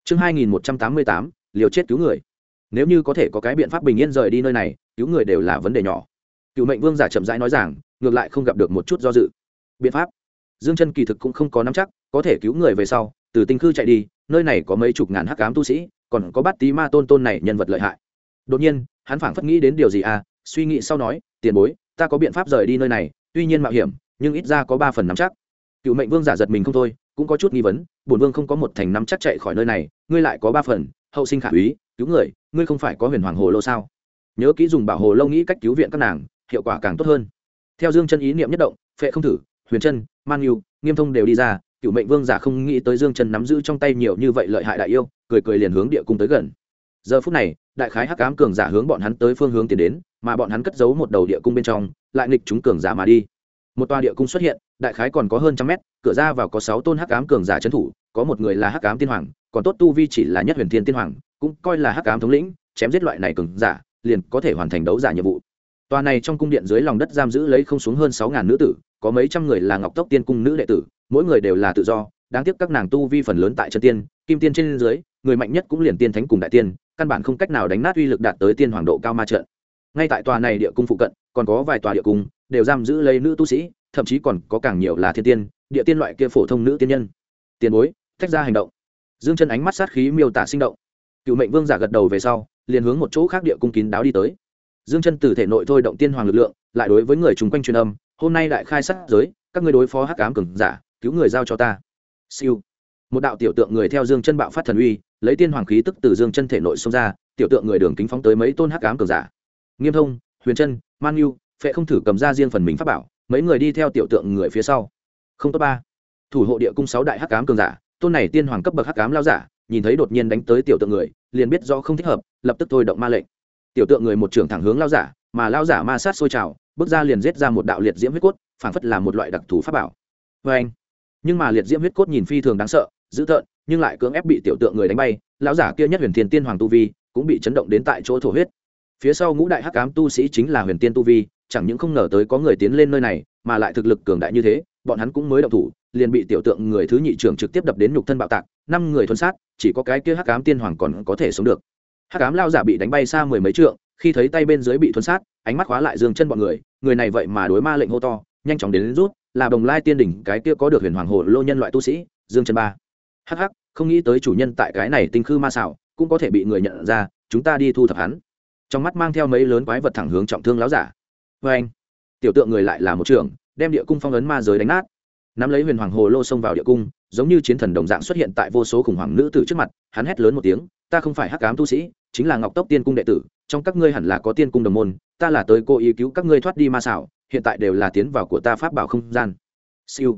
Chương 2188, liều chết cứu người. Nếu như có thể có cái biện pháp bình yên rời đi nơi này, cứu người đều là vấn đề nhỏ. Cựu Mệnh Vương giả chậm rãi nói rằng, ngược lại không gặp được một chút do dự. Biện pháp? Dương Chân kỳ thực cũng không có nắm chắc, có thể cứu người về sau, từ tinh khư chạy đi, nơi này có mấy chục ngàn hắc ám tu sĩ, còn có Bát Tí Ma Tôn này nhân vật lợi hại. Đột nhiên, hắn phảng phất nghĩ đến điều gì suy nghĩ sau nói, tiền bối, ta có biện pháp rời đi nơi này, tuy nhiên mạo hiểm, nhưng ít ra có 3 phần nắm chắc. Cựu Mệnh Vương giả giật mình không thôi, cũng có chút nghi vấn, bổn vương không có một thành nắm chắc chạy khỏi nơi này, ngươi lại có 3 phần, hậu sinh khả úy, cứu người, ngươi không phải có Huyền Hoàng Hồ Lô sao? Nhớ kỹ dùng Bảo Hồ Lô nghĩ cách cứu viện các nàng, hiệu quả càng tốt hơn. Theo Dương Chân ý niệm nhất động, Phệ Không Thử, Huyền Chân, Man Nhu, Nghiêm Thông đều đi ra, Cựu Mệnh Vương giả không nghĩ tới Dương Chân nắm giữ trong tay nhiều như vậy lợi hại đại yêu, cười cười liền hướng địa cung tới gần. Giờ phút này, đại khái hắc ám cường giả hướng bọn hắn tới phương hướng tiến đến, mà bọn hắn cất giấu một đầu địa cung bên trong, lại nghịch chúng cường giả mà đi. Một tòa địa cung xuất hiện, đại khái còn có hơn trăm mét, cửa ra vào có 6 tôn hắc ám cường giả trấn thủ, có một người là hắc ám tiên hoàng, còn tốt tu vi chỉ là nhất huyền thiên tiên hoàng, cũng coi là hắc ám thống lĩnh, chém giết loại này cường giả, liền có thể hoàn thành đấu giả nhiệm vụ. Tòa này trong cung điện dưới lòng đất giam giữ lấy không xuống hơn 6000 nữ tử, có mấy trăm người là Ngọc Tốc Tiên cung nữ đệ tử, mỗi người đều là tự do, đáng tiếc các nàng tu vi phần lớn tại chân tiên, kim tiên trên dưới, người mạnh nhất cũng liền tiên thánh cùng đại tiên, căn bản không cách nào đánh nát uy lực đạt tới tiên hoàng độ cao ma trận. Ngay tại tòa này địa cung phụ cận, còn có vài tòa địa cung, đều giam giữ lấy nữ tu sĩ, thậm chí còn có càng nhiều là thiên tiên, địa tiên loại kia phổ thông nữ tiên nhân. Tiền bối, tách ra hành động. Dương Chân ánh mắt sát khí miêu tả sinh động. Cựu Mệnh Vương giả gật đầu về sau, liền hướng một chỗ khác địa cung kín đáo đi tới. Dương Chân từ thể nội thôi động tiên hoàng lực lượng, lại đối với người chúng quanh truyền âm, hôm nay đại khai sát giới, các ngươi đối phó hắc ám cường giả, cứu người giao cho ta. Siêu. Một đạo tiểu tượng người theo Dương Chân bạo phát thần uy, lấy tiên hoàng khí tức từ Dương Chân thể nội xông ra, tiểu tượng người đường kính phóng tới mấy tôn hắc ám cường giả. Nghiêm Thông, Huyền Chân, Man Nhu, Phệ Không Thử cầm ra riêng phần mình pháp bảo, mấy người đi theo tiểu tượng người phía sau. Không tốt 3. Thủ hộ địa cung 6 đại hắc ám cường giả, tôn này tiên hoàng cấp bậc hắc ám lão giả, nhìn thấy đột nhiên đánh tới tiểu tượng người, liền biết rõ không thích hợp, lập tức thôi động ma lệnh. Tiểu tượng người một trường thẳng hướng lão giả, mà lão giả ma sát sôi trào, bước ra liền giết ra một đạo liệt diễm huyết cốt, phảng phất là một loại đặc thù pháp bảo. Oeng! Nhưng mà liệt diễm huyết cốt nhìn phi thường đáng sợ, dữ tợn, nhưng lại cưỡng ép bị tiểu tượng người đánh bay, lão giả kia nhất huyền thiên tiên hoàng tu vi, cũng bị chấn động đến tại chỗ thổ huyết. Phía sau ngũ đại hắc ám tu sĩ chính là huyền tiên tu vi, chẳng những không ngờ tới có người tiến lên nơi này, mà lại thực lực cường đại như thế, bọn hắn cũng mới động thủ, liền bị tiểu tượng người thứ nhị trưởng trực tiếp đập đến nhục thân bạo tạc, 5 người thuần sát, chỉ có cái kia hắc ám tiên hoàng còn có thể sống được. Hắc ám lão giả bị đánh bay xa 10 mấy trượng, khi thấy tay bên dưới bị thuần sát, ánh mắt khóa lại Dương Chân bọn người, người này vậy mà đối ma lệnh hô to, nhanh chóng đến rút, là Bồng Lai Tiên đỉnh cái kia có được Huyền Hoàng Hồ Lô nhân loại tu sĩ, Dương Chân 3. Hắc hắc, không nghĩ tới chủ nhân tại cái này tinh khư ma xảo, cũng có thể bị người nhận ra, chúng ta đi thu thập hắn. Trong mắt mang theo mấy lớn quái vật thẳng hướng trọng thương lão giả. Anh, tiểu tượng người lại là một trường, đem địa cung phong ấn ma giới đánh nát, nắm lấy Huyền Hoàng Hồ Lô xông vào địa cung, giống như chiến thần đồng dạng xuất hiện tại vô số khủng hoảng nữ tử trước mặt, hắn hét lớn một tiếng, ta không phải hắc ám tu sĩ, chính là Ngọc Tốc Tiên cung đệ tử, trong các ngươi hẳn là có tiên cung đồng môn, ta là tới cố ý cứu các ngươi thoát đi ma xảo, hiện tại đều là tiến vào của ta pháp bảo không gian. Siêu.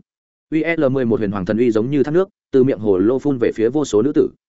UL11 Huyền Hoàng thần uy giống như thác nước, từ miệng hồ lô phun về phía vô số nữ tử.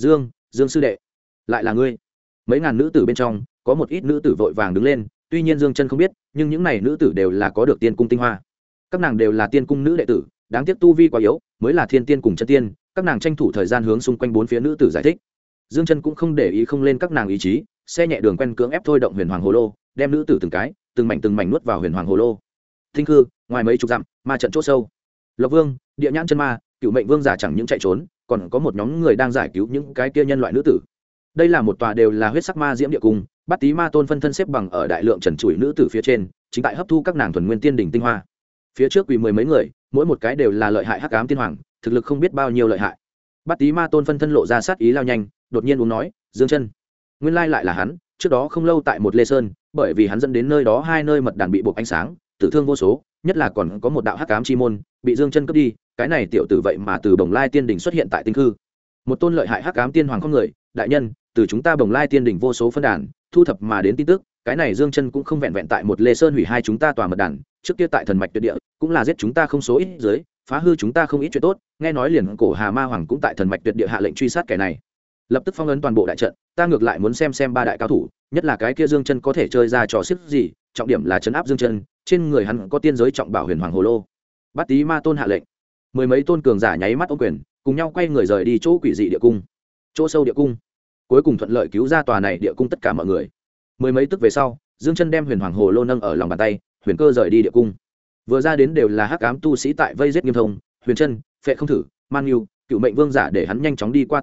Dương sư đệ, lại là ngươi. Mấy ngàn nữ tử bên trong, có một ít nữ tử vội vàng đứng lên, tuy nhiên Dương Chân không biết, nhưng những này nữ tử đều là có được tiên cung tinh hoa. Các nàng đều là tiên cung nữ đệ tử, đáng tiếc tu vi quá yếu, mới là thiên tiên cùng chân tiên, các nàng tranh thủ thời gian hướng xung quanh bốn phía nữ tử giải thích. Dương Chân cũng không để ý không lên các nàng ý chí, xe nhẹ đường quen cưỡng ép thôi động Huyền Hoàng Hồ Lô, đem nữ tử từng mảnh nuốt vào Huyền Hoàng Hồ Lô. Thinh Khư, ngoài mấy chục dặm, ma trận chỗ sâu. Lộc Vương, Địa Nhãn Chân Ma, Cựu Mệnh Vương giả chẳng những chạy trốn, còn có một nhóm người đang giải cứu những cái kia nhân loại nữ tử. Đây là một tòa đều là huyết sắc ma diễm địa cung, Bát Tí Ma Tôn phân thân xếp bằng ở đại lượng trần trụi nữ tử phía trên, chính tại hấp thu các nàng thuần nguyên tiên đỉnh tinh hoa. Phía trước quỳ 10 mấy người, mỗi một cái đều là lợi hại hắc ám tiên hoàng, thực lực không biết bao nhiêu lợi hại. Bát Tí Ma Tôn phân thân lộ ra sát ý lao nhanh, đột nhiên uống nói, Dương Chân, nguyên lai lại là hắn, trước đó không lâu tại một Lê Sơn, bởi vì hắn dẫn đến nơi đó 2 nơi mật đàn bị buộc ánh sáng, tử thương vô số, nhất là còn có một đạo hắc ám chi môn bị Dương Chân cướp đi, cái này tiểu tử vậy mà từ Bồng Lai Tiên đỉnh xuất hiện tại tinh khư. Một tôn lợi hại hắc ám tiên hoàng không người, đại nhân, từ chúng ta Bồng Lai Tiên đỉnh vô số phân đàn thu thập mà đến tin tức, cái này Dương Chân cũng không vẹn vẹn tại một Lê Sơn hủy hai chúng ta tòa mật đàn, trước kia tại thần mạch tuyệt địa cũng là giết chúng ta không số ít dưới, phá hư chúng ta không ít chuyện tốt, nghe nói liền cổ Hà Ma Hoàng cũng tại thần mạch tuyệt địa hạ lệnh truy sát kẻ này. Lập tức phong ấn toàn bộ đại trận, ta ngược lại muốn xem ba đại cao thủ, nhất là cái kia Dương Chân có thể chơi ra trò xiếc gì, trọng điểm là trấn áp Dương Chân, trên người hắn có tiên giới trọng bảo Huyền Hoàng Hồ Lô. Bát Tí Ma Tôn hạ lệnh, 10 mấy tôn cường giả nháy mắt ôm quyền, cùng nhau quay người rời đi chỗ quỷ dị địa cung. Chỗ sâu địa cung, cuối cùng thuận lợi cứu ra tòa này địa cung tất cả mọi người. 10 mấy tức về sau, Dương Chân đem Huyền Hoàng Hồ Lô nâng ở lòng bàn tay, huyền cơ rời đi địa cung. Vừa ra đến đều là hắc ám tu sĩ tại vây giết Nghiêm Thông, Huyền Chân, Phệ Không Thử, Man Nhu, Cựu Mệnh Vương giả để hắn nhanh chóng đi qua tụ hợp,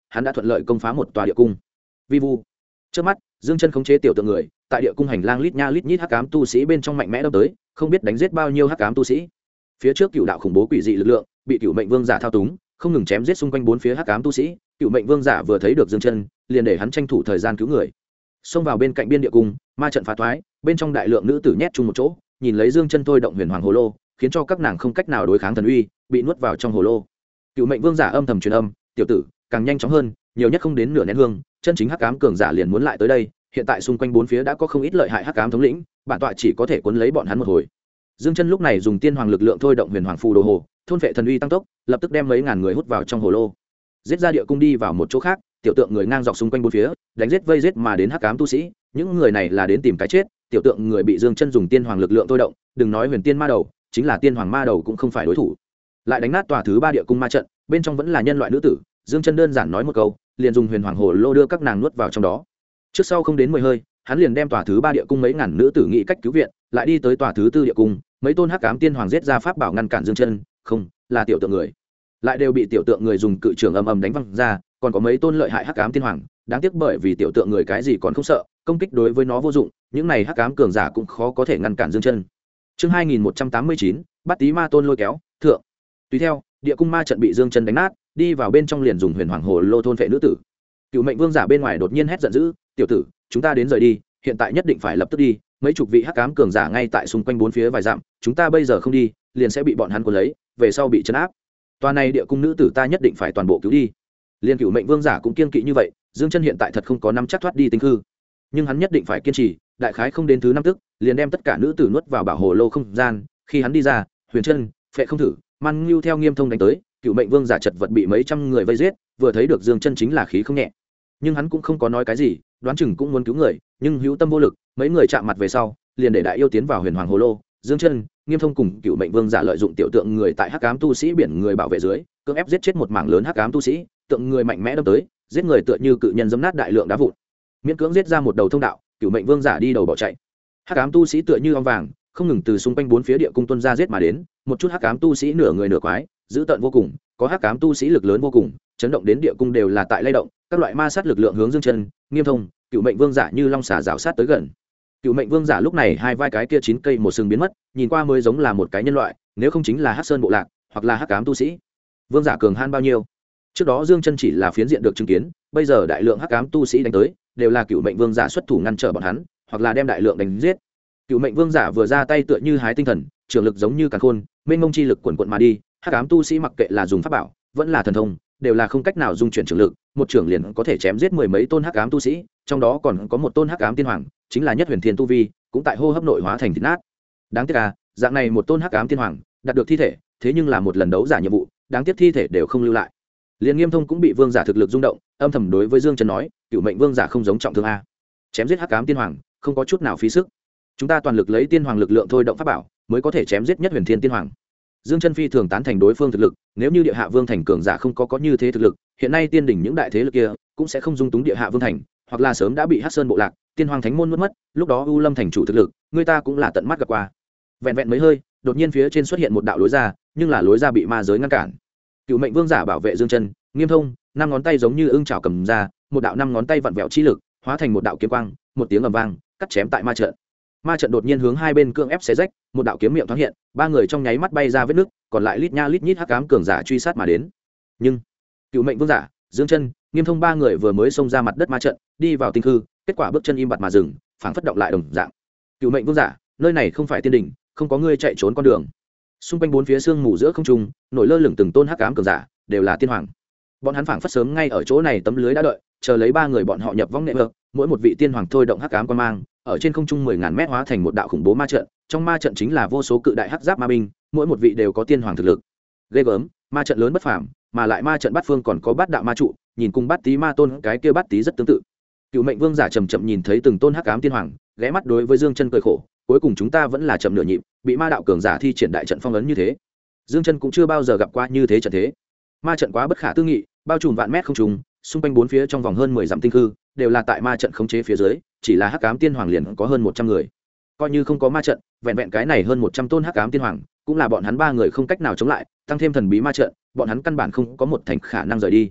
hắn đã thuận lợi công phá một tòa địa cung. Vi vu. Trước mắt, Dương Chân khống chế tiểu tượng người, tại địa cung hành lang lít nha lít nhít hắc ám tu sĩ bên trong mạnh mẽ đâm tới, không biết đánh giết bao nhiêu hắc ám tu sĩ. Phía trước cựu đạo khủng bố quỷ dị lực lượng, bị Cựu Mệnh Vương giả thao túng, không ngừng chém giết xung quanh bốn phía hắc ám tu sĩ. Cựu Mệnh Vương giả vừa thấy được Dương Chân, liền để hắn tranh thủ thời gian cứu người. Xông vào bên cạnh biên địa cung, ma trận phá toái, bên trong đại lượng nữ tử nhét chung một chỗ, nhìn lấy Dương Chân thôi động huyền hoàng hồ lô, khiến cho các nàng không cách nào đối kháng thần uy, bị nuốt vào trong hồ lô. Cựu Mệnh Vương giả âm thầm truyền âm, tiểu tử, càng nhanh chóng hơn, nhiều nhất không đến nửa nén hương, chân chính hắc ám cường giả liền muốn lại tới đây. Hiện tại xung quanh bốn phía đã có không ít lợi hại hắc ám thống lĩnh, bản tọa chỉ có thể cuốn lấy bọn hắn một hồi. Dương Chân lúc này dùng tiên hoàng lực lượng thôi động huyền hoàng phù đồ hồ, thôn vệ thần uy tăng tốc, lập tức đem mấy ngàn người hút vào trong hồ lô. Giết ra địa cung đi vào một chỗ khác, tiểu tượng người ngang dọc xung quanh bốn phía, đánh giết vây giết mà đến hắc ám tu sĩ, những người này là đến tìm cái chết, tiểu tượng người bị Dương Chân dùng tiên hoàng lực lượng thôi động, đừng nói huyền tiên ma đầu, chính là tiên hoàng ma đầu cũng không phải đối thủ. Lại đánh nát tòa thứ 3 địa cung ma trận, bên trong vẫn là nhân loại nữ tử, Dương Chân đơn giản nói một câu, liền dùng huyền hoàng hồ lô đưa các nàng nuốt vào trong đó. Trước sau không đến 10 hơi, hắn liền đem tòa thứ 3 địa cung mấy ngàn nữ tử nghĩ cách cứu viện, lại đi tới tòa thứ 4 địa cung, mấy tôn hắc ám tiên hoàng giết ra pháp bảo ngăn cản Dương Chân, không, là tiểu tượng người. Lại đều bị tiểu tượng người dùng cự trường ầm ầm đánh văng ra, còn có mấy tôn lợi hại hắc ám tiên hoàng, đáng tiếc bởi vì tiểu tượng người cái gì còn không sợ, công kích đối với nó vô dụng, những này hắc ám cường giả cũng khó có thể ngăn cản Dương Chân. Chương 2189, Bát Tí Ma Tôn lôi kéo, thượng. Tùy theo, địa cung ma trận bị Dương Chân đánh nát, đi vào bên trong liền dùng huyền hoàng hồ lô thôn vệ nữ tử. Cựu Mệnh Vương giả bên ngoài đột nhiên hét giận dữ, "Tiểu tử, chúng ta đến rời đi, hiện tại nhất định phải lập tức đi, mấy chục vị hắc ám cường giả ngay tại xung quanh bốn phía vài dặm, chúng ta bây giờ không đi, liền sẽ bị bọn hắn cuốn lấy, về sau bị trấn áp. Toa này địa cung nữ tử ta nhất định phải toàn bộ cứu đi." Liên Cựu Mệnh Vương giả cũng kiên kỵ như vậy, Dương Chân hiện tại thật không có nắm chắc thoát đi tinh hư, nhưng hắn nhất định phải kiên trì, đại khái không đến thứ 5 tức, liền đem tất cả nữ tử nuốt vào bảo hồ lô không gian, khi hắn đi ra, Huyền Chân, Phệ Không Thử, Man Ngưu theo Nghiêm Thông đánh tới, Cựu Mệnh Vương giả chật vật bị mấy trăm người vây giết, vừa thấy được Dương Chân chính là khí không nhẹ. Nhưng hắn cũng không có nói cái gì, đoán chừng cũng muốn cứu người, nhưng hữu tâm vô lực, mấy người chạm mặt về sau, liền để đại yêu tiến vào huyền hoàng hồ lô. Dương Chân, Nghiêm Thông cùng Cựu Mệnh Vương giả lợi dụng tiểu tượng người tại hắc ám tu sĩ biển người bảo vệ dưới, cưỡng ép giết chết một mảng lớn hắc ám tu sĩ, tượng người mạnh mẽ đâm tới, giết người tựa như cự nhân giẫm nát đại lượng đá vụn, miễn cưỡng giết ra một đầu thông đạo. Cựu Mệnh Vương giả đi đầu bỏ chạy, hắc ám tu sĩ tựa như ong vàng, không ngừng từ xung quanh bốn phía địa cung tuân ra giết mà đến, một chút hắc ám tu sĩ nửa người nửa quái, dữ tợn vô cùng, có hắc ám tu sĩ lực lớn vô cùng, chấn động đến địa cung đều là tại lay động, các loại ma sát lực lượng hướng Dương Chân, Nghiêm Thông, Cựu Mệnh Vương giả như long xà rào sát tới gần. Cựu Mệnh Vương giả lúc này hai vai cái kia 9 cây một sừng biến mất, nhìn qua mới giống là một cái nhân loại, nếu không chính là Hắc Sơn bộ lạc, hoặc là hắc ám tu sĩ. Vương giả cường han bao nhiêu? Trước đó Dương Chân chỉ là phiến diện được chứng kiến, bây giờ đại lượng hắc ám tu sĩ đánh tới, đều là Cựu Mệnh Vương giả xuất thủ ngăn trở bọn hắn, hoặc là đem đại lượng đánh giết. Cựu Mệnh Vương giả vừa ra tay tựa như hái tinh thần, trường lực giống như càn khôn, mênh mông chi lực quần quần mà đi, hắc ám tu sĩ mặc kệ là dùng pháp bảo, vẫn là thần thông, đều là không cách nào dung chuyển trường lực, một trường liền có thể chém giết mười mấy tôn hắc ám tu sĩ, trong đó còn có một tôn hắc ám tiên hoàng, chính là Nhất Huyền Thiên tu vi, cũng tại hô hấp nội hóa thành thịt nát. Đáng tiếc à, dạng này một tôn hắc ám tiên hoàng, đạt được thi thể, thế nhưng là một lần đấu giả nhiệm vụ, đáng tiếc thi thể đều không lưu lại. Liên Nghiêm Thông cũng bị vương giả thực lực rung động, âm thầm đối với Dương Chân nói, Cựu Mệnh Vương giả không giống trọng thương a, chém giết hắc ám tiên hoàng, không có chút nào phí sức. Chúng ta toàn lực lấy tiên hoàng lực lượng thôi động pháp bảo, mới có thể chém giết Nhất Huyền Thiên tiên hoàng. Dương Chân phi thường tán thành đối phương thực lực, nếu như địa hạ vương thành cường giả không có như thế thực lực, hiện nay tiên đỉnh những đại thế lực kia cũng sẽ không dung túng địa hạ vương thành, hoặc là sớm đã bị Hắc Sơn bộ lạc, Tiên Hoàng Thánh môn nuốt mất, lúc đó U Lâm thành chủ thực lực, người ta cũng là tận mắt gặp qua. Vẹn vẹn mấy hơi, đột nhiên phía trên xuất hiện một đạo lối ra, nhưng là lối ra bị ma giới ngăn cản. Cựu Mệnh Vương giả bảo vệ Dương Chân, Nghiêm Thông, năm ngón tay giống như ưng chảo cầm ra, một đạo năm ngón tay vặn vẹo chi lực, hóa thành một đạo kiếm quang, một tiếng ầm vang, cắt chém tại ma trận. Ma trận đột nhiên hướng hai bên cưỡng ép xé rách, một đạo kiếm miệng thoáng hiện, ba người trong nháy mắt bay ra vết nứt, còn lại lít nha lít nhít hắc ám cường giả truy sát mà đến. Nhưng Cựu Mệnh Vương giả, Dương Chân, Nghiêm Thông ba người vừa mới xông ra mặt đất ma trận, đi vào tinh hư, kết quả bước chân im bặt mà dừng, phảng phất động lại đồng dạng. Cựu Mệnh Vương giả, nơi này không phải tiên đỉnh, không có ngươi chạy trốn con đường. Xung quanh bốn phía sương mù giữa không trung, nổi lơ lửng từng tôn hắc ám cường giả, đều là tiên hoàng. Bọn hắn phảng phất sớm ngay ở chỗ này tấm lưới đã đợi, chờ lấy ba người bọn họ nhập vong nệ vợ, mỗi một vị tiên hoàng thôi động hắc ám quan mang, ở trên không trung 10.000 mét hóa thành một đạo khủng bố ma trận, trong ma trận chính là vô số cự đại hắc giáp ma binh, mỗi một vị đều có tiên hoàng thực lực. Ghê gớm, ma trận lớn bất phàm, mà lại ma trận bát phương còn có bát đạo ma trụ, nhìn cùng bát tí ma tôn cái kia bát tí rất tương tự. Cựu Mệnh Vương giả chậm chậm nhìn thấy từng tôn hắc ám tiên hoàng, ghé mắt đối với Dương Chân cười khổ, cuối cùng chúng ta vẫn là chậm nửa nhịp, bị ma đạo cường giả thi triển đại trận phong ấn như thế. Dương Chân cũng chưa bao giờ gặp qua như thế trận thế. Ma trận quá bất khả tư nghị, bao trùm vạn mét không trùng, xung quanh bốn phía trong vòng hơn 10 dặm tinh hư, đều là tại ma trận khống chế phía dưới, chỉ là hắc ám tiên hoàng liền có hơn 100 người. Coi như không có ma trận, vẹn vẹn cái này hơn 100 tôn hắc ám tiên hoàng, cũng là bọn hắn ba người không cách nào chống lại, tăng thêm thần bí ma trận, bọn hắn căn bản không có một thành khả năng rời đi.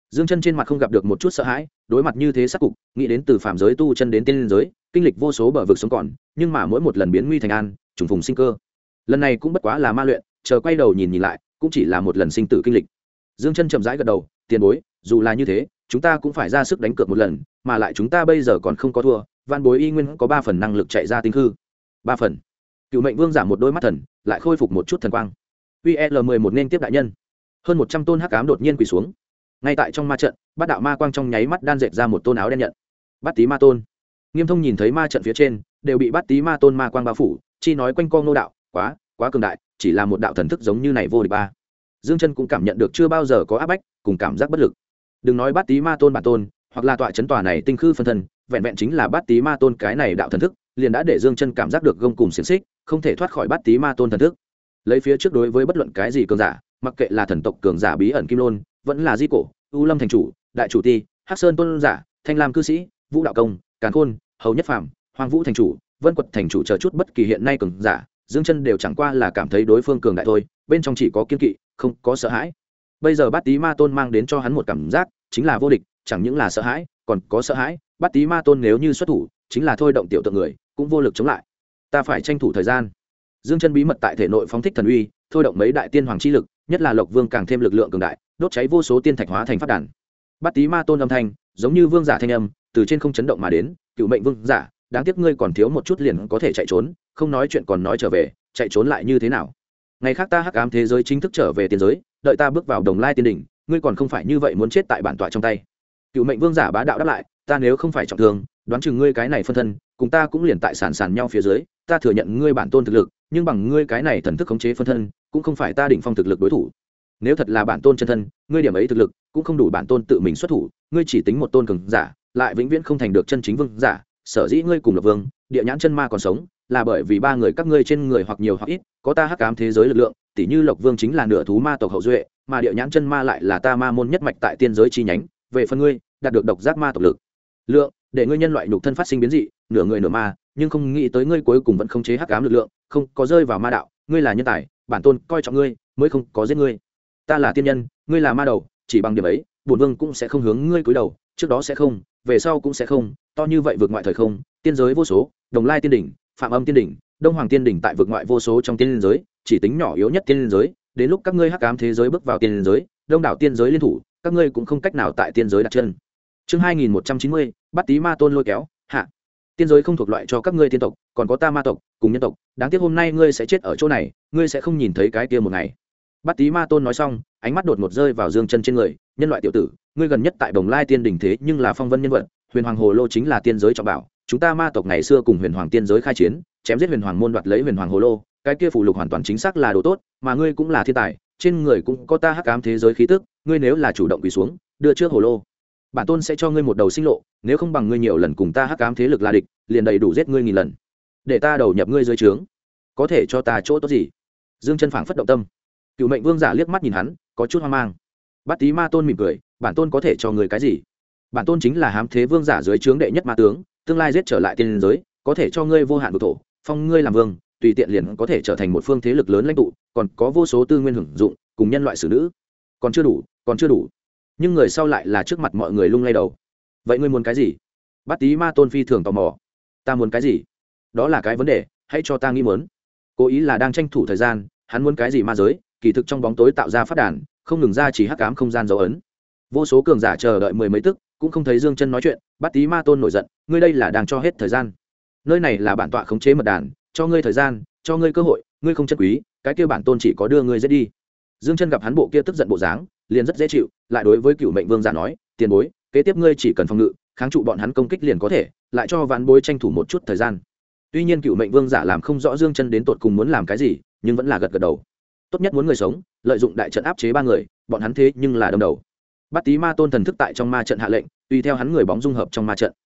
Dương Chân trên mặt không gặp được một chút sợ hãi, đối mặt như thế sát cục, nghĩ đến từ phạm giới tu chân đến tiên giới, kinh lịch vô số bờ vực sống còn, nhưng mà mỗi một lần biến nguy thành an, trùng phùng sinh cơ. Lần này cũng bất quá là ma luyện, chờ quay đầu nhìn lại, cũng chỉ là một lần sinh tử kinh lịch. Dương Chân chậm rãi gật đầu, tiền bối, dù là như thế, chúng ta cũng phải ra sức đánh cược một lần, mà lại chúng ta bây giờ còn không có thua, Vạn Bối y nguyên có 3 phần năng lực chạy ra tinh hư. 3 phần. Cựu Mệnh Vương giả một đôi mắt thần, lại khôi phục một chút thần quang. UL11 nên tiếp đại nhân. Hơn 100 tôn hắc ám đột nhiên quỳ xuống. Ngay tại trong ma trận, bát đạo ma quang trong nháy mắt đan dệt ra một tôn áo đen nhận. Bát Tý Ma Tôn. Nghiêm Thông nhìn thấy ma trận phía trên, đều bị Bát Tý Ma Tôn ma quang bao phủ, chi nói quanh co ngô đạo, quá cường đại, chỉ là một đạo thần thức giống như này vô địch ba. Dương Chân cũng cảm nhận được chưa bao giờ có áp bách, cùng cảm giác bất lực. Đừng nói Bát Tý Ma Tôn bản tôn, hoặc là tọa chấn tòa này tinh khư phân thân, vẹn vẹn chính là Bát Tý Ma Tôn cái này đạo thần thức, liền đã để Dương Chân cảm giác được gông cùng xiển xích, không thể thoát khỏi Bát Tý Ma Tôn thần thức. Lấy phía trước đối với bất luận cái gì cường giả, mặc kệ là thần tộc cường giả bí ẩn kim lôn, vẫn là di cổ, U Lâm thành chủ, đại chủ ti, Hắc Sơn tôn giả, Thanh Lam cư sĩ, Vũ đạo công, Càn Khôn, Hầu Nhất Phàm, Hoàng Vũ thành chủ, Vân Quật thành chủ chờ chút bất kỳ hiện nay cường giả, Dương Chân đều chẳng qua là cảm thấy đối phương cường đại thôi, bên trong chỉ có kiên kỵ, không có sợ hãi. Bây giờ Bát Tý Ma Tôn mang đến cho hắn một cảm giác, chính là vô địch, chẳng những là sợ hãi, còn có sợ hãi, Bát Tý Ma Tôn nếu như xuất thủ, chính là thôi động tiểu tượng người, cũng vô lực chống lại. Ta phải tranh thủ thời gian. Dương Chân bí mật tại thể nội phóng thích thần uy, thôi động mấy đại tiên hoàng chi lực, nhất là Lộc Vương càng thêm lực lượng cường đại, đốt cháy vô số tiên thạch hóa thành phát đàn. Bát Tý Ma Tôn âm thanh, giống như vương giả thanh âm, từ trên không chấn động mà đến, Cựu Mệnh Vương giả, đáng tiếc ngươi còn thiếu một chút liền có thể chạy trốn, không nói chuyện còn nói trở về, chạy trốn lại như thế nào? Ngày khác ta hắc ám thế giới chính thức trở về tiên giới, đợi ta bước vào Đồng Lai tiên đỉnh, ngươi còn không phải như vậy muốn chết tại bản tọa trong tay. Cựu Mệnh Vương giả bá đạo đáp lại, ta nếu không phải trọng thương, đoán chừng ngươi cái này phân thân, cùng ta cũng liền tại sàn nhau phía dưới, ta thừa nhận ngươi bản tôn thực lực, nhưng bằng ngươi cái này thần thức khống chế phân thân, cũng không phải ta đỉnh phong thực lực đối thủ. Nếu thật là bản tôn chân thân, ngươi điểm ấy thực lực cũng không đủ bản tôn tự mình xuất thủ, ngươi chỉ tính một tôn cường giả, lại vĩnh viễn không thành được chân chính vương giả. Sở dĩ ngươi cùng Lộc Vương, Địa Nhãn chân ma còn sống, là bởi vì ba người các ngươi trên người hoặc nhiều hoặc ít có ta hắc ám thế giới lực lượng, tỷ như Lộc Vương chính là nửa thú ma tộc hậu duệ, mà Địa Nhãn chân ma lại là ta ma môn nhất mạch tại tiên giới chi nhánh, về phần ngươi, đạt được độc giác ma tộc lực lượng, để ngươi nhân loại nhục thân phát sinh biến dị, nửa người nửa ma, nhưng không nghĩ tới ngươi cuối cùng vẫn khống chế hắc ám lực lượng, không có rơi vào ma đạo, ngươi là nhân tài, bản tôn coi trọng ngươi, mới không có giết ngươi. Ta là tiên nhân, ngươi là ma đầu, chỉ bằng điểm ấy, bổn vương cũng sẽ không hướng ngươi cúi đầu, trước đó sẽ không, về sau cũng sẽ không, to như vậy vượt ngoại thời không, tiên giới vô số, Đồng Lai tiên đỉnh, Phạm Âm tiên đỉnh, Đông Hoàng tiên đỉnh tại vượt ngoại vô số trong tiên giới, chỉ tính nhỏ yếu nhất tiên giới, đến lúc các ngươi hắc ám thế giới bước vào tiên giới, đông đảo tiên giới liên thủ, các ngươi cũng không cách nào tại tiên giới đặt chân. Chương 2190, Bát Tý Ma Tôn lôi kéo, hạ. Tiên giới không thuộc loại cho các ngươi tiên tộc, còn có ta ma tộc, cùng nhân tộc, đáng tiếc hôm nay ngươi sẽ chết ở chỗ này, ngươi sẽ không nhìn thấy cái kia một ngày. Bát Tý Ma Tôn nói xong, ánh mắt đột ngột rơi vào Dương Chân trên người, nhân loại tiểu tử, ngươi gần nhất tại Đồng Lai tiên đỉnh thế nhưng là phong vân nhân vật, Huyền Hoàng Hồ Lô chính là tiên giới trọng bảo, chúng ta ma tộc ngày xưa cùng Huyền Hoàng tiên giới khai chiến, chém giết Huyền Hoàng môn đoạt lấy Huyền Hoàng Hồ Lô, cái kia phụ lục hoàn toàn chính xác là đồ tốt, mà ngươi cũng là thiên tài, trên người cũng có ta hắc ám thế giới khí tức, ngươi nếu là chủ động quỳ xuống, đưa trước hồ lô, bản tôn sẽ cho ngươi một đầu sinh lộ, nếu không bằng ngươi nhiều lần cùng ta hắc ám thế lực là địch, liền đầy đủ giết ngươi nghìn lần, để ta đầu nhập ngươi dưới trướng, có thể cho ta chỗ tốt gì? Dương Chân phảng phất động tâm. Cựu Mệnh Vương giả liếc mắt nhìn hắn, có chút hoang mang. Bát Tý Ma Tôn mỉm cười, bản tôn có thể cho ngươi cái gì? Bản tôn chính là hám thế vương giả dưới trướng đệ nhất ma tướng, tương lai giết trở lại tiên giới, có thể cho ngươi vô hạn vực thổ, phong ngươi làm vương, tùy tiện liền có thể trở thành một phương thế lực lớn lãnh tụ, còn có vô số tư nguyên hưởng dụng, cùng nhân loại xử nữ. Còn chưa đủ, còn chưa đủ. Nhưng người sau lại là trước mặt mọi người lung lay đầu. Vậy ngươi muốn cái gì? Bát Tý Ma Tôn phi thường tò mò. Ta muốn cái gì? Đó là cái vấn đề, hãy cho ta nghĩ muốn. Cố ý là đang tranh thủ thời gian, hắn muốn cái gì ma giới, kỳ thực trong bóng tối tạo ra phát đàn, không ngừng ra chỉ hắc ám không gian dấu ấn. Vô số cường giả chờ đợi mười mấy tức, cũng không thấy Dương Chân nói chuyện. Bát Tý Ma Tôn nổi giận, ngươi đây là đang cho hết thời gian. Nơi này là bản tọa khống chế mật đàn, cho ngươi thời gian, cho ngươi cơ hội, ngươi không chân quý, cái kia bản tôn chỉ có đưa ngươi giết đi. Dương Chân gặp hắn bộ kia tức giận bộ dáng, liền rất dễ chịu, lại đối với Cựu Mệnh Vương giả nói, tiền bối, kế tiếp ngươi chỉ cần phòng ngự, kháng trụ bọn hắn công kích liền có thể, lại cho vãn bối tranh thủ một chút thời gian. Tuy nhiên Cựu Mệnh Vương giả làm không rõ Dương Chân đến tột cùng muốn làm cái gì, nhưng vẫn là gật gật đầu. Tốt nhất muốn người sống, lợi dụng đại trận áp chế ba người, bọn hắn thế nhưng là đâm đầu. Bát Tý Ma Tôn thần thức tại trong ma trận hạ lệnh, tùy theo hắn người bóng dung hợp trong ma trận.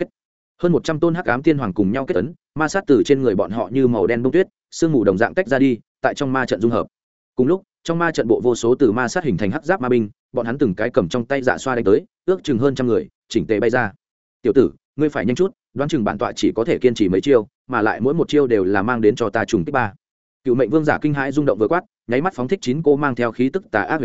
Hơn 100 tôn hắc ám tiên hoàng cùng nhau kết ấn, ma sát từ trên người bọn họ như màu đen bông tuyết, sương mù đồng dạng tách ra đi, tại trong ma trận dung hợp. Cùng lúc, trong ma trận bộ vô số từ ma sát hình thành hắc giáp ma binh, bọn hắn từng cái cầm trong tay dạ xoa đánh tới, ước chừng hơn trăm người, chỉnh tề bay ra. Tiểu tử, ngươi phải nhanh chút, đoán chừng bản tọa chỉ có thể kiên trì mấy chiêu, mà lại mỗi một chiêu đều là mang đến cho ta trùng kích ba. Cựu Mệnh Vương giả kinh hãi rung động vừa quát, nháy mắt phóng thích 9 cô mang theo khí tức tà ác huyền mang,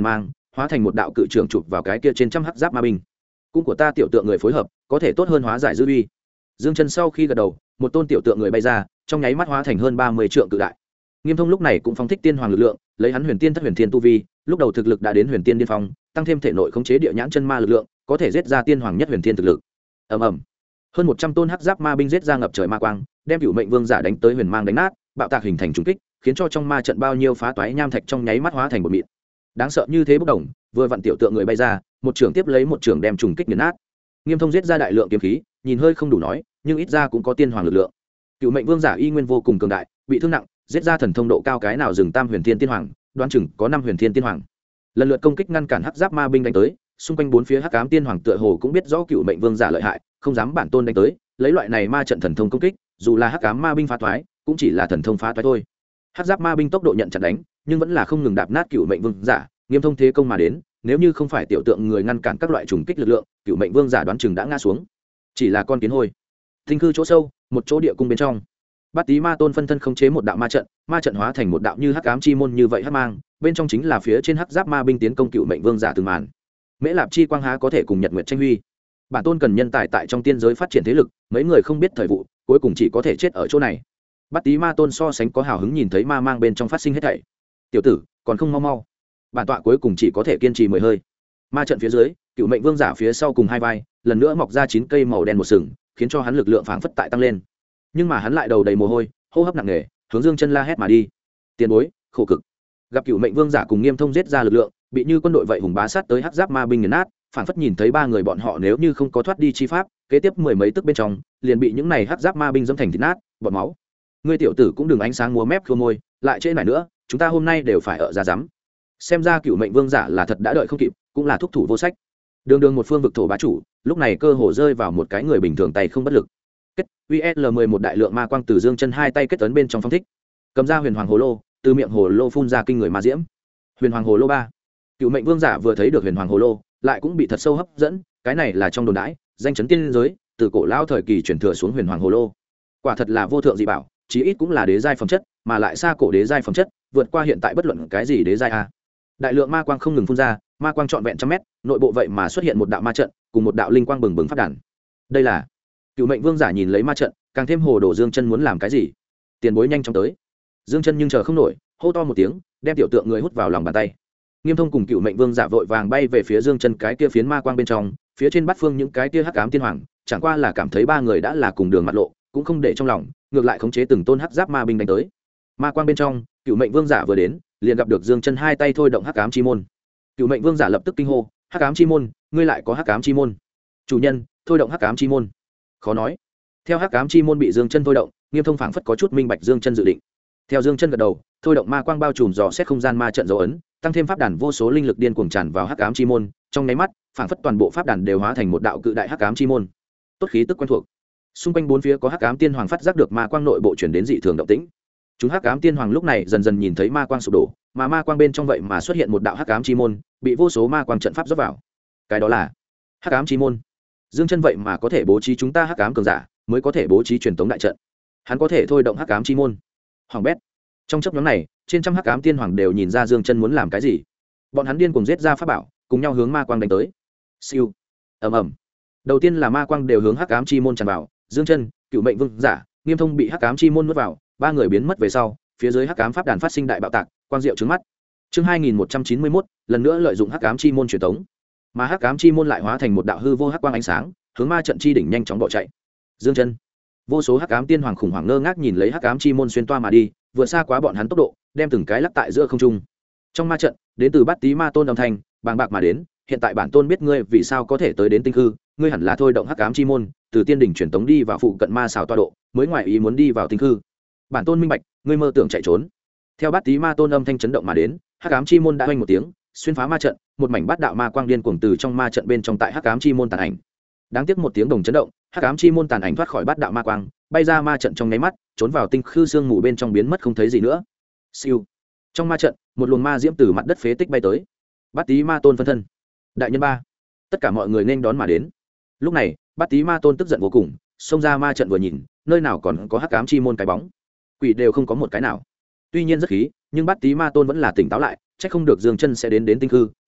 hóa thành một đạo cự trường chụp vào cái kia trên trăm hắc giáp ma binh. Cung của ta tiểu tượng người phối hợp có thể tốt hơn hóa giải dư uy. Dương Chân sau khi gật đầu, một tôn tiểu tượng người bay ra, trong nháy mắt hóa thành hơn 30 trượng cự đại. Nghiêm Thông lúc này cũng phóng thích tiên hoàng lực lượng, lấy hắn huyền tiên thất huyền thiên tu vi, lúc đầu thực lực đã đến huyền tiên điên phong, tăng thêm thể nội khống chế địa nhãn chân ma lực lượng, có thể giết ra tiên hoàng nhất huyền thiên thực lực. Ầm ầm. Hơn 100 tôn hắc giáp ma binh giết ra ngập trời ma quang, đem Cửu Mệnh Vương giả đánh tới huyền mang đánh nát, bạo tạc hình thành trùng kích, khiến cho trong ma trận bao nhiêu phá toái nham thạch trong nháy mắt hóa thành một mịn. Đáng sợ như thế bốc đồng, vừa vặn tiểu tượng người bay ra, một trường tiếp lấy một trường đem trùng kích nghiền nát. Nghiêm Thông giết ra đại lượng kiếm khí, nhìn hơi không đủ nói, nhưng ít ra cũng có tiên hoàng lực lượng. Cửu Mệnh Vương giả y nguyên vô cùng cường đại, bị thương nặng, giết ra thần thông độ cao cái nào dừng tam huyền thiên tiên hoàng, đoán chừng có 5 huyền thiên tiên hoàng. Lần lượt công kích ngăn cản hắc giáp ma binh đánh tới, xung quanh bốn phía hắc ám tiên hoàng tựa hồ cũng biết rõ Cửu Mệnh Vương giả lợi hại, không dám bản tôn đánh tới, lấy loại này ma trận thần thông công kích, dù là hắc ám ma binh phá thoái, cũng chỉ là thần thông phá thoái thôi. Hắc giáp ma binh tốc độ nhận chặn đánh, nhưng vẫn là không ngừng đạp nát Cửu Mệnh Vương giả, Nghiêm Thông thế công mà đến, nếu như không phải tiểu tượng người ngăn cản các loại trùng kích lực lượng, Cửu Mệnh Vương giả đoán chừng đã ngã xuống. Chỉ là con kiến hôi. Tinh khư chỗ sâu, một chỗ địa cung bên trong, Bát Tý Ma Tôn phân thân khống chế một đạo ma trận hóa thành một đạo như hắc ám chi môn như vậy hắc mang, bên trong chính là phía trên hắc giáp ma binh tiến công Cửu Mệnh Vương giả từng màn. Mễ Lạp chi quang há có thể cùng Nhật Nguyệt tranh huy. Bản tôn cần nhân tài tại trong tiên giới phát triển thế lực, mấy người không biết thời vụ, cuối cùng chỉ có thể chết ở chỗ này. Bát Tý Ma Tôn so sánh có hào hứng nhìn thấy ma mang bên trong phát sinh hết thảy. Tiểu tử, còn không mau mau. Bản tọa cuối cùng chỉ có thể kiên trì 10 hơi. Ma trận phía dưới, Cửu Mệnh Vương giả phía sau cùng hai vai, lần nữa mọc ra 9 cây màu đen một sừng, khiến cho hắn lực lượng phảng phất tại tăng lên. Nhưng mà hắn lại đầu đầy mồ hôi, hô hấp nặng nề, hướng Dương Chân la hét mà đi. Tiền bối, khổ cực. Gặp Cửu Mệnh Vương giả cùng Nghiêm Thông giết ra lực lượng, bị như quân đội vậy hùng bá sát tới hắc giáp ma binh nghiền nát, phảng phất nhìn thấy ba người bọn họ nếu như không có thoát đi chi pháp, kế tiếp 10 mấy tức bên trong, liền bị những này hắc giáp ma binh dẫm thành thịt nát, bọt máu. Ngươi tiểu tử cũng đừng ánh sáng múa mép khua môi, lại trễ nải nữa, chúng ta hôm nay đều phải ở ra rắm. Xem ra Cửu Mệnh Vương giả là thật đã đợi không kịp, cũng là thúc thủ vô sách. Đường một phương vực thổ bá chủ, lúc này cơ hồ rơi vào một cái người bình thường tay không bất lực. Kết USL11 đại lượng ma quang từ Dương Chân hai tay kết ấn bên trong phong thích, cầm ra huyền hoàng hồ lô, từ miệng hồ lô phun ra kinh người ma diễm. Huyền hoàng hồ lô 3. Cửu Mệnh Vương giả vừa thấy được huyền hoàng hồ lô, lại cũng bị thật sâu hấp dẫn, cái này là trong đồn đãi, danh chấn tiên giới, từ cổ lão thời kỳ truyền thừa xuống huyền hoàng hồ lô. Quả thật là vô thượng dị bảo, chí ít cũng là đế giai phẩm chất, mà lại xa cổ đế giai phẩm chất, vượt qua hiện tại bất luận cái gì đế giai a. Đại lượng ma quang không ngừng phun ra, ma quang trọn vẹn trăm mét, nội bộ vậy mà xuất hiện một đạo ma trận, cùng một đạo linh quang bừng bừng phát đàn. Đây là Cửu Mệnh Vương giả nhìn lấy ma trận, càng thêm hồ đồ Dương Chân muốn làm cái gì. Tiền bối nhanh chóng tới. Dương Chân nhưng chờ không nổi, hô to một tiếng, đem tiểu tượng người hút vào lòng bàn tay. Nghiêm Thông cùng Cửu Mệnh Vương giả vội vàng bay về phía Dương Chân cái kia phiến ma quang bên trong, phía trên bát phương những cái kia hắc ám tiên hoàng, chẳng qua là cảm thấy ba người đã là cùng đường mặt lộ, cũng không để trong lòng, ngược lại khống chế từng tôn hắc giáp ma binh đánh tới. Ma quang bên trong, Cửu Mệnh Vương giả vừa đến, liền gặp được Dương Chân hai tay thôi động hắc ám chi môn. Cửu Mệnh Vương giả lập tức kinh hô, hắc ám chi môn, ngươi lại có hắc ám chi môn? Chủ nhân, thôi động hắc ám chi môn. Khó nói. Theo hắc ám chi môn bị Dương Chân thôi động, Nghiêm Thông phảng phất có chút minh bạch Dương Chân dự định. Theo Dương Chân gật đầu, thôi động ma quang bao trùm dò xét không gian ma trận dấu ấn, tăng thêm pháp đàn vô số linh lực điên cuồng tràn vào hắc ám chi môn, trong nháy mắt, phảng phất toàn bộ pháp đàn đều hóa thành một đạo cự đại hắc ám chi môn. Tốt khí tức quen thuộc. Xung quanh bốn phía có hắc ám tiên hoàng phát giác được ma quang nội bộ truyền đến dị thường động tĩnh. Chúng hắc ám tiên hoàng lúc này dần dần nhìn thấy ma quang sụp đổ, mà ma quang bên trong vậy mà xuất hiện một đạo hắc ám chi môn, bị vô số ma quang trận pháp rót vào. Cái đó là hắc ám chi môn. Dương Chân vậy mà có thể bố trí chúng ta hắc ám cường giả, mới có thể bố trí truyền tống đại trận. Hắn có thể thôi động hắc ám chi môn. Hoàng bét. Trong chốc ngắn này, trên trăm hắc ám tiên hoàng đều nhìn ra Dương Chân muốn làm cái gì. Bọn hắn điên cuồng giết ra pháp bảo, cùng nhau hướng ma quang đánh tới. Siêu. Ầm ầm. Đầu tiên là ma quang đều hướng hắc ám chi môn tràn vào, Dương Chân, Cửu Mệnh Vương giả, Nghiêm Thông bị hắc ám chi môn nuốt vào, ba người biến mất về sau, phía dưới hắc ám pháp đàn phát sinh đại bạo tạc, quang diệu trứng mắt. Chương 2191, lần nữa lợi dụng hắc ám chi môn truyền tống. Mà hắc ám chi môn lại hóa thành một đạo hư vô hắc quang ánh sáng, hướng ma trận chi đỉnh nhanh chóng bỏ chạy. Dương Chân, vô số hắc ám tiên hoàng khủng hoảng ngơ ngác nhìn lấy hắc ám chi môn xuyên toa mà đi, vượt xa quá bọn hắn tốc độ, đem từng cái lắc tại giữa không trung. Trong ma trận, đến từ Bát Tý Ma Tôn âm thanh, bàng bạc mà đến, hiện tại bản tôn biết ngươi vì sao có thể tới đến tinh hư, ngươi hẳn là thôi động hắc ám chi môn, từ tiên đỉnh truyền tống đi vào phụ cận ma xảo tọa độ, mới ngoại ý muốn đi vào tinh hư. Bản tôn minh bạch, ngươi mơ tưởng chạy trốn. Theo Bát Tý Ma Tôn âm thanh chấn động mà đến, hắc ám chi môn đã oanh một tiếng, xuyên phá ma trận, một mảnh bát đạo ma quang điên cuồng từ trong ma trận bên trong tại hắc ám chi môn tàn ảnh. Đáng tiếc một tiếng đồng chấn động, hắc ám chi môn tàn ảnh thoát khỏi bát đạo ma quang, bay ra ma trận trong nháy mắt, trốn vào tinh khư sương mù bên trong biến mất không thấy gì nữa. Siêu. Trong ma trận, một luồng ma diễm từ mặt đất phế tích bay tới. Bát Tý Ma Tôn phân thân. Đại nhân ba. Tất cả mọi người nên đón mà đến. Lúc này, Bát Tý Ma Tôn tức giận vô cùng, xông ra ma trận vừa nhìn, nơi nào còn có hắc ám chi môn cái bóng. Quỷ đều không có một cái nào. Tuy nhiên rất khí, nhưng Bát Tý Ma Tôn vẫn là tỉnh táo lại, chắc không được Dương Chân sẽ đến tinh hư,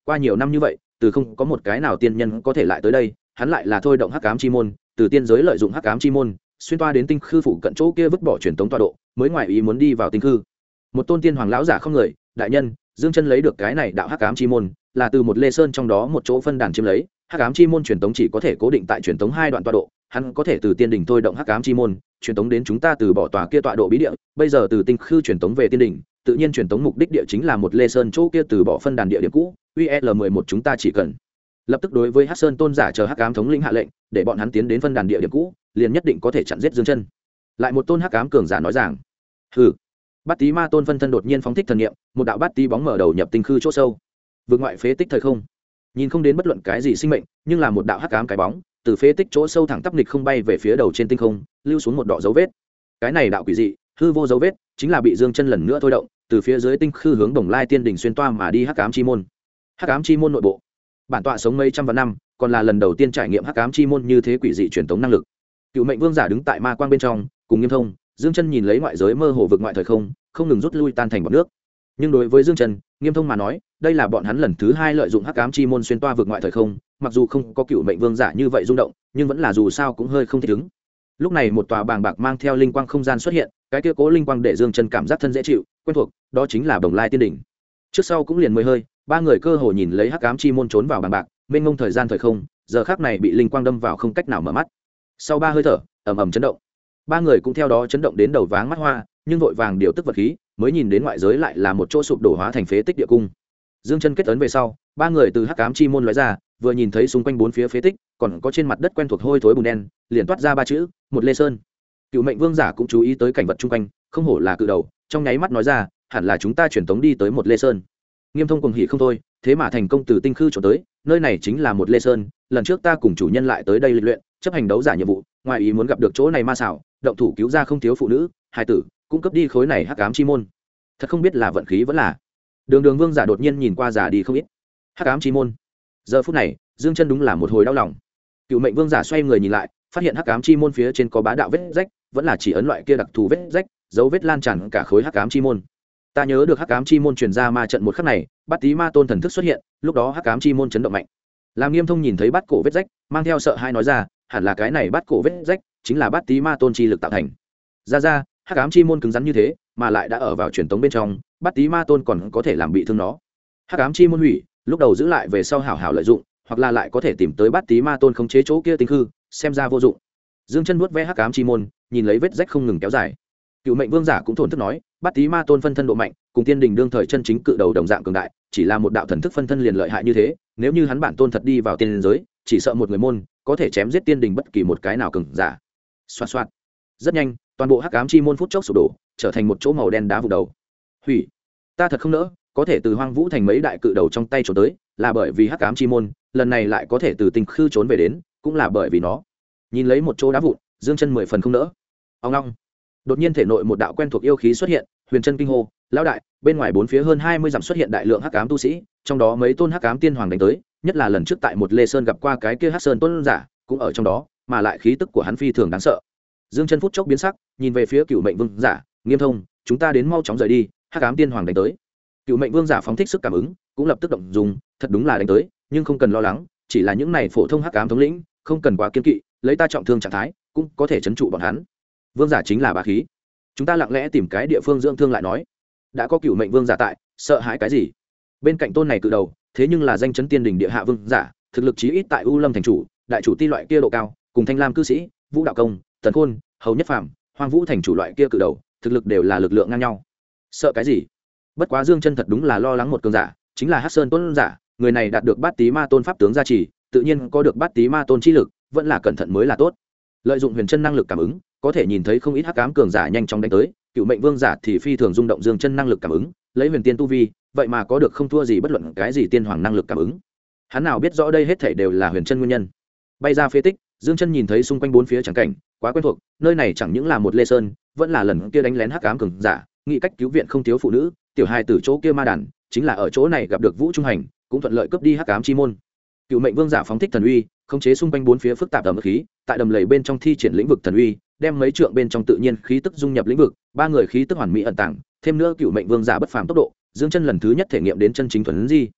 qua nhiều năm như vậy từ không có một cái nào tiên nhân có thể lại tới đây, hắn lại là thôi động hắc ám chi môn, từ tiên giới lợi dụng hắc ám chi môn xuyên toa đến tinh khư phụ cận chỗ kia vứt bỏ truyền tống tọa độ, mới ngoài ý muốn đi vào tinh khư. Một tôn tiên hoàng lão giả không người, đại nhân, Dương Chân lấy được cái này đạo hắc ám chi môn, là từ một lê sơn trong đó một chỗ phân đàn chiếm lấy, hắc ám chi môn truyền tống chỉ có thể cố định tại truyền tống 2 đoạn tọa độ, hắn có thể từ tiên đỉnh thôi động hắc ám chi môn, truyền tống đến chúng ta từ bỏ tòa kia tọa độ bí địa, bây giờ từ tinh khư truyền tống về tiên đỉnh, tự nhiên truyền tống mục đích địa chính là một lê sơn chỗ kia từ bỏ phân đàn địa điểm cũ, UL11 chúng ta chỉ cần lập tức đối với Hắc Sơn tôn giả chờ hắc ám thống lĩnh hạ lệnh, để bọn hắn tiến đến phân đàn địa điểm cũ, liền nhất định có thể chặn giết Dương Chân. Lại một tôn hắc ám cường giả nói rằng, hừ. Bát Tí Ma tôn phân thân đột nhiên phóng thích thần niệm, một đạo bát tí bóng mở đầu nhập tinh khư chỗ sâu, vượt ngoại phế tích thời không, nhìn không đến bất luận cái gì sinh mệnh, nhưng là một đạo hắc ám cái bóng từ phế tích chỗ sâu thẳng tắp nghịch không bay về phía đầu trên tinh không, lưu xuống một đạo dấu vết. Cái này đạo quỷ dị hư vô dấu vết chính là bị Dương Chân lần nữa thôi động, từ phía dưới tinh khư hướng Đồng Lai Tiên đỉnh xuyên toa mà đi hắc ám chi môn. Hắc ám chi môn nội bộ, bản tọa sống mấy trăm vạn năm, còn là lần đầu tiên trải nghiệm hắc ám chi môn như thế quỷ dị truyền tống năng lực. Cựu Mệnh Vương giả đứng tại ma quang bên trong, cùng Nghiêm Thông, Dương Chân nhìn lấy ngoại giới mơ hồ vực ngoại thời không, không ngừng rút lui tan thành bọt nước. Nhưng đối với Dương Chân, Nghiêm Thông mà nói, đây là bọn hắn lần thứ 2 lợi dụng hắc ám chi môn xuyên toa vực ngoại thời không, mặc dù không có Cựu Mệnh Vương giả như vậy rung động, nhưng vẫn là dù sao cũng hơi không thích ứng. Lúc này một tòa bàng bạc mang theo linh quang không gian xuất hiện, cái kia cố linh quang để Dương Chân cảm giác thân dễ chịu, quen thuộc, đó chính là Bồng Lai Tiên đỉnh. Trước sau cũng liền 10 hơi, ba người cơ hồ nhìn lấy hắc ám chi môn trốn vào bàng bạc, mênh mông thời gian thời không, giờ khắc này bị linh quang đâm vào không cách nào mở mắt. Sau 3 hơi thở, ầm ầm chấn động. Ba người cũng theo đó chấn động đến đầu váng mắt hoa, nhưng vội vàng điều tức vật khí, mới nhìn đến ngoại giới lại là một chỗ sụp đổ hóa thành phế tích địa cung. Dương Chân kết ấn về sau, ba người từ hắc ám chi môn lóe ra, vừa nhìn thấy xung quanh bốn phía phế tích, còn có trên mặt đất quen thuộc hôi thối bùn đen, liền toát ra ba chữ, một Lê Sơn. Cựu Mệnh Vương giả cũng chú ý tới cảnh vật chung quanh, không hổ là cự đầu, trong nháy mắt nói ra, hẳn là chúng ta truyền tống đi tới một Lê Sơn. Nghiêm Thông cuồng hỉ không thôi, thế mà thành công từ tinh khư trốn tới, nơi này chính là một Lê Sơn, lần trước ta cùng chủ nhân lại tới đây luyện, chấp hành đấu giả nhiệm vụ, ngoài ý muốn gặp được chỗ này ma xảo, động thủ cứu ra không thiếu phụ nữ, hài tử, cung cấp đi khối này hắc ám chi môn. Thật không biết là vận khí vẫn là. Đường Vương giả đột nhiên nhìn qua giả đi không ít. Hắc ám chi môn. Giờ phút này, Dương Chân đúng là một hồi đau lòng. Cựu Mệnh Vương giả xoay người nhìn lại, phát hiện hắc ám chi môn phía trên có bá đạo vết rách, vẫn là chỉ ấn loại kia đặc thù vết rách, dấu vết lan tràn cả khối hắc ám chi môn. Ta nhớ được hắc ám chi môn truyền ra ma trận một khắc này, Bát Tí Ma tôn thần thức xuất hiện, lúc đó hắc ám chi môn chấn động mạnh. Làm Nghiêm Thông nhìn thấy bát cổ vết rách, mang theo sợ hãi nói ra, hẳn là cái này bát cổ vết rách chính là Bát Tí Ma tôn chi lực tạo thành. Ra, hắc ám chi môn cứng rắn như thế, mà lại đã ở vào truyền tống bên trong, Bát Tí Ma tôn còn có thể làm bị thương nó. Hắc ám chi môn hủy, lúc đầu giữ lại về sau hảo hảo lợi dụng, hoặc là lại có thể tìm tới Bát Tí Ma tôn khống chế chỗ kia tinh hư, xem ra vô dụng. Dương Chân nuốt ve hắc ám chi môn, nhìn lấy vết rách không ngừng kéo dài. Cựu Mệnh Vương giả cũng thổn thức nói, Bát Tí Ma tôn phân thân độ mạnh, cùng tiên đình đương thời chân chính cự đầu đồng dạng cường đại, chỉ là một đạo thần thức phân thân liền lợi hại như thế, nếu như hắn bản tôn thật đi vào tiên giới, chỉ sợ một người môn có thể chém giết tiên đình bất kỳ một cái nào cường giả. Xoạt. Rất nhanh, toàn bộ hắc ám chi môn phút chốc sụp đổ, trở thành một chỗ màu đen đá vụ đầu. Hủy. Ta thật không nỡ, có thể từ Hoang Vũ thành mấy đại cự đầu trong tay trốn tới, là bởi vì hắc ám chi môn, lần này lại có thể từ tinh khư trốn về đến, cũng là bởi vì nó. Nhìn lấy một chỗ đá vụn, Dương Chân 10 phần không nỡ. Ông long. Đột nhiên thể nội một đạo quen thuộc yêu khí xuất hiện, Huyền Chân kinh hô, lão đại, bên ngoài bốn phía hơn 20 dặm xuất hiện đại lượng hắc ám tu sĩ, trong đó mấy tôn hắc ám tiên hoàng đánh tới, nhất là lần trước tại một Lê Sơn gặp qua cái kia Hắc Sơn tôn giả, cũng ở trong đó, mà lại khí tức của hắn phi thường đáng sợ. Dương Chân phút chốc biến sắc, nhìn về phía Cựu Mệnh Vương giả, Nghiêm Thông, chúng ta đến mau chóng rời đi, hắc ám tiên hoàng đánh tới. Cựu Mệnh Vương giả phóng thích sức cảm ứng, cũng lập tức động dùng, thật đúng là đánh tới, nhưng không cần lo lắng, chỉ là những này phổ thông hắc ám thống lĩnh, không cần quá kiên kỵ, lấy ta trọng thương trạng thái, cũng có thể trấn trụ bọn hắn. Vương giả chính là bá khí. Chúng ta lặng lẽ tìm cái địa phương dưỡng thương lại nói. Đã có Cựu Mệnh Vương giả tại, sợ hãi cái gì? Bên cạnh tôn này cự đầu, thế nhưng là danh chấn tiên đỉnh địa hạ vương giả, thực lực chí ít tại U Lâm thành chủ, đại chủ ti loại kia độ cao, cùng Thanh Lam cư sĩ, Vũ đạo công, Tần Khôn, Hầu Nhất Phàm, Hoang Vũ thành chủ loại kia cự đầu, thực lực đều là lực lượng ngang nhau. Sợ cái gì? Bất quá Dương Chân thật đúng là lo lắng một cường giả, chính là Hắc Sơn tôn giả, người này đạt được Bát Tí Ma tôn pháp tướng gia trì, tự nhiên có được Bát Tí Ma tôn chi lực, vẫn là cẩn thận mới là tốt. Lợi dụng huyền chân năng lực cảm ứng, có thể nhìn thấy không ít hắc ám cường giả nhanh chóng đánh tới, Cựu Mệnh Vương giả thì phi thường rung động Dương Chân năng lực cảm ứng, lấy huyền tiên tu vi, vậy mà có được không thua gì bất luận cái gì tiên hoàng năng lực cảm ứng. Hắn nào biết rõ đây hết thảy đều là huyền chân nguyên nhân. Bay ra phế tích, Dương Chân nhìn thấy xung quanh bốn phía chẳng cảnh, quá quen thuộc, nơi này chẳng những là một Lê Sơn, vẫn là lần kia đánh lén hắc ám cường giả, nghĩ cách cứu viện không thiếu phụ nữ, tiểu hài tử chỗ kia ma đàn, chính là ở chỗ này gặp được Vũ Trung Hành, cũng thuận lợi cướp đi hắc ám chi môn. Cựu Mệnh Vương giả phóng thích thần uy, khống chế xung quanh bốn phía phức tạp ẩm khí, tại đầm lầy bên trong thi triển lĩnh vực thần uy, đem mấy trượng bên trong tự nhiên khí tức dung nhập lĩnh vực, ba người khí tức hoàn mỹ ẩn tàng, thêm nữa Cựu Mệnh Vương giả bất phàm tốc độ, Dương Chân lần thứ nhất thể nghiệm đến chân chính thuần di.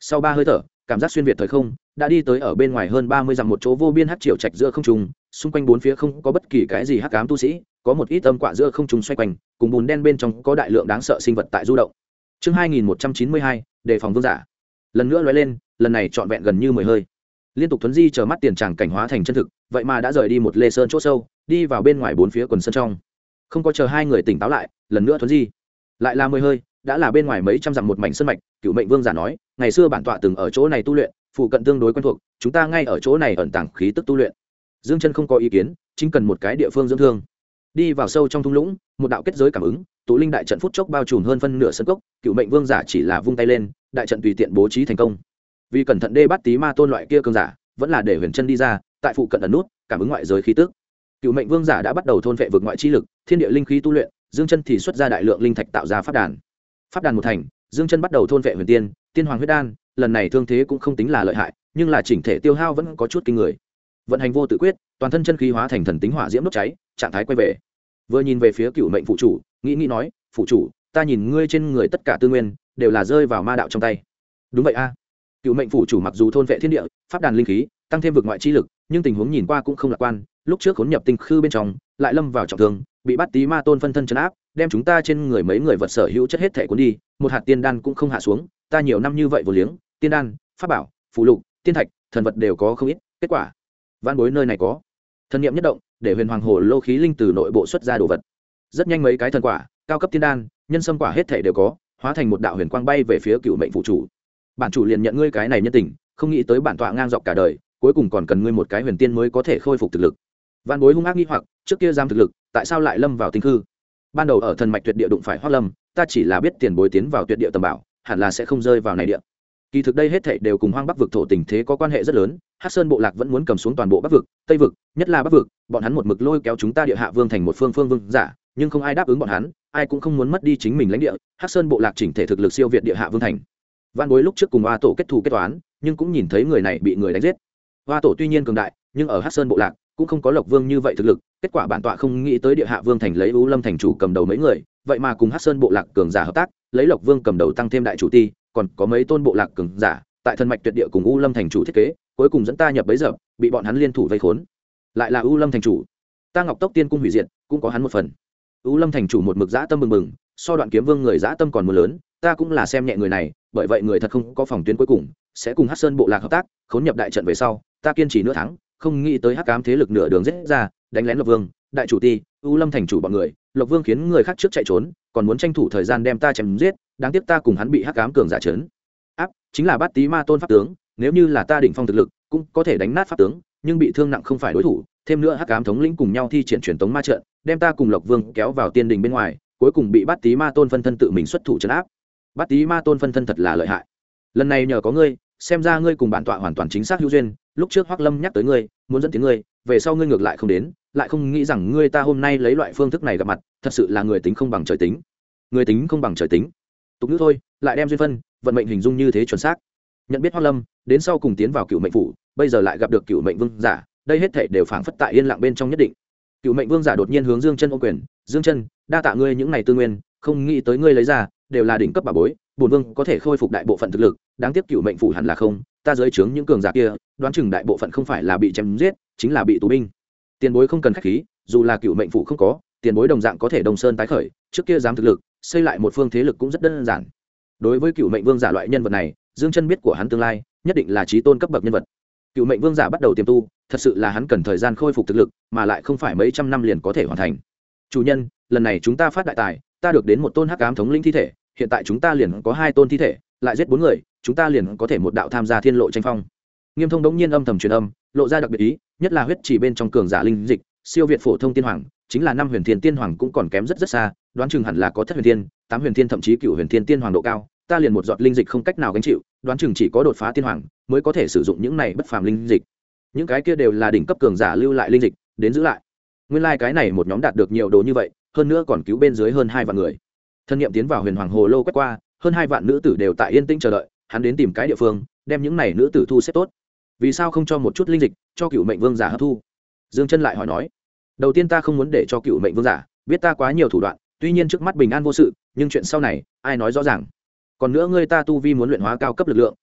Sau 3 hơi thở, cảm giác xuyên việt thời không, đã đi tới ở bên ngoài hơn 30 dặm một chỗ vô biên hắc triều trạch giữa không trung, xung quanh bốn phía không có bất kỳ cái gì hắc ám tu sĩ, có một ít âm quạ giữa không trung xoay quanh, cùng bùn đen bên trong có đại lượng đáng sợ sinh vật tại du động. Chương 2192, đề phòng vương giả. Lần nữa lóe lên, lần này trọn vẹn gần như 10 hơi. Liên tục thuấn di chờ mắt tiền tràng cảnh hóa thành chân thực, vậy mà đã rời đi một lê sơn chỗ sâu, đi vào bên ngoài bốn phía quần sơn trong. Không có chờ hai người tỉnh táo lại, lần nữa thuấn di. Lại là 10 hơi, đã là bên ngoài mấy trăm dặm một mảnh sơn mạch. Cửu Mệnh Vương giả nói, ngày xưa bản tọa từng ở chỗ này tu luyện, phụ cận tương đối quen thuộc, chúng ta ngay ở chỗ này ẩn tàng khí tức tu luyện. Dương Chân không có ý kiến, chính cần một cái địa phương dưỡng thương. Đi vào sâu trong thung lũng, một đạo kết giới cảm ứng, tụ linh đại trận phút chốc bao trùm hơn phân nửa sân cốc. Cửu Mệnh Vương giả chỉ là vung tay lên, đại trận tùy tiện bố trí thành công. Vì cẩn thận đê bắt tí ma tôn loại kia cường giả, vẫn là để Huyền Chân đi ra, tại phụ cận ẩn nút, cảm ứng ngoại giới khí tức. Cửu Mệnh Vương giả đã bắt đầu thôn phệ vực ngoại chi lực, thiên địa linh khí tu luyện, Dương Chân thì xuất ra đại lượng linh thạch tạo ra pháp đàn. Pháp đàn một thành, Dương Chân bắt đầu thôn phệ huyền tiên, tiên hoàng huyết đan, lần này thương thế cũng không tính là lợi hại, nhưng là chỉnh thể tiêu hao vẫn có chút kinh người. Vận hành vô tự quyết, toàn thân chân khí hóa thành thần tính hỏa diễm đốt cháy, trạng thái quay về. Vừa nhìn về phía Cửu Mệnh phụ chủ, nghĩ nói, phụ chủ, ta nhìn ngươi trên người tất cả tư nguyên đều là rơi vào ma đạo trong tay. Đúng vậy a. Cửu Mệnh phụ chủ mặc dù thôn phệ thiên địa, pháp đàn linh khí, tăng thêm vực ngoại chi lực, nhưng tình huống nhìn qua cũng không lạc quan, lúc trước khốn nhập tinh khư bên trong, lại lâm vào trọng thương, bị bắt tí ma tôn phân thân trấn áp, đem chúng ta trên người mấy người vật sở hữu chất hết thể cuốn đi, một hạt tiên đan cũng không hạ xuống, ta nhiều năm như vậy vô liếng, tiên đan, pháp bảo, phù lục, tiên thạch, thần vật đều có không ít, kết quả, vạn bối nơi này có. Thần niệm nhất động, để Huyền Hoàng Hồ lô khí linh từ nội bộ xuất ra đồ vật. Rất nhanh mấy cái thần quả, cao cấp tiên đan, nhân sâm quả hết thể đều có, hóa thành một đạo huyền quang bay về phía Cửu Mệnh phụ chủ. Bản chủ liền nhận ngươi cái này nhân tình, không nghĩ tới bản tọa ngang dọc cả đời, cuối cùng còn cần ngươi một cái huyền tiên mới có thể khôi phục thực lực. Vạn bối hung ác nghi hoặc, trước kia giam thực lực, tại sao lại lâm vào tinh khư? Ban đầu ở thần mạch tuyệt địa đụng phải Hoắc Lâm, ta chỉ là biết tiền bối tiến vào tuyệt địa tầm bảo, hẳn là sẽ không rơi vào này địa. Kỳ thực đây hết thảy đều cùng Hoang Bắc vực thổ tình thế có quan hệ rất lớn, Hắc Sơn bộ lạc vẫn muốn cầm xuống toàn bộ Bắc vực, Tây vực, nhất là Bắc vực, bọn hắn một mực lôi kéo chúng ta địa hạ vương thành một phương vương giả, nhưng không ai đáp ứng bọn hắn, ai cũng không muốn mất đi chính mình lãnh địa, Hắc Sơn bộ lạc chỉnh thể thực lực siêu việt địa hạ vương thành. Vạn bối lúc trước cùng Hoa tổ kết thù kết toán, nhưng cũng nhìn thấy người này bị người đánh giết. Hoa tổ tuy nhiên cường đại, nhưng ở Hắc Sơn bộ lạc cũng không có Lộc Vương như vậy thực lực, kết quả bản tọa không nghĩ tới địa hạ vương thành lấy U Lâm thành chủ cầm đầu mấy người, vậy mà cùng Hắc Sơn bộ lạc cường giả hợp tác, lấy Lộc Vương cầm đầu tăng thêm đại chủ ti, còn có mấy tôn bộ lạc cường giả, tại thần mạch tuyệt địa cùng U Lâm thành chủ thiết kế, cuối cùng dẫn ta nhập bấy giờ, bị bọn hắn liên thủ vây khốn. Lại là U Lâm thành chủ, ta Ngọc Tốc Tiên cung hủy diệt, cũng có hắn một phần. U Lâm thành chủ một mực dã tâm bừng bừng, so Đoạn Kiếm Vương người dã tâm còn muốn lớn, ta cũng là xem nhẹ người này, bởi vậy người thật không có phòng tuyến cuối cùng, sẽ cùng Hắc Sơn bộ lạc hợp tác, khốn nhập đại trận về sau, ta kiên trì nửa tháng, không nghĩ tới Hắc Ám thế lực nửa đường giết ra, đánh lén Lộc Vương, đại chủ ti, U Lâm thành chủ bọn người, Lộc Vương khiến người khác trước chạy trốn, còn muốn tranh thủ thời gian đem ta chém giết, đáng tiếc ta cùng hắn bị Hắc Ám cường giả trấn áp, chính là Bát Tí Ma tôn pháp tướng, nếu như là ta đỉnh phong thực lực, cũng có thể đánh nát pháp tướng, nhưng bị thương nặng không phải đối thủ, thêm nữa Hắc Ám thống lĩnh cùng nhau thi triển truyền tống ma trận, đem ta cùng Lộc Vương kéo vào tiên đình bên ngoài, cuối cùng bị Bát Tí Ma tôn phân thân tự mình xuất thủ trấn áp. Bát Tí Ma tôn phân thân thật là lợi hại. Lần này nhờ có ngươi, xem ra ngươi cùng bản tọa hoàn toàn chính xác hữu duyên, lúc trước Hoắc Lâm nhắc tới ngươi, muốn dẫn tiếng ngươi, về sau ngươi ngược lại không đến, lại không nghĩ rằng ngươi ta hôm nay lấy loại phương thức này gặp mặt, thật sự là người tính không bằng trời tính. Người tính không bằng trời tính. Tục ngữ thôi, lại đem duyên phân, vận mệnh hình dung như thế chuẩn xác. Nhận biết Hoắc Lâm, đến sau cùng tiến vào Cửu Mệnh phủ, bây giờ lại gặp được Cửu Mệnh vương giả, đây hết thảy đều phảng phất tại yên lặng bên trong nhất định. Cửu Mệnh vương giả đột nhiên hướng Dương Chân ôm quyền, "Dương Chân, đa tạ ngươi những này tư nguyên, không nghĩ tới ngươi lấy ra, đều là đỉnh cấp bảo bối, bổn vương có thể khôi phục đại bộ phận thực lực, đáng tiếc Cửu Mệnh phủ hẳn là không, ta dưới trướng những cường giả kia, đoán chừng đại bộ phận không phải là bị chém giết, chính là bị tù binh. Tiền bối không cần khách khí, dù là Cửu Mệnh phủ không có, tiền bối đồng dạng có thể Đông Sơn tái khởi, trước kia dám thực lực, xây lại một phương thế lực cũng rất đơn giản." Đối với Cửu Mệnh vương giả loại nhân vật này, Dương Chân biết của hắn tương lai, nhất định là chí tôn cấp bậc nhân vật. Cửu Mệnh vương giả bắt đầu tiềm tu, thật sự là hắn cần thời gian khôi phục thực lực, mà lại không phải mấy trăm năm liền có thể hoàn thành. "Chủ nhân, lần này chúng ta phát đại tài, ta được đến một tôn Hắc Ám thống lĩnh thi thể, hiện tại chúng ta liền có 2 tôn thi thể, lại giết 4 người, chúng ta liền có thể một đạo tham gia thiên lộ tranh phong." Nghiêm Thông đống nhiên âm thầm truyền âm, lộ ra đặc biệt ý, nhất là huyết chỉ bên trong cường giả linh dịch, siêu việt phổ thông tiên hoàng, chính là 5 huyền thiên tiên hoàng cũng còn kém rất xa, đoán chừng hẳn là có thất huyền thiên, 8 huyền thiên thậm chí cửu huyền thiên tiên hoàng độ cao, ta liền một giọt linh dịch không cách nào gánh chịu, đoán chừng chỉ có đột phá tiên hoàng mới có thể sử dụng những này bất phàm linh dịch. Những cái kia đều là đỉnh cấp cường giả lưu lại linh dịch, đến giữ lại. Nguyên lai cái này một nhóm đạt được nhiều đồ như vậy, hơn nữa còn cứu bên dưới hơn 2 vạn người. Thân niệm tiến vào Huyền Hoàng Hồ lô quét qua, hơn 2 vạn nữ tử đều tại yên tĩnh chờ đợi, hắn đến tìm cái địa phương, đem những này nữ tử thu xếp tốt. Vì sao không cho một chút linh dịch cho Cửu Mệnh vương giả hấp thu? Dương Chân lại hỏi nói. Đầu tiên ta không muốn để cho Cửu Mệnh vương giả biết ta quá nhiều thủ đoạn, tuy nhiên trước mắt bình an vô sự, nhưng chuyện sau này ai nói rõ ràng. Còn nữa ngươi ta tu vi muốn luyện hóa cao cấp lực lượng,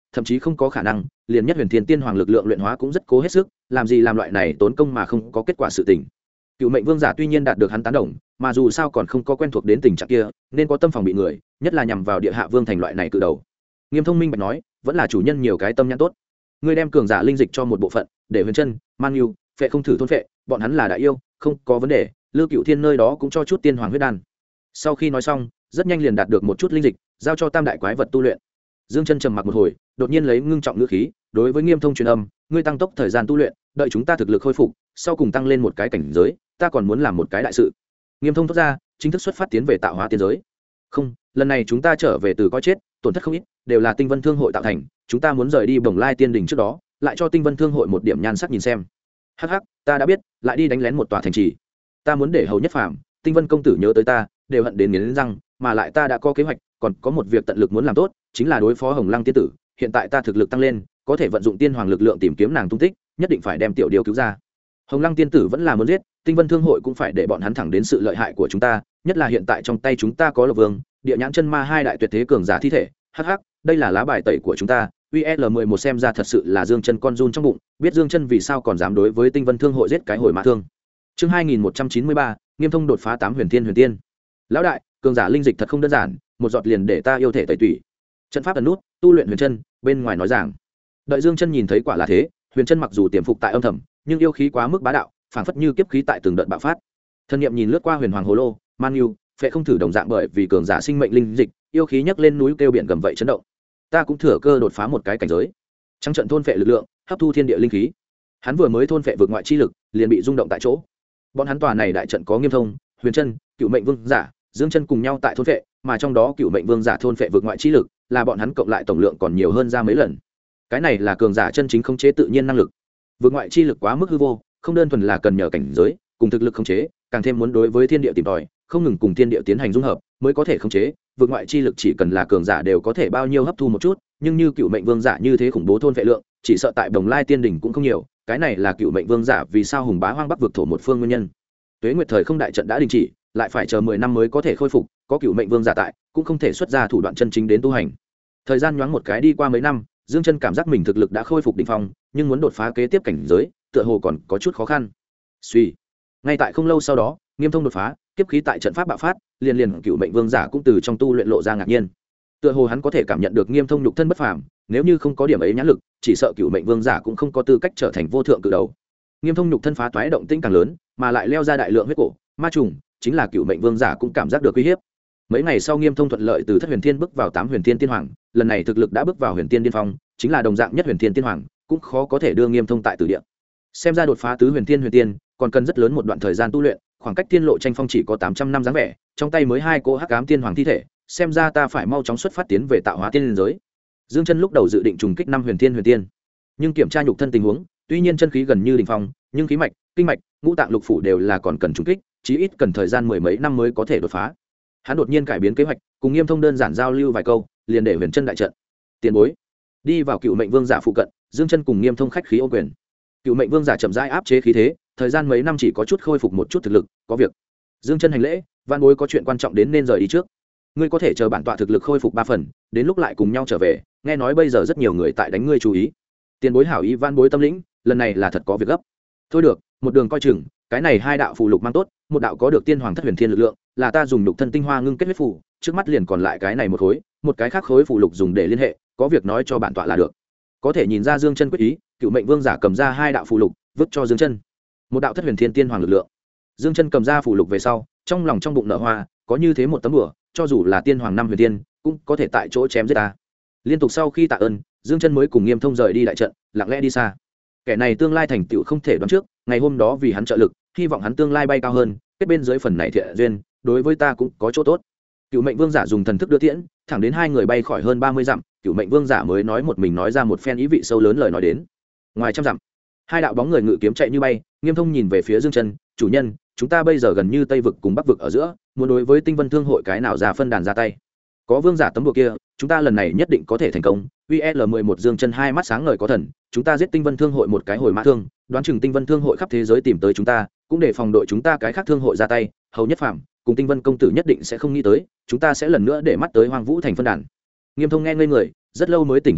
thậm chí không có khả năng, liền nhất huyền thiên tiên hoàng lực lượng luyện hóa cũng rất cố hết sức, làm gì làm loại này tốn công mà không có kết quả sự tình. Cựu mệnh vương giả tuy nhiên đạt được hắn tán đồng, mà dù sao còn không có quen thuộc đến tình trạng kia, nên có tâm phòng bị người, nhất là nhằm vào địa hạ vương thành loại này cự đầu. Nghiêm Thông minh bạch nói, vẫn là chủ nhân nhiều cái tâm nhãn tốt. Ngươi đem cường giả linh dịch cho một bộ phận, để Huyền Chân, Man Nhu, Phệ không thử thôn phệ, bọn hắn là đại yêu, không có vấn đề. Lưu Cựu Thiên nơi đó cũng cho chút tiên hoàng huyết đan. Sau khi nói xong, rất nhanh liền đạt được một chút linh dịch, giao cho tam đại quái vật tu luyện. Dương Chân trầm mặc một hồi, đột nhiên lấy ngưng trọng ngữ khí, đối với Nghiêm Thông truyền âm, ngươi tăng tốc thời gian tu luyện, đợi chúng ta thực lực khôi phục, sau cùng tăng lên một cái cảnh giới, ta còn muốn làm một cái đại sự. Nghiêm Thông thốt ra, chính thức xuất phát tiến về tạo hóa tiên giới. Không, lần này chúng ta trở về từ coi chết, tổn thất không ít, đều là Tinh Vân Thương hội tạo thành, chúng ta muốn rời đi Bồng Lai Tiên Đình trước đó, lại cho Tinh Vân Thương hội một điểm nhan sắc nhìn xem. Hắc hắc, ta đã biết, lại đi đánh lén một tòa thành trì. Ta muốn để Hầu Nhất Phàm, Tinh Vân công tử nhớ tới ta, đều hận đến nghiến răng, mà lại ta đã có kế hoạch, còn có một việc tận lực muốn làm tốt, chính là đối phó Hồng Lăng tiên tử. Hiện tại ta thực lực tăng lên, có thể vận dụng tiên hoàng lực lượng tìm kiếm nàng tung tích, nhất định phải đem tiểu điều cứu ra. Hồng Lăng tiên tử vẫn là muốn giết, Tinh Vân Thương hội cũng phải để bọn hắn thẳng đến sự lợi hại của chúng ta, nhất là hiện tại trong tay chúng ta có Lộc Vương, Địa Nhãn Chân Ma hai đại tuyệt thế cường giả thi thể. Hắc hắc, đây là lá bài tẩy của chúng ta. UL11 xem ra thật sự là Dương Chân con run trong bụng, biết Dương Chân vì sao còn dám đối với Tinh Vân Thương hội giết cái hồi mã thương. Chương 2193, Nghiêm Thông đột phá 8 huyền tiên. Lão đại, cường giả linh dịch thật không đơn giản, một giọt liền để ta yêu thể tẩy tủy. Trận pháp ẩn nút, tu luyện Huyền Chân, bên ngoài nói giảng. Đợi Dương Chân nhìn thấy quả là thế, Huyền Chân mặc dù tiềm phục tại âm thầm, nhưng yêu khí quá mức bá đạo, phảng phất như kiếp khí tại từng đợt bạo phát. Thân niệm nhìn lướt qua Huyền Hoàng Hồ Lô, Man Nhu, Phệ không thử đồng dạng bởi vì cường giả sinh mệnh linh dịch, yêu khí nhấc lên núi kêu biển gầm vậy chấn động. Ta cũng thừa cơ đột phá một cái cảnh giới. Trắng trận thôn phệ lực lượng, hấp thu thiên địa linh khí. Hắn vừa mới thôn phệ vượt ngoại chi lực, liền bị rung động tại chỗ. Bọn hắn tòa này đại trận có Nghiêm Thông, Huyền Chân, Cựu Mệnh Vương giả, Dương Chân cùng nhau tại thôn phệ, mà trong đó Cựu Mệnh Vương giả thôn phệ vượt ngoại chi lực, là bọn hắn cộng lại tổng lượng còn nhiều hơn ra mấy lần. Cái này là cường giả chân chính khống chế tự nhiên năng lực. Vượt ngoại chi lực quá mức hư vô, không đơn thuần là cần nhờ cảnh giới, cùng thực lực khống chế, càng thêm muốn đối với thiên địa tìm tòi, không ngừng cùng thiên địa tiến hành dung hợp, mới có thể khống chế. Vượt ngoại chi lực chỉ cần là cường giả đều có thể bao nhiêu hấp thu một chút, nhưng như Cựu Mệnh Vương giả như thế khủng bố thôn phệ lượng, chỉ sợ tại Đồng Lai Tiên Đỉnh cũng không nhiều. Cái này là Cựu Mệnh Vương giả vì sao hùng bá hoang bắc vực thổ một phương nguyên nhân. Tuế Nguyệt thời không đại trận đã đình chỉ, lại phải chờ 10 năm mới có thể khôi phục, có Cựu Mệnh Vương giả tại, cũng không thể xuất ra thủ đoạn chân chính đến tu hành. Thời gian nhoáng một cái đi qua mấy năm, Dương Chân cảm giác mình thực lực đã khôi phục đỉnh phong, nhưng muốn đột phá kế tiếp cảnh giới, tựa hồ còn có chút khó khăn. Suy, ngay tại không lâu sau đó, Nghiêm Thông đột phá, kiếp khí tại trận pháp bạo phát, liền Cựu Mệnh Vương giả cũng từ trong tu luyện lộ ra ngạc nhiên. Tựa hồ hắn có thể cảm nhận được Nghiêm Thông nhục thân bất phàm, nếu như không có điểm ấy nhãn lực, chỉ sợ Cựu Mệnh Vương giả cũng không có tư cách trở thành vô thượng cự đầu. Nghiêm Thông nhục thân phá toái động tĩnh càng lớn, mà lại leo ra đại lượng huyết cổ, ma trùng, chính là Cựu Mệnh Vương giả cũng cảm giác được uy hiếp. Mấy ngày sau Nghiêm Thông thuận lợi từ Thất Huyền Thiên bước vào 8 huyền tiên tiên hoàng, lần này thực lực đã bước vào huyền tiên điên phong, chính là đồng dạng nhất huyền tiên tiên hoàng, cũng khó có thể đưa Nghiêm Thông tại tử địa. Xem ra đột phá tứ huyền tiên còn cần rất lớn một đoạn thời gian tu luyện, khoảng cách tiên lộ tranh phong chỉ có 800 năm dáng vẻ, trong tay mới 2 cỗ hắc ám tiên hoàng thi thể, xem ra ta phải mau chóng xuất phát tiến về tạo hóa tiên giới. Dương Chân lúc đầu dự định trùng kích 5 huyền tiên, nhưng kiểm tra nhục thân tình huống, tuy nhiên chân khí gần như đỉnh phong, nhưng khí mạch, kinh mạch, ngũ tạng lục phủ đều là còn cần trùng kích, chí ít cần thời gian mười mấy năm mới có thể đột phá. Hắn đột nhiên cải biến kế hoạch, cùng Nghiêm Thông đơn giản giao lưu vài câu, liền để Huyền Chân đại trận. Tiền bối, đi vào Cựu Mệnh Vương giả phụ cận, Dương Chân cùng Nghiêm Thông khách khí ô quyền. Cựu Mệnh Vương giả chậm rãi áp chế khí thế, thời gian mấy năm chỉ có chút khôi phục một chút thực lực, có việc. Dương Chân hành lễ, van bối có chuyện quan trọng đến nên rời đi trước. Ngươi có thể chờ bản tọa thực lực khôi phục 3 phần, đến lúc lại cùng nhau trở về, nghe nói bây giờ rất nhiều người tại đánh ngươi chú ý. Tiền bối hảo ý van bối tâm lĩnh, lần này là thật có việc gấp. Thôi được, một đường coi chừng, cái này 2 đạo phù lục mang tốt, một đạo có được tiên hoàng thất huyền thiên lực lượng, là ta dùng nhục thân tinh hoa ngưng kết huyết phù, trước mắt liền còn lại cái này một khối, một cái khác khối phù lục dùng để liên hệ, có việc nói cho bản tọa là được. Có thể nhìn ra Dương Chân quyết ý, Cựu Mệnh Vương giả cầm ra 2 đạo phù lục, vứt cho Dương Chân. Một đạo thất huyền thiên tiên hoàng lực lượng. Dương Chân cầm ra phù lục về sau, trong lòng trong bụng nở hoa, có như thế một tấm bùa, cho dù là tiên hoàng 5 huyền tiên, cũng có thể tại chỗ chém giết ta. Liên tục sau khi tạ ơn, Dương Chân mới cùng Nghiêm Thông rời đi đại trận, lặng lẽ đi xa. Kẻ này tương lai thành tựu không thể đoán trước, ngày hôm đó vì hắn trợ lực, hy vọng hắn tương lai bay cao hơn, kết bên dưới phần này thiện duyên, đối với ta cũng có chỗ tốt. Cựu Mệnh Vương giả dùng thần thức đưa tiễn, thẳng đến 2 người bay khỏi hơn 30 dặm, Cựu Mệnh Vương giả mới nói một mình nói ra một phen ý vị sâu lớn lời nói đến. Ngoài trăm dặm, 2 đạo bóng người ngự kiếm chạy như bay, Nghiêm Thông nhìn về phía Dương Chân, chủ nhân, chúng ta bây giờ gần như Tây vực cùng Bắc vực ở giữa, muốn đối với Tinh Vân Thương hội cái nào ra phân đàn ra tay. Có vương giả tấm bùa kia, chúng ta lần này nhất định có thể thành công. VL11 Dương Chân 2 mắt sáng ngời có thần, chúng ta giết Tinh Vân Thương hội một cái hồi mã thương, đoán chừng Tinh Vân Thương hội khắp thế giới tìm tới chúng ta, cũng để phòng đội chúng ta cái khác thương hội ra tay, Hầu Nhất Phàm cùng Tinh Vân công tử nhất định sẽ không nghĩ tới, chúng ta sẽ lần nữa để mắt tới Hoang Vũ thành phân đàn. Nghiêm Thông nghe ngây người, rất lâu mới tỉnh hồn lại,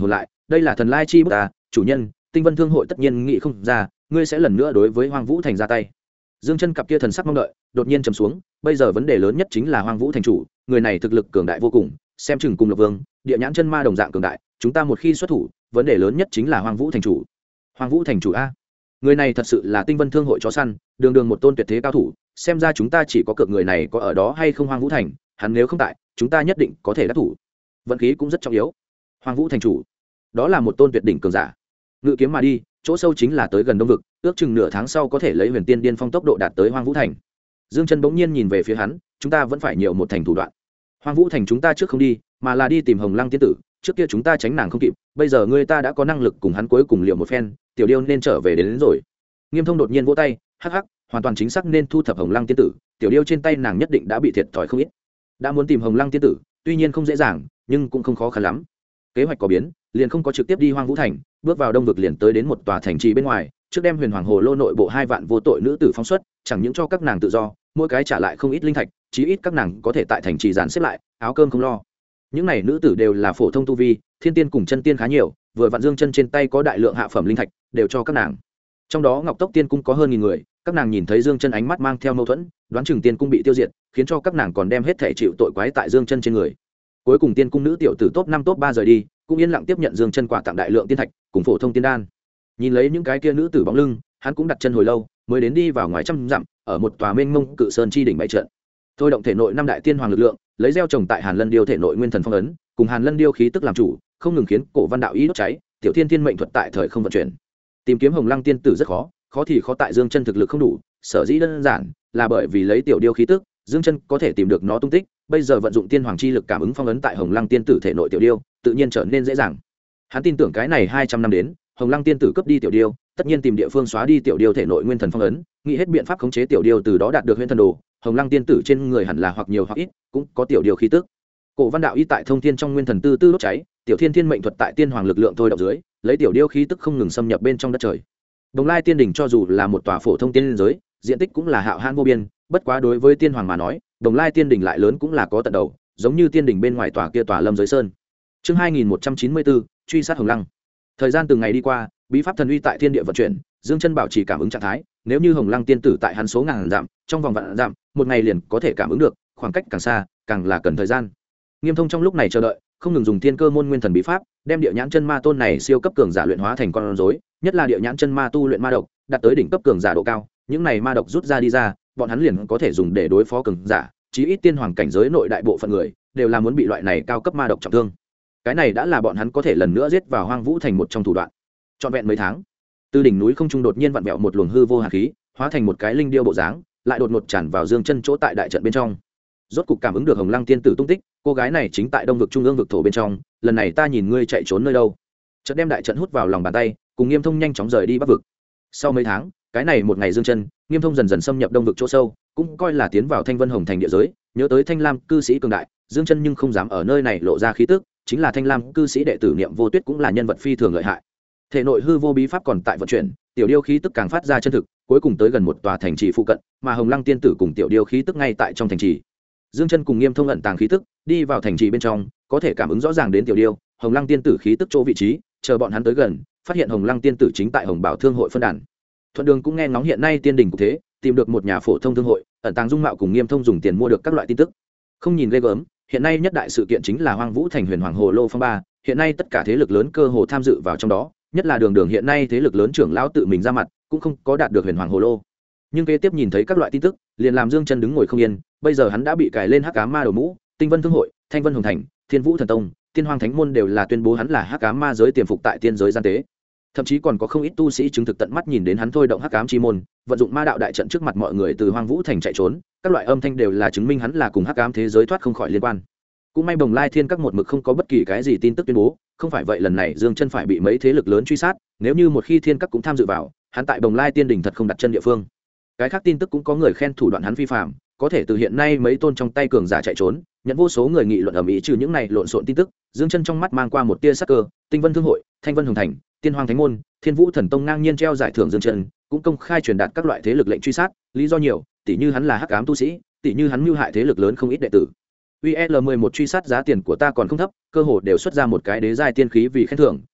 đây là thần lai chi bút ta chủ nhân, Tinh Vân Thương hội tất nhiên nghĩ không ra ngươi sẽ lần nữa đối với Hoang Vũ Thành ra tay. Dương Chân cặp kia thần sắc mong đợi đột nhiên trầm xuống, bây giờ vấn đề lớn nhất chính là Hoang Vũ Thành chủ, người này thực lực cường đại vô cùng, xem chừng cùng Lộc Vương, Địa Nhãn Chân Ma đồng dạng cường đại, chúng ta một khi xuất thủ, vấn đề lớn nhất chính là Hoang Vũ Thành chủ. Hoang Vũ Thành chủ a, người này thật sự là Tinh Vân Thương hội chó săn, đường đường một tôn tuyệt thế cao thủ, xem ra chúng ta chỉ có cược người này có ở đó hay không Hoang Vũ Thành, hắn nếu không tại, chúng ta nhất định có thể đắc thủ. Vận khí cũng rất trọng yếu. Hoang Vũ Thành chủ, đó là một tôn tuyệt đỉnh cường giả. Ngự kiếm mà đi, chỗ sâu chính là tới gần đông vực, ước chừng nửa tháng sau có thể lấy Huyền Tiên Điên Phong tốc độ đạt tới Hoang Vũ Thành. Dương Chân bỗng nhiên nhìn về phía hắn, chúng ta vẫn phải nhiều một thành thủ đoạn. Hoang Vũ Thành chúng ta trước không đi, mà là đi tìm Hồng Lăng tiên tử, trước kia chúng ta tránh nàng không kịp, bây giờ ngươi ta đã có năng lực cùng hắn cuối cùng liều một phen, tiểu điêu nên trở về đến rồi. Nghiêm Thông đột nhiên vỗ tay, hắc hắc, hoàn toàn chính xác nên thu thập Hồng Lăng tiên tử, tiểu điêu trên tay nàng nhất định đã bị thiệt thòi không ít. Đã muốn tìm Hồng Lăng tiên tử, tuy nhiên không dễ dàng, nhưng cũng không khó khăn lắm. Kế hoạch có biến, liền không có trực tiếp đi Hoang Vũ Thành, bước vào đông vực liền tới đến một tòa thành trì bên ngoài, trước đem Huyền Hoàng Hồ Lô nội bộ 2 vạn vô tội nữ tử phóng xuất, chẳng những cho các nàng tự do, mỗi cái trả lại không ít linh thạch, chí ít các nàng có thể tại thành trì dàn xếp lại, áo cơm không lo. Những này nữ tử đều là phổ thông tu vi, thiên tiên cùng chân tiên khá nhiều, vừa vạn Dương Chân trên tay có đại lượng hạ phẩm linh thạch, đều cho các nàng. Trong đó Ngọc Tốc Tiên cung có hơn 1000 người, các nàng nhìn thấy Dương Chân ánh mắt mang theo mâu thuẫn, đoán chừng tiên cung bị tiêu diệt, khiến cho các nàng còn đem hết thể chịu tội quái tại Dương Chân trên người. Cuối cùng tiên cung nữ tiểu tử top 5 top 3 rời đi, cũng yên lặng tiếp nhận Dương Chân quà tặng đại lượng tiên thạch cùng phổ thông tiên đan. Nhìn lấy những cái kia nữ tử bóng lưng, hắn cũng đặt chân hồi lâu, mới đến đi vào ngoài trăm dặm, ở một tòa mênh mông cự sơn chi đỉnh bày trận. Thôi động thể nội 5 đại tiên hoàng lực lượng, lấy gieo trồng tại Hàn Lân Điêu thể nội nguyên thần phong ấn, cùng Hàn Lân Điêu khí tức làm chủ, không ngừng khiến cổ văn đạo ý đốt cháy, tiểu thiên thiên mệnh thuật tại thời không vận chuyển. Tìm kiếm Hồng Lăng tiên tử rất khó, khó thì khó tại Dương Chân thực lực không đủ, sở dĩ đơn giản là bởi vì lấy tiểu điêu khí tức, Dương Chân có thể tìm được nó tung tích, bây giờ vận dụng tiên hoàng chi lực cảm ứng phong ấn tại Hồng Lăng tiên tử thể nội tiểu điêu, tự nhiên trở nên dễ dàng. Hắn tin tưởng cái này 200 năm đến, Hồng Lăng tiên tử cướp đi tiểu điêu, tất nhiên tìm địa phương xóa đi tiểu điêu thể nội nguyên thần phong ấn, nghĩ hết biện pháp khống chế tiểu điêu, từ đó đạt được nguyên thần đồ. Hồng Lăng tiên tử trên người hẳn là hoặc nhiều hoặc ít cũng có tiểu điêu khí tức. Cổ văn đạo y tại thông thiên trong nguyên thần tư tư đốt cháy, tiểu thiên thiên mệnh thuật tại tiên hoàng lực lượng thôi động dưới, lấy tiểu điêu khí tức không ngừng xâm nhập bên trong đất trời. Đồng Lai tiên đỉnh cho dù là một tòa phổ thông tiên giới, diện tích cũng là hạo hãn vô biên, bất quá đối với tiên hoàng mà nói, Đồng Lai tiên đỉnh lại lớn cũng là có tận đầu, giống như tiên đỉnh bên ngoài tòa kia tòa Lâm Giới Sơn. Chương 2194, truy sát Hồng Lăng. Thời gian từng ngày đi qua, bí pháp thần uy tại thiên địa vận chuyển, Dương Chân bảo trì cảm ứng trạng thái, nếu như Hồng Lăng tiên tử tại hắn số ngàn dặm, trong vòng vạn dặm, một ngày liền có thể cảm ứng được, khoảng cách càng xa, càng là cần thời gian. Nghiêm Thông trong lúc này chờ đợi, không ngừng dùng thiên cơ môn nguyên thần bí pháp, đem Địa Nhãn Chân Ma tôn này siêu cấp cường giả luyện hóa thành con rối, nhất là Địa Nhãn Chân Ma tu luyện ma độc, đạt tới đỉnh cấp cường giả độ cao, những này ma độc rút ra đi ra, bọn hắn liền có thể dùng để đối phó cường giả, chí ít tiên hoàng cảnh giới nội đại bộ phận người đều là muốn bị loại này cao cấp ma độc trọng thương. Cái này đã là bọn hắn có thể lần nữa giết vào Hoang Vũ Thành một trong thủ đoạn. Trọn vẹn mấy tháng, từ đỉnh núi không trung đột nhiên vặn vẹo một luồng hư vô hàn khí, hóa thành một cái linh điêu bộ dáng, lại đột ngột tràn vào Dương Chân chỗ tại đại trận bên trong. Rốt cục cảm ứng được Hồng Lăng tiên tử tung tích, cô gái này chính tại đông vực trung ương vực thổ bên trong, lần này ta nhìn ngươi chạy trốn nơi đâu. Chợt đem đại trận hút vào lòng bàn tay, cùng Nghiêm Thông nhanh chóng rời đi bắc vực. Sau mấy tháng, cái này một ngày Dương Chân, Nghiêm Thông dần dần xâm nhập đông vực chỗ sâu, cũng coi là tiến vào Thanh Vân Hồng Thành địa giới, nhớ tới Thanh Lam cư sĩ cường đại, Dương Chân nhưng không dám ở nơi này lộ ra khí tức, chính là Thanh Lam cư sĩ đệ tử Niệm Vô Tuyết cũng là nhân vật phi thường lợi hại. Thể nội hư vô bí pháp còn tại vận chuyển, tiểu điêu khí tức càng phát ra chân thực, cuối cùng tới gần một tòa thành trì phụ cận, mà Hồng Lăng tiên tử cùng tiểu điêu khí tức ngay tại trong thành trì. Dương Chân cùng Nghiêm Thông ẩn tàng khí tức, đi vào thành trì bên trong, có thể cảm ứng rõ ràng đến tiểu điêu, Hồng Lăng tiên tử khí tức chỗ vị trí, chờ bọn hắn tới gần, phát hiện Hồng Lăng tiên tử chính tại Hồng Bảo Thương hội phân đàn. Thuận đường cũng nghe ngóng hiện nay tiên đình cục thế, tìm được một nhà phổ thông thương hội, ẩn tàng dung mạo cùng Nghiêm Thông dùng tiền mua được các loại tin tức. Không nhìn ghê gớm, hiện nay nhất đại sự kiện chính là Hoang Vũ Thành Huyền Hoàng Hồ Lô phong ba, hiện nay tất cả thế lực lớn cơ hồ tham dự vào trong đó, nhất là Đường hiện nay thế lực lớn trưởng lão tự mình ra mặt, cũng không có đạt được Huyền Hoàng Hồ Lô. Nhưng kế tiếp nhìn thấy các loại tin tức, liền làm Dương Chân đứng ngồi không yên, bây giờ hắn đã bị cài lên Hắc Ám Ma đầu mũ, Tinh Vân Thương hội, Thanh Vân Hồng Thành, Thiên Vũ Thần Tông, Tiên Hoang Thánh môn đều là tuyên bố hắn là Hắc Ám Ma giới tiềm phục tại tiên giới gian tế. Thậm chí còn có không ít tu sĩ chứng thực tận mắt nhìn đến hắn thôi động Hắc Ám chi môn, vận dụng ma đạo đại trận trước mặt mọi người từ Hoang Vũ Thành chạy trốn, các loại âm thanh đều là chứng minh hắn là cùng Hắc Ám thế giới thoát không khỏi liên quan. Cũng may Bồng Lai Thiên các một mực không có bất kỳ cái gì tin tức tuyên bố, không phải vậy lần này Dương Chân phải bị mấy thế lực lớn truy sát, nếu như một khi Thiên các cũng tham dự vào, hắn tại Bồng Lai Tiên đỉnh thật không đặt chân địa phương. Cái khác tin tức cũng có người khen thủ đoạn hắn phi phàm, có thể từ hiện nay mấy tôn trong tay cường giả chạy trốn, nhận vô số người nghị luận ầm ĩ. Trừ những này lộn xộn tin tức, Dương Chân trong mắt mang qua một tia sắc cơ, Tinh Vân Thương hội, Thanh Vân Hồng Thành, Tiên Hoang Thánh môn, Thiên Vũ Thần Tông ngang nhiên treo giải thưởng Dương Chân, cũng công khai truyền đạt các loại thế lực lệnh truy sát, lý do nhiều, tỷ như hắn là hắc ám tu sĩ, tỷ như hắn mưu hại thế lực lớn không ít đệ tử. UL11 truy sát giá tiền của ta còn không thấp, cơ hồ đều xuất ra một cái đế giai tiên khí vì khen thưởng,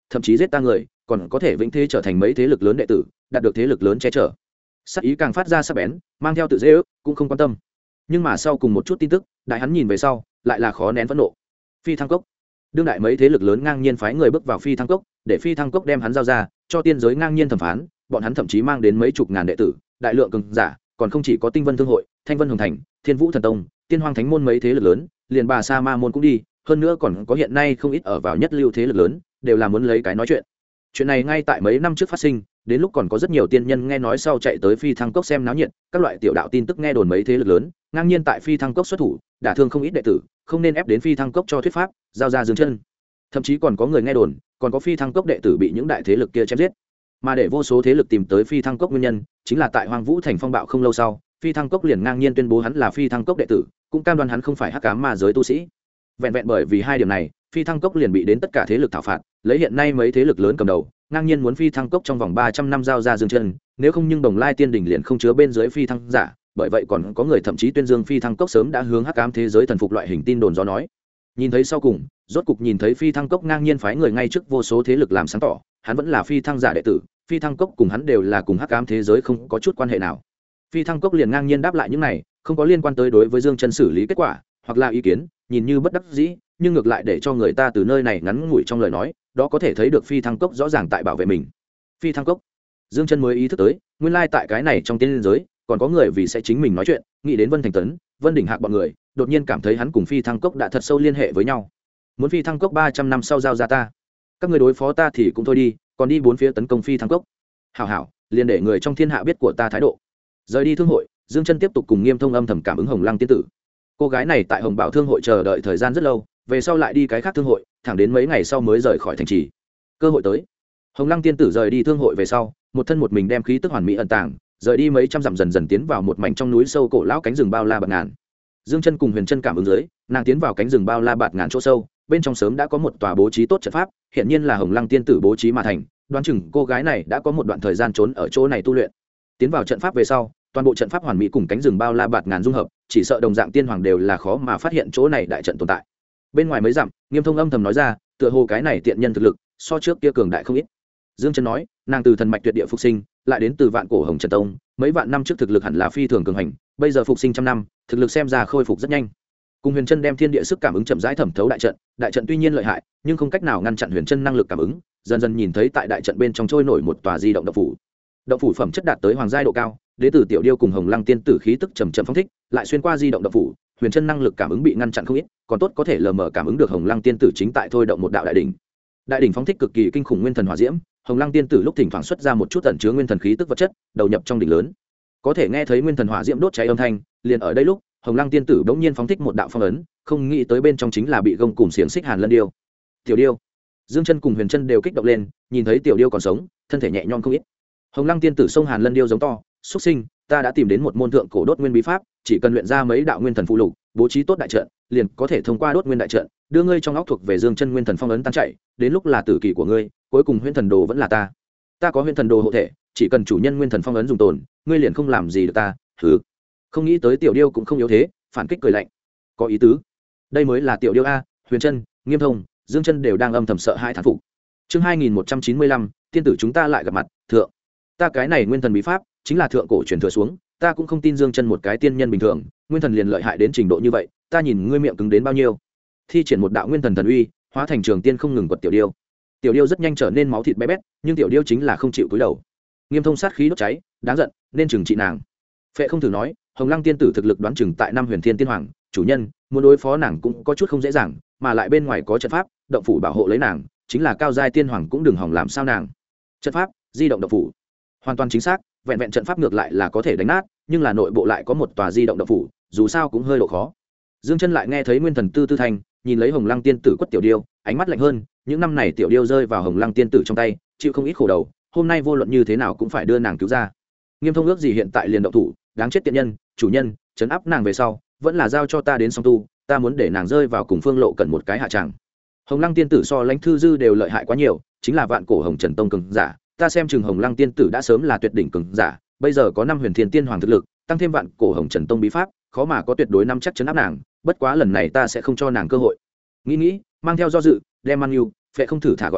thậm chí giết ta người, còn có thể vĩnh thế trở thành mấy thế lực lớn đệ tử, đạt được thế lực lớn che chở. Sắc ý càng phát ra sắc bén, mang theo tự dễ ước, cũng không quan tâm. Nhưng mà sau cùng một chút tin tức, đại hắn nhìn về sau, lại là khó nén phẫn nộ. Phi Thăng Cốc, đương đại mấy thế lực lớn ngang nhiên phái người bước vào Phi Thăng Cốc, để Phi Thăng Cốc đem hắn giao ra, cho tiên giới ngang nhiên thẩm phán, bọn hắn thậm chí mang đến mấy chục ngàn đệ tử, đại lượng cường giả, còn không chỉ có Tinh Vân Thương hội, Thanh Vân Hồng Thành, Thiên Vũ Thần Tông, Tiên Hoang Thánh môn mấy thế lực lớn, liền Bà Sa Ma môn cũng đi, hơn nữa còn có hiện nay không ít ở vào nhất lưu thế lực lớn, đều là muốn lấy cái nói chuyện. Chuyện này ngay tại mấy năm trước phát sinh, đến lúc còn có rất nhiều tiên nhân nghe nói sau chạy tới Phi Thăng Cốc xem náo nhiệt, các loại tiểu đạo tin tức nghe đồn mấy thế lực lớn, ngang nhiên tại Phi Thăng Cốc xuất thủ, đả thương không ít đệ tử, không nên ép đến Phi Thăng Cốc cho thuyết pháp, giao ra Dương Chân. Thậm chí còn có người nghe đồn, còn có Phi Thăng Cốc đệ tử bị những đại thế lực kia chém giết. Mà để vô số thế lực tìm tới Phi Thăng Cốc nguyên nhân, chính là tại Hoang Vũ Thành phong bạo không lâu sau, Phi Thăng Cốc liền ngang nhiên tuyên bố hắn là Phi Thăng Cốc đệ tử, cũng cam đoan hắn không phải hắc ám ma giới tu sĩ. Vẹn vẹn bởi vì hai điểm này, Phi Thăng Cốc liền bị đến tất cả thế lực thảo phạt, lấy hiện nay mấy thế lực lớn cầm đầu, ngang nhiên muốn Phi Thăng Cốc trong vòng 300 năm giao ra Dương Chân, nếu không nhưng Đồng Lai Tiên đỉnh liền không chứa bên dưới Phi Thăng giả, bởi vậy còn có người thậm chí tuyên dương Phi Thăng Cốc sớm đã hướng hắc ám thế giới thần phục loại hình tin đồn gió nói. Nhìn thấy sau cùng, rốt cục nhìn thấy Phi Thăng Cốc ngang nhiên phái người ngay trước vô số thế lực làm sáng tỏ, hắn vẫn là Phi Thăng giả đệ tử, Phi Thăng Cốc cùng hắn đều là cùng hắc ám thế giới không có chút quan hệ nào. Phi Thăng Cốc liền ngang nhiên đáp lại những này, không có liên quan tới đối với Dương Chân xử lý kết quả, hoặc là ý kiến, nhìn như bất đắc dĩ, nhưng ngược lại để cho người ta từ nơi này ngắn ngủi trong lời nói, đó có thể thấy được Phi Thăng Cốc rõ ràng tại bảo vệ mình. Phi Thăng Cốc, Dương Chân mới ý thức tới, nguyên lai tại cái này trong tiên giới, còn có người vì sẽ chính mình nói chuyện, nghĩ đến Vân Thành Tấn, Vân Đỉnh Hạc bọn người, đột nhiên cảm thấy hắn cùng Phi Thăng Cốc đã thật sâu liên hệ với nhau. Muốn Phi Thăng Cốc 300 năm sau giao ra ta, các người đối phó ta thì cũng thôi đi, còn đi bốn phía tấn công Phi Thăng Cốc. Hảo hảo, liền để người trong thiên hạ biết của ta thái độ. Rời đi thương hội, Dương Chân tiếp tục cùng Nghiêm Thông âm thầm cảm ứng Hồng Lăng tiên tử. Cô gái này tại Hồng Bảo thương hội chờ đợi thời gian rất lâu, về sau lại đi cái khác thương hội, thẳng đến mấy ngày sau mới rời khỏi thành trì. Cơ hội tới. Hồng Lăng tiên tử rời đi thương hội về sau, một thân một mình đem khí tức hoàn mỹ ẩn tàng, rời đi mấy trăm dặm dần dần tiến vào một mảnh trong núi sâu cổ lão cánh rừng bao la bạt ngàn. Dương Chân cùng Huyền Chân cảm ứng dưới, nàng tiến vào cánh rừng bao la bạt ngàn chỗ sâu, bên trong sớm đã có một tòa bố trí tốt trận pháp, hiện nhiên là Hồng Lăng tiên tử bố trí mà thành, đoán chừng cô gái này đã có một đoạn thời gian trốn ở chỗ này tu luyện. Tiến vào trận pháp về sau, toàn bộ trận pháp hoàn mỹ cùng cánh rừng bao la bạt ngàn dung hợp, chỉ sợ đồng dạng tiên hoàng đều là khó mà phát hiện chỗ này đại trận tồn tại. Bên ngoài mấy dặm, Nghiêm Thông âm thầm nói ra, tựa hồ cái này tiện nhân thực lực so trước kia cường đại không ít. Dương Chân nói, nàng từ thần mạch tuyệt địa phục sinh, lại đến từ vạn cổ Hồng Trần Tông, mấy vạn năm trước thực lực hẳn là phi thường cường hành, bây giờ phục sinh trăm năm, thực lực xem ra khôi phục rất nhanh. Cùng Huyền Chân đem thiên địa sức cảm ứng chậm rãi thẩm thấu đại trận tuy nhiên lợi hại, nhưng không cách nào ngăn chặn Huyền Chân năng lực cảm ứng, dần dần nhìn thấy tại đại trận bên trong trôi nổi một tòa di động động phủ. Động phủ phẩm chất đạt tới hoàng giai độ cao, đế tử tiểu điêu cùng Hồng Lăng tiên tử khí tức trầm trầm phóng thích, lại xuyên qua di động động phủ, Huyền Chân năng lực cảm ứng bị ngăn chặn không ít, còn tốt có thể lờ mờ cảm ứng được Hồng Lăng tiên tử chính tại thôi động một đạo đại đỉnh. Đại đỉnh phóng thích cực kỳ kinh khủng nguyên thần hỏa diễm, Hồng Lăng tiên tử lúc thỉnh thoảng xuất ra một chút ẩn chứa nguyên thần khí tức vật chất, đầu nhập trong đỉnh lớn. Có thể nghe thấy nguyên thần hỏa diễm đốt cháy âm thanh, liền ở đây lúc, Hồng Lăng tiên tử bỗng nhiên phóng thích một đạo phong ấn, không nghĩ tới bên trong chính là bị gông cùm xiềng xích Hàn Lân điêu. Tiểu điêu, Dương Chân cùng Huyền Chân đều kích động lên, nhìn thấy tiểu điêu còn sống, thân thể nhẹ nhõm không ít. Hồng Lăng tiên tử xông Hàn Lân điêu giống to, xuất sinh, ta đã tìm đến một môn thượng cổ đốt nguyên bí pháp, chỉ cần luyện ra mấy đạo nguyên thần phụ lục, bố trí tốt đại trận, liền có thể thông qua đốt nguyên đại trận, đưa ngươi trong óc thuộc về Dương Chân nguyên thần phong ấn tan chạy, đến lúc là tử kỳ của ngươi, cuối cùng huyễn thần đồ vẫn là ta. Ta có huyễn thần đồ hộ thể, chỉ cần chủ nhân nguyên thần phong ấn dùng tồn, ngươi liền không làm gì được ta. Hừ. Không nghĩ tới tiểu điêu cũng không yếu thế, phản kích cười lạnh. Có ý tứ. Đây mới là tiểu điêu a, Huyền Chân, Nghiêm Thông, Dương Chân đều đang âm thầm sợ hãi thán phục. Chương 2195, tiên tử chúng ta lại gặp mặt, thượng. Ta cái này nguyên thần bí pháp, chính là thượng cổ truyền thừa xuống, ta cũng không tin Dương Chân một cái tiên nhân bình thường, nguyên thần liền lợi hại đến trình độ như vậy, ta nhìn ngươi miệng cứng đến bao nhiêu. Thi triển một đạo nguyên thần thần uy, hóa thành trường tiên không ngừng quật tiểu điêu. Tiểu điêu rất nhanh trở nên máu thịt bé bét, nhưng tiểu điêu chính là không chịu cúi đầu. Nghiêm Thông sát khí đốt cháy, đáng giận, nên trừng trị nàng. Phệ không thử nói, Hồng Lăng tiên tử thực lực đoán chừng tại năm Huyền Thiên tiên hoàng, chủ nhân muốn đối phó nàng cũng có chút không dễ dàng, mà lại bên ngoài có trận pháp, động phủ bảo hộ lấy nàng, chính là cao giai tiên hoàng cũng đừng hòng làm sao nàng. Trận pháp, di động động phủ, hoàn toàn chính xác, vẹn vẹn trận pháp ngược lại là có thể đánh nát, nhưng là nội bộ lại có một tòa di động động phủ, dù sao cũng hơi độ khó. Dương Chân lại nghe thấy nguyên thần tư tư thành, nhìn lấy Hồng Lăng tiên tử quất tiểu điêu, ánh mắt lạnh hơn, những năm này tiểu điêu rơi vào Hồng Lăng tiên tử trong tay, chịu không ít khổ đầu, hôm nay vô luận như thế nào cũng phải đưa nàng cứu ra. Nghiêm Thông ước gì hiện tại liền động thủ, đáng chết tiện nhân, chủ nhân, trấn áp nàng về sau, vẫn là giao cho ta đến song tu, ta muốn để nàng rơi vào cùng Phương Lộ cần một cái hạ tràng. Hồng Lăng tiên tử so Lãnh Thư Dư đều lợi hại quá nhiều, chính là vạn cổ Hồng Trần Tông cường giả, ta xem chừng Hồng Lăng tiên tử đã sớm là tuyệt đỉnh cường giả, bây giờ có năm Huyền Thiên tiên hoàng thực lực, tăng thêm vạn cổ Hồng Trần Tông bí pháp, khó mà có tuyệt đối năm chắc trấn áp nàng, bất quá lần này ta sẽ không cho nàng cơ hội. Nghĩ mang theo do dự, đem Man Nhu, Phệ không thử thả gọi ra,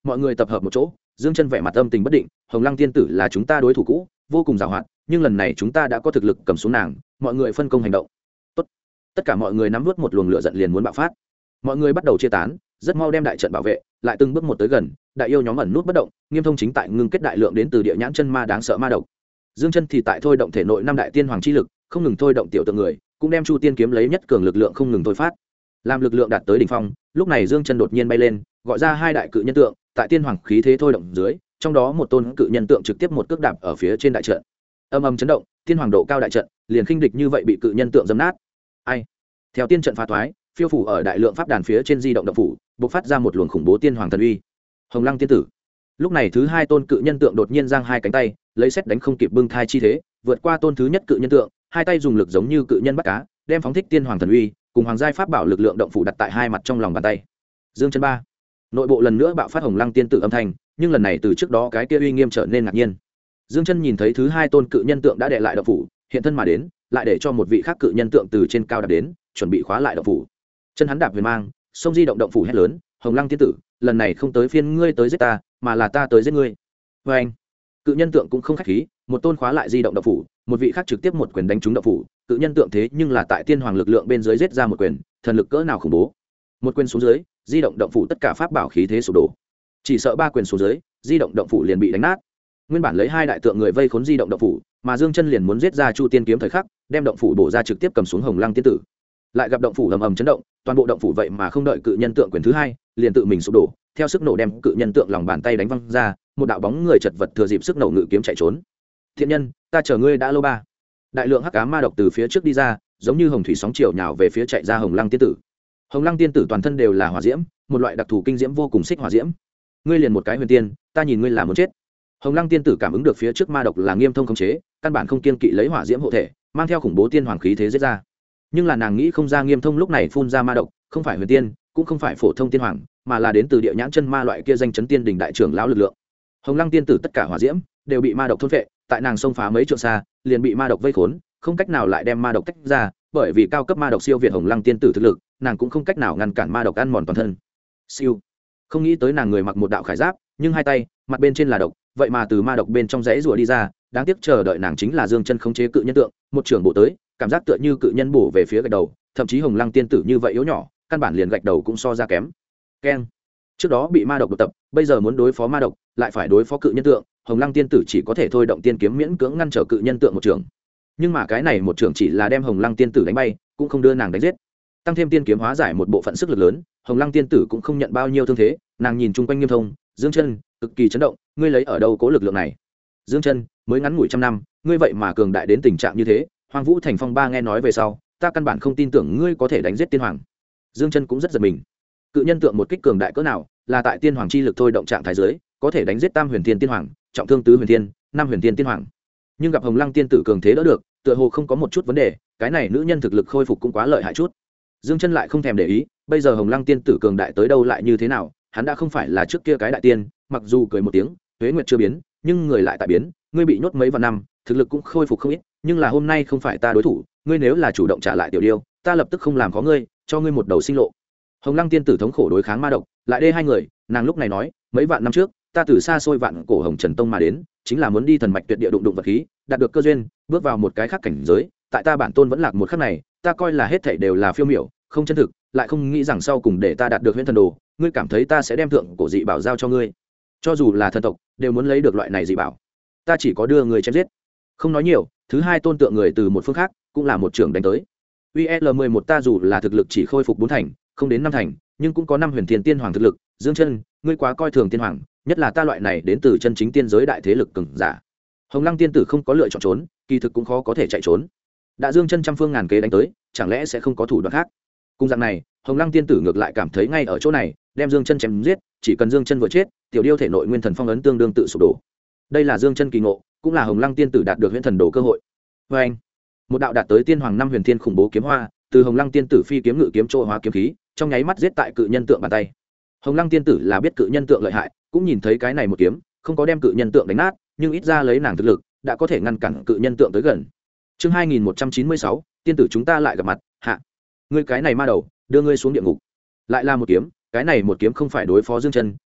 mọi người tập hợp một chỗ. Dương Chân vẻ mặt âm tình bất định, Hồng Lăng tiên tử là chúng ta đối thủ cũ, vô cùng giàu hoạt, nhưng lần này chúng ta đã có thực lực cầm xuống nàng, mọi người phân công hành động. Tốt. Tất cả mọi người nắm nuốt một luồng lửa giận liền muốn bạo phát. Mọi người bắt đầu chia tán, rất mau đem đại trận bảo vệ, lại từng bước một tới gần. Đại yêu nhóm ẩn nút bất động, Nghiêm Thông chính tại ngưng kết đại lượng đến từ địa nhãn chân ma đáng sợ ma độc. Dương Chân thì tại thôi động thể nội năm đại tiên hoàng chi lực, không ngừng thôi động tiểu tượng người, cũng đem Chu Tiên kiếm lấy nhất cường lực lượng không ngừng thôi phát. Làm lực lượng đạt tới đỉnh phong, lúc này Dương Chân đột nhiên bay lên, gọi ra hai đại cự nhân tượng, tại tiên hoàng khí thế thôi động dưới, trong đó một tôn cự nhân tượng trực tiếp một cước đạp ở phía trên đại trận. Âm âm chấn động, tiên hoàng độ cao đại trận, liền khinh địch như vậy bị cự nhân tượng dẫm nát. Ai? Theo tiên trận phá thoái, phiêu phủ ở đại lượng pháp đàn phía trên di động động phủ, bộc phát ra một luồng khủng bố tiên hoàng thần uy. Hồng Lăng tiên tử. Lúc này thứ hai tôn cự nhân tượng đột nhiên giang hai cánh tay, lấy xét đánh không kịp bưng thai chi thế, vượt qua tôn thứ nhất cự nhân tượng, hai tay dùng lực giống như cự nhân bắt cá, đem phóng thích tiên hoàng thần uy cùng hoàng giai pháp bảo lực lượng động phủ đặt tại hai mặt trong lòng bàn tay. Dương Chân ba. Nội bộ lần nữa bạo phát Hồng Lăng tiên tử âm thanh, nhưng lần này từ trước đó cái kia uy nghiêm trở nên ngạc nhiên. Dương Chân nhìn thấy thứ hai tôn cự nhân tượng đã đè lại động phủ, hiện thân mà đến, lại để cho một vị khác cự nhân tượng từ trên cao đạp đến, chuẩn bị khóa lại động phủ. Chân hắn đạp huyền mang, xông di động động phủ hét lớn, Hồng Lăng tiên tử, lần này không tới phiên ngươi tới giết ta, mà là ta tới giết ngươi. Và anh, cự nhân tượng cũng không khách khí, một tôn khóa lại di động động phủ, một vị khác trực tiếp một quyền đánh trúng động phủ. Cự nhân tượng thế nhưng là tại tiên hoàng lực lượng bên dưới giết ra một quyền, thần lực cỡ nào khủng bố. Một quyền xuống dưới, di động động phủ tất cả pháp bảo khí thế sụp đổ. Chỉ sợ ba quyền xuống dưới, di động động phủ liền bị đánh nát. Nguyên bản lấy hai đại tượng người vây khốn di động động phủ, mà Dương Chân liền muốn giết ra Chu Tiên kiếm thời khắc, đem động phủ bổ ra trực tiếp cầm xuống Hồng Lăng tiên tử. Lại gặp động phủ ầm ầm chấn động, toàn bộ động phủ vậy mà không đợi cự nhân tượng quyền thứ hai, liền tự mình sụp đổ, theo sức nổ đem cự nhân tượng lòng bàn tay đánh văng ra, một đạo bóng người chật vật thừa dịp sức nổ ngự kiếm chạy trốn. Thiện nhân, ta chờ ngươi đã lâu ba. Đại lượng hắc ám ma độc từ phía trước đi ra, giống như hồng thủy sóng chiều nhào về phía chạy ra Hồng Lăng tiên tử. Hồng Lăng tiên tử toàn thân đều là hỏa diễm, một loại đặc thù kinh diễm vô cùng xích hỏa diễm. Ngươi liền một cái huyền tiên, ta nhìn ngươi là muốn chết. Hồng Lăng tiên tử cảm ứng được phía trước ma độc là Nghiêm Thông khống chế, căn bản không kiên kỵ lấy hỏa diễm hộ thể, mang theo khủng bố tiên hoàng khí thế giết ra. Nhưng là nàng nghĩ không ra Nghiêm Thông lúc này phun ra ma độc, không phải huyền tiên, cũng không phải phổ thông tiên hoàng, mà là đến từ địa nhãn chân ma loại kia danh chấn tiên đỉnh đại trưởng lão lực lượng. Hồng Lăng tiên tử tất cả hỏa diễm đều bị ma độc thôn phệ, tại nàng xông phá mấy trượng xa, liền bị ma độc vây khốn, không cách nào lại đem ma độc tách ra, bởi vì cao cấp ma độc siêu việt Hồng Lăng tiên tử thực lực, nàng cũng không cách nào ngăn cản ma độc ăn mòn toàn thân. Siêu. Không nghĩ tới nàng người mặc một đạo khải giáp, nhưng hai tay, mặt bên trên là độc, vậy mà từ ma độc bên trong rãy rùa đi ra, đáng tiếc chờ đợi nàng chính là Dương Chân khống chế cự nhân tượng, một trưởng bộ tới, cảm giác tựa như cự nhân bổ về phía gạch đầu, thậm chí Hồng Lăng tiên tử như vậy yếu nhỏ, căn bản liền gạch đầu cũng so ra kém. Keng. Trước đó bị ma độc đột tập, bây giờ muốn đối phó ma độc, lại phải đối phó cự nhân tượng, Hồng Lăng tiên tử chỉ có thể thôi động tiên kiếm miễn cưỡng ngăn trở cự nhân tượng một trường. Nhưng mà cái này một trường chỉ là đem Hồng Lăng tiên tử đánh bay, cũng không đưa nàng đánh giết. Tăng thêm tiên kiếm hóa giải một bộ phận sức lực lớn, Hồng Lăng tiên tử cũng không nhận bao nhiêu thương thế, nàng nhìn chung quanh Nghiêm Thông, Dương Chân, cực kỳ chấn động, ngươi lấy ở đâu cố lực lượng này? Dương Chân, mới ngắn ngủi trăm năm, ngươi vậy mà cường đại đến tình trạng như thế, Hoang Vũ Thành Phong ba nghe nói về sau, ta căn bản không tin tưởng ngươi có thể đánh giết tiên hoàng. Dương Chân cũng rất giật mình. Cự nhân tượng một kích cường đại cỡ nào, là tại tiên hoàng chi lực thôi động trạng thái dưới, có thể đánh giết tam huyền tiên tiên hoàng, trọng thương tứ huyền tiên, năm huyền tiên tiên hoàng. Nhưng gặp Hồng Lăng tiên tử cường thế đỡ được, tựa hồ không có một chút vấn đề, cái này nữ nhân thực lực khôi phục cũng quá lợi hại chút. Dương Chân lại không thèm để ý, bây giờ Hồng Lăng tiên tử cường đại tới đâu lại như thế nào, hắn đã không phải là trước kia cái đại tiên, mặc dù cười một tiếng, tuế nguyệt chưa biến, nhưng người lại tại biến, ngươi bị nhốt mấy vạn năm, thực lực cũng khôi phục không ít, nhưng là hôm nay không phải ta đối thủ, ngươi nếu là chủ động trả lại tiểu điêu, ta lập tức không làm khó ngươi, cho ngươi một đầu sinh lộ. Hồng Lăng tiên tử thống khổ đối kháng ma độc, lại đê hai người, nàng lúc này nói, mấy vạn năm trước, ta từ xa xôi vạn cổ Hồng Trần Tông mà đến, chính là muốn đi thần mạch tuyệt địa đụng vật khí, đạt được cơ duyên, bước vào một cái khác cảnh giới, tại ta bản tôn vẫn lạc một khắc này, ta coi là hết thảy đều là phiêu miểu, không chân thực, lại không nghĩ rằng sau cùng để ta đạt được huyễn thần đồ, ngươi cảm thấy ta sẽ đem thượng cổ dị bảo giao cho ngươi? Cho dù là thần tộc, đều muốn lấy được loại này dị bảo, ta chỉ có đưa người chém giết. Không nói nhiều, thứ hai tôn tượng người từ một phương khác, cũng là một trưởng đánh tới. UL11 ta dù là thực lực chỉ khôi phục 4 thành, không đến 5 thành, nhưng cũng có 5 huyền thiên tiên hoàng thực lực, Dương Chân, ngươi quá coi thường tiên hoàng, nhất là ta loại này đến từ chân chính tiên giới đại thế lực cường giả. Hồng Lăng tiên tử không có lựa chọn trốn, kỳ thực cũng khó có thể chạy trốn. Đã Dương Chân trăm phương ngàn kế đánh tới, chẳng lẽ sẽ không có thủ đoạn khác? Cùng dạng này, Hồng Lăng tiên tử ngược lại cảm thấy ngay ở chỗ này, đem Dương Chân chém giết, chỉ cần Dương Chân vừa chết, tiểu điêu thể nội nguyên thần phong ấn tương đương tự sụp đổ. Đây là Dương Chân kỳ ngộ, cũng là Hồng Lăng tiên tử đạt được huyễn thần đồ cơ hội. Và anh, một đạo đạt tới tiên hoàng năm huyền thiên khủng bố kiếm hoa, từ Hồng Lăng tiên tử phi kiếm ngự kiếm trô hóa kiếm khí, trong nháy mắt giết tại cự nhân tượng bàn tay. Hồng Lăng tiên tử là biết cự nhân tượng lợi hại, cũng nhìn thấy cái này một kiếm, không có đem cự nhân tượng đánh nát, nhưng ít ra lấy nàng thực lực, đã có thể ngăn cản cự nhân tượng tới gần. Chương 2196, tiên tử chúng ta lại gặp mặt, hạ. Ngươi cái này ma đầu, đưa ngươi xuống địa ngục. Lại là một kiếm, cái này một kiếm không phải đối phó Dương Chân,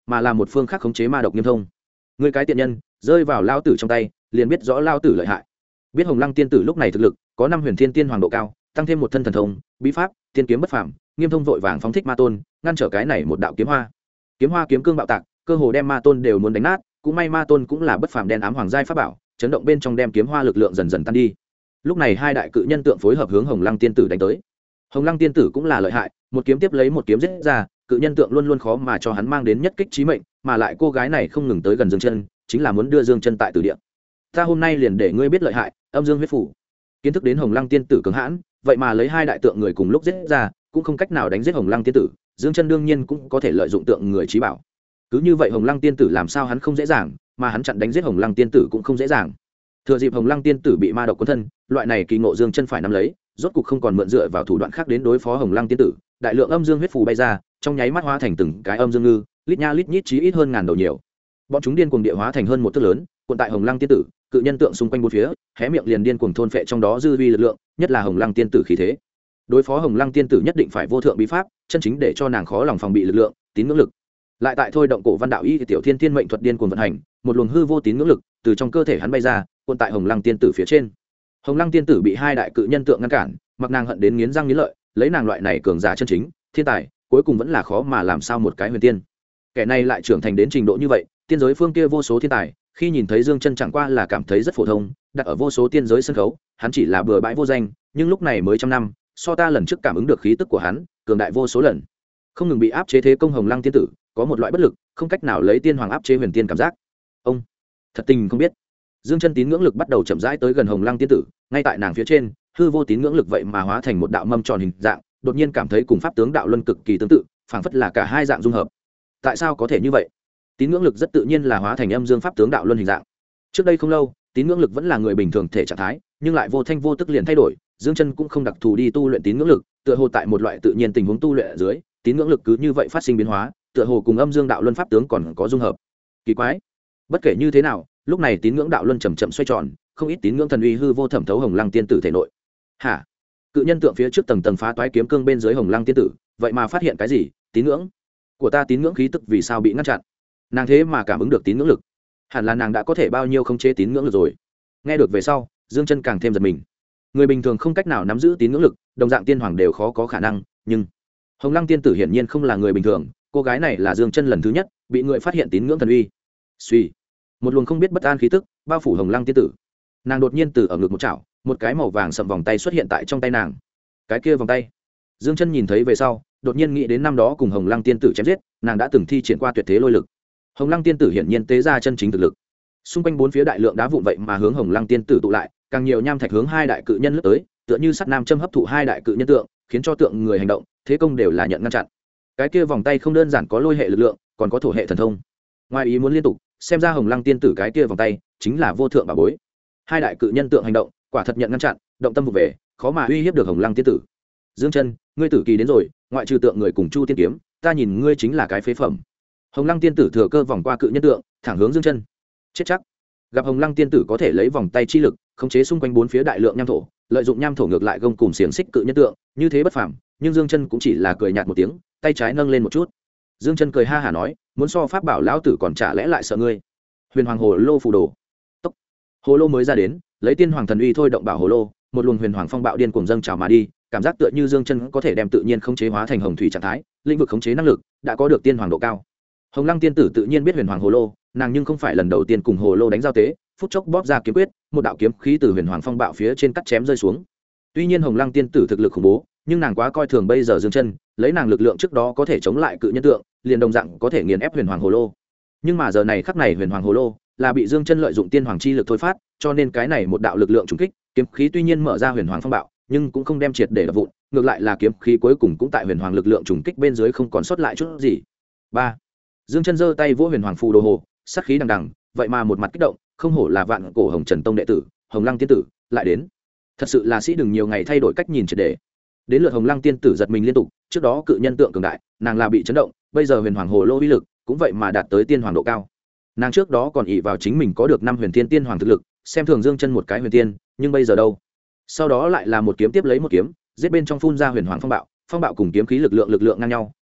mà là một phương khác khống chế ma độc Nghiêm Thông. Người cái tiện nhân rơi vào lao tử trong tay liền biết rõ lao tử lợi hại. Biết Hồng Lăng tiên tử lúc này thực lực có 5 huyền thiên tiên hoàng độ cao, tăng thêm một thân thần thông bí pháp tiên kiếm bất phàm, Nghiêm Thông vội vàng phóng thích ma tôn ngăn trở cái này một đạo kiếm hoa kiếm cương bạo tạc, cơ hồ đem ma tôn đều muốn đánh nát. Cũng may ma tôn cũng là bất phàm đen ám hoàng giai pháp bảo, chấn động bên trong đem kiếm hoa lực lượng dần dần tan đi. Lúc này hai đại cự nhân tượng phối hợp hướng Hồng Lăng tiên tử đánh tới. Hồng Lăng tiên tử cũng là lợi hại, một kiếm tiếp lấy một kiếm giết ra, cự nhân tượng luôn luôn khó mà cho hắn mang đến nhất kích chí mệnh, mà lại cô gái này không ngừng tới gần Dương Chân, chính là muốn đưa Dương Chân tại tử địa. Ta hôm nay liền để ngươi biết lợi hại, âm dương huyết phủ. Kiến thức đến Hồng Lăng tiên tử cứng hãn, vậy mà lấy hai đại tượng người cùng lúc giết ra, cũng không cách nào đánh giết Hồng Lăng tiên tử, Dương Chân đương nhiên cũng có thể lợi dụng tượng người trí bảo. Cứ như vậy Hồng Lăng tiên tử làm sao hắn không dễ dàng, mà hắn chặn đánh giết Hồng Lăng tiên tử cũng không dễ dàng. Thừa dịp Hồng Lăng tiên tử bị ma độc cuốn thân, loại này kỳ ngộ Dương Chân phải nắm lấy, rốt cục không còn mượn dựa vào thủ đoạn khác đến đối phó Hồng Lăng tiên tử, đại lượng âm dương huyết phù bay ra, trong nháy mắt hóa thành từng cái âm dương ngư, lít nha lít nhít chí ít hơn ngàn đầu nhiều. Bọn chúng điên cuồng địa hóa thành hơn một thước lớn, cuộn tại Hồng Lăng tiên tử, cự nhân tượng xung quanh bốn phía, hé miệng liền điên cuồng thôn phệ trong đó dư vi lực lượng, nhất là Hồng Lăng tiên tử khí thế. Đối phó Hồng Lăng tiên tử nhất định phải vô thượng bí pháp, chân chính để cho nàng khó lòng phòng bị lực lượng, tín ngưỡng lực. Lại tại thôi động cổ văn đạo y tiểu thiên thiên mệnh thuật điên cuồng vận hành, một luồng hư vô tín ngưỡng lực từ trong cơ thể hắn bay ra, cuộn tại Hồng Lăng tiên tử phía trên. Hồng Lăng tiên tử bị hai đại cự nhân tượng ngăn cản, mặc nàng hận đến nghiến răng nghiến lợi, lấy nàng loại này cường giả chân chính, thiên tài, cuối cùng vẫn là khó mà làm sao một cái huyền tiên. Kẻ này lại trưởng thành đến trình độ như vậy, tiên giới phương kia vô số thiên tài, khi nhìn thấy Dương Chân chẳng qua là cảm thấy rất phổ thông, đặt ở vô số tiên giới sân khấu, hắn chỉ là bừa bãi vô danh, nhưng lúc này mới trăm năm, so ta lần trước cảm ứng được khí tức của hắn, cường đại vô số lần. Không ngừng bị áp chế thế công Hồng Lăng tiên tử, có một loại bất lực, không cách nào lấy tiên hoàng áp chế huyền tiên cảm giác. Ông thật tình không biết, Dương Chân tín ngưỡng lực bắt đầu chậm rãi tới gần Hồng Lăng tiên tử, ngay tại nàng phía trên, hư vô tín ngưỡng lực vậy mà hóa thành một đạo mâm tròn hình dạng, đột nhiên cảm thấy cùng pháp tướng đạo luân cực kỳ tương tự, phảng phất là cả hai dạng dung hợp. Tại sao có thể như vậy? Tín ngưỡng lực rất tự nhiên là hóa thành âm dương pháp tướng đạo luân hình dạng. Trước đây không lâu, tín ngưỡng lực vẫn là người bình thường thể trạng thái, nhưng lại vô thanh vô tức liền thay đổi. Dương Chân cũng không đặc thù đi tu luyện tín ngưỡng lực, tựa hồ tại một loại tự nhiên tình huống tu luyện ở dưới, tín ngưỡng lực cứ như vậy phát sinh biến hóa, tựa hồ cùng âm dương đạo luân pháp tướng còn có dung hợp. Kỳ quái. Bất kể như thế nào, lúc này tín ngưỡng đạo luân chậm chậm xoay tròn, không ít tín ngưỡng thần uy hư vô thẩm thấu Hồng Lăng tiên tử thể nội. Hả? Cự nhân tượng phía trước tầng tầng phá toái kiếm cương bên dưới Hồng Lăng tiên tử, vậy mà phát hiện cái gì? Tín ngưỡng của ta, tín ngưỡng khí tức vì sao bị ngăn chặn? Nàng thế mà cảm ứng được tín ngưỡng lực, hẳn là nàng đã có thể bao nhiêu khống chế tín ngưỡng lực rồi. Nghe được về sau, Dương Chân càng thêm giật mình. Người bình thường không cách nào nắm giữ tín ngưỡng lực, đồng dạng tiên hoàng đều khó có khả năng, nhưng Hồng Lăng tiên tử hiển nhiên không là người bình thường, cô gái này là Dương Chân lần thứ nhất bị người phát hiện tín ngưỡng thần uy. Suy, một luồng không biết bất an khí tức bao phủ Hồng Lăng tiên tử. Nàng đột nhiên từ ở ngực một chảo, một cái màu vàng sậm vòng tay xuất hiện tại trong tay nàng. Cái kia vòng tay, Dương Chân nhìn thấy về sau, đột nhiên nghĩ đến năm đó cùng Hồng Lăng tiên tử chém giết, nàng đã từng thi triển qua tuyệt thế lôi lực. Hồng Lăng tiên tử hiển nhiên tế ra chân chính thực lực. Xung quanh bốn phía đại lượng đá vụn vậy mà hướng Hồng Lăng tiên tử tụ lại, càng nhiều nham thạch hướng hai đại cự nhân lướt tới, tựa như sắt nam châm hấp thụ hai đại cự nhân tượng, khiến cho tượng người hành động, thế công đều là nhận ngăn chặn. Cái kia vòng tay không đơn giản có lôi hệ lực lượng, còn có thổ hệ thần thông. Ngoài ý muốn liên tục, xem ra Hồng Lăng tiên tử cái kia vòng tay chính là vô thượng bảo bối. Hai đại cự nhân tượng hành động, quả thật nhận ngăn chặn, động tâm vụ về, khó mà uy hiếp được Hồng Lăng tiên tử. Dương Chân, ngươi tử kỳ đến rồi, ngoại trừ tượng người cùng Chu tiên kiếm, ta nhìn ngươi chính là cái phế phẩm. Hồng Lăng tiên tử thừa cơ vòng qua cự nhân tượng, thẳng hướng Dương Chân. Chết chắc. Gặp Hồng Lăng tiên tử có thể lấy vòng tay chi lực khống chế xung quanh bốn phía đại lượng nham thổ, lợi dụng nham thổ ngược lại gông cùm xiềng xích cự nhân tượng, như thế bất phàm, nhưng Dương Chân cũng chỉ là cười nhạt một tiếng, tay trái nâng lên một chút. Dương Chân cười ha hả nói, muốn so pháp bảo lão tử còn chả lẽ lại sợ ngươi? Huyền Hoàng Hồ Lô phù đồ. Tốc. Hồ lô mới ra đến, lấy tiên hoàng thần uy thôi động bảo hồ lô, một luồng huyền hoàng phong bạo điên cuồng dâng trào mà đi, cảm giác tựa như Dương Chân có thể đem tự nhiên khống chế hóa thành hồng thủy trạng thái, lĩnh vực khống chế năng lực đã có được tiên hoàng độ cao. Hồng Lăng tiên tử tự nhiên biết huyền hoàng hồ lô, nàng nhưng không phải lần đầu tiên cùng hồ lô đánh giao tế, phút chốc bóp ra kiếm quyết, một đạo kiếm khí từ huyền hoàng phong bạo phía trên cắt chém rơi xuống. Tuy nhiên Hồng Lăng tiên tử thực lực khủng bố, nhưng nàng quá coi thường bây giờ Dương Chân, lấy nàng lực lượng trước đó có thể chống lại cự nhân tượng, liền đồng dạng có thể nghiền ép huyền hoàng hồ lô. Nhưng mà giờ này khắc này huyền hoàng hồ lô là bị Dương Chân lợi dụng tiên hoàng chi lực thôi phát, cho nên cái này một đạo lực lượng trùng kích, kiếm khí tuy nhiên mở ra huyền hoàng phong bạo, nhưng cũng không đem triệt để đập vụn, ngược lại là kiếm khí cuối cùng cũng tại huyền hoàng lực lượng trùng kích bên dưới không còn sót lại chút gì. 3. Dương Chân giơ tay vỗ huyền hoàng phù đồ hồ, sát khí đằng đằng, vậy mà một mặt kích động, không hổ là vạn cổ Hồng Trần Tông đệ tử, Hồng Lăng tiên tử lại đến. Thật sự là sĩ đừng nhiều ngày thay đổi cách nhìn triệt để. Đến lượt Hồng Lăng tiên tử giật mình liên tục, trước đó cự nhân tượng cường đại, nàng là bị chấn động, bây giờ huyền hoàng hồ lô uy lực cũng vậy mà đạt tới tiên hoàng độ cao. Nàng trước đó còn ỷ vào chính mình có được 5 huyền tiên tiên hoàng thực lực, xem thường Dương Chân một cái huyền tiên, nhưng bây giờ đâu? Sau đó lại là một kiếm tiếp lấy một kiếm, giết bên trong phun ra huyền hoàng phong bạo cùng kiếm khí lực lượng ngang nhau,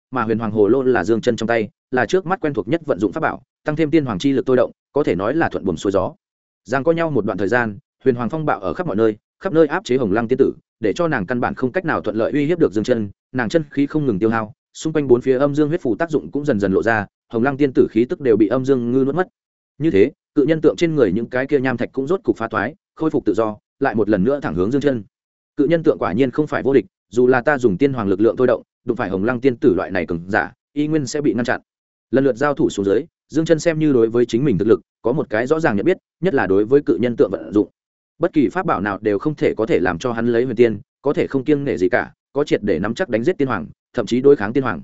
mà huyền hoàng hồ lô là dương chân trong tay, là trước mắt quen thuộc nhất vận dụng pháp bảo, tăng thêm tiên hoàng chi lực tôi động, có thể nói là thuận buồm xuôi gió. Giang có nhau một đoạn thời gian, huyền hoàng phong bạo ở khắp mọi nơi, khắp nơi áp chế hồng lăng tiên tử, để cho nàng căn bản không cách nào thuận lợi uy hiếp được dương chân, nàng chân khí không ngừng tiêu hao, xung quanh bốn phía âm dương huyết phù tác dụng cũng dần dần lộ ra, hồng lăng tiên tử khí tức đều bị âm dương ngư nuốt mất. Như thế, cự nhân tượng trên người những cái kia nham thạch cũng rốt cục phá thoái, khôi phục tự do, lại một lần nữa thẳng hướng dương chân. Cự nhân tượng quả nhiên không phải vô địch, dù là ta dùng tiên hoàng lực lượng thôi động, đụng phải hồng lăng tiên tử loại này cường giả, y nguyên sẽ bị ngăn chặn. Lần lượt giao thủ xuống dưới, dương chân xem như đối với chính mình thực lực có một cái rõ ràng nhận biết, nhất là đối với cự nhân tượng vận dụng. Bất kỳ pháp bảo nào đều không thể có thể làm cho hắn lấy huyền tiên, có thể không kiêng nể gì cả, có triệt để nắm chắc đánh giết tiên hoàng, thậm chí đối kháng tiên hoàng.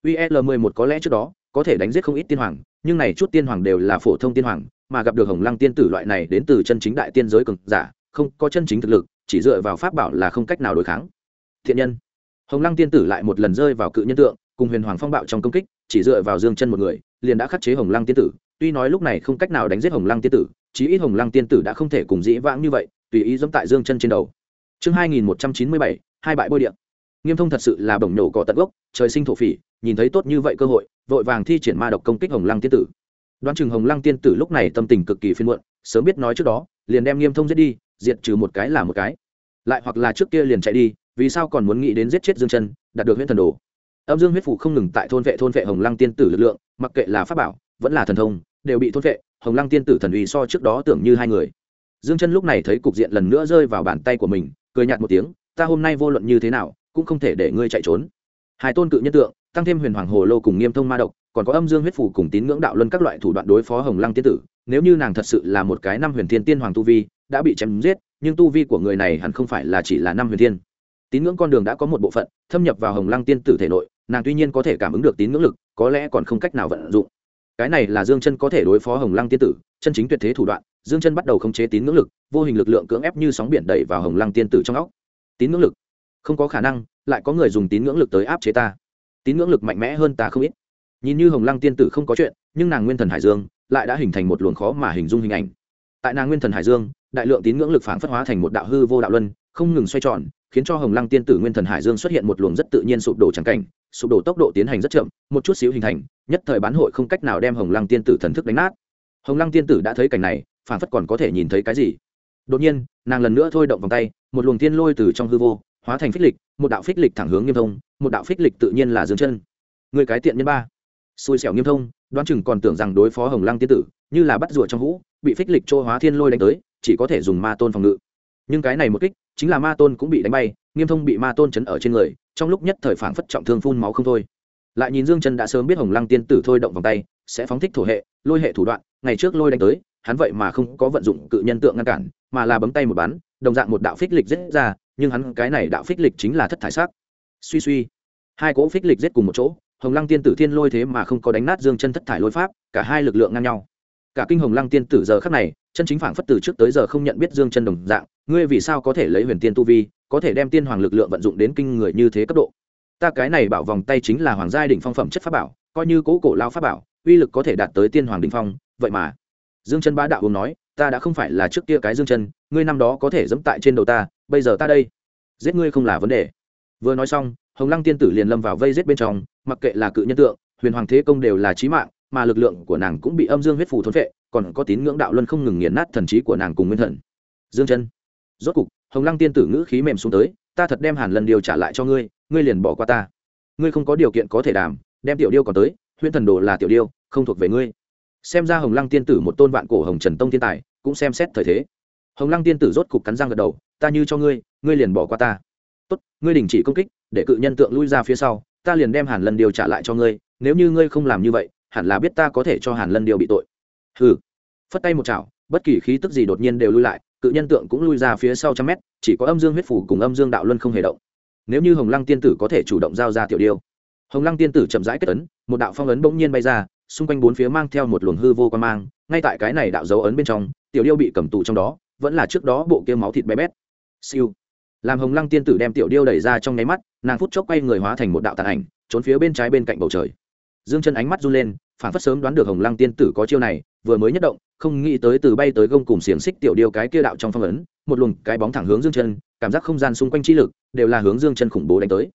UL11 có lẽ trước đó có thể đánh giết không ít tiên hoàng, nhưng này chút tiên hoàng đều là phổ thông tiên hoàng, mà gặp được hồng lăng tiên tử loại này đến từ chân chính đại tiên giới cường giả, không có chân chính thực lực, chỉ dựa vào pháp bảo là không cách nào đối kháng. Thiện nhân, hồng lăng tiên tử lại một lần rơi vào cự nhân tượng, cùng huyền hoàng phong bạo trong công kích, chỉ dựa vào dương chân một người, liền đã khắc chế hồng lăng tiên tử. Tuy nói lúc này không cách nào đánh giết hồng lăng tiên tử, chí ít hồng lăng tiên tử đã không thể cùng dĩ vãng như vậy tùy ý dẫm tại dương chân trên đầu. Chương 2197, hai bại bôi điện. Nghiêm Thông thật sự là bổng nổ cỏ tận gốc, trời sinh thổ phỉ, nhìn thấy tốt như vậy cơ hội, vội vàng thi triển ma độc công kích hồng lăng tiên tử. Đoán chừng hồng lăng tiên tử lúc này tâm tình cực kỳ phiền muộn, sớm biết nói trước đó, liền đem Nghiêm Thông giết đi, diệt trừ một cái là một cái. Lại hoặc là trước kia liền chạy đi, vì sao còn muốn nghĩ đến giết chết Dương Chân, đạt được huyễn thần đồ. Âm dương huyết phủ không ngừng tại thôn vệ hồng lăng tiên tử lực lượng, mặc kệ là pháp bảo, vẫn là thần thông, đều bị thôn vệ, hồng lăng tiên tử thần uy so trước đó tưởng như hai người. Dương Chân lúc này thấy cục diện lần nữa rơi vào bàn tay của mình, cười nhạt một tiếng, ta hôm nay vô luận như thế nào, cũng không thể để ngươi chạy trốn. Hai tôn cự nhân tượng, tăng thêm huyền hoàng hồ lô cùng Nghiêm Thông ma độc, còn có âm dương huyết phủ cùng tín ngưỡng đạo luân các loại thủ đoạn đối phó hồng lăng tiên tử. Nếu như nàng thật sự là một cái năm huyền thiên tiên hoàng tu vi, đã bị chém giết, nhưng tu vi của người này hẳn không phải là chỉ là năm huyền thiên. Tín ngưỡng con đường đã có một bộ phận thâm nhập vào hồng lăng tiên tử thể nội, nàng tuy nhiên có thể cảm ứng được tín ngưỡng lực, có lẽ còn không cách nào vận dụng. Cái này là Dương Chân có thể đối phó hồng lăng tiên tử chân chính tuyệt thế thủ đoạn. Dương Chân bắt đầu khống chế tín ngưỡng lực, vô hình lực lượng cưỡng ép như sóng biển đẩy vào hồng lăng tiên tử trong óc. Tín ngưỡng lực, không có khả năng lại có người dùng tín ngưỡng lực tới áp chế ta. Tín ngưỡng lực mạnh mẽ hơn ta không ít. Nhìn như hồng lăng tiên tử không có chuyện, nhưng nàng nguyên thần hải dương lại đã hình thành một luồng khó mà hình dung hình ảnh. Tại nàng nguyên thần hải dương, đại lượng tín ngưỡng lực phản phất hóa thành một đạo hư vô đạo luân, không ngừng xoay tròn, khiến cho hồng lăng tiên tử nguyên thần hải dương xuất hiện một luồng rất tự nhiên sụp đổ trắng cảnh, sụp đổ tốc độ tiến hành rất chậm, một chút xíu hình thành, nhất thời bán hội không cách nào đem hồng lăng tiên tử thần thức đánh nát. Hồng lăng tiên tử đã thấy cảnh này, phản phất còn có thể nhìn thấy cái gì. Đột nhiên, nàng lần nữa thôi động vòng tay, một luồng tiên lôi từ trong hư vô hóa thành phích lịch, một đạo phích lịch thẳng hướng Nghiêm Thông, một đạo phích lịch tự nhiên là Dương Chân. Người cái tiện nhân ba, xui xẻo Nghiêm Thông, đoán chừng còn tưởng rằng đối phó hồng lăng tiên tử như là bắt rùa trong hũ, bị phích lịch trô hóa thiên lôi đánh tới, chỉ có thể dùng ma tôn phòng ngự. Nhưng cái này một kích, chính là ma tôn cũng bị đánh bay, Nghiêm Thông bị ma tôn chấn ở trên người, trong lúc nhất thời phảng phất trọng thương phun máu không thôi. Lại nhìn Dương Chân đã sớm biết hồng lăng tiên tử thôi động vòng tay sẽ phóng thích thổ hệ, lôi hệ thủ đoạn, ngày trước lôi đánh tới, hắn vậy mà không có vận dụng cự nhân tượng ngăn cản, mà là bấm tay một bắn, đồng dạng một đạo phích lịch giết ra, nhưng hắn cái này đạo phích lịch chính là thất thải sắc. Suy suy, hai cỗ phích lịch giết cùng một chỗ, hồng lăng tiên tử thiên lôi thế mà không có đánh nát Dương Chân thất thải lôi pháp, cả hai lực lượng ngang nhau. Cả kinh hồng lăng tiên tử giờ khắc này chân chính phảng phất từ trước tới giờ không nhận biết Dương Chân đồng dạng, ngươi vì sao có thể lấy huyền tiên tu vi, có thể đem tiên hoàng lực lượng vận dụng đến kinh người như thế cấp độ. Ta cái này bảo vòng tay chính là hoàng giai đỉnh phong phẩm chất pháp bảo, coi như cố cổ lao pháp bảo, uy lực có thể đạt tới tiên hoàng đỉnh phong, vậy mà Dương Chân bá đạo uống nói, ta đã không phải là trước kia cái Dương Chân, ngươi năm đó có thể dẫm tại trên đầu ta, bây giờ ta đây, giết ngươi không là vấn đề. Vừa nói xong, hồng lăng tiên tử liền lâm vào vây giết bên trong, mặc kệ là cự nhân tượng, huyền hoàng thế công đều là chí mạng, mà lực lượng của nàng cũng bị âm dương huyết phù thôn phệ, còn có tín ngưỡng đạo luân không ngừng nghiền nát thần trí của nàng cùng nguyên thần. Dương Chân, rốt cục hồng lăng tiên tử ngữ khí mềm xuống tới, ta thật đem Hàn Lần điều trả lại cho ngươi, ngươi liền bỏ qua ta. Ngươi không có điều kiện có thể đàm, đem tiểu điêu còn tới, huyễn thần đồ là tiểu điêu, không thuộc về ngươi. Xem ra hồng lăng tiên tử một tôn vạn cổ hồng trần tông thiên tài, cũng xem xét thời thế. Hồng lăng tiên tử rốt cục cắn răng gật đầu, ta như cho ngươi, ngươi liền bỏ qua ta. Tốt, ngươi đình chỉ công kích, để cự nhân tượng lui ra phía sau, ta liền đem Hàn Lần điều trả lại cho ngươi, nếu như ngươi không làm như vậy, hẳn là biết ta có thể cho Hàn Lân điều bị tội. Hừ. Phất tay một chảo, bất kỳ khí tức gì đột nhiên đều lui lại, cự nhân tượng cũng lui ra phía sau trăm mét, chỉ có âm dương huyết phủ cùng âm dương đạo luân không hề động. Nếu như hồng lăng tiên tử có thể chủ động giao ra tiểu điêu. Hồng lăng tiên tử chậm rãi kết ấn, một đạo phong ấn bỗng nhiên bay ra, xung quanh bốn phía mang theo một luồng hư vô quan mang, ngay tại cái này đạo dấu ấn bên trong, tiểu điêu bị cầm tù trong đó, vẫn là trước đó bộ kia máu thịt bé bét. Siêu. Làm hồng lăng tiên tử đem tiểu điêu đẩy ra trong nháy mắt, nàng phút chốc quay người hóa thành một đạo tàn ảnh, trốn phía bên trái bên cạnh bầu trời. Dương Chân ánh mắt run lên, phản phất sớm đoán được hồng lăng tiên tử có chiêu này, vừa mới nhất động, không nghĩ tới từ bay tới gông cùng xiềng xích tiểu điêu cái kia đạo trong phong ấn, một luồng cái bóng thẳng hướng Dương Chân, cảm giác không gian xung quanh chi lực đều là hướng Dương Chân khủng bố đánh tới.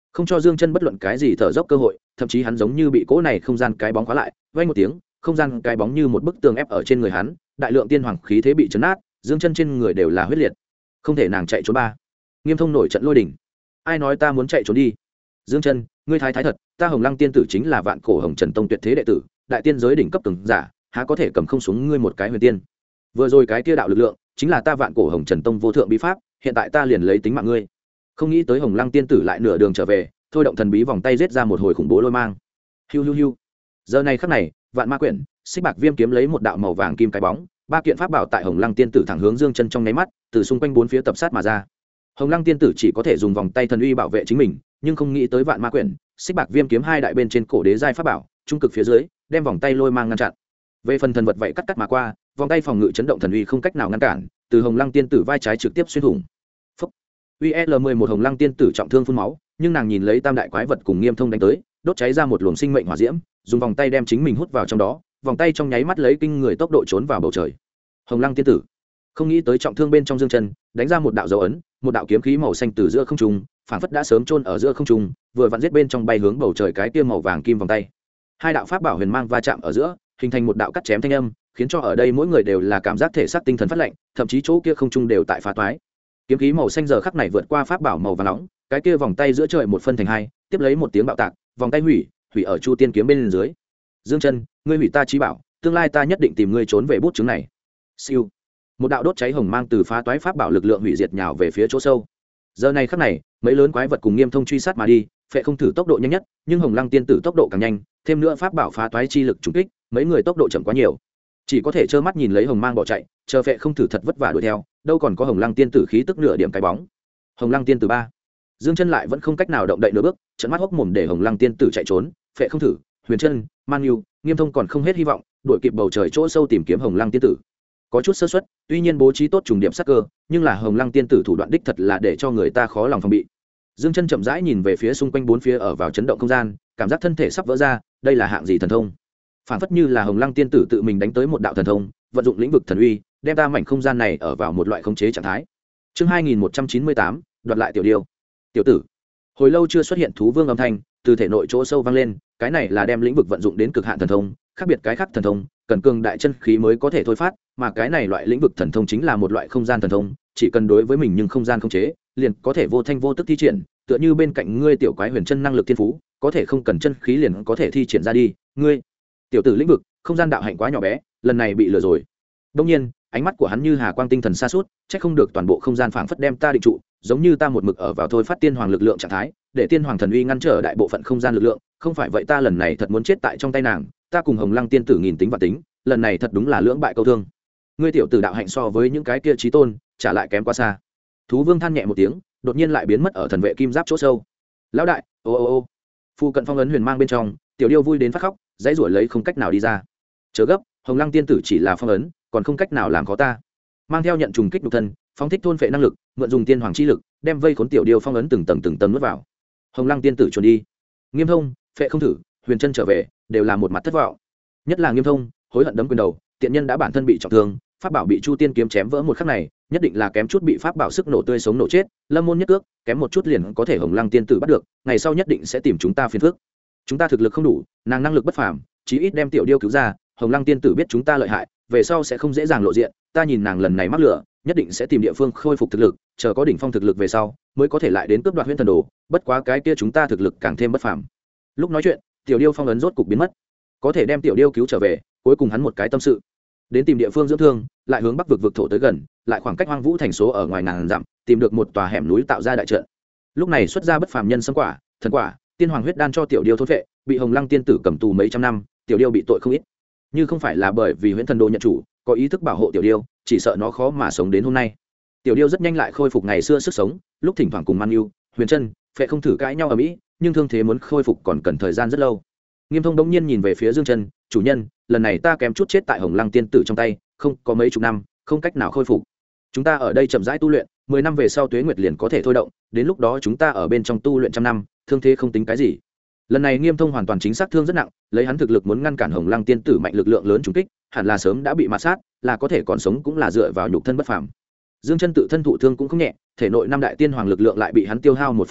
không cho Dương Chân bất luận cái gì thở dốc cơ hội, thậm chí hắn giống như bị cỗ này không gian cái bóng khóa lại, vang một tiếng, không gian cái bóng như một bức tường ép ở trên người hắn, đại lượng tiên hoàng khí thế bị chấn nát, Dương Chân trên người đều là huyết liệt. Không thể nàng chạy trốn ba. Nghiêm Thông nổi trận lôi đình. Ai nói ta muốn chạy trốn đi? Dương Chân, ngươi thái thái thật, ta Hồng Lăng tiên tử chính là vạn cổ Hồng Trần Tông tuyệt thế đệ tử, đại tiên giới đỉnh cấp cường giả, há có thể cầm không xuống ngươi một cái huyền tiên. Vừa rồi cái kia đạo lực lượng, chính là ta vạn cổ Hồng Trần Tông vô thượng bí pháp, hiện tại ta liền lấy tính mạng ngươi. Không nghĩ tới Hồng Lăng tiên tử lại nửa đường trở về, thôi động thần bí vòng tay giết ra một hồi khủng bố lôi mang. Hiu hiu hiu. Giờ này khắc này, vạn ma quyển, xích bạc viêm kiếm lấy một đạo màu vàng kim cái bóng, ba kiện pháp bảo tại Hồng Lăng tiên tử thẳng hướng Dương Chân trong nháy mắt, từ xung quanh bốn phía tập sát mà ra. Hồng Lăng tiên tử chỉ có thể dùng vòng tay thần uy bảo vệ chính mình, nhưng không nghĩ tới vạn ma quyển, xích bạc viêm kiếm hai đại bên trên cổ đế giai pháp bảo, trung cực phía dưới, đem vòng tay lôi mang ngăn chặn. Về phần thần vật vậy cắt mà qua, vòng tay phòng ngự chấn động thần uy không cách nào ngăn cản, từ Hồng Lăng tiên tử vai trái trực tiếp xuyên thủng. Phốc. UL11 Hồng Lăng tiên tử trọng thương phun máu, nhưng nàng nhìn lấy tam đại quái vật cùng Nghiêm Thông đánh tới, đốt cháy ra một luồng sinh mệnh hỏa diễm, dùng vòng tay đem chính mình hút vào trong đó, vòng tay trong nháy mắt lấy kinh người tốc độ trốn vào bầu trời. Hồng Lăng tiên tử không nghĩ tới trọng thương bên trong Dương Chân, đánh ra một đạo dấu ấn, một đạo kiếm khí màu xanh từ giữa không trung, phảng phất đã sớm chôn ở giữa không trung, vừa vặn giết bên trong bay hướng bầu trời cái kia màu vàng kim vòng tay. Hai đạo pháp bảo huyền mang va chạm ở giữa, hình thành một đạo cắt chém thanh âm, khiến cho ở đây mỗi người đều là cảm giác thể xác tinh thần phát lạnh, thậm chí chỗ kia không trung đều tại phá toái. Kiếm khí màu xanh giờ khắc này vượt qua pháp bảo màu vàng nóng, cái kia vòng tay giữa trời một phân thành hai, tiếp lấy một tiếng bạo tạc, vòng tay hủy ở Chu Tiên kiếm bên dưới. Dương Chân, ngươi hủy ta chí bảo, tương lai ta nhất định tìm ngươi trốn về bút chứng này. Siêu. Một đạo đốt cháy hồng mang từ phá toái pháp bảo lực lượng hủy diệt nhào về phía chỗ sâu. Giờ này khắc này, mấy lớn quái vật cùng Nghiêm Thông truy sát mà đi, phệ không thử tốc độ nhanh nhất, nhưng Hồng Lăng tiên tử tốc độ càng nhanh, thêm nữa pháp bảo phá toái chi lực trùng kích, mấy người tốc độ chậm quá nhiều, chỉ có thể trơ mắt nhìn lấy hồng mang bỏ chạy, chờ phệ không thử thật vất vả đuổi theo, đâu còn có Hồng Lăng tiên tử khí tức nửa điểm cái bóng. Hồng Lăng tiên tử ba, Dương Chân lại vẫn không cách nào động đậy nửa bước, trợn mắt hốc mồm để Hồng Lăng tiên tử chạy trốn, phệ không thử, Huyền Chân, Man Nhu, Nghiêm Thông còn không hết hy vọng, đuổi kịp bầu trời chỗ sâu tìm kiếm Hồng Lăng tiên tử. Có chút sơ suất, tuy nhiên bố trí tốt trùng điểm sát cơ, nhưng là Hồng Lăng tiên tử thủ đoạn đích thật là để cho người ta khó lòng phòng bị. Dương Chân chậm rãi nhìn về phía xung quanh bốn phía ở vào chấn động không gian, cảm giác thân thể sắp vỡ ra, đây là hạng gì thần thông? Phản phất như là Hồng Lăng tiên tử tự mình đánh tới một đạo thần thông, vận dụng lĩnh vực thần uy, đem ta mảnh không gian này ở vào một loại khống chế trạng thái. Chương 2198, đoạt lại tiểu điêu. Tiểu tử. Hồi lâu chưa xuất hiện thú vương âm thanh, từ thể nội chỗ sâu vang lên, cái này là đem lĩnh vực vận dụng đến cực hạn thần thông, khác biệt cái khác thần thông, cần cường đại chân khí mới có thể thôi phát, mà cái này loại lĩnh vực thần thông chính là một loại không gian thần thông, chỉ cần đối với mình nhưng không gian khống chế, liền có thể vô thanh vô tức thi triển, tựa như bên cạnh ngươi tiểu quái huyền chân năng lực thiên phú, có thể không cần chân khí liền có thể thi triển ra đi, ngươi tiểu tử lĩnh vực, không gian đạo hạnh quá nhỏ bé, lần này bị lừa rồi. Đương nhiên, ánh mắt của hắn như hà quang tinh thần xa suốt, chắc không được toàn bộ không gian phảng phất đem ta định trụ, giống như ta một mực ở vào thôi phát tiên hoàng lực lượng trạng thái, để tiên hoàng thần uy ngăn trở đại bộ phận không gian lực lượng, không phải vậy ta lần này thật muốn chết tại trong tay nàng, ta cùng Hồng Lăng tiên tử nghìn tính và tính, lần này thật đúng là lưỡng bại câu thương. Ngươi tiểu tử đạo hạnh so với những cái kia chí tôn, trả lại kém quá xa. Thú vương than nhẹ một tiếng, đột nhiên lại biến mất ở thần vệ kim giáp chỗ sâu. Lão đại, ô ô ô. Phu cận phong ấn huyền mang bên trong, tiểu điêu vui đến phát khóc, dãy rủa lấy không cách nào đi ra. Chớ gấp, Hồng Lăng tiên tử chỉ là phong ấn, còn không cách nào làm khó ta. Mang theo nhận trùng kích nhục thân, phóng thích thôn phệ năng lực, mượn dùng tiên hoàng chi lực, đem vây khốn tiểu điêu phong ấn từng tầng nuốt vào. Hồng Lăng tiên tử chuồn đi. Nghiêm Thông, phệ không thử, Huyền Chân trở về, đều là một mặt thất vọng. Nhất là Nghiêm Thông, hối hận đấm quyền đầu, tiện nhân đã bản thân bị trọng thương, pháp bảo bị Chu Tiên kiếm chém vỡ một khắc này, nhất định là kém chút bị pháp bảo sức nổ tươi sống nổ chết, lâm môn nhất cước, kém một chút liền có thể Hồng Lăng tiên tử bắt được, ngày sau nhất định sẽ tìm chúng ta phiền phức. Chúng ta thực lực không đủ, nàng năng lực bất phàm, chí ít đem tiểu điêu cứu ra, Hồng Lăng tiên tử biết chúng ta lợi hại, về sau sẽ không dễ dàng lộ diện, ta nhìn nàng lần này mắc lửa, nhất định sẽ tìm địa phương khôi phục thực lực, chờ có đỉnh phong thực lực về sau, mới có thể lại đến cướp đoạt Huyễn Thần Đồ, bất quá cái kia chúng ta thực lực càng thêm bất phàm. Lúc nói chuyện, tiểu điêu phong ấn rốt cục biến mất, có thể đem tiểu điêu cứu trở về, cuối cùng hắn một cái tâm sự, đến tìm địa phương dưỡng thương, lại hướng bắc vực thổ tới gần, lại khoảng cách Hoang Vũ thành số ở ngoài ngàn dặm, tìm được một tòa hẻm núi tạo ra đại trận. Lúc này xuất ra bất phàm nhân sâm quả, thần quả, tiên hoàng huyết đan cho tiểu điêu thôn vệ, bị Hồng Lăng tiên tử cầm tù mấy trăm năm, tiểu điêu bị tội không ít. Như không phải là bởi vì Huyễn Thần Đồ nhận chủ, có ý thức bảo hộ tiểu điêu, chỉ sợ nó khó mà sống đến hôm nay. Tiểu điêu rất nhanh lại khôi phục ngày xưa sức sống, lúc thỉnh thoảng cùng Man Nhu, Huyền Chân, phệ không thử cãi nhau ở mỹ, nhưng thương thế muốn khôi phục còn cần thời gian rất lâu. Nghiêm Thông đống nhiên nhìn về phía Dương Chân, chủ nhân, lần này ta kém chút chết tại Hồng Lăng tiên tử trong tay, không có mấy chục năm, không cách nào khôi phục. Chúng ta ở đây chậm rãi tu luyện, 10 năm về sau Tuế Nguyệt liền có thể thôi động, đến lúc đó chúng ta ở bên trong tu luyện trăm năm, thương thế không tính cái gì. Lần này Nghiêm Thông hoàn toàn chính xác thương rất nặng, lấy hắn thực lực muốn ngăn cản Hồng Lăng tiên tử mạnh lực lượng lớn trùng kích, hẳn là sớm đã bị mạt sát, là có thể còn sống cũng là dựa vào nhục thân bất phàm. Dương Chân tự thân thụ thương cũng không nhẹ, thể nội năm đại tiên hoàng lực lượng lại bị hắn tiêu hao 1/3,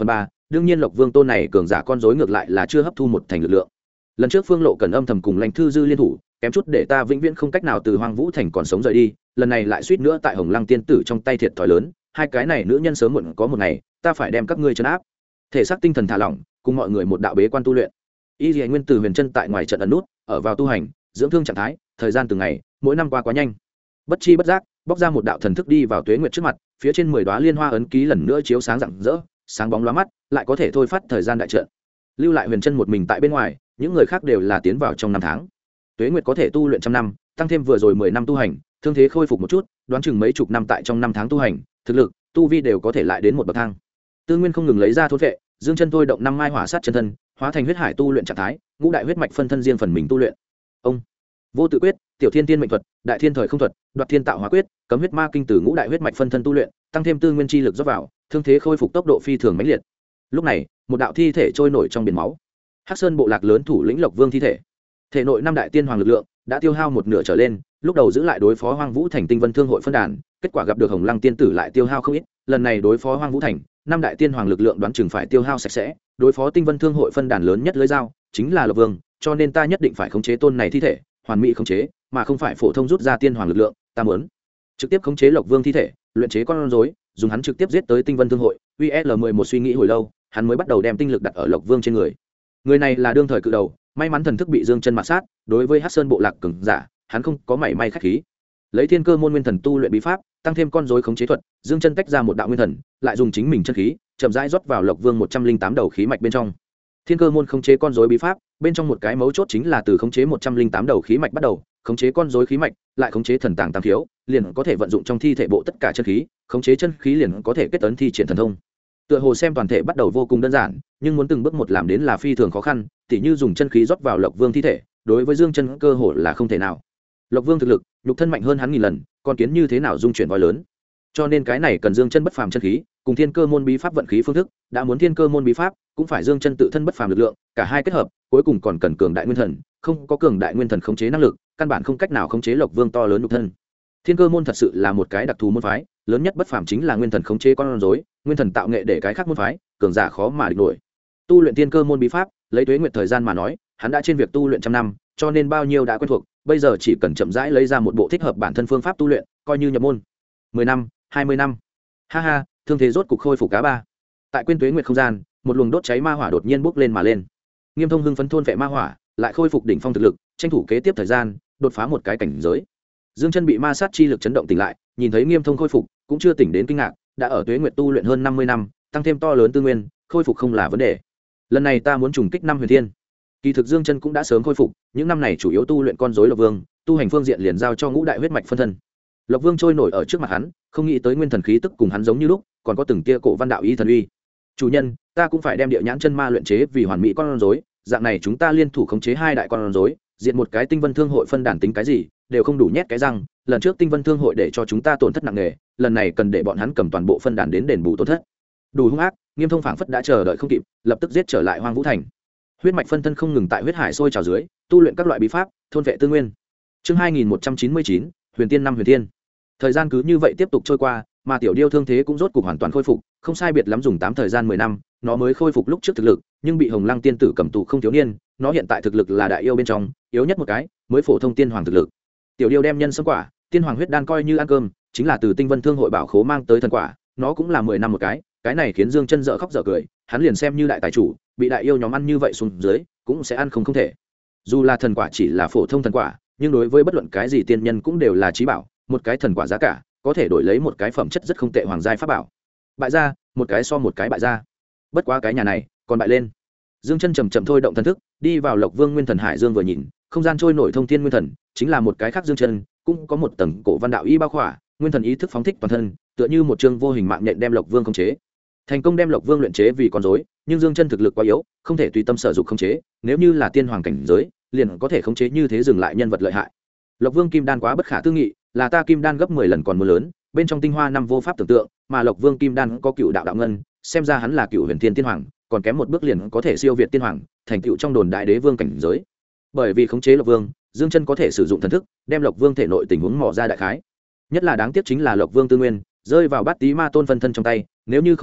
đương nhiên Lộc Vương tôn này cường giả con rối ngược lại là chưa hấp thu một thành lực lượng. Lần trước Phương Lộ cần âm thầm cùng Lãnh Thư Dư liên thủ, kém chút để ta vĩnh viễn không cách nào từ Hoang Vũ Thành còn sống rời đi, lần này lại suýt nữa tại Hồng Lăng tiên tử trong tay thiệt thòi lớn, hai cái này nữ nhân sớm muộn có một ngày, ta phải đem các ngươi trấn áp. Thể xác tinh thần thả lỏng, cùng mọi người một đạo bế quan tu luyện. Y Liễu Nguyên Từ huyền chân tại ngoài trận ẩn nút, ở vào tu hành, dưỡng thương trạng thái, thời gian từng ngày, mỗi năm qua quá nhanh. Bất chi bất giác, bóc ra một đạo thần thức đi vào Tuế Nguyệt trước mặt, phía trên 10 đóa liên hoa ấn ký lần nữa chiếu sáng rạng rỡ, sáng bóng lóa mắt, lại có thể thôi phát thời gian đại trận. Lưu lại huyền chân một mình tại bên ngoài, những người khác đều là tiến vào trong năm tháng. Tuế Nguyệt có thể tu luyện trăm năm, tăng thêm vừa rồi 10 năm tu hành, thương thế khôi phục một chút, đoán chừng mấy chục năm tại trong năm tháng tu hành, thực lực, tu vi đều có thể lại đến một bậc thang. Tư Nguyên không ngừng lấy ra thôn vệ, dương chân thôi động năm mai hỏa sát chân thân, hóa thành huyết hải tu luyện trạng thái, ngũ đại huyết mạch phân thân riêng phần mình tu luyện. Ông Vô Tự Quyết, Tiểu Thiên Tiên Mệnh Thuật, Đại Thiên Thời Không Thuật, Đoạt Thiên Tạo Hóa Quyết, Cấm Huyết Ma Kinh từ ngũ đại huyết mạch phân thân tu luyện, tăng thêm tư nguyên chi lực rót vào, thương thế khôi phục tốc độ phi thường mãnh liệt. Lúc này, một đạo thi thể trôi nổi trong biển máu. Hắc Sơn bộ lạc lớn thủ lĩnh Lộc Vương thi thể. Thể nội năm đại tiên hoàng lực lượng đã tiêu hao một nửa trở lên, lúc đầu giữ lại đối phó Hoang Vũ Thành Tinh Vân Thương hội phân đàn, kết quả gặp được Hồng Lăng tiên tử lại tiêu hao không ít, lần này đối phó Hoang Vũ Thành, năm đại tiên hoàng lực lượng đoán chừng phải tiêu hao sạch sẽ, đối phó Tinh Vân Thương hội phân đàn lớn nhất lưới dao, chính là Lộc Vương, cho nên ta nhất định phải khống chế tôn này thi thể, hoàn mỹ khống chế, mà không phải phổ thông rút ra tiên hoàng lực lượng, ta muốn trực tiếp khống chế Lộc Vương thi thể, luyện chế con rối, dùng hắn trực tiếp giết tới Tinh Vân Thương hội. UL11 suy nghĩ hồi lâu, hắn mới bắt đầu đem tinh lực đặt ở Lộc Vương trên người. Người này là đương thời cự đầu, may mắn thần thức bị Dương Chân mạt sát, đối với Hắc Sơn bộ lạc cường giả, hắn không có mảy may khách khí. Lấy Thiên Cơ môn nguyên thần tu luyện bí pháp, tăng thêm con rối khống chế thuật, Dương Chân tách ra một đạo nguyên thần, lại dùng chính mình chân khí, chậm rãi rót vào Lộc Vương 108 đầu khí mạch bên trong. Thiên Cơ môn khống chế con rối bí pháp, bên trong một cái mấu chốt chính là từ khống chế 108 đầu khí mạch bắt đầu, khống chế con rối khí mạch, lại khống chế thần tàng tam thiếu, liền có thể vận dụng trong thi thể bộ tất cả chân khí, khống chế chân khí liền có thể kết ấn thi triển thần thông. Tựa hồ xem toàn thể bắt đầu vô cùng đơn giản, nhưng muốn từng bước một làm đến là phi thường khó khăn, tỉ như dùng chân khí rót vào Lộc Vương thi thể, đối với Dương Chân cơ hồ là không thể nào. Lộc Vương thực lực, nhục thân mạnh hơn hắn nghìn lần, con kiến như thế nào dung chuyển voi lớn. Cho nên cái này cần Dương Chân bất phàm chân khí, cùng Thiên Cơ môn bí pháp vận khí phương thức, đã muốn Thiên Cơ môn bí pháp, cũng phải Dương Chân tự thân bất phàm lực lượng, cả hai kết hợp, cuối cùng còn cần cường đại nguyên thần, không có cường đại nguyên thần khống chế năng lực, căn bản không cách nào khống chế Lộc Vương to lớn nhục thân. Thiên Cơ môn thật sự là một cái đặc thù môn phái, lớn nhất bất phàm chính là nguyên thần khống chế con rối, nguyên thần tạo nghệ để cái khác môn phái, cường giả khó mà địch nổi. Tu luyện Thiên Cơ môn bí pháp, lấy Tuế Nguyệt thời gian mà nói, hắn đã trên việc tu luyện trăm năm, cho nên bao nhiêu đã quen thuộc, bây giờ chỉ cần chậm rãi lấy ra một bộ thích hợp bản thân phương pháp tu luyện, coi như nhập môn. 10 năm, 20 năm. Ha ha, thương thế rốt cục khôi phục cá ba. Tại quên Tuế Nguyệt không gian, một luồng đốt cháy ma hỏa đột nhiên bốc lên mà lên. Nghiêm Thông hưng phấn thôn vệ ma hỏa, lại khôi phục đỉnh phong thực lực, tranh thủ kế tiếp thời gian, đột phá một cái cảnh giới. Dương Chân bị ma sát chi lực chấn động tỉnh lại, nhìn thấy Nghiêm Thông khôi phục, cũng chưa tỉnh đến kinh ngạc, đã ở Tuế Nguyệt tu luyện hơn 50 năm, tăng thêm to lớn tư nguyên, khôi phục không là vấn đề. Lần này ta muốn trùng kích năm huyền thiên. Kỳ thực Dương Chân cũng đã sớm khôi phục, những năm này chủ yếu tu luyện con rối Lộc Vương, tu hành phương diện liền giao cho ngũ đại huyết mạch phân thân. Lộc Vương trôi nổi ở trước mặt hắn, không nghĩ tới nguyên thần khí tức cùng hắn giống như lúc, còn có từng tia cổ văn đạo ý thần uy. Chủ nhân, ta cũng phải đem địa nhãn chân ma luyện chế vì hoàn mỹ con rối, dạng này chúng ta liên thủ khống chế hai đại con rối, diệt một cái Tinh Vân Thương hội phân đàn tính cái gì, đều không đủ nhét cái răng, lần trước Tinh Vân Thương hội để cho chúng ta tổn thất nặng nề, lần này cần để bọn hắn cầm toàn bộ phân đàn đến đền bù tổn thất. Đủ hung ác, Nghiêm Thông phảng phất đã chờ đợi không kịp, lập tức giết trở lại Hoang Vũ Thành. Huyết mạch phân thân không ngừng tại huyết hải sôi trào dưới, tu luyện các loại bí pháp, thôn vệ tư nguyên. Chương 2199, Huyền Tiên năm Huyền Tiên. Thời gian cứ như vậy tiếp tục trôi qua, mà Tiểu Điêu thương thế cũng rốt cục hoàn toàn khôi phục, không sai biệt lắm dùng 8 thời gian 10 năm, nó mới khôi phục lúc trước thực lực, nhưng bị Hồng Lăng tiên tử cầm tù không thiếu niên, nó hiện tại thực lực là đại yêu bên trong, yếu nhất một cái, mới phổ thông tiên hoàng thực lực. Tiểu Điêu đem nhân sâm quả, tiên hoàng huyết đan coi như ăn cơm, chính là từ Tinh Vân Thương hội bảo khố mang tới thần quả, nó cũng là 10 năm một cái này khiến Dương Chân dở khóc dở cười, hắn liền xem như đại tài chủ, bị đại yêu nhóm ăn như vậy xuống dưới, cũng sẽ ăn không thể. Dù là thần quả chỉ là phổ thông thần quả, nhưng đối với bất luận cái gì tiên nhân cũng đều là chí bảo, một cái thần quả giá cả có thể đổi lấy một cái phẩm chất rất không tệ hoàng giai pháp bảo. Bại gia, một cái so một cái bại gia. Bất quá cái nhà này còn bại lên. Dương Chân chậm chậm thôi động thần thức, đi vào Lộc Vương Nguyên Thần Hải Dương vừa nhìn, không gian trôi nổi thông thiên nguyên thần, chính là một cái khác Dương Chân, cũng có một tầng cổ văn đạo y bao khỏa, nguyên thần ý thức phóng thích toàn thân, tựa như một chương vô hình mạng nhện đem Lộc Vương khống chế. Thành công đem Lộc Vương luyện chế vì con rối, nhưng Dương Chân thực lực quá yếu, không thể tùy tâm sở dụng khống chế, nếu như là tiên hoàng cảnh giới, liền có thể khống chế như thế dừng lại nhân vật lợi hại. Lộc Vương kim đan quá bất khả tư nghị, là ta kim đan gấp 10 lần còn mưa lớn, bên trong tinh hoa năm vô pháp tưởng tượng, mà Lộc Vương kim đan có cựu đạo đạo ngân, xem ra hắn là cựu huyền thiên tiên hoàng, còn kém một bước liền có thể siêu việt tiên hoàng, thành tựu trong đồn đại đế vương cảnh giới. Bởi vì khống chế Lộc Vương, Dương Chân có thể sử dụng thần thức, đem Lộc Vương thể nội tình huống mò ra đại khái. Nhất là đáng tiếc chính là Lộc Vương tư nguyên rơi vào Bát Tý Ma Tôn phân thân trong tay, nếu như không phải,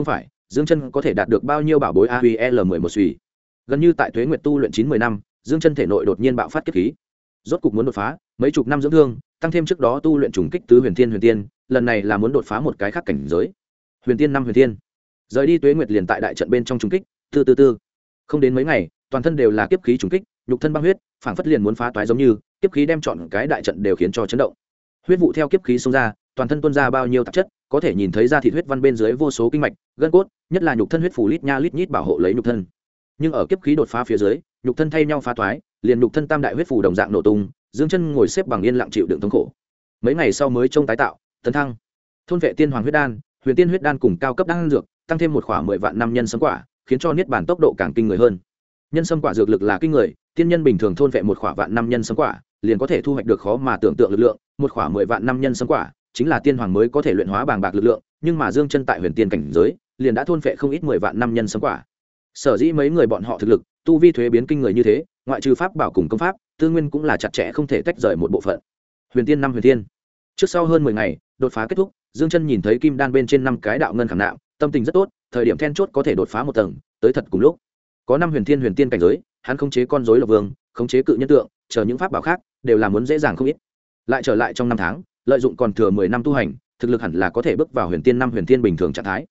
Dương Chân có thể đạt được bao nhiêu bảo bối AUL11 suy. Gần như tại Tuế Nguyệt tu luyện 9-10 năm, Dương Chân thể nội đột nhiên bạo phát kiếp khí. Rốt cục muốn đột phá, mấy chục năm dưỡng thương, tăng thêm trước đó tu luyện trùng kích tứ huyền tiên, lần này là muốn đột phá một cái khác cảnh giới. Huyền tiên 5 huyền tiên. Rời đi Tuế Nguyệt liền tại đại trận bên trong trùng kích, tư. Không đến mấy ngày, toàn thân đều là kiếp khí trùng kích, nhục thân băng huyết, phảng phất liền muốn phá toái giống như, kiếp khí đem trọn cái đại trận đều khiến cho chấn động. Huyết vụ theo kiếp khí xông ra, toàn thân tuôn ra bao nhiêu tạp chất, có thể nhìn thấy da thịt huyết văn bên dưới vô số kinh mạch, gân cốt, nhất là nhục thân huyết phủ lít nha lít nhít bảo hộ lấy nhục thân. Nhưng ở kiếp khí đột phá phía dưới, nhục thân thay nhau phá toái, liền nhục thân tam đại huyết phủ đồng dạng nổ tung, Dương Chân ngồi xếp bằng yên lặng chịu đựng thống khổ. Mấy ngày sau mới trông tái tạo, tấn thăng. Thôn vệ tiên hoàng huyết đan, huyền tiên huyết đan cùng cao cấp đan dược, tăng thêm một khỏa 10 vạn năm nhân sâm quả, khiến cho niết bàn tốc độ càng kinh người hơn. Nhân sâm quả dược lực là kinh người, tiên nhân bình thường thôn vệ một khỏa vạn năm nhân sâm quả, liền có thể thu hoạch được khó mà tưởng tượng lực lượng, một khỏa 10 vạn năm nhân sâm quả, chính là tiên hoàng mới có thể luyện hóa bàng bạc lực lượng, nhưng mà Dương Chân tại huyền tiên cảnh giới, liền đã thôn vệ không ít 10 vạn năm nhân sâm quả. Sở dĩ mấy người bọn họ thực lực, tu vi thuế biến kinh người như thế, ngoại trừ pháp bảo cùng công pháp, tư nguyên cũng là chặt chẽ không thể tách rời một bộ phận. Huyền tiên 5 huyền tiên. Trước sau hơn 10 ngày, đột phá kết thúc, Dương Chân nhìn thấy kim đan bên trên 5 cái đạo ngân khảm nạm, tâm tình rất tốt, thời điểm then chốt có thể đột phá một tầng, tới thật cùng lúc. Có 5 huyền tiên cảnh giới, hắn khống chế con rối Lộc Vương, khống chế cự nhân tượng, chờ những pháp bảo khác, đều là muốn dễ dàng không ít. Lại trở lại trong 5 tháng, lợi dụng còn thừa 10 năm tu hành, thực lực hẳn là có thể bước vào huyền tiên 5 huyền tiên bình thường trạng thái.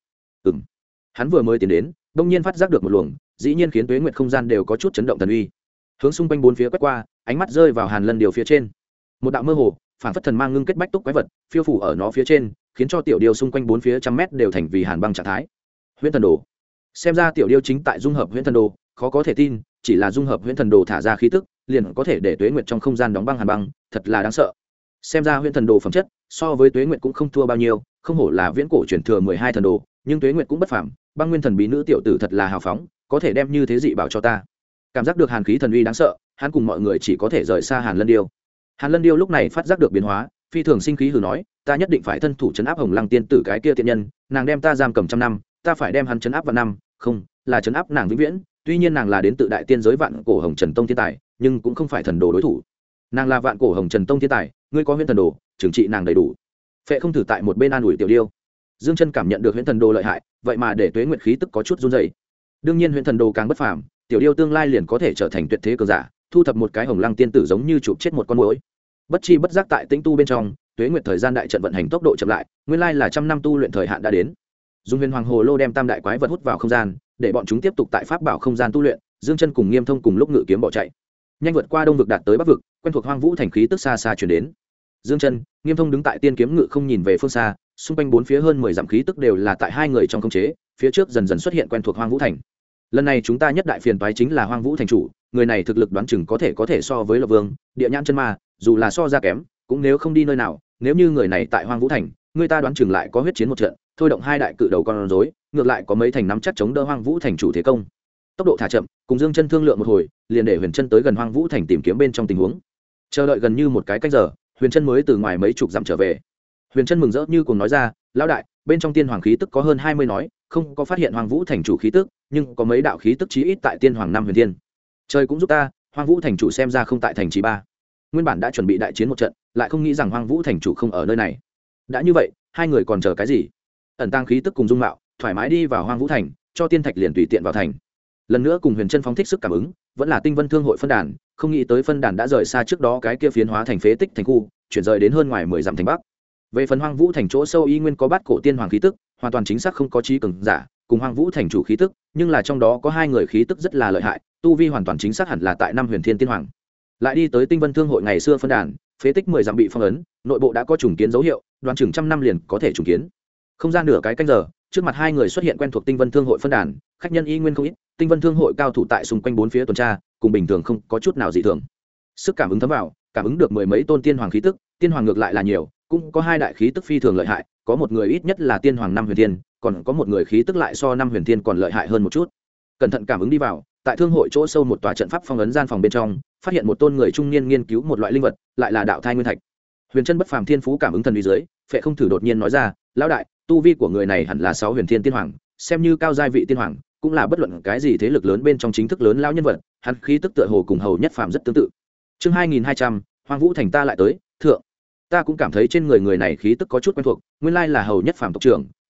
Hắn vừa mới tiến đến, đột nhiên phát giác được một luồng, dĩ nhiên khiến Tuế Nguyệt không gian đều có chút chấn động thần uy. Hướng xung quanh bốn phía quét qua, ánh mắt rơi vào Hàn Lân Điều phía trên. Một đạo mơ hồ, phản phất thần mang ngưng kết bách túc quái vật, phiêu phủ ở nó phía trên, khiến cho tiểu điêu xung quanh bốn phía trăm mét đều thành vì hàn băng trạng thái. Huyễn thần đồ. Xem ra tiểu điêu chính tại dung hợp huyễn thần đồ, khó có thể tin, chỉ là dung hợp huyễn thần đồ thả ra khí tức, liền có thể để Tuế Nguyệt trong không gian đóng băng hàn băng, thật là đáng sợ. Xem ra huyễn thần đồ phẩm chất, so với Tuế Nguyệt cũng không thua bao nhiêu, không hổ là viễn cổ truyền thừa 12 thần đồ, nhưng Tuế Nguyệt cũng bất phàm, băng nguyên thần bí nữ tiểu tử thật là hào phóng, có thể đem như thế dị bảo cho ta. Cảm giác được hàn khí thần uy đáng sợ, hắn cùng mọi người chỉ có thể rời xa Hàn Lân Điêu. Hàn Lân Điêu lúc này phát giác được biến hóa, phi thường sinh khí hừ nói, ta nhất định phải thân thủ trấn áp Hồng Lăng tiên tử cái kia tiện nhân, nàng đem ta giam cầm trăm năm, ta phải đem hắn trấn áp vạn năm, không, là trấn áp nàng vĩnh viễn. Tuy nhiên nàng là đến tự đại tiên giới vạn cổ Hồng Trần Tông thiên tài, nhưng cũng không phải thần đồ đối thủ. Nàng là vạn cổ Hồng Trần Tông thiên tài, ngươi có huyễn thần đồ, trừng trị nàng đầy đủ. Phệ không thử tại một bên an ủi tiểu điêu. Dương Chân cảm nhận được huyễn thần đồ lợi hại, vậy mà để Tuế Nguyệt khí tức có chút run rẩy. Đương nhiên huyễn thần đồ càng bất phàm, tiểu điêu tương lai liền có thể trở thành tuyệt thế cường giả, thu thập một cái Hồng Lăng tiên tử giống như chụp chết một con muỗi. Bất chi bất giác tại tĩnh tu bên trong, Tuế Nguyệt thời gian đại trận vận hành tốc độ chậm lại, nguyên lai là trăm năm tu luyện thời hạn đã đến. Dung Huyền Hoàng Hồ Lô đem tam đại quái vật hút vào không gian, để bọn chúng tiếp tục tại pháp bảo không gian tu luyện. Dương Chân cùng Nghiêm Thông cùng lúc ngự kiếm bỏ chạy, nhanh vượt qua đông vực đạt tới bắc vực, quen thuộc Hoang Vũ thành khí tức xa xa truyền đến. Dương Chân, Nghiêm Thông đứng tại tiên kiếm ngự không nhìn về phương xa, xung quanh bốn phía hơn 10 dặm khí tức đều là tại hai người trong khống chế, phía trước dần dần xuất hiện quen thuộc Hoang Vũ thành. Lần này chúng ta nhất đại phiền toái chính là Hoang Vũ thành chủ, người này thực lực đoán chừng có thể so với Lộc Vương, Địa Nhãn chân ma, dù là so ra kém, cũng nếu không đi nơi nào, nếu như người này tại Hoang Vũ thành, người ta đoán chừng lại có huyết chiến một trận, thôi động hai đại cự đầu con rối, ngược lại có mấy thành nắm chắc chống đỡ Hoang Vũ thành chủ thế công. Tốc độ thả chậm, cùng Dương Chân thương lượng một hồi, liền để Huyền Chân tới gần Hoang Vũ thành tìm kiếm bên trong tình huống. Chờ đợi gần như một cái canh giờ, Huyền Chân mới từ ngoài mấy chục dặm trở về. Huyền Chân mừng rỡ như cùng nói ra, lão đại, bên trong tiên hoàng khí tức có hơn 20 nói, không có phát hiện Hoang Vũ thành chủ khí tức, nhưng có mấy đạo khí tức chí ít tại tiên hoàng năm huyền thiên. Trời cũng giúp ta, Hoang Vũ thành chủ xem ra không tại thành trì ba. Nguyên bản đã chuẩn bị đại chiến một trận, lại không nghĩ rằng Hoang Vũ thành chủ không ở nơi này. Đã như vậy, hai người còn chờ cái gì? Ẩn tăng khí tức cùng dung mạo, thoải mái đi vào Hoang Vũ thành, cho tiên thạch liền tùy tiện vào thành. Lần nữa cùng Huyền Chân phóng thích sức cảm ứng, vẫn là Tinh Vân Thương hội phân đàn, không nghĩ tới phân đàn đã rời xa trước đó cái kia phiến hóa thành phế tích thành khu, chuyển rời đến hơn ngoài 10 dặm thành bắc. Về phần Hoang Vũ thành chỗ sâu y nguyên có bát cổ tiên hoàng khí tức, hoàn toàn chính xác không có trí cường giả, cùng Hoang Vũ thành chủ khí tức, nhưng là trong đó có hai người khí tức rất là lợi hại, tu vi hoàn toàn chính xác hẳn là tại năm huyền thiên tiên hoàng. Lại đi tới Tinh Vân Thương hội ngày xưa phân đàn, phế tích 10 dặm bị phong ấn, nội bộ đã có trùng kiến dấu hiệu, đoán chừng trăm năm liền có thể trùng kiến. Không gian nửa cái canh giờ, trước mặt hai người xuất hiện quen thuộc Tinh Vân Thương hội phân đàn, khách nhân y nguyên không ít, Tinh Vân Thương hội cao thủ tại xung quanh bốn phía tuần tra, cùng bình thường không có chút nào dị thường. Sức cảm ứng thấm vào, cảm ứng được mười mấy tôn tiên hoàng khí tức, tiên hoàng ngược lại là nhiều, cũng có hai đại khí tức phi thường lợi hại, có một người ít nhất là tiên hoàng năm huyền thiên, còn có một người khí tức lại so năm huyền thiên còn lợi hại hơn một chút. Cẩn thận cảm ứng đi vào, tại thương hội chỗ sâu một tòa trận pháp phong ấn gian phòng bên trong, phát hiện một tôn người trung niên nghiên cứu một loại linh vật, lại là đạo thai nguyên thạch. Huyền Chân bất phàm thiên phú cảm ứng thần uy dưới, Phệ không thử đột nhiên nói ra, lão đại, tu vi của người này hẳn là 6 huyền thiên tiên hoàng, xem như cao giai vị tiên hoàng, cũng là bất luận cái gì thế lực lớn bên trong chính thức lớn lão nhân vật, hắn khí tức tựa hồ cùng hầu nhất phàm rất tương tự. Chương 2200, Hoang Vũ thành ta lại tới, thượng. Ta cũng cảm thấy trên người người này khí tức có chút quen thuộc, nguyên lai là hầu nhất phàm tộc trưởng,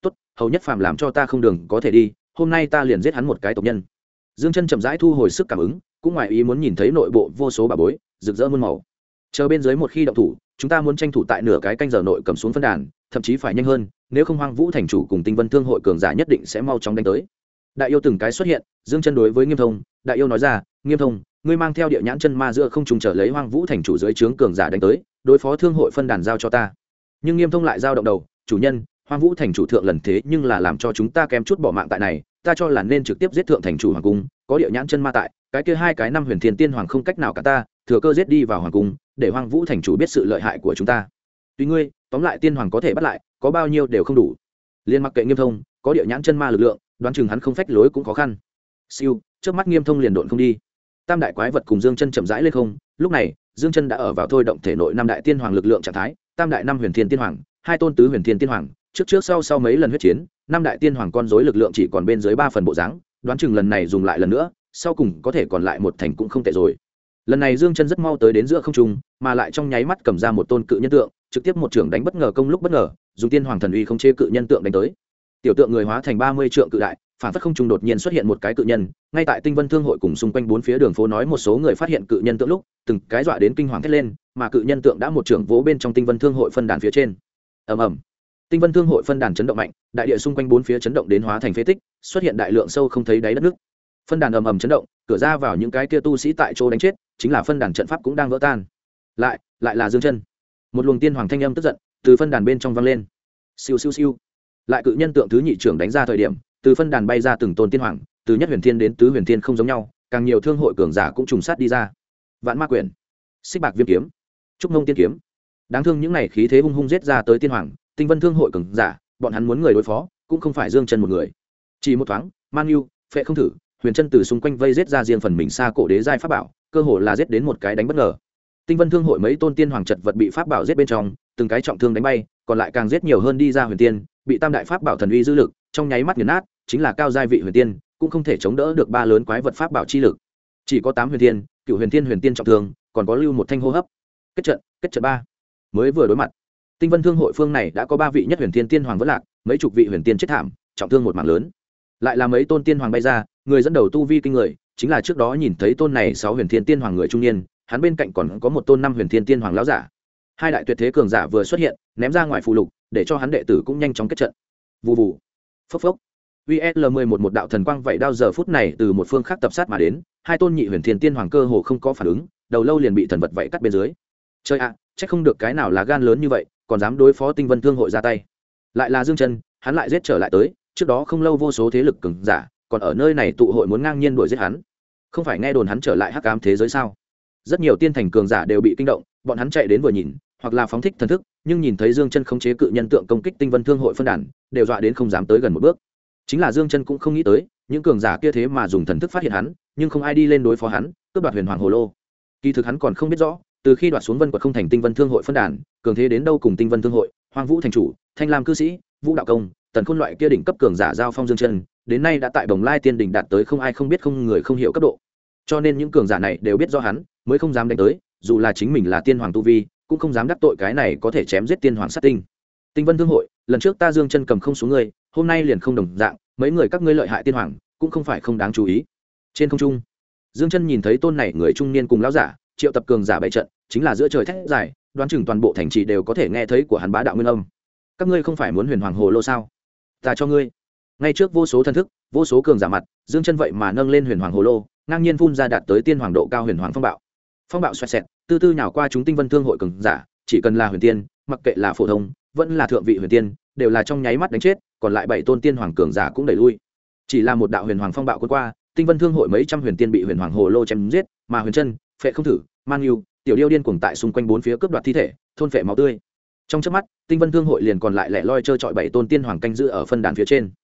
tốt, hầu nhất phàm làm cho ta không đường có thể đi, hôm nay ta liền giết hắn một cái tộc nhân. Dương Chân chậm rãi thu hồi sức cảm ứng, cũng ngoài ý muốn nhìn thấy nội bộ vô số bà bối rực rỡ muôn màu. Chờ bên dưới một khi động thủ, chúng ta muốn tranh thủ tại nửa cái canh giờ nội cầm xuống phân đàn, thậm chí phải nhanh hơn, nếu không Hoang Vũ thành chủ cùng Tinh Vân Thương hội cường giả nhất định sẽ mau chóng đánh tới. Đại yêu từng cái xuất hiện, Dương Chân đối với Nghiêm Thông, đại yêu nói ra, Nghiêm Thông, ngươi mang theo địa nhãn chân ma giữa không trùng trở lấy Hoang Vũ thành chủ dưới trướng cường giả đánh tới, đối phó thương hội phân đàn giao cho ta. Nhưng Nghiêm Thông lại giao động đầu, chủ nhân, Hoang Vũ thành chủ thượng lần thế nhưng là làm cho chúng ta kém chút bỏ mạng tại này, ta cho là nên trực tiếp giết thượng thành chủ hoàng cung, có địa nhãn chân ma tại, cái kia hai cái năm huyền thiên tiên hoàng không cách nào cả ta, thừa cơ giết đi vào hoàng cung, để Hoang Vũ thành chủ biết sự lợi hại của chúng ta. Tùy ngươi, tóm lại tiên hoàng có thể bắt lại, có bao nhiêu đều không đủ. Liên mặc kệ Nghiêm Thông, có địa nhãn chân ma lực lượng, đoán chừng hắn không phách lối cũng khó khăn. Siêu, trước mắt Nghiêm Thông liền độn không đi. Tam đại quái vật cùng Dương Chân chậm rãi lên không, lúc này, Dương Chân đã ở vào thôi động thể nội năm đại tiên hoàng lực lượng trạng thái, tam đại năm huyền thiên tiên hoàng, hai tôn tứ huyền thiên tiên hoàng, trước sau mấy lần huyết chiến, năm đại tiên hoàng con rối lực lượng chỉ còn bên dưới 3 phần bộ dáng, đoán chừng lần này dùng lại lần nữa, sau cùng có thể còn lại một thành cũng không tệ rồi. Lần này Dương Chân rất mau tới đến giữa không trung, mà lại trong nháy mắt cầm ra một tôn cự nhân tượng, trực tiếp một trưởng đánh bất ngờ công lúc bất ngờ, dùng tiên hoàng thần uy không chế cự nhân tượng đánh tới. Tiểu tượng người hóa thành 30 trượng cự đại, phản phất không trung đột nhiên xuất hiện một cái cự nhân, ngay tại Tinh Vân Thương hội cùng xung quanh bốn phía đường phố nói một số người phát hiện cự nhân tượng lúc, từng cái dọa đến kinh hoàng thét lên, mà cự nhân tượng đã một trưởng vỗ bên trong Tinh Vân Thương hội phân đàn phía trên. Ầm ầm. Tinh Vân Thương hội phân đàn chấn động mạnh, đại địa xung quanh bốn phía chấn động đến hóa thành phế tích, xuất hiện đại lượng sâu không thấy đáy đất nước. Phân đàn ầm ầm chấn động, cửa ra vào những cái kia tu sĩ tại chỗ đánh chết, chính là phân đàn trận pháp cũng đang vỡ tan. Lại là Dương Chân. Một luồng tiên hoàng thanh âm tức giận từ phân đàn bên trong vang lên. Siêu siêu siêu. Lại cự nhân tượng thứ nhị trưởng đánh ra thời điểm, từ phân đàn bay ra từng tôn tiên hoàng, từ nhất huyền thiên đến tứ huyền thiên không giống nhau, càng nhiều thương hội cường giả cũng trùng sát đi ra. Vạn ma quyển, xích bạc viêm kiếm, trúc ngông tiên kiếm. Đáng thương những này khí thế hung hung giết ra tới tiên hoàng, Tinh Vân Thương hội cường giả, bọn hắn muốn người đối phó, cũng không phải Dương Chân một người. Chỉ một thoáng, Man Nhu, Phệ không thử, Huyền Chân từ xung quanh vây giết ra riêng phần mình xa cổ đế giai pháp bảo, cơ hồ là giết đến một cái đánh bất ngờ. Tinh Vân Thương hội mấy tôn tiên hoàng chật vật bị pháp bảo giết bên trong, từng cái trọng thương đánh bay, còn lại càng giết nhiều hơn đi ra huyền tiên, bị tam đại pháp bảo thần uy dư lực, trong nháy mắt nghiền nát, chính là cao giai vị huyền tiên, cũng không thể chống đỡ được ba lớn quái vật pháp bảo chi lực. Chỉ có 8 huyền tiên, cửu huyền tiên trọng thương, còn có lưu một thanh hô hấp. Kết trận 3. Mới vừa đối mặt, Tinh Vân Thương hội phương này đã có 3 vị nhất huyền tiên tiên hoàng vỡ lạc, mấy chục vị huyền tiên chết thảm, trọng thương một mảng lớn. Lại là mấy tôn tiên hoàng bay ra, người dẫn đầu tu vi kinh người, chính là trước đó nhìn thấy tôn này 6 huyền tiên tiên hoàng người trung niên, hắn bên cạnh còn có một tôn 5 huyền tiên tiên hoàng lão giả. Hai đại tuyệt thế cường giả vừa xuất hiện, ném ra ngoài phù lục, để cho hắn đệ tử cũng nhanh chóng kết trận. Vù vù. Phốc phốc. VSL11 một đạo thần quang vậy đao giờ phút này từ một phương khác tập sát mà đến, hai tôn nhị huyền thiên tiên hoàng cơ hồ không có phản ứng, đầu lâu liền bị thần vật vậy cắt bên dưới. Chơi ạ, chắc không được cái nào là gan lớn như vậy, còn dám đối phó Tinh Vân Thương hội ra tay. Lại là Dương Chân, hắn lại giết trở lại tới, trước đó không lâu vô số thế lực cường giả, còn ở nơi này tụ hội muốn ngang nhiên đuổi giết hắn. Không phải nghe đồn hắn trở lại hắc ám thế giới sao? Rất nhiều tiên thành cường giả đều bị kinh động, bọn hắn chạy đến vừa nhìn, hoặc là phóng thích thần thức, nhưng nhìn thấy Dương Chân khống chế cự nhân tượng công kích Tinh Vân Thương hội phân đàn, đều dọa đến không dám tới gần một bước. Chính là Dương Chân cũng không nghĩ tới, những cường giả kia thế mà dùng thần thức phát hiện hắn, nhưng không ai đi lên đối phó hắn, cướp đoạt Huyền Hoàng Hồ Lô. Kỳ thực hắn còn không biết rõ, từ khi đoạt xuống Vân Quật không thành Tinh Vân Thương hội phân đàn, cường thế đến đâu cùng Tinh Vân Thương hội, Hoang Vũ thành chủ, Thanh Lam cư sĩ, Vũ đạo công, Tần Khôn loại kia đỉnh cấp cường giả giao phong Dương Chân, đến nay đã tại Bồng Lai Tiên đỉnh đạt tới không ai không biết không người không hiểu cấp độ. Cho nên những cường giả này đều biết rõ hắn, mới không dám đánh tới, dù là chính mình là tiên hoàng tu vi, cũng không dám đắc tội cái này có thể chém giết tiên hoàng sát tinh. Tinh Vân Thương hội, lần trước ta Dương Chân cầm không xuống ngươi, hôm nay liền không đồng dạng, mấy người các ngươi lợi hại tiên hoàng, cũng không phải không đáng chú ý. Trên không trung, Dương Chân nhìn thấy tôn này người trung niên cùng lão giả, triệu tập cường giả bày trận, chính là giữa trời thét dài, đoán chừng toàn bộ thành trì đều có thể nghe thấy của hắn bá đạo nguyên âm. Các ngươi không phải muốn Huyền Hoàng Hồ Lô sao? Ta cho ngươi. Ngay trước vô số thần thức, vô số cường giả mặt, Dương Chân vậy mà nâng lên Huyền Hoàng Hồ Lô, ngang nhiên phun ra đạt tới tiên hoàng độ cao Huyền Hoàng phong bạo. Phong bạo xoẹt xẹt, tư tư nhào qua chúng Tinh Vân Thương hội cường giả, chỉ cần là huyền tiên, mặc kệ là phổ thông, vẫn là thượng vị huyền tiên, đều là trong nháy mắt đánh chết, còn lại 7 tôn tiên hoàng cường giả cũng đẩy lui. Chỉ là một đạo Huyền Hoàng phong bạo cuốn qua, Tinh Vân Thương hội mấy trăm huyền tiên bị Huyền Hoàng Hồ Lô chém giết, mà Huyền Chân, Phệ không thử, Man Nhu, tiểu điêu điên cuồng tại xung quanh bốn phía cướp đoạt thi thể, thôn phệ máu tươi. Trong chớp mắt, Tinh Vân Thương hội liền còn lại lẻ loi chơi chọi 7 tôn tiên hoàng canh giữ ở phân đàn phía trên.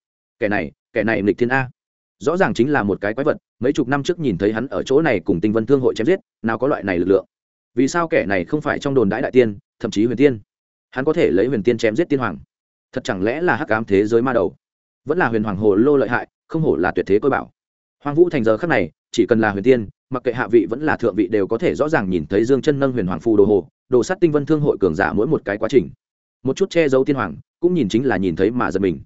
Kẻ này nghịch thiên a. Rõ ràng chính là một cái quái vật, mấy chục năm trước nhìn thấy hắn ở chỗ này cùng Tinh Vân Thương hội chém giết, nào có loại này lực lượng. Vì sao kẻ này không phải trong đồn đãi đại tiên, thậm chí huyền tiên? Hắn có thể lấy huyền tiên chém giết tiên hoàng, thật chẳng lẽ là hắc ám thế giới ma đầu? Vẫn là Huyền Hoàng Hồ Lô lợi hại, không hổ là tuyệt thế tôi bảo. Hoang Vũ thành giờ khắc này, chỉ cần là huyền tiên, mặc kệ hạ vị vẫn là thượng vị đều có thể rõ ràng nhìn thấy Dương Chân nâng Huyền Hoàng phù đồ hồ, đồ sắt Tinh Vân Thương hội cường giả mỗi một cái quá trình. Một chút che giấu tiên hoàng, cũng nhìn chính là nhìn thấy mà giật mình.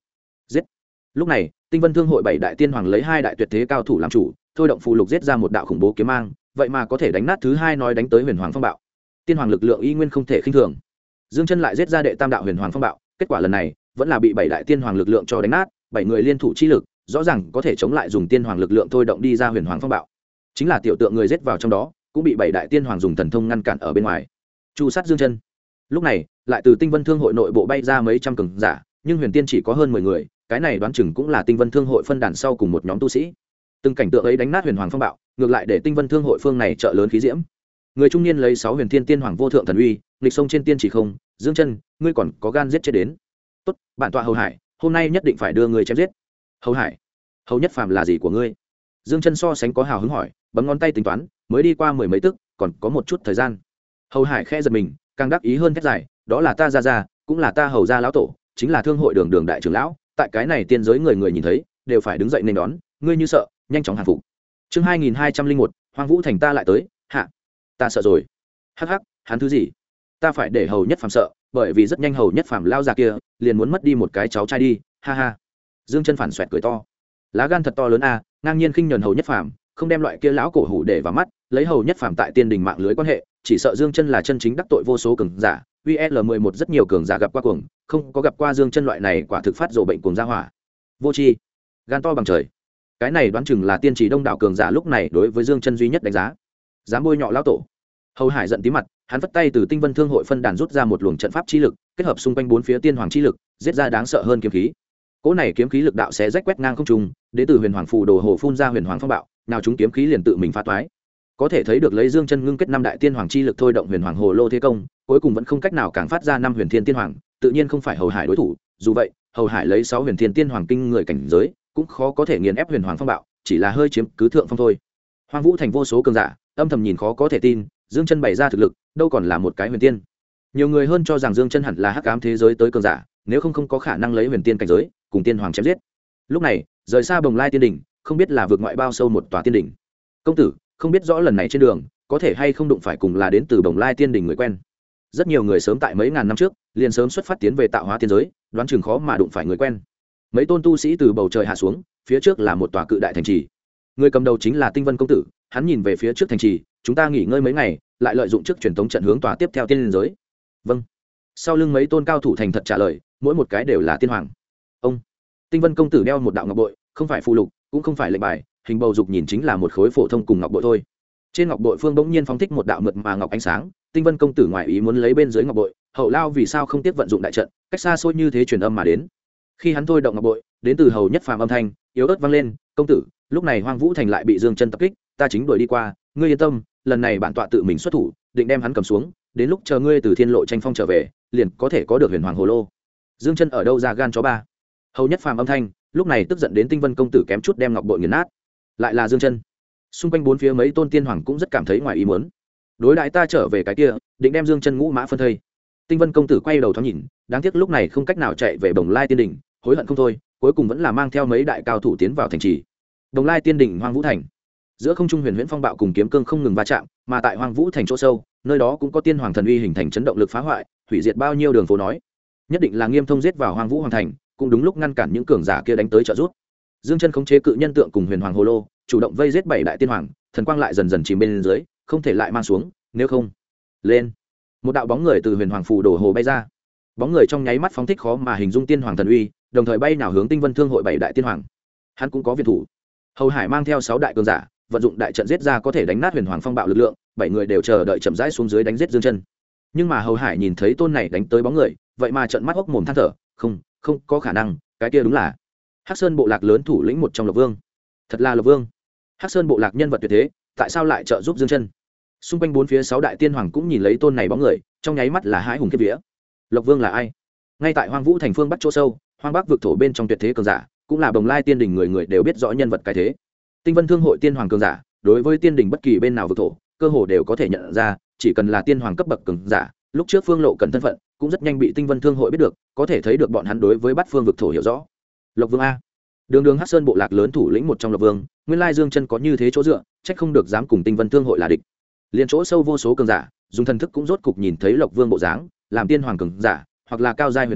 giết. Lúc này tinh vân thương hội 7 đại tiên hoàng lấy 2 đại tuyệt thế cao thủ làm chủ, thôi động phù lục giết ra một đạo khủng bố kiếm mang, vậy mà có thể đánh nát thứ 2 nói đánh tới huyền hoàng phong bạo. Tiên hoàng lực lượng y nguyên không thể khinh thường. Dương Chân lại giết ra đệ tam đạo huyền hoàng phong bạo, kết quả lần này vẫn là bị 7 đại tiên hoàng lực lượng cho đánh nát. 7 người liên thủ chi lực rõ ràng có thể chống lại dùng tiên hoàng lực lượng thôi động đi ra huyền hoàng phong bạo. Chính là tiểu tượng người giết vào trong đó cũng bị 7 đại tiên hoàng dùng thần thông ngăn cản ở bên ngoài, chu sát Dương Chân. Lúc này lại từ tinh vân thương hội nội bộ bay ra mấy trăm cường giả, nhưng huyền tiên chỉ có hơn 10 người, cái này đoán chừng cũng là tinh vân thương hội phân đàn sau cùng một nhóm tu sĩ. Từng cảnh tượng ấy đánh nát huyền hoàng phong bạo, ngược lại để tinh vân thương hội phương này trợ lớn khí diễm. Người trung niên lấy 6 huyền thiên tiên hoàng vô thượng thần uy nghịch sông trên tiên chỉ không. Dương Chân, ngươi còn có gan giết chết đến. Tốt, bản tọa Hầu Hải hôm nay nhất định phải đưa ngươi chém giết. Hầu Hải, Hầu Nhất Phàm là gì của ngươi? Dương Chân so sánh có hào hứng hỏi, bấm ngón tay tính toán, mới đi qua 10 mấy tức, còn có một chút thời gian. Hầu Hải khẽ giật mình, càng đắc ý hơn thét dài, đó là ta gia, cũng là ta Hầu gia lão tổ, chính là thương hội đường đại trưởng lão, tại cái này tiên giới người nhìn thấy đều phải đứng dậy nên đón, ngươi như sợ, nhanh chóng hàng phục. Chương 2201, Hoang Vũ Thành ta lại tới, hạ. Ta sợ rồi. Hắc hắc, hắn thứ gì? Ta phải để Hầu Nhất Phàm sợ, bởi vì rất nhanh Hầu Nhất Phàm lao ra kia, liền muốn mất đi một cái cháu trai đi, ha ha. Dương Chân phản xoẹt cười to. Lá gan thật to lớn a, ngang nhiên khinh nhẫn Hầu Nhất Phàm, không đem loại kia lão cổ hủ để vào mắt, lấy Hầu Nhất Phàm tại tiên đình mạng lưới quan hệ, chỉ sợ Dương Chân là chân chính đắc tội vô số cường giả. VL11 rất nhiều cường giả gặp qua cuồng, không có gặp qua Dương Chân loại này quả thực phát rồ bệnh cuồng gia hỏa. Vô tri, gan to bằng trời. Cái này đoán chừng là tiên chỉ đông đảo cường giả lúc này đối với Dương Chân duy nhất đánh giá. Dám bôi nhọ lão tổ. Hầu Hải giận tí mặt, hắn vất tay từ tinh vân thương hội phân đàn rút ra một luồng trận pháp chi lực, kết hợp xung quanh 4 phía tiên hoàng chi lực, giết ra đáng sợ hơn kiếm khí. Cỗ này kiếm khí lực đạo sẽ rách quét ngang không trung, đến từ huyền hoàng phù đồ hồ phun ra huyền hoàng phong bạo, nào chúng kiếm khí liền tự mình phá toái. Có thể thấy được lấy Dương Chân ngưng kết 5 đại tiên hoàng chi lực thôi động huyền hoàng hồ lô thế công, cuối cùng vẫn không cách nào càng phát ra 5 huyền thiên tiên hoàng, tự nhiên không phải Hầu Hải đối thủ. Dù vậy, Hầu Hải lấy 6 huyền thiên tiên hoàng kinh người cảnh giới, cũng khó có thể nghiền ép huyền hoàng phong bạo, chỉ là hơi chiếm cứ thượng phong thôi. Hoang Vũ Thành vô số cường giả, âm thầm nhìn khó có thể tin, Dương Chân bày ra thực lực, đâu còn là một cái huyền tiên. Nhiều người hơn cho rằng Dương Chân hẳn là hắc ám thế giới tới cường giả, nếu không có khả năng lấy huyền tiên cảnh giới cùng tiên hoàng chém giết. Lúc này, rời xa Bồng Lai tiên đỉnh, không biết là vượt ngoại bao sâu một tòa tiên đỉnh. Công tử, không biết rõ lần này trên đường có thể hay không đụng phải cùng là đến từ Bồng Lai tiên đỉnh người quen. Rất nhiều người sớm tại mấy ngàn năm trước liền sớm xuất phát tiến về tạo hóa tiên giới, đoán chừng khó mà đụng phải người quen. Mấy tôn tu sĩ từ bầu trời hạ xuống, phía trước là một tòa cự đại thành trì. Người cầm đầu chính là Tinh Vân công tử, hắn nhìn về phía trước thành trì, chúng ta nghỉ ngơi mấy ngày, lại lợi dụng trước truyền tống trận hướng tòa tiếp theo tiên liên giới. Vâng. Sau lưng mấy tôn cao thủ thành thật trả lời, mỗi một cái đều là tiên hoàng. Ông Tinh Vân công tử đeo một đạo ngọc bội, không phải phù lục, cũng không phải lệnh bài, hình bầu dục nhìn chính là một khối phổ thông cùng ngọc bội thôi. Trên ngọc bội phương bỗng nhiên phóng thích một đạo mượt mà ngọc ánh sáng, Tinh Vân công tử ngoài ý muốn lấy bên dưới ngọc bội, hậu lao vì sao không tiếp vận dụng đại trận, cách xa xôi như thế truyền âm mà đến. Khi hắn thôi động ngọc bội, đến từ Hầu Nhất Phàm âm thanh yếu ớt vang lên, công tử, lúc này Hoang Vũ Thành lại bị Dương Chân tập kích, ta chính đuổi đi qua, ngươi yên tâm, lần này bản tọa tự mình xuất thủ, định đem hắn cầm xuống, đến lúc chờ ngươi từ Thiên Lộ tranh phong trở về, liền có thể có được huyền hoàng hồ lô. Dương Chân ở đâu ra gan chó ba? Hầu Nhất Phàm âm thanh lúc này tức giận đến Tinh Vân công tử kém chút đem ngọc bội nghiền nát. Lại là Dương Chân. Xung quanh 4 phía mấy tôn tiên hoàng cũng rất cảm thấy ngoài ý muốn. Đối đãi ta trở về cái kia, định đem Dương Chân ngũ mã phân thây. Tinh Vân công tử quay đầu thoáng nhìn, đáng tiếc lúc này không cách nào chạy về Bồng Lai tiên đỉnh, hối hận không thôi, cuối cùng vẫn là mang theo mấy đại cao thủ tiến vào thành trì. Bồng Lai tiên đỉnh Hoang Vũ Thành. Giữa không trung huyền huyễn phong bạo cùng kiếm cương không ngừng va chạm, mà tại Hoang Vũ Thành chỗ sâu, nơi đó cũng có tiên hoàng thần uy hình thành chấn động lực phá hoại, hủy diệt bao nhiêu đường phố nói. Nhất định là Nghiêm Thông giết vào Hoang Vũ Hoàng thành, cũng đúng lúc ngăn cản những cường giả kia đánh tới trợ giúp. Dương Chân khống chế cự nhân tượng cùng huyền hoàng hồ lô, chủ động vây giết 7 đại tiên hoàng, thần quang lại dần dần chìm bên dưới, không thể lại mang xuống, nếu không, lên. Một đạo bóng người từ huyền hoàng phù đổ hồ bay ra. Bóng người trong nháy mắt phóng thích khó mà hình dung tiên hoàng thần uy, đồng thời bay nào hướng Tinh Vân Thương hội 7 đại tiên hoàng. Hắn cũng có viện thủ. Hầu Hải mang theo 6 đại cường giả, vận dụng đại trận giết ra có thể đánh nát huyền hoàng phong bạo lực lượng, 7 người đều chờ đợi chậm rãi xuống dưới đánh giết Dương Chân. Nhưng mà Hầu Hải nhìn thấy tôn này đánh tới bóng người, vậy mà trợn mắt hốc mồm than thở, không có khả năng, cái kia đúng là Hắc Sơn bộ lạc lớn thủ lĩnh một trong Lộc Vương. Thật là Lộc Vương. Hắc Sơn bộ lạc nhân vật tuyệt thế, tại sao lại trợ giúp Dương Chân? Xung quanh 4 phía 6 đại tiên hoàng cũng nhìn lấy tôn này bóng người, trong nháy mắt là hãi hùng kiếp vía. Lộc Vương là ai? Ngay tại Hoang Vũ thành phương bắc chỗ sâu, Hoang Bắc vực thổ bên trong tuyệt thế cường giả, cũng là Bồng Lai tiên đỉnh người người đều biết rõ nhân vật cái thế. Tinh Vân Thương hội tiên hoàng cường giả, đối với tiên đỉnh bất kỳ bên nào vực thổ, cơ hồ đều có thể nhận ra, chỉ cần là tiên hoàng cấp bậc cường giả, lúc trước Phương Lộ cẩn thân phận, cũng rất nhanh bị Tinh Vân Thương hội biết được, có thể thấy được bọn hắn đối với Bát Phương vực thổ hiểu rõ. Lộc Vương a, đường Hắc Sơn bộ lạc lớn thủ lĩnh một trong Lộc Vương, nguyên lai Dương Chân có như thế chỗ dựa, trách không được dám cùng Tinh Vân Thương hội là địch. Liên chỗ sâu vô số cường giả, dùng thần thức cũng rốt cục nhìn thấy Lộc Vương bộ dáng, làm tiên hoàng cường giả, hoặc là cao giai huyền tiên,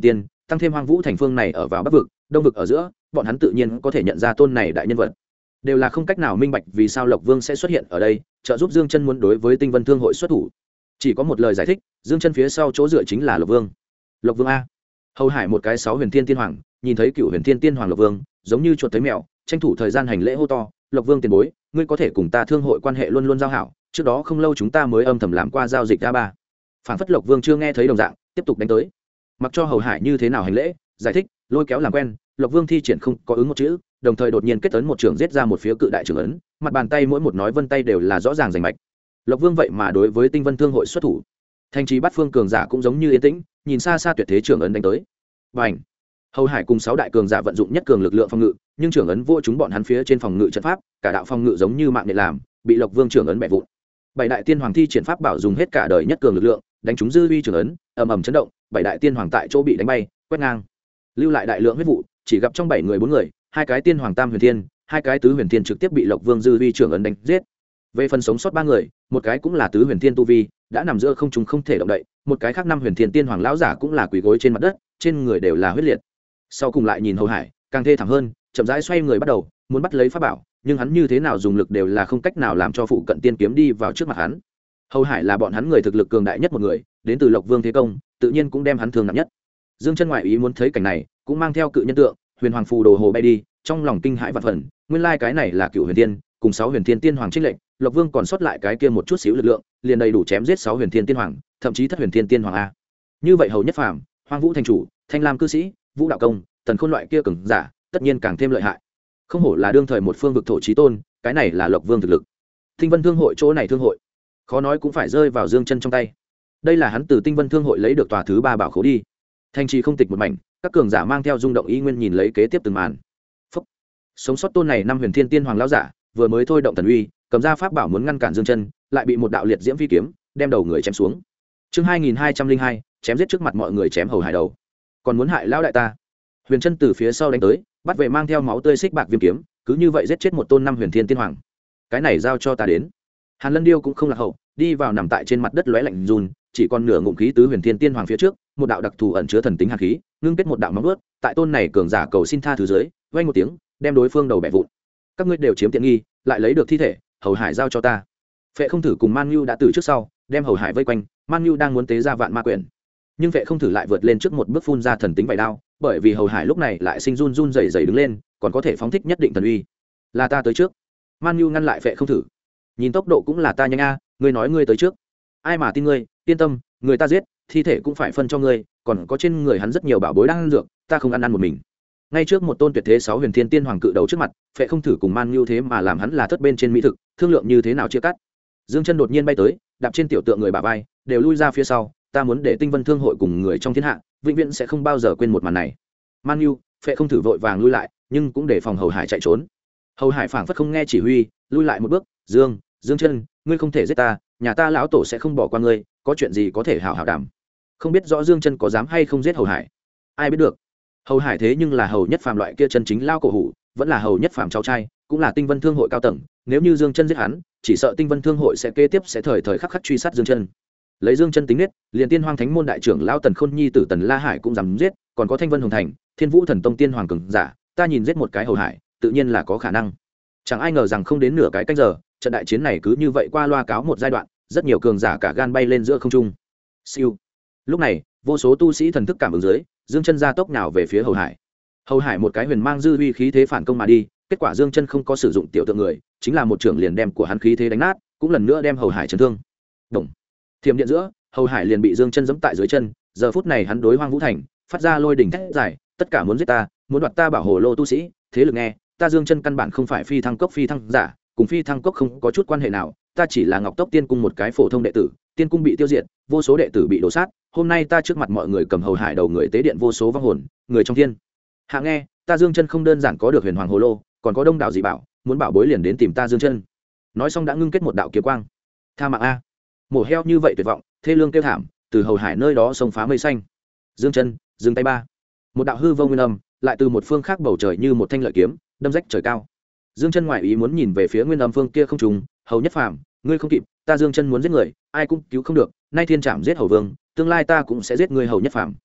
tăng thêm Hoang Vũ thành phương này ở vào Bắc vực, Đông vực ở giữa, bọn hắn tự nhiên có thể nhận ra tôn này đại nhân vật. Đều là không cách nào minh bạch vì sao Lộc Vương sẽ xuất hiện ở đây, trợ giúp Dương Chân muốn đối với Tinh Vân Thương hội xuất thủ. Chỉ có một lời giải thích, Dương Chân phía sau chỗ dựa chính là Lộc Vương. Lộc Vương a. Hầu Hải một cái 6 Huyền Thiên Tiên Hoàng, nhìn thấy Cựu Huyền Thiên Tiên Hoàng Lộc Vương, giống như chuột thấy mèo, tranh thủ thời gian hành lễ hô to, Lộc Vương tiền bối, ngươi có thể cùng ta thương hội quan hệ luôn luôn giao hảo, trước đó không lâu chúng ta mới âm thầm làm qua giao dịch A3. Phản phất Lộc Vương chưa nghe thấy đồng dạng, tiếp tục đánh tới. Mặc cho Hầu Hải như thế nào hành lễ, giải thích, lôi kéo làm quen, Lộc Vương thi triển không có ứng một chữ, đồng thời đột nhiên kết ấn một trường giết ra một phía cự đại trường ấn, mặt bàn tay mỗi một nói vân tay đều là rõ ràng rành mạch. Lộc Vương vậy mà đối với Tinh Vân Thương hội xuất thủ. Thành trì Bát Phương cường giả cũng giống như yên tĩnh, nhìn xa xa tuyệt thế trường ấn đánh tới. Bành! Hầu Hải cùng 6 đại cường giả vận dụng nhất cường lực lượng phòng ngự, nhưng trường ấn vô chúng bọn hắn phía trên phòng ngự trận pháp, cả đạo phòng ngự giống như mạng nhện làm, bị Lộc Vương trường ấn bẻ vụn. 7 đại tiên hoàng thi triển pháp bảo dùng hết cả đời nhất cường lực lượng, đánh trúng dư uy trường ấn, ầm ầm chấn động, 7 đại tiên hoàng tại chỗ bị đánh bay, quét ngang. Lưu lại đại lượng huyết vụ, chỉ gặp trong 7 người 4 người, 2 cái tiên hoàng tam huyền thiên, 2 cái tứ huyền thiên trực tiếp bị Lộc Vương dư uy trường ấn đánh giết. Về phần sống sót 3 người, một cái cũng là tứ huyền thiên tu vi, đã nằm giữa không trung không thể động đậy, một cái khác 5 huyền thiên tiên hoàng lão giả cũng là quỳ gối trên mặt đất, trên người đều là huyết liệt. Sau cùng lại nhìn Hầu Hải, càng thê thảm hơn, chậm rãi xoay người bắt đầu, muốn bắt lấy pháp bảo, nhưng hắn như thế nào dùng lực đều là không cách nào làm cho phụ cận tiên kiếm đi vào trước mặt hắn. Hầu Hải là bọn hắn người thực lực cường đại nhất một người, đến từ Lộc Vương thế công, tự nhiên cũng đem hắn thương nặng nhất. Dương Chân ngoại ý muốn thấy cảnh này, cũng mang theo cự nhân tượng, huyền hoàng phù đồ hồ bay đi, trong lòng kinh hãi vạn phần, nguyên lai cái này là Cựu Huyền Tiên, cùng 6 huyền thiên tiên hoàng trinh lệnh, Lộc Vương còn sót lại cái kia một chút xíu lực lượng, liền đầy đủ chém giết 6 huyền thiên tiên hoàng, thậm chí thất huyền thiên tiên hoàng a. Như vậy Hầu Nhất Phàm, Hoang Vũ thành chủ, Thanh Lam cư sĩ, Vũ đạo công, Tần Khôn loại kia cường giả, tất nhiên càng thêm lợi hại. Không hổ là đương thời một phương vực thổ chí tôn, cái này là Lộc Vương thực lực. Tinh Vân Thương hội chỗ này thương hội, khó nói cũng phải rơi vào Dương Chân trong tay. Đây là hắn từ Tinh Vân Thương hội lấy được tòa thứ 3 bảo khố đi. Thành trì không tịch một mảnh, các cường giả mang theo rung động ý nguyên nhìn lấy kế tiếp từng màn. Phúc. Sống sót tôn này 5 huyền thiên tiên hoàng lão giả, vừa mới thôi động thần uy, cầm ra pháp bảo muốn ngăn cản Dương Chân, lại bị một đạo liệt diễm phi kiếm đem đầu người chém xuống. Chương 2202, chém giết trước mặt mọi người chém Hầu Hải đầu. Còn muốn hại lão đại ta. Huyền Chân từ phía sau đánh tới, bắt về mang theo máu tươi xích bạc viêm kiếm, cứ như vậy giết chết một tôn 5 huyền thiên tiên hoàng. Cái này giao cho ta đến. Hàn Lân Điêu cũng không lạc hậu, đi vào nằm tại trên mặt đất lóe lạnh run, chỉ còn nửa ngụm khí tứ huyền thiên tiên hoàng phía trước, một đạo đặc thù ẩn chứa thần tính hàn khí, ngưng kết một đạo móng vuốt, tại tôn này cường giả cầu xin tha thứ dưới, vang một tiếng, đem đối phương đầu bẻ vụn. Các ngươi đều chiếm tiện nghi, lại lấy được thi thể, Hầu Hải giao cho ta. Phệ Không Thử cùng Man Nhu đã từ trước sau, đem Hầu Hải vây quanh, Man Nhu đang muốn tế ra vạn ma quyền, nhưng Phệ Không Thử lại vượt lên trước một bước phun ra thần tính vảy đao, bởi vì Hầu Hải lúc này lại sinh run run rẩy rẩy đứng lên, còn có thể phóng thích nhất định thần uy. Là ta tới trước. Man Nhu ngăn lại Phệ Không Thử. Nhìn tốc độ cũng là ta nhanh a, ngươi nói ngươi tới trước. Ai mà tin ngươi, yên tâm, người ta giết, thi thể cũng phải phân cho ngươi, còn có trên người hắn rất nhiều bảo bối đang ăn dược, ta không ăn một mình. Ngay trước một tôn tuyệt thế 6 huyền thiên tiên hoàng cự đầu trước mặt, Phệ Không Thử cùng Man Nhu thế mà làm hắn là thất bên trên mỹ thực, thương lượng như thế nào chia cắt. Dương Chân đột nhiên bay tới, đạp trên tiểu tượng người bả vai, đều lui ra phía sau, ta muốn để Tinh Vân Thương hội cùng người trong thiên hạ, vĩnh viễn sẽ không bao giờ quên một màn này. Man Nhu, Phệ Không Thử vội vàng lui lại, nhưng cũng để phòng Hầu Hải chạy trốn. Hầu Hải phảng phất không nghe chỉ huy, lui lại một bước, Dương Chân, ngươi không thể giết ta, nhà ta lão tổ sẽ không bỏ qua ngươi, có chuyện gì có thể hảo hảo đảm. Không biết rõ Dương Chân có dám hay không giết Hầu Hải, ai biết được. Hầu Hải thế nhưng là Hầu Nhất Phàm loại kia chân chính lao cổ hủ, vẫn là Hầu Nhất Phàm cháu trai, cũng là Tinh Vân Thương hội cao tầng, nếu như Dương Chân giết hắn, chỉ sợ Tinh Vân Thương hội sẽ kế tiếp sẽ thời thời khắc khắc truy sát Dương Chân. Lấy Dương Chân tính nết, liền Tiên Hoang Thánh môn đại trưởng lão Tần Khôn Nhi tử Tần La Hải cũng dám giết, còn có Thanh Vân Hồng Thành, Thiên Vũ Thần Tông tiên hoàng cường giả, ta nhìn giết một cái Hầu Hải, tự nhiên là có khả năng. Chẳng ai ngờ rằng không đến nửa cái canh giờ, trận đại chiến này cứ như vậy qua loa cáo một giai đoạn, rất nhiều cường giả cả gan bay lên giữa không trung. Siêu. Lúc này, vô số tu sĩ thần thức cảm ứng dưới, Dương Chân ra tốc nào về phía Hầu Hải. Hầu Hải một cái huyền mang dư uy khí thế phản công mà đi, kết quả Dương Chân không có sử dụng tiểu tượng người, chính là một trưởng liền đem của hắn khí thế đánh nát, cũng lần nữa đem Hầu Hải chấn thương. Động. Thiểm điện giữa, Hầu Hải liền bị Dương Chân giẫm tại dưới chân, giờ phút này hắn đối Hoang Vũ thành, phát ra lôi đỉnh thét giải, tất cả muốn giết ta, muốn đoạt ta bảo hồ lô tu sĩ, thế lực nghe, ta Dương Chân căn bản không phải phi thăng cốc phi thăng giả, cùng phi thăng cốc không có chút quan hệ nào, ta chỉ là Ngọc Tốc Tiên cung một cái phổ thông đệ tử, tiên cung bị tiêu diệt, vô số đệ tử bị đổ sát, hôm nay ta trước mặt mọi người cầm Hầu Hải đầu người tế điện vô số vong hồn, người trong thiên hạ nghe, ta Dương Chân không đơn giản có được huyền hoàng hồ lô, còn có đông đảo dị bảo, muốn bảo bối liền đến tìm ta Dương Chân. Nói xong đã ngưng kết một đạo kiếm quang. Tha mạng a. Mổ heo như vậy tuyệt vọng, thê lương kêu thảm, từ Hầu Hải nơi đó xông phá mây xanh. Dương Chân, dừng tay ba. Một đạo hư vô nguyên âm, lại từ một phương khác bầu trời như một thanh lợi kiếm, đâm rách trời cao. Dương Chân ngoại ý muốn nhìn về phía nguyên âm phương kia không trùng, Hầu Nhất Phàm, ngươi không kịp, ta Dương Chân muốn giết người, ai cũng cứu không được, nay thiên trảm giết Hầu Vương, tương lai ta cũng sẽ giết ngươi Hầu Nhất Phàm.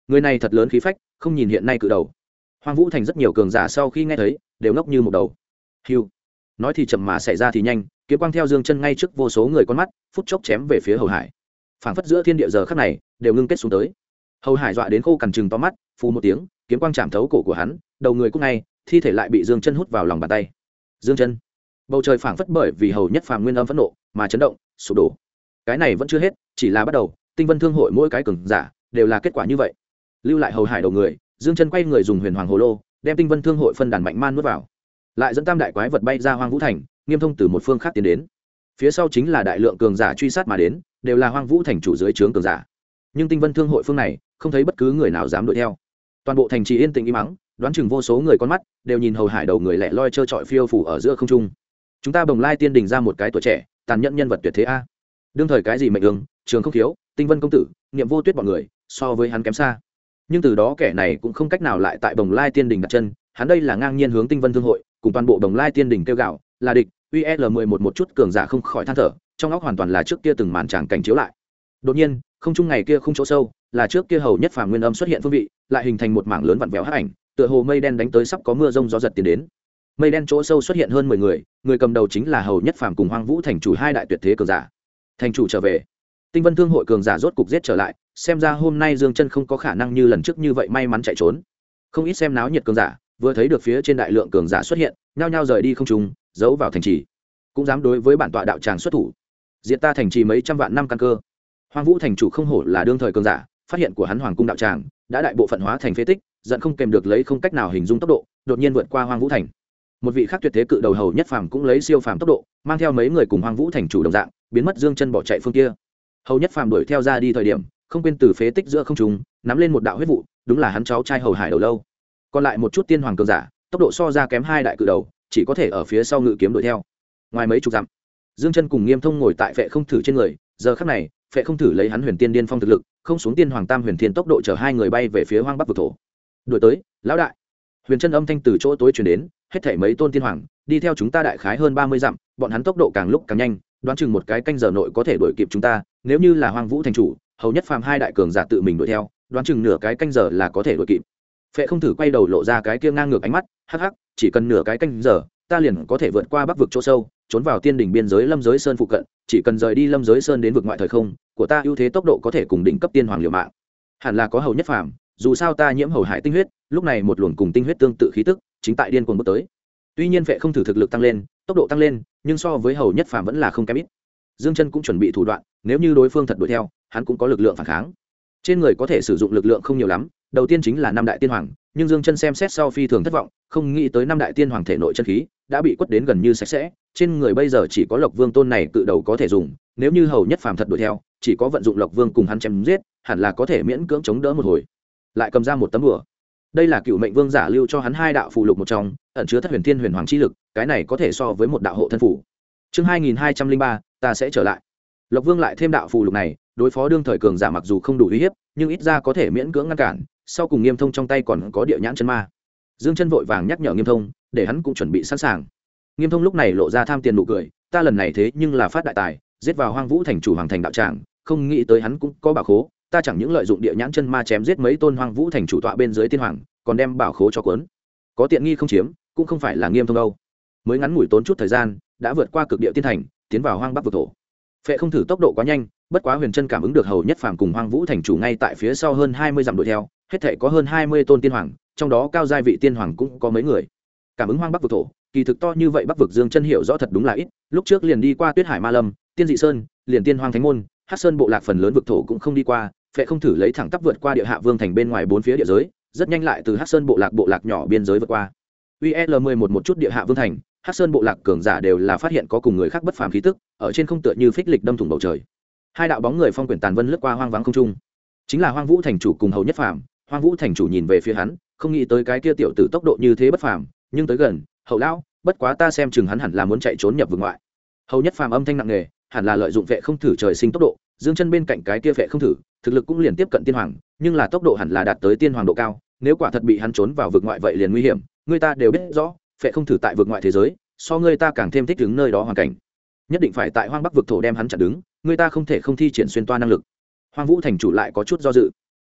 người này thật lớn khí phách, không nhìn hiện nay cự đầu. Hoang Vũ Thành rất nhiều cường giả sau khi nghe thấy đều ngốc như một đầu. Hưu, nói thì chậm mà xảy ra thì nhanh, kiếm quang theo Dương Chân ngay trước vô số người con mắt, phút chốc chém về phía Hầu Hải. Phảng phất giữa thiên địa giờ khắc này đều ngưng kết xuống tới. Hầu Hải dọa đến khô cằn trừng to mắt, phù một tiếng, kiếm quang chạm thấu cổ của hắn, đầu người cũng ngay, thi thể lại bị Dương Chân hút vào lòng bàn tay. Dương Chân, bầu trời phảng phất bởi vì Hầu Nhất Phàm nguyên âm phẫn nộ mà chấn động, sụp đổ. Cái này vẫn chưa hết, chỉ là bắt đầu. Tinh Vân Thương hội mỗi cái cường giả đều là kết quả như vậy. Lưu lại Hầu Hải đầu người, Dương Chân quay người dùng Huyền Hoàng Hồ Lô, đem Tinh Vân Thương hội phân đàn mạnh man nuốt vào. Lại dẫn tam đại quái vật bay ra Hoang Vũ Thành, Nghiêm Thông từ một phương khác tiến đến. Phía sau chính là đại lượng cường giả truy sát mà đến, đều là Hoang Vũ Thành chủ dưới trướng cường giả. Nhưng Tinh Vân Thương hội phương này, không thấy bất cứ người nào dám đuổi theo. Toàn bộ thành trì yên tĩnh im mắng, đoán chừng vô số người con mắt đều nhìn Hầu Hải đầu người lẻ loi trơ trọi phiêu phù ở giữa không trung. Chúng ta Bồng Lai Tiên Đình ra một cái tuổi trẻ, tàn nhẫn nhân vật tuyệt thế a. Đương thời cái gì mệnh ương, Trường Không Thiếu, Tinh Vân công tử, Niệm Vô Tuyết bọn người, so với hắn kém xa. Nhưng từ đó kẻ này cũng không cách nào lại tại Bồng Lai Tiên Đình đặt chân, hắn đây là ngang nhiên hướng Tinh Vân Thương hội, cùng toàn bộ Bồng Lai Tiên Đình kêu gạo, là địch. UL11 một chút cường giả không khỏi than thở, trong óc hoàn toàn là trước kia từng màn tràng cảnh chiếu lại. Đột nhiên, không trung ngày kia không chỗ sâu, là trước kia Hầu Nhất Phàm nguyên âm xuất hiện phương vị, lại hình thành một mảng lớn vặn vẹo hắc ảnh, tựa hồ mây đen đánh tới sắp có mưa rông gió giật tiến đến. Mây đen chỗ sâu xuất hiện hơn 10 người, người cầm đầu chính là Hầu Nhất Phàm cùng Hoang Vũ thành chủ hai đại tuyệt thế cường giả. Thành chủ trở về. Tinh Vân Thương hội cường giả rốt cục giết trở lại, xem ra hôm nay Dương Chân không có khả năng như lần trước như vậy may mắn chạy trốn. Không ít xem náo nhiệt cường giả, vừa thấy được phía trên đại lượng cường giả xuất hiện, nhao nhao rời đi không trung, giấu vào thành trì. Cũng dám đối với bản tọa đạo tràng xuất thủ, diệt ta thành trì mấy trăm vạn năm căn cơ. Hoang Vũ thành chủ không hổ là đương thời cường giả, phát hiện của hắn Hoàng cung đạo tràng đã đại bộ phận hóa thành phế tích, giận không kèm được lấy không cách nào hình dung tốc độ, đột nhiên vượt qua Hoang Vũ thành. Một vị khác tuyệt thế cự đầu Hầu Nhất Phàm cũng lấy siêu phàm tốc độ, mang theo mấy người cùng Hoang Vũ thành chủ đồng dạng, biến mất Dương Chân bỏ chạy phương kia. Hầu Nhất Phàm đuổi theo ra đi thời điểm, không quên từ phế tích giữa không trung nắm lên một đạo huyết vụ, đúng là hắn cháu trai Hầu Hải đầu lâu. Còn lại một chút tiên hoàng cường giả, tốc độ so ra kém hai đại cự đầu, chỉ có thể ở phía sau ngự kiếm đuổi theo. Ngoài mấy chục dặm, Dương Chân cùng Nghiêm Thông ngồi tại Phệ Không Thử trên người, giờ khắc này, Phệ Không Thử lấy hắn Huyền Tiên Điên Phong thực lực, không xuống Tiên Hoàng Tam Huyền Thiên tốc độ chở hai người bay về phía Hoang Bắc vực thổ. Đuổi tới, lão đại. Huyền Chân âm thanh từ chỗ tối truyền đến, hết thảy mấy tôn tiên hoàng, đi theo chúng ta đại khái hơn 30 dặm, bọn hắn tốc độ càng lúc càng nhanh, đoán chừng một cái canh giờ nội có thể đuổi kịp chúng ta, nếu như là Hoang Vũ thành chủ, Hầu Nhất Phàm hai đại cường giả tự mình đuổi theo, đoán chừng nửa cái canh giờ là có thể đuổi kịp. Phệ Không Thử quay đầu lộ ra cái kia ngang ngược ánh mắt, hắc hắc, chỉ cần nửa cái canh giờ, ta liền có thể vượt qua Bắc vực chỗ sâu, trốn vào tiên đỉnh biên giới Lâm Giới Sơn phụ cận, chỉ cần rời đi Lâm Giới Sơn đến vực ngoại thời không, của ta ưu thế tốc độ có thể cùng đỉnh cấp tiên hoàng liều mạng. Hẳn là có Hầu Nhất Phàm, dù sao ta nhiễm Hầu Hải tinh huyết, lúc này một luồng cùng tinh huyết tương tự khí tức, chính tại điên cuồng bước tới. Tuy nhiên Phệ Không Thử thực lực tăng lên, tốc độ tăng lên, nhưng so với Hầu Nhất Phàm vẫn là không kém ít. Dương Chân cũng chuẩn bị thủ đoạn, nếu như đối phương thật đuổi theo, hắn cũng có lực lượng phản kháng. Trên người có thể sử dụng lực lượng không nhiều lắm, đầu tiên chính là năm đại tiên hoàng, nhưng Dương Chân xem xét sau phi thường thất vọng, không nghĩ tới năm đại tiên hoàng thể nội chân khí đã bị quất đến gần như sạch sẽ, trên người bây giờ chỉ có Lộc Vương tôn này cự đầu có thể dùng, nếu như Hầu Nhất Phàm thật đuổi theo, chỉ có vận dụng Lộc Vương cùng hắn chém giết, hẳn là có thể miễn cưỡng chống đỡ một hồi. Lại cầm ra một tấm đùa. Đây là Cựu Mệnh Vương giả lưu cho hắn hai đạo phù lục một trong, ẩn chứa Thất Huyền Thiên Huyền Hoàng chi lực, cái này có thể so với một đạo hộ thân phù. Chương 2203, ta sẽ trở lại. Lộc Vương lại thêm đạo phù lục này, đối phó đương thời cường giả mặc dù không đủ uy hiếp, nhưng ít ra có thể miễn cưỡng ngăn cản. Sau cùng Nghiêm Thông trong tay còn có Địa Nhãn Chân Ma. Dương Chân vội vàng nhắc nhở Nghiêm Thông, để hắn cũng chuẩn bị sẵn sàng. Nghiêm Thông lúc này lộ ra tham tiền nụ cười, ta lần này thế nhưng là phát đại tài, giết vào Hoang Vũ thành chủ Hoàng thành đạo tràng, không nghĩ tới hắn cũng có bảo khố, ta chẳng những lợi dụng Địa Nhãn Chân Ma chém giết mấy tôn Hoang Vũ thành chủ tọa bên dưới tiên hoàng, còn đem bảo khố cho cuốn. Có tiện nghi không chiếm, cũng không phải là Nghiêm Thông đâu. Mới ngắn ngủi tốn chút thời gian, đã vượt qua cực địa tiên thành, tiến vào Hoang Bắc vực thổ. Phệ Không Thử tốc độ quá nhanh, bất quá Huyền Chân cảm ứng được Hầu Nhất Phàm cùng Hoang Vũ thành chủ ngay tại phía sau hơn 20 dặm đuổi theo, hết thảy có hơn 20 tôn tiên hoàng, trong đó cao giai vị tiên hoàng cũng có mấy người. Cảm ứng Hoang Bắc vực thổ, kỳ thực to như vậy Bắc vực Dương Chân hiểu rõ thật đúng là ít, lúc trước liền đi qua Tuyết Hải Ma Lâm, Tiên Dị Sơn, liền Tiên Hoang Thánh môn, Hắc Sơn bộ lạc phần lớn vực thổ cũng không đi qua, Phệ Không Thử lấy thẳng tắp vượt qua Địa Hạ Vương thành bên ngoài bốn phía địa giới, rất nhanh lại từ Hắc Sơn bộ lạc nhỏ biên giới vượt qua. UL11 một chút Địa Hạ Vương thành, Hắc Sơn bộ lạc cường giả đều là phát hiện có cùng người khác bất phàm khí tức, ở trên không tựa như phích lịch đâm thủng bầu trời. Hai đạo bóng người phong quyển tàn vân lướt qua hoang vắng không trung, chính là Hoang Vũ thành chủ cùng Hầu Nhất Phàm. Hoang Vũ thành chủ nhìn về phía hắn, không nghĩ tới cái kia tiểu tử tốc độ như thế bất phàm, nhưng tới gần, Hầu lão, bất quá ta xem chừng hắn hẳn là muốn chạy trốn nhập vực ngoại. Hầu Nhất Phàm âm thanh nặng nề, hẳn là lợi dụng Phệ Không Thử trời sinh tốc độ, Dương Chân bên cạnh cái kia Phệ Không Thử, thực lực cũng liền tiếp cận tiên hoàng, nhưng là tốc độ hẳn là đạt tới tiên hoàng độ cao, nếu quả thật bị hắn trốn vào vực ngoại vậy liền nguy hiểm, người ta đều biết rõ, Phệ Không Thử tại vực ngoại thế giới, so người ta càng thêm thích ứng nơi đó hoàn cảnh, nhất định phải tại Hoang Bắc vực thổ đem hắn chặn đứng, người ta không thể không thi triển xuyên toa năng lực. Hoang Vũ thành chủ lại có chút do dự.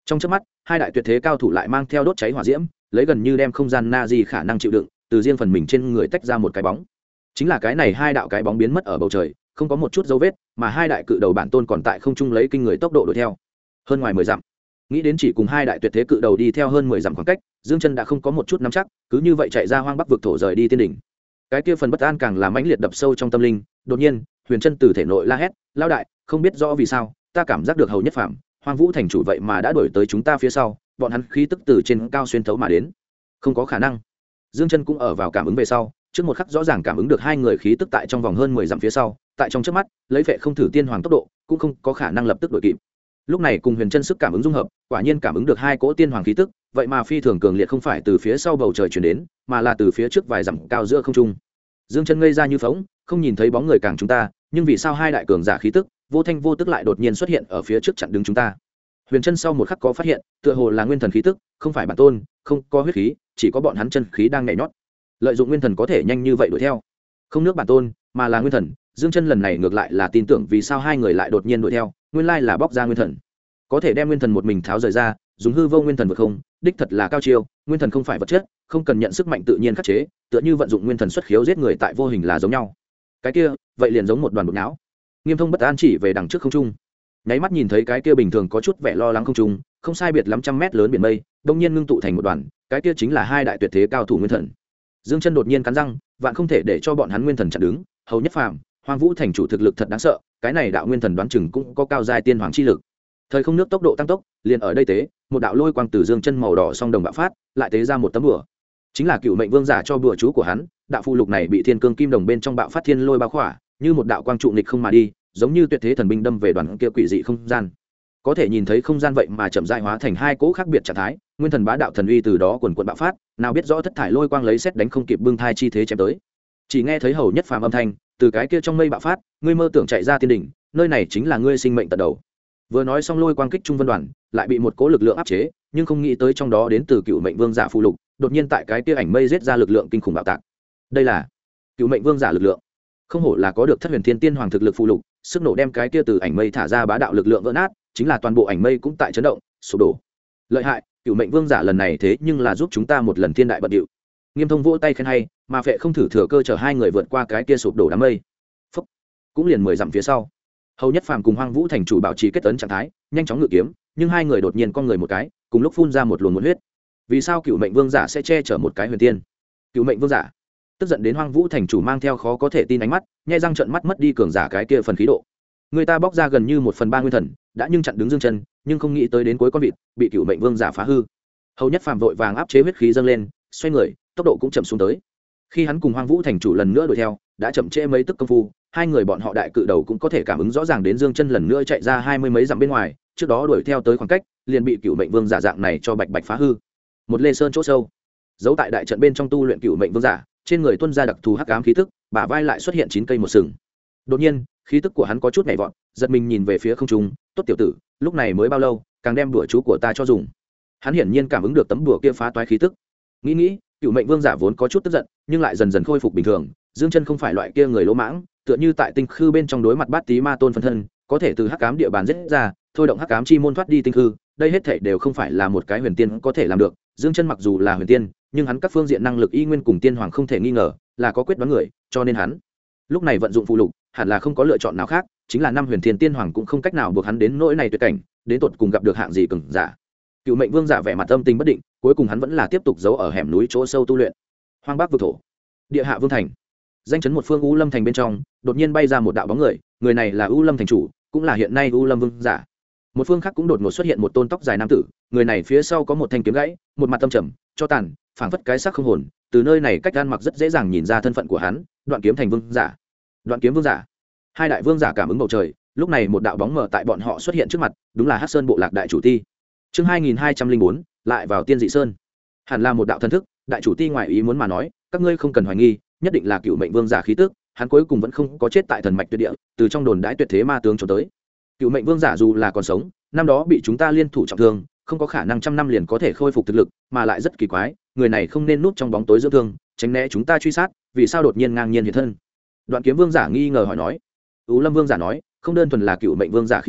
Trong chớp mắt hai đại tuyệt thế cao thủ lại mang theo đốt cháy hỏa diễm, lấy gần như đem không gian na di khả năng chịu đựng, từ riêng phần mình trên người tách ra một cái bóng. Chính là cái này hai đạo cái bóng biến mất ở bầu trời, không có một chút dấu vết, mà hai đại cự đầu bản tôn còn tại không trung lấy kinh người tốc độ đuổi theo hơn ngoài 10 dặm. Nghĩ đến chỉ cùng hai đại tuyệt thế cự đầu đi theo hơn 10 dặm khoảng cách, Dương Chân đã không có một chút nắm chắc, cứ như vậy chạy ra hoang bắc vực thổ rời đi tiên đỉnh. Cái kia phần bất an càng làm mãnh liệt đập sâu trong tâm linh. Đột nhiên Huyền Chân từ thể nội la hét: "Lão đại, không biết rõ vì sao, ta cảm giác được hầu nhất phạm, Hoang Vũ thành chủ vậy mà đã đuổi tới chúng ta phía sau, bọn hắn khí tức từ trên cao xuyên thấu mà đến." Không có khả năng. Dương Chân cũng ở vào cảm ứng về sau, trước một khắc rõ ràng cảm ứng được hai người khí tức tại trong vòng hơn 10 dặm phía sau, tại trong chớp mắt, lấy vệ không thử tiên hoàng tốc độ, cũng không có khả năng lập tức đuổi kịp. Lúc này cùng Huyền Chân sức cảm ứng dung hợp, quả nhiên cảm ứng được hai cỗ tiên hoàng khí tức, vậy mà phi thường cường liệt, không phải từ phía sau bầu trời truyền đến, mà là từ phía trước vài dặm cao giữa không trung. Dương Chân ngây ra như phỗng, không nhìn thấy bóng người càng chúng ta, nhưng vì sao hai đại cường giả khí tức vô thanh vô tức lại đột nhiên xuất hiện ở phía trước chặn đứng chúng ta? Huyền Chân sau một khắc có phát hiện, tựa hồ là nguyên thần khí tức, không phải bản tôn, không có huyết khí, chỉ có bọn hắn chân khí đang nhảy nhót. Lợi dụng nguyên thần có thể nhanh như vậy đuổi theo, không nước bản tôn, mà là nguyên thần. Dương Chân lần này ngược lại là tin tưởng vì sao hai người lại đột nhiên đuổi theo, nguyên lai là bóc ra nguyên thần, có thể đem nguyên thần một mình tháo rời ra, dùng hư vô nguyên thần vượt không, đích thật là cao chiêu. Nguyên thần không phải vật chất, không cần nhận sức mạnh tự nhiên khắc chế, tựa như vận dụng nguyên thần xuất khiếu giết người tại vô hình là giống nhau. Cái kia vậy liền giống một đoàn bột não. Nghiêm Thông bất an chỉ về đằng trước không trung, nháy mắt nhìn thấy cái kia bình thường có chút vẻ lo lắng không trung, không sai biệt lắm trăm mét lớn biển mây, đông nhiên ngưng tụ thành một đoàn, cái kia chính là hai đại tuyệt thế cao thủ nguyên thần. Dương Chân đột nhiên cắn răng, vạn không thể để cho bọn hắn nguyên thần chặn đứng, hầu nhất phàm, Hoang Vũ thành chủ thực lực thật đáng sợ, cái này đạo nguyên thần đoán chừng cũng có cao giai tiên hoàng chi lực. Thời không nước tốc độ tăng tốc, liền ở đây tế, một đạo lôi quang từ Dương Chân màu đỏ song đồng bạo phát, lại tế ra một tấm bùa, chính là Cựu Mệnh Vương giả cho bùa chú của hắn. Đạo phù lục này bị thiên cương kim đồng bên trong bạo phát thiên lôi bao khỏa, như một đạo quang trụ nghịch không mà đi, giống như tuyệt thế thần binh đâm về đoàn kia quỷ dị không gian. Có thể nhìn thấy không gian vậy mà chậm rãi hóa thành hai cỗ khác biệt trạng thái, nguyên thần bá đạo thần uy từ đó quần quần bạo phát, nào biết rõ thất thải lôi quang lấy xét đánh không kịp bưng thai chi thế chém tới. Chỉ nghe thấy hầu nhất phàm âm thanh từ cái kia trong mây bạo phát: "Ngươi mơ tưởng chạy ra tiên đỉnh, nơi này chính là ngươi sinh mệnh tận đầu." Vừa nói xong lôi quang kích trung vân đoàn, lại bị một cỗ lực lượng áp chế, nhưng không nghĩ tới trong đó đến từ Cựu Mệnh Vương giả phù lục, đột nhiên tại cái kia ảnh mây giết ra lực lượng kinh khủng bạo tạc. Đây là Cựu Mệnh Vương giả lực lượng. Không hổ là có được Thất Huyền Thiên Tiên Hoàng thực lực phù lục, sức nổ đem cái kia từ ảnh mây thả ra bá đạo lực lượng vỡ nát, chính là toàn bộ ảnh mây cũng tại chấn động, sụp đổ. Lợi hại, Cựu Mệnh Vương giả lần này thế nhưng là giúp chúng ta một lần thiên đại bận điệu. Nghiêm Thông vỗ tay khen hay, mà Phệ không thử thừa cơ chở hai người vượt qua cái kia sụp đổ đám mây. Phúc. Cũng liền 10 dặm phía sau, hầu nhất phàm cùng Hoang Vũ thành chủ bảo trì kết ấn trạng thái, nhanh chóng ngự kiếm, nhưng hai người đột nhiên con người một cái, cùng lúc phun ra một luồng nguồn huyết. Vì sao Cựu Mệnh Vương giả sẽ che chở một cái huyền tiên? Cựu Mệnh Vương giả tức giận đến Hoang Vũ thành chủ mang theo khó có thể tin ánh mắt, nhai răng trợn mắt mất đi cường giả cái kia phần khí độ. Người ta bóc ra gần như 1/3 nguyên thần, đã nhưng chặn đứng Dương Chân, nhưng không nghĩ tới đến cuối con vịt bị Cựu Mệnh Vương giả phá hư. Hầu nhất phàm vội vàng áp chế huyết khí dâng lên, xoay người, tốc độ cũng chậm xuống tới. Khi hắn cùng Hoang Vũ thành chủ lần nữa đuổi theo, đã chậm trễ mấy tức công phu, hai người bọn họ đại cự đầu cũng có thể cảm ứng rõ ràng đến Dương Chân lần nữa chạy ra 20 mấy dặm bên ngoài, trước đó đuổi theo tới khoảng cách, liền bị Cựu Mệnh Vương giả dạng này cho bạch bạch phá hư. Một lê sơn chỗ sâu, giấu tại đại trận bên trong tu luyện Cựu Mệnh Vương giả, trên người tuôn ra đặc thù hắc ám khí tức, bả vai lại xuất hiện 9 cây một sừng. Đột nhiên, khí tức của hắn có chút nhảy vọt, giật mình nhìn về phía không trung, "Tốt tiểu tử, lúc này mới bao lâu, càng đem đùa chú của ta cho dùng." Hắn hiển nhiên cảm ứng được tấm đùa kia phá toái khí tức. Nghĩ, Cựu Mệnh Vương giả vốn có chút tức giận, nhưng lại dần dần khôi phục bình thường. Dương Chân không phải loại kia người lỗ mãng, tựa như tại tinh khư bên trong đối mặt bát tí ma tôn phân thân, có thể từ hắc ám địa bàn giết ra, thôi động hắc ám chi môn thoát đi tinh khư, đây hết thảy đều không phải là một cái huyền tiên có thể làm được. Dương Chân mặc dù là huyền tiên, nhưng hắn các phương diện năng lực y nguyên cùng tiên hoàng không thể nghi ngờ, là có quyết đoán người, cho nên hắn lúc này vận dụng phụ lục, hẳn là không có lựa chọn nào khác, chính là năm huyền thiên tiên hoàng cũng không cách nào buộc hắn đến nỗi này tuyệt cảnh, đến tột cùng gặp được hạng gì cường giả. Cựu Mệnh Vương giả vẻ mặt âm tình bất định, cuối cùng hắn vẫn là tiếp tục giấu ở hẻm núi chỗ sâu tu luyện. Hoang Bắc vực thổ, địa hạ vương thành, danh chấn một phương U Lâm thành bên trong, đột nhiên bay ra một đạo bóng người, người này là U Lâm thành chủ, cũng là hiện nay U Lâm Vương giả. Một phương khác cũng đột ngột xuất hiện một tôn tóc dài nam tử, người này phía sau có một thanh kiếm gãy, một mặt tâm trầm, cho tàn, phảng phất cái xác không hồn, từ nơi này cách ăn mặc rất dễ dàng nhìn ra thân phận của hắn, Đoạn Kiếm thành vương giả. Đoạn Kiếm vương giả. Hai đại vương giả cảm ứng bầu trời, lúc này một đạo bóng mờ tại bọn họ xuất hiện trước mặt, đúng là Hắc Sơn bộ lạc đại chủ ti. Chương 2204, lại vào Tiên Dị Sơn. Hẳn là một đạo thần thức, đại chủ ti ngoại ý muốn mà nói, các ngươi không cần hoài nghi, nhất định là Cựu Mệnh Vương giả khí tức, hắn cuối cùng vẫn không có chết tại thần mạch tuyệt địa, từ trong đồn đãi tuyệt thế ma tướng trốn tới. Cựu Mệnh Vương giả dù là còn sống, năm đó bị chúng ta liên thủ trọng thương, không có khả năng trăm năm liền có thể khôi phục thực lực, mà lại rất kỳ quái, người này không nên núp trong bóng tối dưỡng thương, tránh né chúng ta truy sát, vì sao đột nhiên ngang nhiên hiện thân? Đoạn Kiếm Vương giả nghi ngờ hỏi nói. U Lâm Vương giả nói, không đơn thuần là Cựu Mệnh Vương giả khí tức,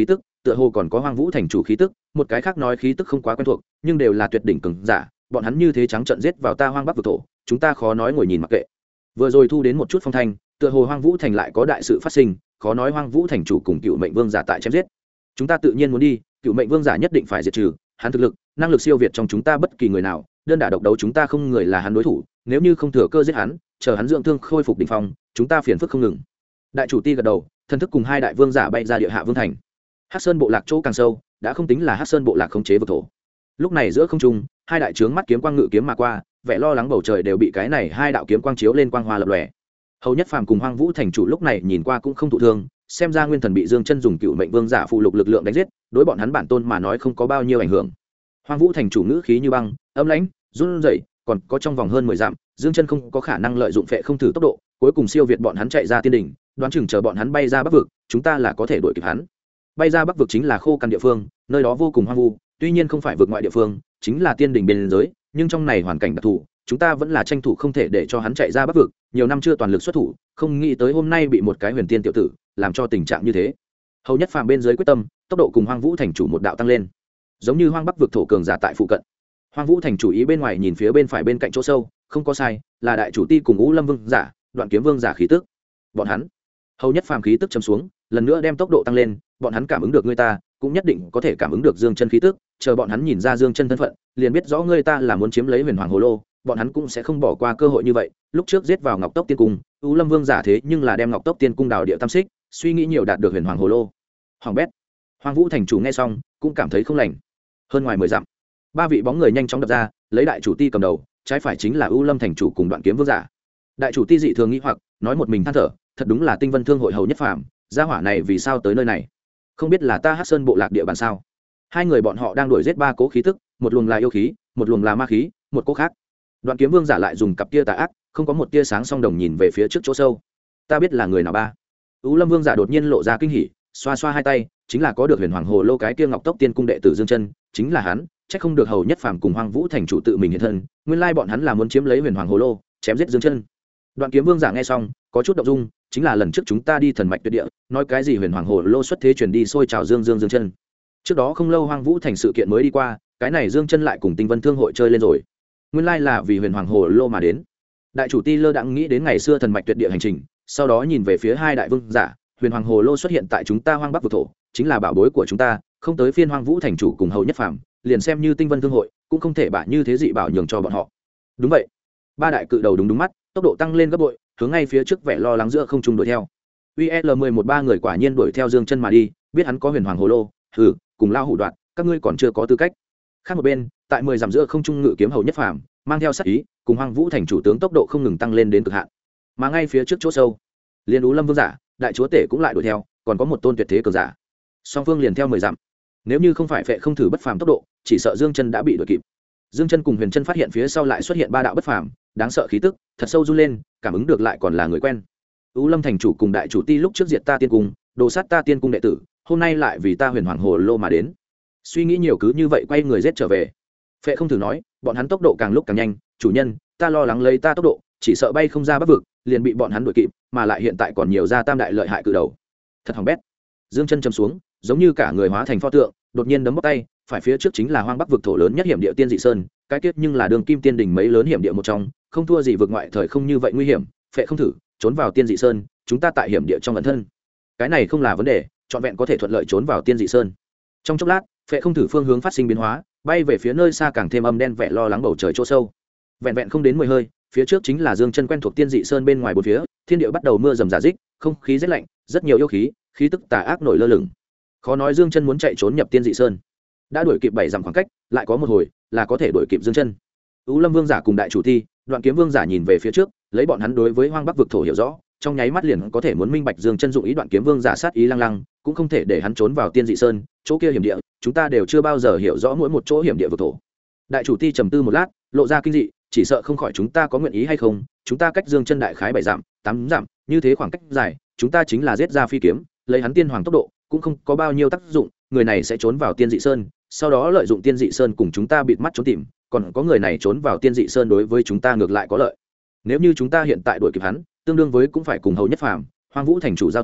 tựa hồ còn có Hoang Vũ thành chủ khí tức, một cái khác nói khí tức không quá quen thuộc, nhưng đều là tuyệt đỉnh cường giả, bọn hắn như thế trắng trợn giết vào ta Hoang Bắc vực thổ, chúng ta khó nói ngồi nhìn mặc kệ. Vừa rồi thu đến một chút phong thanh, tựa hồ Hoang Vũ thành lại có đại sự phát sinh, khó nói Hoang Vũ thành chủ cùng Cựu Mệnh Vương giả tại chém giết. Chúng ta tự nhiên muốn đi, Cựu Mệnh Vương giả nhất định phải diệt trừ, hắn thực lực, năng lực siêu việt trong chúng ta bất kỳ người nào, đơn đả độc đấu chúng ta không người là hắn đối thủ, nếu như không thừa cơ giết hắn, chờ hắn dưỡng thương khôi phục đỉnh phong, chúng ta phiền phức không ngừng. Đại chủ ti gật đầu, thần thức cùng hai đại vương giả bay ra địa hạ vương thành. Hắc Sơn bộ lạc chỗ càng sâu, đã không tính là Hắc Sơn bộ lạc khống chế vực thổ. Lúc này giữa không trung, hai đại trướng mắt kiếm quang ngự kiếm mà qua, vẻ lo lắng bầu trời đều bị cái này hai đạo kiếm quang chiếu lên quang hoa lập lòe. Hầu Nhất Phàm cùng Hoang Vũ thành chủ lúc này nhìn qua cũng không thụ thương, xem ra nguyên thần bị Dương Chân dùng Cựu Mệnh Vương giả phụ lục lực lượng đánh giết, đối bọn hắn bản tôn mà nói không có bao nhiêu ảnh hưởng. Hoang Vũ thành chủ ngữ khí như băng, âm lãnh, run rẩy, còn có trong vòng hơn 10 dặm, Dương Chân không có khả năng lợi dụng phệ không thử tốc độ, cuối cùng siêu việt bọn hắn chạy ra tiên đỉnh, đoán chừng chờ bọn hắn bay ra Bắc vực, chúng ta là có thể đuổi kịp hắn. Bay ra Bắc vực chính là khô cằn địa phương, nơi đó vô cùng hoang vu, tuy nhiên không phải vực ngoại địa phương, chính là tiên đỉnh biên giới, nhưng trong này hoàn cảnh đặc thù, chúng ta vẫn là tranh thủ không thể để cho hắn chạy ra Bắc vực, nhiều năm chưa toàn lực xuất thủ, không nghĩ tới hôm nay bị một cái huyền tiên tiểu tử làm cho tình trạng như thế. Hầu Nhất Phàm bên dưới quyết tâm, tốc độ cùng Hoang Vũ thành chủ một đạo tăng lên, giống như Hoang Bắc vực thổ cường giả tại phụ cận. Hoang Vũ thành chủ ý bên ngoài nhìn phía bên phải bên cạnh chỗ sâu, không có sai, là đại chủ ti cùng Ngũ Lâm Vương giả, Đoạn Kiếm Vương giả khí tức. Bọn hắn, Hầu Nhất Phàm khí tức chấm xuống, lần nữa đem tốc độ tăng lên, bọn hắn cảm ứng được người ta, cũng nhất định có thể cảm ứng được Dương Chân khí tức, chờ bọn hắn nhìn ra Dương Chân thân phận, liền biết rõ người ta là muốn chiếm lấy Huyền Hoàng Hồ Lô, bọn hắn cũng sẽ không bỏ qua cơ hội như vậy. Lúc trước giết vào Ngọc Tốc Tiên Cung, Ngũ Lâm Vương giả thế nhưng là đem Ngọc Tốc Tiên Cung đào địa tam xích, suy nghĩ nhiều đạt được Huyền Hoàng Hồ Lô. Hoàng bét. Hoang Vũ thành chủ nghe xong, cũng cảm thấy không lành. Hơn ngoài 10 dặm, ba vị bóng người nhanh chóng đập ra, lấy đại chủ ti cầm đầu, trái phải chính là U Lâm thành chủ cùng Đoạn Kiếm Vương giả. Đại chủ ti dị thường nghĩ hoặc, nói một mình than thở, thật đúng là Tinh Vân Thương hội Hầu Nhất Phàm, gia hỏa này vì sao tới nơi này? Không biết là ta Hắc Sơn bộ lạc địa bàn sao? Hai người bọn họ đang đuổi giết ba cố khí tức, một luồng là yêu khí, một luồng là ma khí, một cố khác. Đoạn Kiếm Vương giả lại dùng cặp kia tà ác, không có một tia sáng song đồng nhìn về phía trước chỗ sâu. Ta biết là người nào ba? U Lâm Vương giả đột nhiên lộ ra kinh hỉ, xoa xoa hai tay, chính là có được Huyền Hoàng Hồ Lô cái kia Ngọc Tốc Tiên Cung đệ tử Dương Chân, chính là hắn, chắc không được Hầu Nhất Phàm cùng Hoang Vũ thành chủ tự mình hiện thân, nguyên lai bọn hắn là muốn chiếm lấy Huyền Hoàng Hồ Lô, chém giết Dương Chân. Đoạn Kiếm Vương giả nghe xong, có chút động dung, chính là lần trước chúng ta đi thần mạch tuyệt địa, nói cái gì Huyền Hoàng Hồ Lô xuất thế truyền đi xôi trào Dương Chân. Trước đó không lâu Hoang Vũ thành sự kiện mới đi qua, cái này Dương Chân lại cùng Tinh Vân Thương hội chơi lên rồi. Nguyên lai là vì Huyền Hoàng Hồ Lô mà đến. Đại chủ ti lơ đãng nghĩ đến ngày xưa thần mạch tuyệt địa hành trình, sau đó nhìn về phía hai đại vương giả, Huyền Hoàng Hồ Lô xuất hiện tại chúng ta Hoang Bắc vực thổ, chính là bảo bối của chúng ta, không tới phiên Hoang Vũ thành chủ cùng Hầu Nhất Phàm, liền xem như Tinh Vân Thương hội, cũng không thể bả như thế dị bảo nhường cho bọn họ. Đúng vậy. Ba đại cự đầu đúng mắt, tốc độ tăng lên gấp bội, hướng ngay phía trước vẻ lo lắng giữa không trung đuổi theo. UL11 ba người quả nhiên đuổi theo Dương Chân mà đi, biết hắn có Huyền Hoàng Hồ Lô, cùng lao hủ đoạn, các ngươi còn chưa có tư cách. Khác một bên, tại 10 dặm giữa không trung ngự kiếm Hầu Nhất Phàm, mang theo sát ý, cùng Hoang Vũ thành chủ tướng tốc độ không ngừng tăng lên đến cực hạn. Mà ngay phía trước chỗ sâu, Liên Ú Lâm Vương giả, đại chúa tể cũng lại đuổi theo, còn có một tôn tuyệt thế cường giả. Song phương liền theo 10 dặm. Nếu như không phải phệ không thử bất phàm tốc độ, chỉ sợ Dương Chân đã bị đuổi kịp. Dương Chân cùng Huyền Chân phát hiện phía sau lại xuất hiện ba đạo bất phàm, đáng sợ khí tức, thật sâu run lên, cảm ứng được lại còn là người quen. Ú Lâm thành chủ cùng đại chủ ti lúc trước diệt ta tiên cung, đồ sát ta tiên cung đệ tử, hôm nay lại vì ta Huyền Hoàng Hồ Lô mà đến. Suy nghĩ nhiều cứ như vậy quay người giết trở về. Phệ không thử nói, bọn hắn tốc độ càng lúc càng nhanh, chủ nhân, ta lo lắng lấy ta tốc độ, chỉ sợ bay không ra Bắc vực, liền bị bọn hắn đuổi kịp, mà lại hiện tại còn nhiều ra tam đại lợi hại cự đầu. Thật hỏng bét. Dương Chân chầm xuống, giống như cả người hóa thành pho tượng, đột nhiên đấm bóc tay, phải phía trước chính là Hoang Bắc vực thổ lớn nhất hiểm địa Tiên Dị Sơn, cái kết nhưng là đường kim tiên đỉnh mấy lớn hiểm địa một trong, không thua gì vực ngoại thời không như vậy nguy hiểm, phệ không thử, trốn vào Tiên Dị Sơn, chúng ta tại hiểm địa trong ẩn thân. Cái này không là vấn đề, trọn vẹn có thể thuận lợi trốn vào Tiên Dị Sơn. Trong chốc lát, phệ không thử phương hướng phát sinh biến hóa, bay về phía nơi xa càng thêm âm đen vẻ lo lắng bầu trời chỗ sâu. Vẹn vẹn không đến 10 hơi, phía trước chính là Dương Chân quen thuộc Tiên Dị Sơn bên ngoài bốn phía, thiên địa bắt đầu mưa rầm rả rích, không khí rét lạnh, rất nhiều yêu khí, khí tức tà ác nổi lơ lửng. Khó nói Dương Chân muốn chạy trốn nhập Tiên Dị Sơn. Đã đuổi kịp 7 dặm khoảng cách, lại có một hồi là có thể đuổi kịp Dương Chân. Ú Lâm Vương giả cùng đại chủ ti, Đoạn Kiếm Vương giả nhìn về phía trước, lấy bọn hắn đối với Hoang Bắc vực thổ hiểu rõ, trong nháy mắt liền có thể muốn minh bạch Dương Chân dụng ý. Đoạn Kiếm Vương giả sát ý lăng lăng, cũng không thể để hắn trốn vào Tiên Dị Sơn, chỗ kia hiểm địa, chúng ta đều chưa bao giờ hiểu rõ mỗi một chỗ hiểm địa vực thổ. Đại chủ ti trầm tư một lát, lộ ra kinh dị, chỉ sợ không khỏi chúng ta có nguyện ý hay không, chúng ta cách Dương Chân đại khái 7 dặm, 8 dặm, như thế khoảng cách dài, chúng ta chính là giết ra phi kiếm, lấy hắn tiên hoàng tốc độ, cũng không có bao nhiêu tác dụng, người này sẽ trốn vào Tiên Dị Sơn, sau đó lợi dụng Tiên Dị Sơn cùng chúng ta bịt mắt trốn tìm, còn có người này trốn vào Tiên Dị Sơn đối với chúng ta ngược lại có lợi. Nếu như chúng ta hiện tại đuổi kịp hắn, tương đương với cũng phải cùng Hầu Nhất Phàm, Hoang Vũ thành chủ giao thủ,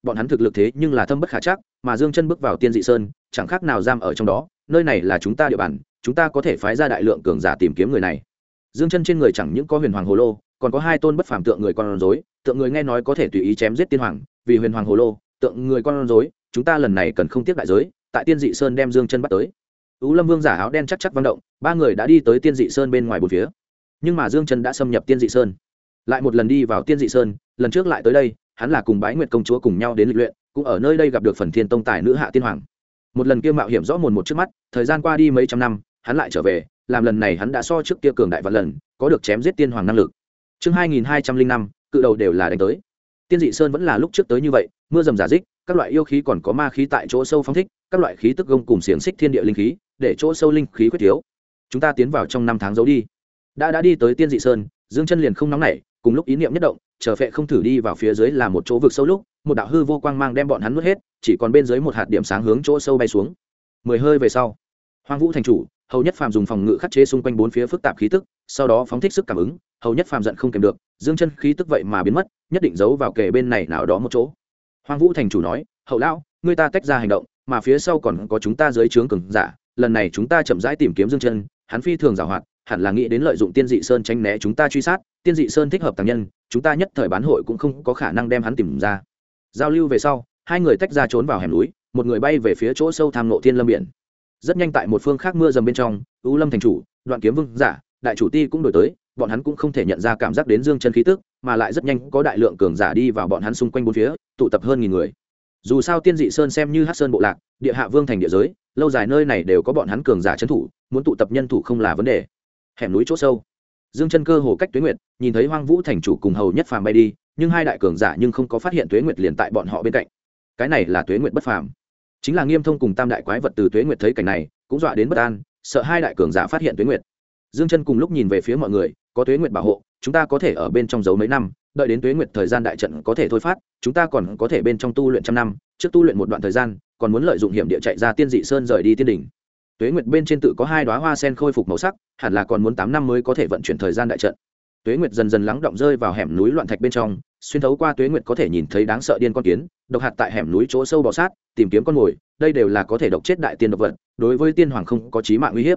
bọn hắn thực lực thế nhưng là thâm bất khả chắc, mà Dương Chân bước vào Tiên Dị Sơn chẳng khác nào giam ở trong đó, nơi này là chúng ta địa bàn, chúng ta có thể phái ra đại lượng cường giả tìm kiếm người này. Dương Chân trên người chẳng những có huyền hoàng hồ lô, còn có hai tôn bất phàm tượng người con rối, tượng người nghe nói có thể tùy ý chém giết tiên hoàng, vì huyền hoàng hồ lô, tượng người con rối, chúng ta lần này cần không tiếc đại giới, tại Tiên Dị Sơn đem Dương Chân bắt tới. Ú Lâm Vương giả áo đen chắc chắc vang động, ba người đã đi tới Tiên Dị Sơn bên ngoài bốn phía. Nhưng mà Dương Chân đã xâm nhập Tiên Dị Sơn, lại một lần đi vào Tiên Dị Sơn, lần trước lại tới đây, hắn là cùng Bái Nguyệt công chúa cùng nhau đến lịch luyện, cũng ở nơi đây gặp được Phần Thiên Tông tài nữ Hạ Tiên Hoàng. Một lần kia mạo hiểm rõ mồn một trước mắt, thời gian qua đi mấy trăm năm, hắn lại trở về, làm lần này hắn đã so trước kia cường đại vạn lần, có được chém giết tiên hoàng năng lực. Chương 2205, cự đầu đều là đánh tới. Tiên Dị Sơn vẫn là lúc trước tới như vậy, mưa rầm rả rích, các loại yêu khí còn có ma khí tại chỗ sâu phóng thích, các loại khí tức gông cùng xiềng xích thiên địa linh khí, để chỗ sâu linh khí quyết thiếu. Chúng ta tiến vào trong năm tháng giấu đi. Đã đi tới Tiên Dị Sơn, Dương Chân liền không nóng nảy, cùng lúc ý niệm nhất động, chờ phệ không thử đi vào phía dưới là một chỗ vực sâu lúc, một đạo hư vô quang mang đem bọn hắn nuốt hết, chỉ còn bên dưới một hạt điểm sáng hướng chỗ sâu bay xuống. 10 hơi về sau, Hoang Vũ thành chủ, Hầu Nhất Phàm dùng phòng ngự khắc chế xung quanh bốn phía phức tạp khí tức, sau đó phóng thích sức cảm ứng, Hầu Nhất Phàm giận không kèm được, Dương Chân khí tức vậy mà biến mất, nhất định giấu vào kề bên này nào đó một chỗ. Hoang Vũ thành chủ nói, "Hậu lão, ngươi ta tách ra hành động, mà phía sau còn có chúng ta dưới trướng cường giả, lần này chúng ta chậm rãi tìm kiếm Dương Chân, hắn phi thường giàu hoạt, hẳn là nghĩ đến lợi dụng Tiên Dị Sơn tránh né chúng ta truy sát, Tiên Dị Sơn thích hợp tàng nhân, chúng ta nhất thời bán hội cũng không có khả năng đem hắn tìm ra." Giao lưu về sau, hai người tách ra trốn vào hẻm núi, một người bay về phía chỗ sâu tham nộ Thiên Lâm biển. Rất nhanh tại một phương khác mưa dầm bên trong, U Lâm thành chủ, Đoạn Kiếm Vương giả, đại chủ ti cũng đổi tới, bọn hắn cũng không thể nhận ra cảm giác đến Dương Chân khí tức, mà lại rất nhanh có đại lượng cường giả đi vào bọn hắn xung quanh bốn phía, tụ tập hơn nghìn người. Dù sao Tiên Dị Sơn xem như Hắc Sơn bộ lạc, địa hạ vương thành địa giới, lâu dài nơi này đều có bọn hắn cường giả trấn thủ, muốn tụ tập nhân thủ không là vấn đề. Hẻm núi chỗ sâu, Dương Chân cơ hồ cách Tuế Nguyệt, nhìn thấy Hoang Vũ thành chủ cùng Hầu Nhất Phàm bay đi, nhưng hai đại cường giả nhưng không có phát hiện Tuế Nguyệt liền tại bọn họ bên cạnh. Cái này là Tuế Nguyệt bất phàm, chính là Nghiêm Thông cùng Tam đại quái vật từ Tuế Nguyệt thấy cảnh này, cũng dọa đến bất an, sợ hai đại cường giả phát hiện Tuế Nguyệt. Dương Chân cùng lúc nhìn về phía mọi người, có Tuế Nguyệt bảo hộ, chúng ta có thể ở bên trong giấu mấy năm, đợi đến Tuế Nguyệt thời gian đại trận có thể thôi phát, chúng ta còn có thể bên trong tu luyện trăm năm, trước tu luyện một đoạn thời gian, còn muốn lợi dụng hiểm địa chạy ra Tiên Dị Sơn rời đi tiên đỉnh. Tuế Nguyệt bên trên tự có hai đóa hoa sen khôi phục màu sắc, hẳn là còn muốn 8 năm mới có thể vận chuyển thời gian đại trận. Tuế Nguyệt dần dần lắng động rơi vào hẻm núi loạn thạch bên trong, xuyên thấu qua Tuế Nguyệt có thể nhìn thấy đáng sợ điên con kiến, độc hạt tại hẻm núi chỗ sâu bò sát, tìm kiếm con mồi, đây đều là có thể độc chết đại tiên độc vật, đối với tiên hoàng không có chí mạng uy hiếp.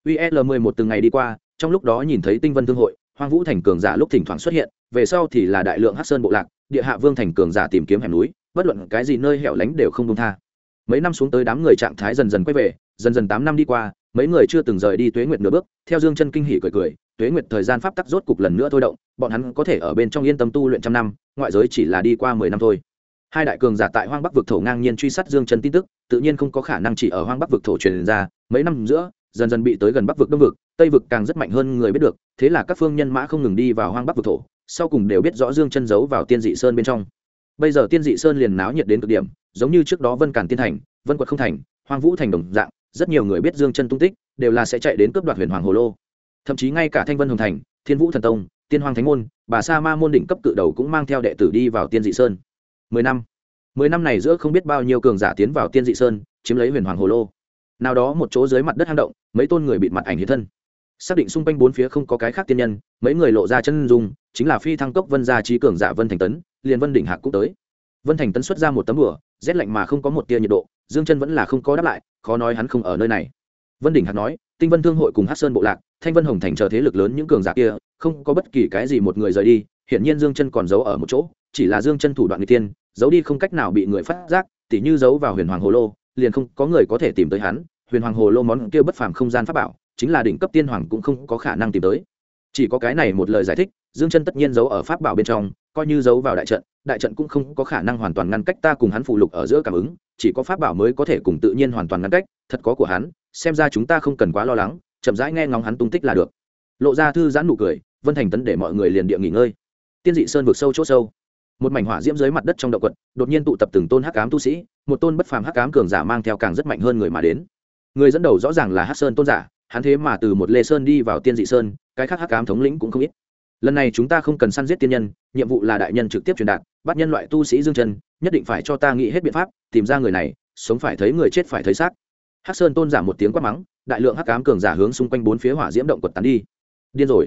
UL11 từng ngày đi qua, trong lúc đó nhìn thấy Tinh Vân Thương hội, Hoang Vũ thành cường giả lúc thỉnh thoảng xuất hiện, về sau thì là đại lượng Hắc Sơn bộ lạc, địa hạ vương thành cường giả tìm kiếm hẻm núi, bất luận cái gì nơi hẻo lánh đều không buông tha. Mấy năm xuống tới đám người trạng thái dần dần quay về, dần 8 năm đi qua, mấy người chưa từng rời đi Tuế Nguyệt nửa bước, theo Dương Chân kinh hỉ cười, Tuế Nguyệt thời gian pháp tắc rốt cục lần nữa thôi động, bọn hắn có thể ở bên trong yên tâm tu luyện trăm năm, ngoại giới chỉ là đi qua 10 năm thôi. Hai đại cường giả tại Hoang Bắc vực thổ ngang nhiên truy sát Dương Chân tin tức, tự nhiên không có khả năng chỉ ở Hoang Bắc vực thổ truyền ra, mấy năm giữa, dần bị tới gần Bắc vực Đông vực, Tây vực càng rất mạnh hơn người biết được, thế là các phương nhân mã không ngừng đi vào Hoang Bắc vực thổ, sau cùng đều biết rõ Dương Chân giấu vào Tiên Dị Sơn bên trong. Bây giờ Tiên Dị Sơn liền náo nhiệt đến cực điểm, giống như trước đó Vân Càn Tiên thành, Vân Quật không thành, Hoang Vũ thành đồng dạng, rất nhiều người biết Dương Chân tung tích, đều là sẽ chạy đến cướp đoạt huyền hoàng hồ lô. Thậm chí ngay cả Thanh Vân Hồng thành, Thiên Vũ thần tông, Tiên Hoàng thánh môn, Bà Sa Ma môn đỉnh cấp cự đầu cũng mang theo đệ tử đi vào Tiên Dị Sơn. 10 năm này giữa không biết bao nhiêu cường giả tiến vào Tiên Dị Sơn, chiếm lấy huyền hoàng hồ lô. Nào đó một chỗ dưới mặt đất hang động, mấy tôn người bịt mặt ảnh hiện thân. Xác định xung quanh bốn phía không có cái khác tiên nhân, mấy người lộ ra chân dung, chính là phi thăng cốc Vân gia trí cường giả Vân Thành Tấn, liền Vân đỉnh Hạc cũng tới. Vân Thành Tấn xuất ra một tấm bùa, rét lạnh mà không có một tia nhiệt độ, Dương Chân vẫn là không có đáp lại, khó nói hắn không ở nơi này. Vân đỉnh Hạc nói, Tinh Vân Thương hội cùng Hắc Sơn bộ lạc, Thanh Vân Hồng thành chờ thế lực lớn những cường giả kia, không có bất kỳ cái gì một người rời đi, hiển nhiên Dương Chân còn giấu ở một chỗ, chỉ là Dương Chân thủ đoạn người tiên, giấu đi không cách nào bị người phát giác, tỉ như giấu vào huyền hoàng hồ lô, liền không có người có thể tìm tới hắn. Huyền hoàng hồ lô món kia bất phàm không gian pháp bảo, chính là đỉnh cấp tiên hoàng cũng không có khả năng tìm tới. Chỉ có cái này một lời giải thích, Dương Chân tất nhiên giấu ở pháp bảo bên trong, coi như giấu vào đại trận cũng không có khả năng hoàn toàn ngăn cách ta cùng hắn phụ lục ở giữa cảm ứng, chỉ có pháp bảo mới có thể cùng tự nhiên hoàn toàn ngăn cách, thật có của hắn, xem ra chúng ta không cần quá lo lắng, chậm rãi nghe ngóng hắn tung tích là được. Lộ ra thư giãn nụ cười, Vân Thành Tấn để mọi người liền địa nghỉ ngơi. Tiên Dị Sơn vực sâu chỗ sâu, một mảnh hỏa diễm dưới mặt đất trong động quật, đột nhiên tụ tập từng tôn hắc ám tu sĩ, một tôn bất phàm hắc ám cường giả mang theo càng rất mạnh hơn người mà đến. Người dẫn đầu rõ ràng là Hắc Sơn tôn giả, hắn thế mà từ một Lê Sơn đi vào Tiên Dị Sơn, cái khác hắc ám thống lĩnh cũng không ít. Lần này chúng ta không cần săn giết tiên nhân, nhiệm vụ là đại nhân trực tiếp truyền đạt, bắt nhân loại tu sĩ Dương Chân, nhất định phải cho ta nghĩ hết biện pháp, tìm ra người này, sống phải thấy người chết phải thấy xác. Hắc Sơn tôn giả một tiếng quát mắng, đại lượng hắc ám cường giả hướng xung quanh bốn phía hỏa diễm động quật tán đi. Điên rồi,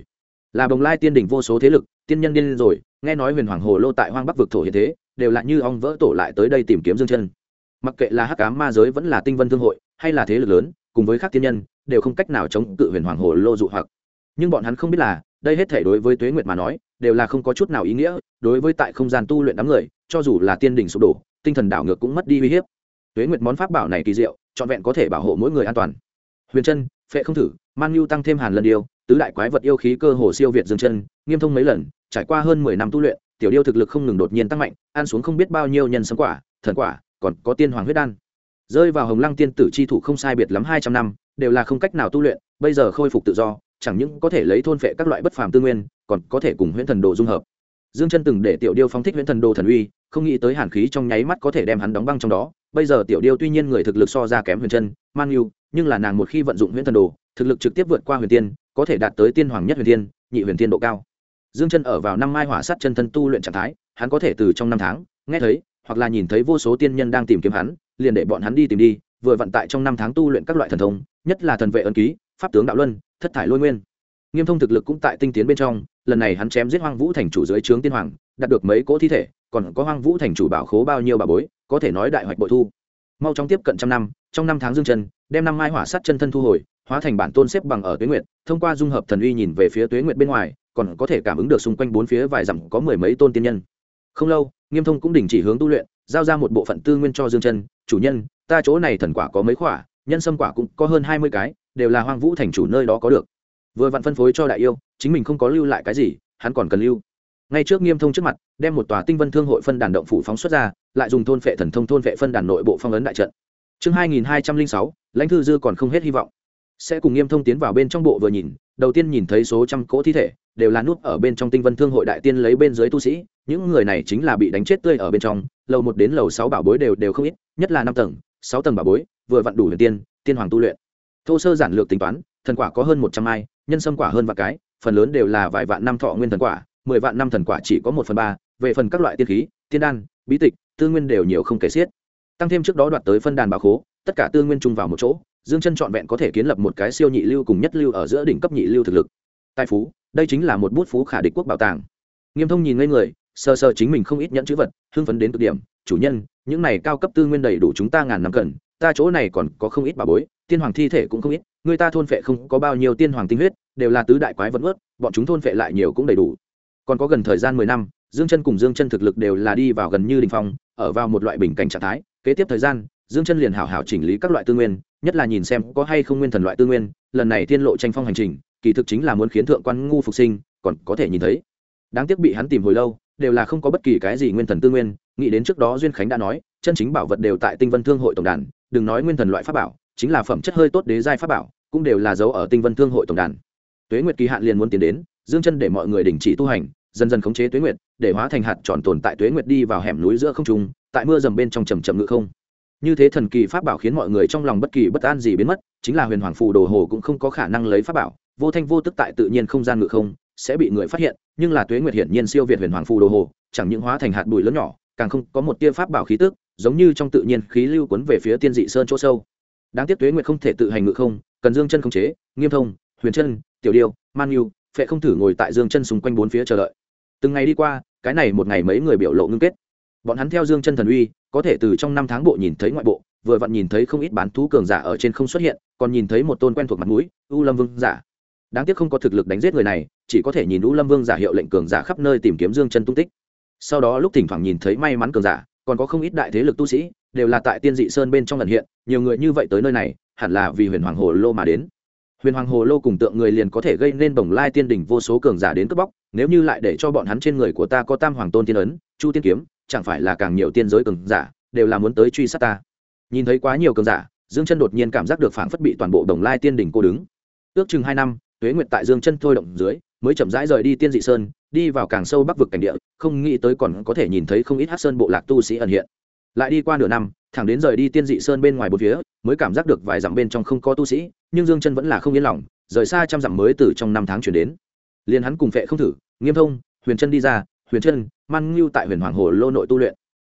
là bồng lai tiên đỉnh vô số thế lực tiên nhân điên rồi, nghe nói huyền hoàng hồ lô tại hoang bắc vực thổ hiện thế, đều là như ong vỡ tổ lại tới đây tìm kiếm Dương Chân. Mặc kệ là hắc ám ma giới vẫn là tinh vân thương hội hay là thế lực lớn cùng với các tiên nhân, đều không cách nào chống cự huyền hoàng hồ lô dụ hoặc. Nhưng bọn hắn không biết là đây hết thể đối với Tuế Nguyệt mà nói đều là không có chút nào ý nghĩa. Đối với tại không gian tu luyện đám người, cho dù là tiên đỉnh sụp đổ, tinh thần đảo ngược cũng mất đi uy hiếp. Tuế Nguyệt món pháp bảo này kỳ diệu, trọn vẹn có thể bảo hộ mỗi người an toàn. Huyền Chân, Phệ Không Thử, Man Nhu tăng thêm Hàn Lần Điêu, tứ đại quái vật yêu khí cơ hồ siêu việt Dương Chân, Nghiêm Thông mấy lần, trải qua hơn 10 năm tu luyện, tiểu điêu thực lực không ngừng đột nhiên tăng mạnh, ăn xuống không biết bao nhiêu nhân sâm quả, thần quả, còn có tiên hoàng huyết đan. Rơi vào Hồng Lăng tiên tử chi thủ không sai biệt lắm 200 năm, đều là không cách nào tu luyện, bây giờ khôi phục tự do, chẳng những có thể lấy thôn phệ các loại bất phàm tư nguyên, còn có thể cùng huyễn thần đồ dung hợp. Dương Chân từng để tiểu điêu phóng thích huyễn thần đồ thần uy, không nghĩ tới hàn khí trong nháy mắt có thể đem hắn đóng băng trong đó. Bây giờ tiểu điêu tuy nhiên người thực lực so ra kém Huyền Chân, Man Nhu, nhưng là nàng một khi vận dụng huyễn thần đồ, thực lực trực tiếp vượt qua huyền tiên, có thể đạt tới tiên hoàng nhất huyền tiên, nhị huyền tiên độ cao. Dương Chân ở vào năm mai hỏa sát chân thân tu luyện trạng thái, hắn có thể từ trong năm tháng nghe thấy hoặc là nhìn thấy vô số tiên nhân đang tìm kiếm hắn, liền để bọn hắn đi tìm đi, vừa vận tại trong năm tháng tu luyện các loại thần thông, nhất là thần vệ ấn ký, pháp tướng đạo luân, thất thải lôi nguyên. Nghiêm Thông thực lực cũng tại tinh tiến bên trong, lần này hắn chém giết Hoang Vũ thành chủ dưới trướng tiên hoàng, đạt được mấy cỗ thi thể, còn có Hoang Vũ thành chủ bảo khố bao nhiêu bảo bối, có thể nói đại hoạch bội thu. Mau chóng tiếp cận trăm năm, trong năm tháng Dương Chân đem năm mai hỏa sát chân thân thu hồi, hóa thành bản tôn xếp bằng ở Tuế Nguyệt, thông qua dung hợp thần uy nhìn về phía Tuế Nguyệt bên ngoài, còn có thể cảm ứng được xung quanh bốn phía vài dặm có mười mấy tôn tiên nhân. Không lâu, Nghiêm Thông cũng đình chỉ hướng tu luyện, giao ra một bộ phận tư nguyên cho Dương Chân, "Chủ nhân, ta chỗ này thần quả có mấy quả, nhân sâm quả cũng có hơn 20 cái, đều là Hoang Vũ thành chủ nơi đó có được." Vừa vặn phân phối cho đại yêu, chính mình không có lưu lại cái gì, hắn còn cần lưu. Ngay trước Nghiêm Thông trước mặt, đem một tòa Tinh Vân Thương hội phân đàn động phủ phóng xuất ra, lại dùng thôn phệ thần thông thôn phệ phân đàn nội bộ phong ấn đại trận. Chương 2206, Lãnh Thư Dư còn không hết hy vọng. Sẽ cùng Nghiêm Thông tiến vào bên trong bộ vừa nhìn, đầu tiên nhìn thấy số trăm cỗ thi thể, đều là núp ở bên trong Tinh Vân Thương hội đại tiên lấy bên dưới tu sĩ, những người này chính là bị đánh chết tươi ở bên trong, lầu 1 đến lầu 6 bảo bối đều không ít, nhất là 5 tầng, 6 tầng bảo bối, vừa vặn đủ huyền tiên, tiên hoàng tu luyện. Thô sơ giản lược tính toán, thần quả có hơn 100 ai, nhân sâm quả hơn vạn cái, phần lớn đều là vài vạn năm thọ nguyên thần quả, 10 vạn năm thần quả chỉ có 1/3, về phần các loại tiên khí, tiên đan, bí tịch, tư nguyên đều nhiều không kể xiết. Tăng thêm trước đó đoạt tới phân đàn bảo khố, tất cả tư nguyên chung vào một chỗ, Dương Chân trọn vẹn có thể kiến lập một cái siêu nhị lưu cùng nhất lưu ở giữa đỉnh cấp nhị lưu thực lực. Tài phú, đây chính là một bút phú khả địch quốc bảo tàng. Nghiêm Thông nhìn ngây người, sờ sờ chính mình không ít nhẫn chữ vật, hưng phấn đến cực điểm, "Chủ nhân, những này cao cấp tư nguyên đầy đủ chúng ta ngàn năm cần, ta chỗ này còn có không ít bảo bối, tiên hoàng thi thể cũng không ít, người ta thôn phệ không có bao nhiêu tiên hoàng tinh huyết, đều là tứ đại quái vật ướt, bọn chúng thôn phệ lại nhiều cũng đầy đủ." Còn có gần thời gian 10 năm, Dương Chân cùng Dương Chân thực lực đều là đi vào gần như đỉnh phong, ở vào một loại bình cảnh trạng thái, kế tiếp thời gian, Dương Chân liền hảo hảo chỉnh lý các loại tư nguyên, nhất là nhìn xem có hay không nguyên thần loại tư nguyên, lần này tiên lộ tranh phong hành trình, kỳ thực chính là muốn khiến thượng quan ngu phục sinh, còn có thể nhìn thấy. Đáng tiếc bị hắn tìm hồi lâu, đều là không có bất kỳ cái gì nguyên thần tư nguyên, nghĩ đến trước đó Duyên Khánh đã nói, chân chính bảo vật đều tại Tinh Vân Thương hội tổng đàn, đừng nói nguyên thần loại pháp bảo, chính là phẩm chất hơi tốt đế giai pháp bảo, cũng đều là giấu ở Tinh Vân Thương hội tổng đàn. Tuế Nguyệt kỳ hạn liền muốn tiến đến, Dương Chân để mọi người đình chỉ tu hành, dần dần khống chế Tuế Nguyệt, để hóa thành hạt tròn tồn tại Tuế Nguyệt đi vào hẻm núi giữa không trung, tại mưa dầm bên trong chậm chậm ngự không. Như thế thần kỳ pháp bảo khiến mọi người trong lòng bất kỳ bất an gì biến mất, chính là Huyền Hoàng phù đồ hồ cũng không có khả năng lấy pháp bảo, vô thanh vô tức tại tự nhiên không gian ngự không, sẽ bị người phát hiện, nhưng là Tuế Nguyệt hiển nhiên siêu việt Huyền Hoàng phù đồ hồ, chẳng những hóa thành hạt bụi lớn nhỏ, càng không có một tia pháp bảo khí tức, giống như trong tự nhiên khí lưu cuốn về phía tiên dị sơn chỗ sâu. Đáng tiếc Tuế Nguyệt không thể tự hành ngự không, cần Dương Chân khống chế, Nghiêm Thông, Huyền Chân, Tiểu Điêu, Man Nhu, Phệ Không Thử ngồi tại Dương Chân xung quanh bốn phía chờ đợi. Từng ngày đi qua, cái này một ngày mấy người biểu lộ ngưng kết. Bọn hắn theo Dương Chân thần uy, có thể từ trong năm tháng bộ nhìn thấy ngoại bộ, vừa vặn nhìn thấy không ít bán thú cường giả ở trên không xuất hiện, còn nhìn thấy một tôn quen thuộc mặt mũi, U Lâm Vương giả. Đáng tiếc không có thực lực đánh giết người này, chỉ có thể nhìn U Lâm Vương giả hiệu lệnh cường giả khắp nơi tìm kiếm Dương Chân tung tích. Sau đó lúc thỉnh thoảng nhìn thấy may mắn cường giả, còn có không ít đại thế lực tu sĩ, đều là tại Tiên Dị Sơn bên trong ẩn hiện, nhiều người như vậy tới nơi này, hẳn là vì Huyền Hoàng Hồ Lô mà đến. Huyền Hoàng Hồ Lô cùng tượng người liền có thể gây nên bồng lai tiên đỉnh vô số cường giả đến cướp bóc, nếu như lại để cho bọn hắn trên người của ta có Tam Hoàng Tôn tiên ấn, Chu tiên kiếm, chẳng phải là càng nhiều tiên giới cường giả đều là muốn tới truy sát ta. Nhìn thấy quá nhiều cường giả, Dương Chân đột nhiên cảm giác được phảng phất bị toàn bộ bồng lai tiên đỉnh cô đứng. Ước chừng 2 năm, Tuế Nguyệt tại Dương Chân thôi động dưới, mới chậm rãi rời đi Tiên Dị Sơn, đi vào càng sâu bắc vực cảnh địa, không nghĩ tới còn có thể nhìn thấy không ít Hắc Sơn bộ lạc tu sĩ ẩn hiện. Lại đi qua nửa năm, thẳng đến rời đi Tiên Dị Sơn bên ngoài bốn phía, mới cảm giác được vài dặm bên trong không có tu sĩ, nhưng Dương Chân vẫn là không yên lòng, rời xa trăm dặm mới từ trong năm tháng chuyển đến. Liên hắn cùng Phệ Không Thử, Nghiêm Thông, Huyền Chân đi ra, Huyền Chân, Man Ngưu tại Huyền Hoàng Hồ Lô nội tu luyện.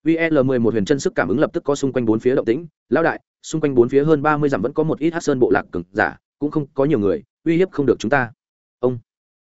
VL11 Huyền Chân sức cảm ứng lập tức có xung quanh bốn phía động tĩnh, lão đại, xung quanh bốn phía hơn 30 dặm vẫn có một ít Hắc Sơn bộ lạc cường giả, cũng không có nhiều người, uy hiếp không được chúng ta. Ông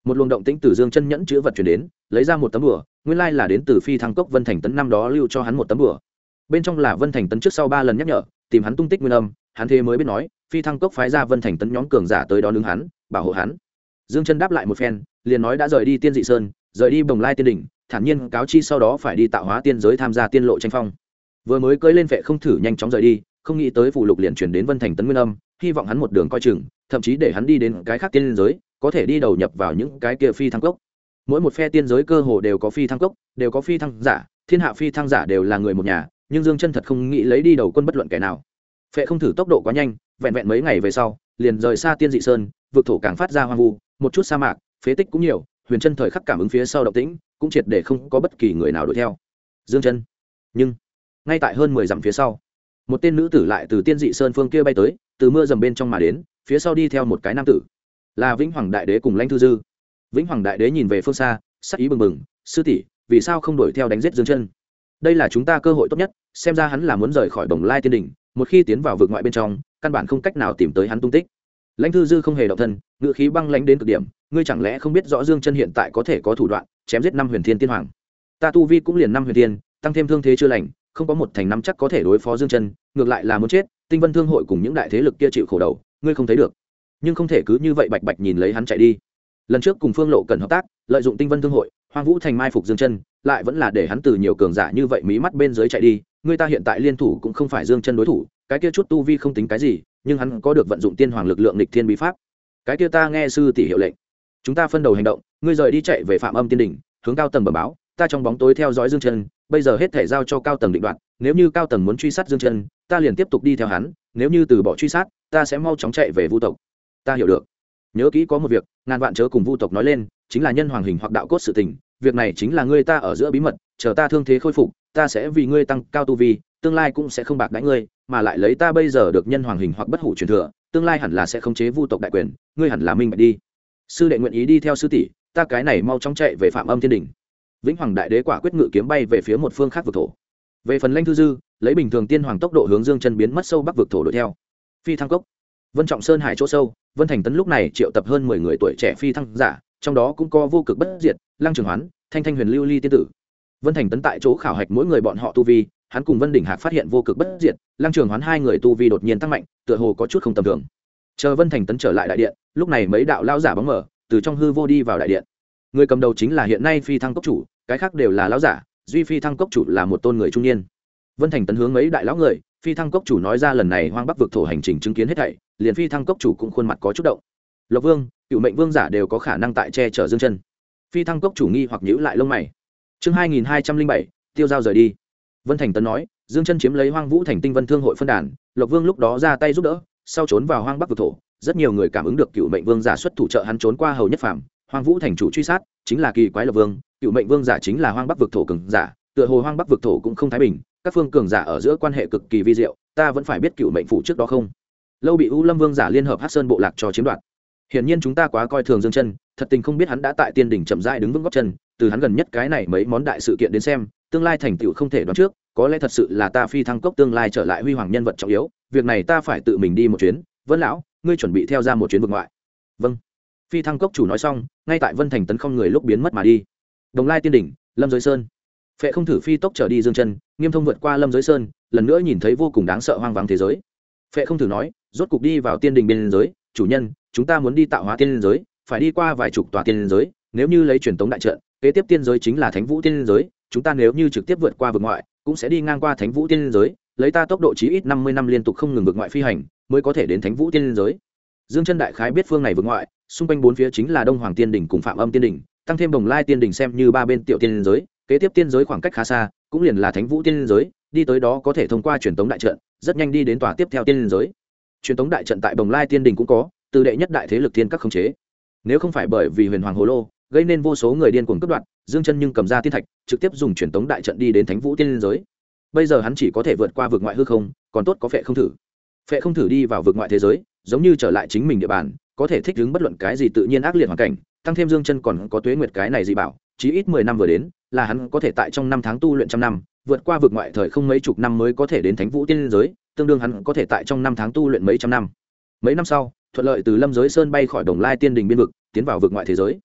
một luồng động tĩnh từ Dương Chân nhẫn chứa vật chuyển đến, lấy ra một tấm bùa, nguyên lai là đến từ phi thăng cốc Vân Thành Tấn năm đó lưu cho hắn một tấm bùa. Bên trong là Vân Thành Tấn trước sau 3 lần nhắc nhở, tìm hắn tung tích nguyên âm, hắn thế mới biết nói, phi thăng cốc phái ra Vân Thành Tấn nhóm cường giả tới đón ứng hắn, bảo hộ hắn. Dương Chân đáp lại một phen, liền nói đã rời đi Tiên Dị Sơn, rời đi Bồng Lai Tiên đỉnh, thản nhiên cáo chi sau đó phải đi tạo hóa tiên giới tham gia tiên lộ tranh phong. Vừa mới cưỡi lên vệ không thử nhanh chóng rời đi, không nghĩ tới phù lục liền chuyển đến Vân Thành Tấn nguyên âm, hy vọng hắn một đường coi chừng, thậm chí để hắn đi đến cái khác tiên giới, có thể đi đầu nhập vào những cái kia phi thăng cốc. Mỗi một phe tiên giới cơ hồ đều có phi thăng cốc, đều có phi thăng giả, thiên hạ phi thăng giả đều là người một nhà, nhưng Dương Chân thật không nghĩ lấy đi đầu quân bất luận kẻ nào. Phệ không thử tốc độ quá nhanh, vẹn vẹn mấy ngày về sau, liền rời xa Tiên Dị Sơn, vực thổ càng phát ra hoang vu, một chút sa mạc, phế tích cũng nhiều, Huyền Chân thời khắc cảm ứng phía sau động tĩnh, cũng triệt để không có bất kỳ người nào đuổi theo. Dương Chân, nhưng ngay tại hơn 10 dặm phía sau, một tên nữ tử lại từ Tiên Dị Sơn phương kia bay tới, từ mưa dầm bên trong mà đến, phía sau đi theo một cái nam tử, là Vĩnh Hoàng Đại Đế cùng Lãnh Thư Dư. Vĩnh Hoàng Đại Đế nhìn về phương xa, sắc ý bừng bừng, sư tỷ, vì sao không đuổi theo đánh giết Dương Chân? Đây là chúng ta cơ hội tốt nhất, xem ra hắn là muốn rời khỏi Bồng Lai Tiên đỉnh, một khi tiến vào vực ngoại bên trong, căn bản không cách nào tìm tới hắn tung tích. Lãnh Thư Dư không hề động thân, ngữ khí băng lãnh đến cực điểm, ngươi chẳng lẽ không biết rõ Dương Chân hiện tại có thể có thủ đoạn, chém giết 5 Huyền Thiên Tiên Hoàng? Ta tu vi cũng liền 5 Huyền Thiên, tăng thêm thương thế chưa lành, không có một thành năm chắc có thể đối phó Dương Chân, ngược lại là muốn chết. Tinh Vân Thương hội cùng những đại thế lực kia chịu khổ đầu, ngươi không thấy được, nhưng không thể cứ như vậy bạch bạch nhìn lấy hắn chạy đi. Lần trước cùng Phương Lộ cần hợp tác, lợi dụng Tinh Vân Thương hội, Hoang Vũ Thành mai phục Dương Chân, lại vẫn là để hắn từ nhiều cường giả như vậy mí mắt bên dưới chạy đi. Người ta hiện tại liên thủ cũng không phải Dương Chân đối thủ, cái kia chút tu vi không tính cái gì, nhưng hắn có được vận dụng tiên hoàng lực lượng nghịch thiên bí pháp. Cái kia ta nghe sư tỷ hiệu lệnh, chúng ta phân đầu hành động, ngươi rời đi chạy về Phạm Âm Tiên đỉnh, hướng cao tầng bẩm báo, ta trong bóng tối theo dõi Dương Chân, bây giờ hết thể giao cho cao tầng định đoạt, nếu như cao tầng muốn truy sát Dương Chân, ta liền tiếp tục đi theo hắn, nếu như từ bỏ truy sát, ta sẽ mau chóng chạy về Vu tộc. Ta hiểu được. Nhớ kỹ có một việc, ngàn vạn chớ cùng Vu tộc nói lên, chính là nhân hoàng hình hoặc đạo cốt sự tình, việc này chính là ngươi ta ở giữa bí mật, chờ ta thương thế khôi phục, ta sẽ vì ngươi tăng cao tu vi, tương lai cũng sẽ không bạc đãi ngươi, mà lại lấy ta bây giờ được nhân hoàng hình hoặc bất hủ truyền thừa, tương lai hẳn là sẽ khống chế Vu tộc đại quyền, ngươi hẳn là minh bạch đi. Sư đệ nguyện ý đi theo sư tỷ, ta cái này mau chóng chạy về Phạm Âm Thiên đỉnh. Vĩnh Hoàng Đại Đế quả quyết ngự kiếm bay về phía một phương khác vực thổ. Về phần Lãnh Thư Dư, lấy bình thường tiên hoàng tốc độ hướng Dương Chân biến mất sâu bắc vực thổ đuổi theo. Phi thăng cốc, Vân Trọng Sơn hải chỗ sâu, Vân Thành Tấn lúc này triệu tập hơn 10 người tuổi trẻ phi thăng giả, trong đó cũng có Vô Cực Bất Diệt, Lăng Trường Hoán, Thanh Thanh Huyền Lưu Ly tiên tử. Vân Thành Tấn tại chỗ khảo hạch mỗi người bọn họ tu vi, hắn cùng Vân Đỉnh Hạc phát hiện Vô Cực Bất Diệt, Lăng Trường Hoán hai người tu vi đột nhiên tăng mạnh, tựa hồ có chút không tầm thường. Chờ Vân Thành Tấn trở lại đại điện, lúc này mấy đạo lão giả bóng mờ từ trong hư vô đi vào đại điện. Người cầm đầu chính là hiện nay phi thăng cốc chủ, cái khác đều là lão giả, duy phi thăng cốc chủ là một tôn người trung niên. Vân Thành Tấn hướng mấy đại lão người, phi thăng cốc chủ nói ra lần này hoang bắc vực thổ hành trình chứng kiến hết thảy, liền phi thăng cốc chủ cũng khuôn mặt có chút động. Lộc Vương, Cựu Mệnh Vương giả đều có khả năng tại che chở Dương Chân. Phi thăng cốc chủ nghi hoặc nhíu lại lông mày. Chương 2207, tiêu giao rời đi. Vân Thành Tấn nói, Dương Chân chiếm lấy Hoang Vũ Thành Tinh Vân Thương hội phân đàn, Lộc Vương lúc đó ra tay giúp đỡ, sau trốn vào hoang bắc vực thổ, rất nhiều người cảm ứng được Cựu Mệnh Vương giả xuất thủ trợ hắn trốn qua hầu nhất phàm, Hoang Vũ Thành chủ truy sát, chính là kỳ quái Lộc Vương, Cựu Mệnh Vương giả chính là hoang bắc vực thổ cường giả, tựa hồ hoang bắc vực thổ cũng không thái bình, các phương cường giả ở giữa quan hệ cực kỳ vi diệu, ta vẫn phải biết Cựu Mệnh phủ trước đó không lâu bị U Lâm Vương giả liên hợp Hắc Sơn bộ lạc cho chiếm đoạt. Hiển nhiên chúng ta quá coi thường Dương Chân, thật tình không biết hắn đã tại tiên đỉnh chậm rãi đứng vững gót chân, từ hắn gần nhất cái này mấy món đại sự kiện đến xem, tương lai thành tựu không thể đoán trước, có lẽ thật sự là ta phi thăng cốc tương lai trở lại huy hoàng nhân vật trọng yếu, việc này ta phải tự mình đi một chuyến. Vân lão, ngươi chuẩn bị theo ra một chuyến vực ngoại. Vâng. Phi thăng cốc chủ nói xong, ngay tại Vân Thành Tấn không người lúc biến mất mà đi. Đồng Lai tiên đỉnh, Lâm Giới Sơn. Phệ không thử phi tốc trở đi Dương Chân, nghiêm thông vượt qua Lâm Giới Sơn, lần nữa nhìn thấy vô cùng đáng sợ hoang vắng thế giới. Phệ không thử nói, rốt cục đi vào tiên đình biên giới, chủ nhân, chúng ta muốn đi tạo hóa tiên giới, phải đi qua vài chục tòa tiên giới, nếu như lấy truyền tống đại trận, kế tiếp tiên giới chính là Thánh Vũ tiên giới, chúng ta nếu như trực tiếp vượt qua vực ngoại, cũng sẽ đi ngang qua Thánh Vũ tiên giới, lấy ta tốc độ chí ít 50 năm liên tục không ngừng vượt ngoại phi hành, mới có thể đến Thánh Vũ tiên giới. Dương Chân đại khái biết phương này vượt ngoại, xung quanh bốn phía chính là Đông Hoàng tiên đỉnh cùng Phạm Âm tiên đỉnh, tăng thêm Bồng Lai tiên đỉnh xem như ba bên tiểu tiên giới, kế tiếp tiên giới khoảng cách khá xa, cũng liền là Thánh Vũ tiên giới, đi tới đó có thể thông qua truyền tống đại trận, rất nhanh đi đến tòa tiếp theo tiên giới. Truyền tống đại trận tại Bồng Lai tiên đỉnh cũng có, từ đệ nhất đại thế lực thiên các khống chế. Nếu không phải bởi vì Huyền Hoàng Hồ Lô gây nên vô số người điên cuồng cướp đoạt, Dương Chân nhưng cầm ra tiên thạch, trực tiếp dùng truyền tống đại trận đi đến Thánh Vũ tiên giới. Bây giờ hắn chỉ có thể vượt qua vực ngoại hư không, còn tốt có Phệ không thử. Phệ không thử đi vào vực ngoại thế giới, giống như trở lại chính mình địa bàn, có thể thích ứng bất luận cái gì tự nhiên ác liệt hoàn cảnh, tăng thêm Dương Chân còn có Tuế Nguyệt cái này dị bảo, chí ít 10 năm vừa đến, là hắn có thể tại trong 5 tháng tu luyện trăm năm, vượt qua vực ngoại thời không mấy chục năm mới có thể đến Thánh Vũ tiên giới, tương đương hắn có thể tại trong 5 tháng tu luyện mấy trăm năm. Mấy năm sau, thuận lợi từ Lâm Giới Sơn bay khỏi Đồng Lai tiên đình biên vực, tiến vào vực ngoại thế giới.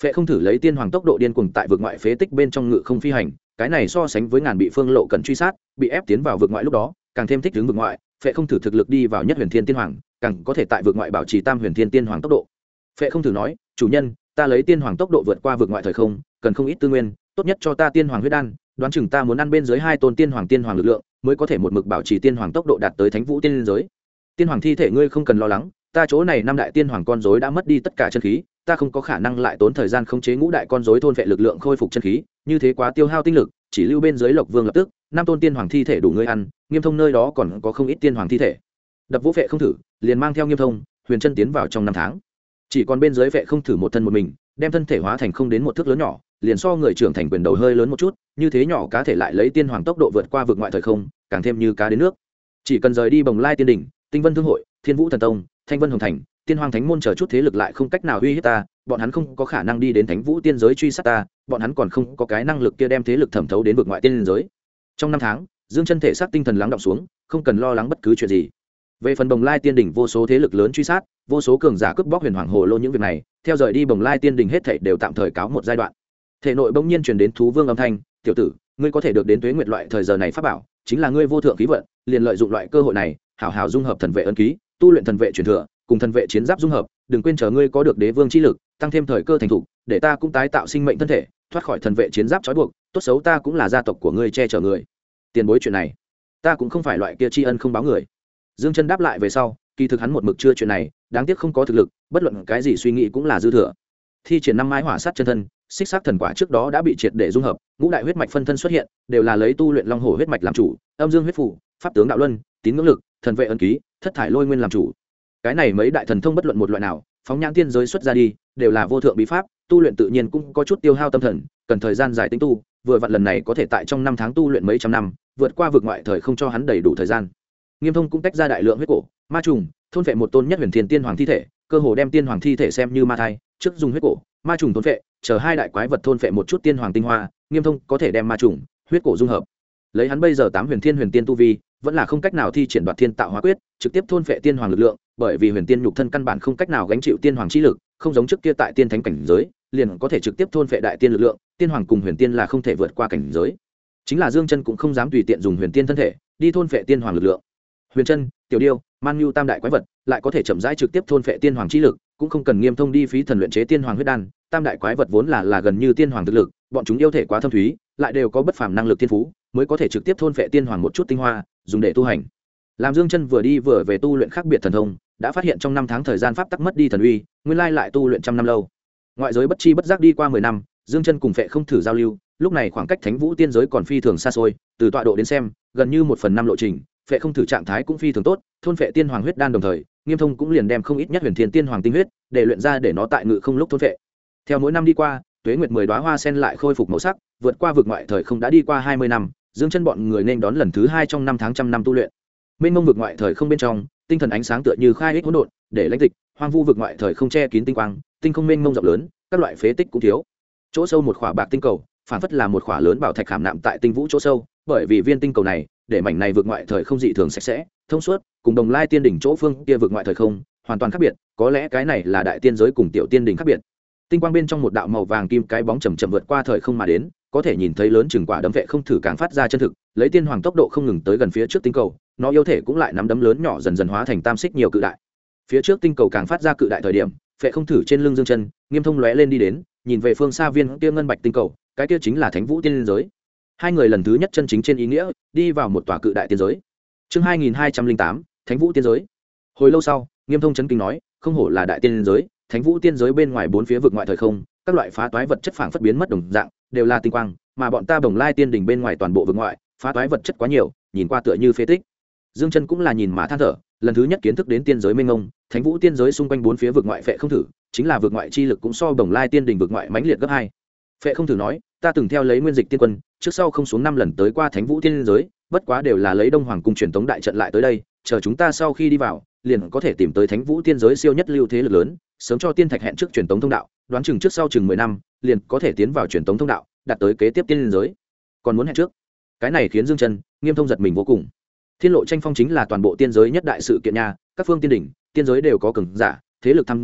Phệ không thử lấy tiên hoàng tốc độ điên cuồng tại vực ngoại phế tích bên trong ngự không phi hành, cái này so sánh với ngàn bị phương lộ cần truy sát, bị ép tiến vào vực ngoại lúc đó, càng thêm thích ứng vực ngoại. Phệ không thử thực lực đi vào nhất huyền thiên tiên hoàng, càng có thể tại vực ngoại bảo trì tam huyền thiên tiên hoàng tốc độ. Phệ không thử nói, chủ nhân, ta lấy tiên hoàng tốc độ vượt qua vực ngoại thời không, cần không ít tư nguyên, tốt nhất cho ta tiên hoàng huyết đan, đoán chừng ta muốn ăn bên dưới 2 tôn tiên hoàng lực lượng, mới có thể một mực bảo trì tiên hoàng tốc độ đạt tới thánh vũ tiên giới. Tiên hoàng thi thể ngươi không cần lo lắng, ta chỗ này năm đại tiên hoàng con rối đã mất đi tất cả chân khí, ta không có khả năng lại tốn thời gian khống chế ngũ đại con rối thôn vệ lực lượng khôi phục chân khí, như thế quá tiêu hao tinh lực, chỉ lưu bên dưới Lộc Vương lập tức, 5 tôn tiên hoàng thi thể đủ ngươi ăn, Nghiêm Thông nơi đó còn có không ít tiên hoàng thi thể. Đập Vũ Phệ không thử, liền mang theo Nghiêm Thông, Huyền Chân tiến vào trong 5 tháng. Chỉ còn bên dưới Phệ không thử một thân một mình, đem thân thể hóa thành không đến một thước lớn nhỏ, liền so người trưởng thành quyền đầu hơi lớn một chút, như thế nhỏ cá thể lại lấy tiên hoàng tốc độ vượt qua vực ngoại thời không, càng thêm như cá đến nước. Chỉ cần rời đi Bồng Lai Tiên đỉnh, Tinh Vân Thương hội, Thiên Vũ Thần Tông, Thanh Vân Hồng Thành, Tiên Hoàng Thánh môn chờ chút thế lực lại không cách nào uy hiếp ta, bọn hắn không có khả năng đi đến Thánh Vũ tiên giới truy sát ta, bọn hắn còn không có cái năng lực kia đem thế lực thẩm thấu đến vực ngoại tiên giới. Trong 5 tháng, Dương Chân thể xác tinh thần lắng đọng xuống, không cần lo lắng bất cứ chuyện gì. Về phần Bồng Lai Tiên đỉnh vô số thế lực lớn truy sát, vô số cường giả cướp bóc Huyền Hoàng Hồ lô những việc này, theo rời đi Bồng Lai Tiên đỉnh hết thảy đều tạm thời cáo một giai đoạn. Thể nội bỗng nhiên truyền đến thú vương âm thanh, "Tiểu tử, ngươi có thể được đến Tuế Nguyệt loại thời giờ này pháp bảo, chính là ngươi vô thượng khí vận, liền lợi dụng loại cơ hội này, hảo hảo dung hợp thần vệ ấn ký, tu luyện thần vệ truyền thừa, cùng thần vệ chiến giáp dung hợp, đừng quên chờ ngươi có được đế vương chi lực, tăng thêm thời cơ thành thục, để ta cũng tái tạo sinh mệnh thân thể, thoát khỏi thần vệ chiến giáp trói buộc, tốt xấu ta cũng là gia tộc của ngươi che chở ngươi. Tiền bối chuyện này, ta cũng không phải loại kia tri ân không báo người." Dương Chân đáp lại về sau, kỳ thực hắn một mực chưa chuyện này, đáng tiếc không có thực lực, bất luận cái gì suy nghĩ cũng là dư thừa. Thi triển 5 mái hỏa sát chân thân, xích sắc thần quả trước đó đã bị triệt để dung hợp, ngũ đại huyết mạch phân thân xuất hiện, đều là lấy tu luyện long hổ huyết mạch làm chủ, âm dương huyết phủ, pháp tướng đạo luân, tín ngưỡng lực, thần vệ ấn ký, thất thải lôi nguyên làm chủ. Cái này mấy đại thần thông bất luận một loại nào, phóng nhãn tiên giới xuất ra đi, đều là vô thượng bí pháp, tu luyện tự nhiên cũng có chút tiêu hao tâm thần, cần thời gian dài tính tu, vừa vặn lần này có thể tại trong 5 tháng tu luyện mấy trăm năm, vượt qua vực ngoại thời không cho hắn đầy đủ thời gian. Nghiêm Thông cũng tách ra đại lượng huyết cổ, ma trùng, thôn vệ một tôn nhất huyền thiên tiên hoàng thi thể, cơ hồ đem tiên hoàng thi thể xem như ma thai, trước dùng huyết cổ, ma trùng thôn vệ, chờ 2 đại quái vật thôn vệ một chút tiên hoàng tinh hoa, Nghiêm Thông có thể đem ma trùng, huyết cổ dung hợp. Lấy hắn bây giờ 8 huyền tiên tu vi, vẫn là không cách nào thi triển đoạt thiên tạo hóa quyết, trực tiếp thôn vệ tiên hoàng lực lượng, bởi vì huyền tiên nhục thân căn bản không cách nào gánh chịu tiên hoàng chi lực, không giống trước kia tại tiên thánh cảnh giới, liền có thể trực tiếp thôn vệ đại tiên lực lượng, tiên hoàng cùng huyền tiên là không thể vượt qua cảnh giới. Chính là Dương Chân cũng không dám tùy tiện dùng huyền tiên thân thể đi thôn vệ tiên hoàng lực lượng. Huyền Chân, Tiểu Điêu, Man Nhu tam đại quái vật, lại có thể chậm rãi trực tiếp thôn vệ tiên hoàng chi lực, cũng không cần Nghiêm Thông đi phí thần luyện chế tiên hoàng huyết đan, tam đại quái vật vốn là gần như tiên hoàng thực lực, bọn chúng yêu thể quá thâm thúy, lại đều có bất phàm năng lực thiên phú, mới có thể trực tiếp thôn vệ tiên hoàng một chút tinh hoa, dùng để tu hành. Làm Dương Chân vừa đi vừa về tu luyện khác biệt thần thông, đã phát hiện trong 5 tháng thời gian pháp tắc mất đi thần uy, nguyên lai lại tu luyện trăm năm lâu. Ngoại giới bất chi bất giác đi qua 10 năm, Dương Chân cùng Phệ không thử giao lưu, lúc này khoảng cách Thánh Vũ tiên giới còn phi thường xa xôi, từ tọa độ đến xem, gần như 1/5 lộ trình, Phệ không thử trạng thái cũng phi thường tốt, thôn phệ tiên hoàng huyết đan đồng thời, Nghiêm Thông cũng liền đem không ít nhất huyền thiên tiên hoàng tinh huyết, để luyện ra để nó tại ngự không lúc thôn phệ. Theo mỗi năm đi qua, Tuế Nguyệt 10 đóa hoa sen lại khôi phục màu sắc, vượt qua vực ngoại thời không đã đi qua 20 năm, Dương Chân bọn người nên đón lần thứ 2 trong 5 tháng trăm năm tu luyện. Mênh mông vực ngoại thời không bên trong, tinh thần ánh sáng tựa như khai ích hỗn độn, để lãnh tịch, hoang vu vực ngoại thời không che kín tinh quang, tinh không mênh mông rộng lớn, các loại phế tích cũng thiếu. Chỗ sâu một khỏa bạc tinh cầu, phản phất là một khỏa lớn bảo thạch khảm nạm tại tinh vũ chỗ sâu, bởi vì viên tinh cầu này, để mảnh này vực ngoại thời không dị thường sạch sẽ, thông suốt, cùng Đồng Lai tiên đỉnh chỗ phương kia vực ngoại thời không, hoàn toàn khác biệt, có lẽ cái này là đại tiên giới cùng tiểu tiên đỉnh khác biệt. Tinh quang bên trong một đạo màu vàng kim cái bóng chậm chậm vượt qua thời không mà đến, có thể nhìn thấy lớn chừng quả đấm vệ không thử càng phát ra chân thực, lấy tiên hoàng tốc độ không ngừng tới gần phía trước tinh cầu, nó yêu thể cũng lại nắm đấm lớn nhỏ dần dần hóa thành tam xích nhiều cự đại. Phía trước tinh cầu càng phát ra cự đại thời điểm, vệ không thử trên lưng Dương Chân, Nghiêm Thông lóe lên đi đến, nhìn về phương xa viên kia ngân bạch tinh cầu, cái kia chính là Thánh Vũ tiên giới. Hai người lần thứ nhất chân chính trên ý nghĩa đi vào một tòa cự đại tiên giới. Chương 2208, Thánh Vũ tiên giới. Hồi lâu sau, Nghiêm Thông chấn kinh nói, không hổ là đại tiên giới, Thánh Vũ tiên giới bên ngoài bốn phía vực ngoại thời không, các loại phá toái vật chất phảng phất biến mất đồng dạng, đều là tinh quang, mà bọn ta Bồng Lai tiên đỉnh bên ngoài toàn bộ vực ngoại, phá toái vật chất quá nhiều, nhìn qua tựa như phế tích. Dương Chân cũng là nhìn mà than thở, lần thứ nhất kiến thức đến tiên giới mênh mông, Thánh Vũ tiên giới xung quanh bốn phía vực ngoại phệ không thử, chính là vực ngoại chi lực cũng so Bồng Lai tiên đỉnh vực ngoại mãnh liệt gấp 2. Phệ không thử nói, ta từng theo lấy nguyên dịch tiên quân, trước sau không xuống 5 lần tới qua Thánh Vũ tiên giới, bất quá đều là lấy Đông Hoàng cung truyền tống đại trận lại tới đây, chờ chúng ta sau khi đi vào, liền có thể tìm tới Thánh Vũ tiên giới siêu nhất lưu thế lực lớn, sớm cho tiên thạch hẹn trước truyền tống thông đạo, đoán chừng trước sau chừng 10 năm, liền có thể tiến vào truyền tống thông đạo, đạt tới kế tiếp tiên giới. Còn muốn hẹn trước. Cái này khiến Dương Chân, Nghiêm Thông giật mình vô cùng. Thiên lộ tranh phong chính là toàn bộ tiên giới nhất đại sự kiện nha, các phương tiên đỉnh, tiên giới đều có cường giả, thế lực tham gia,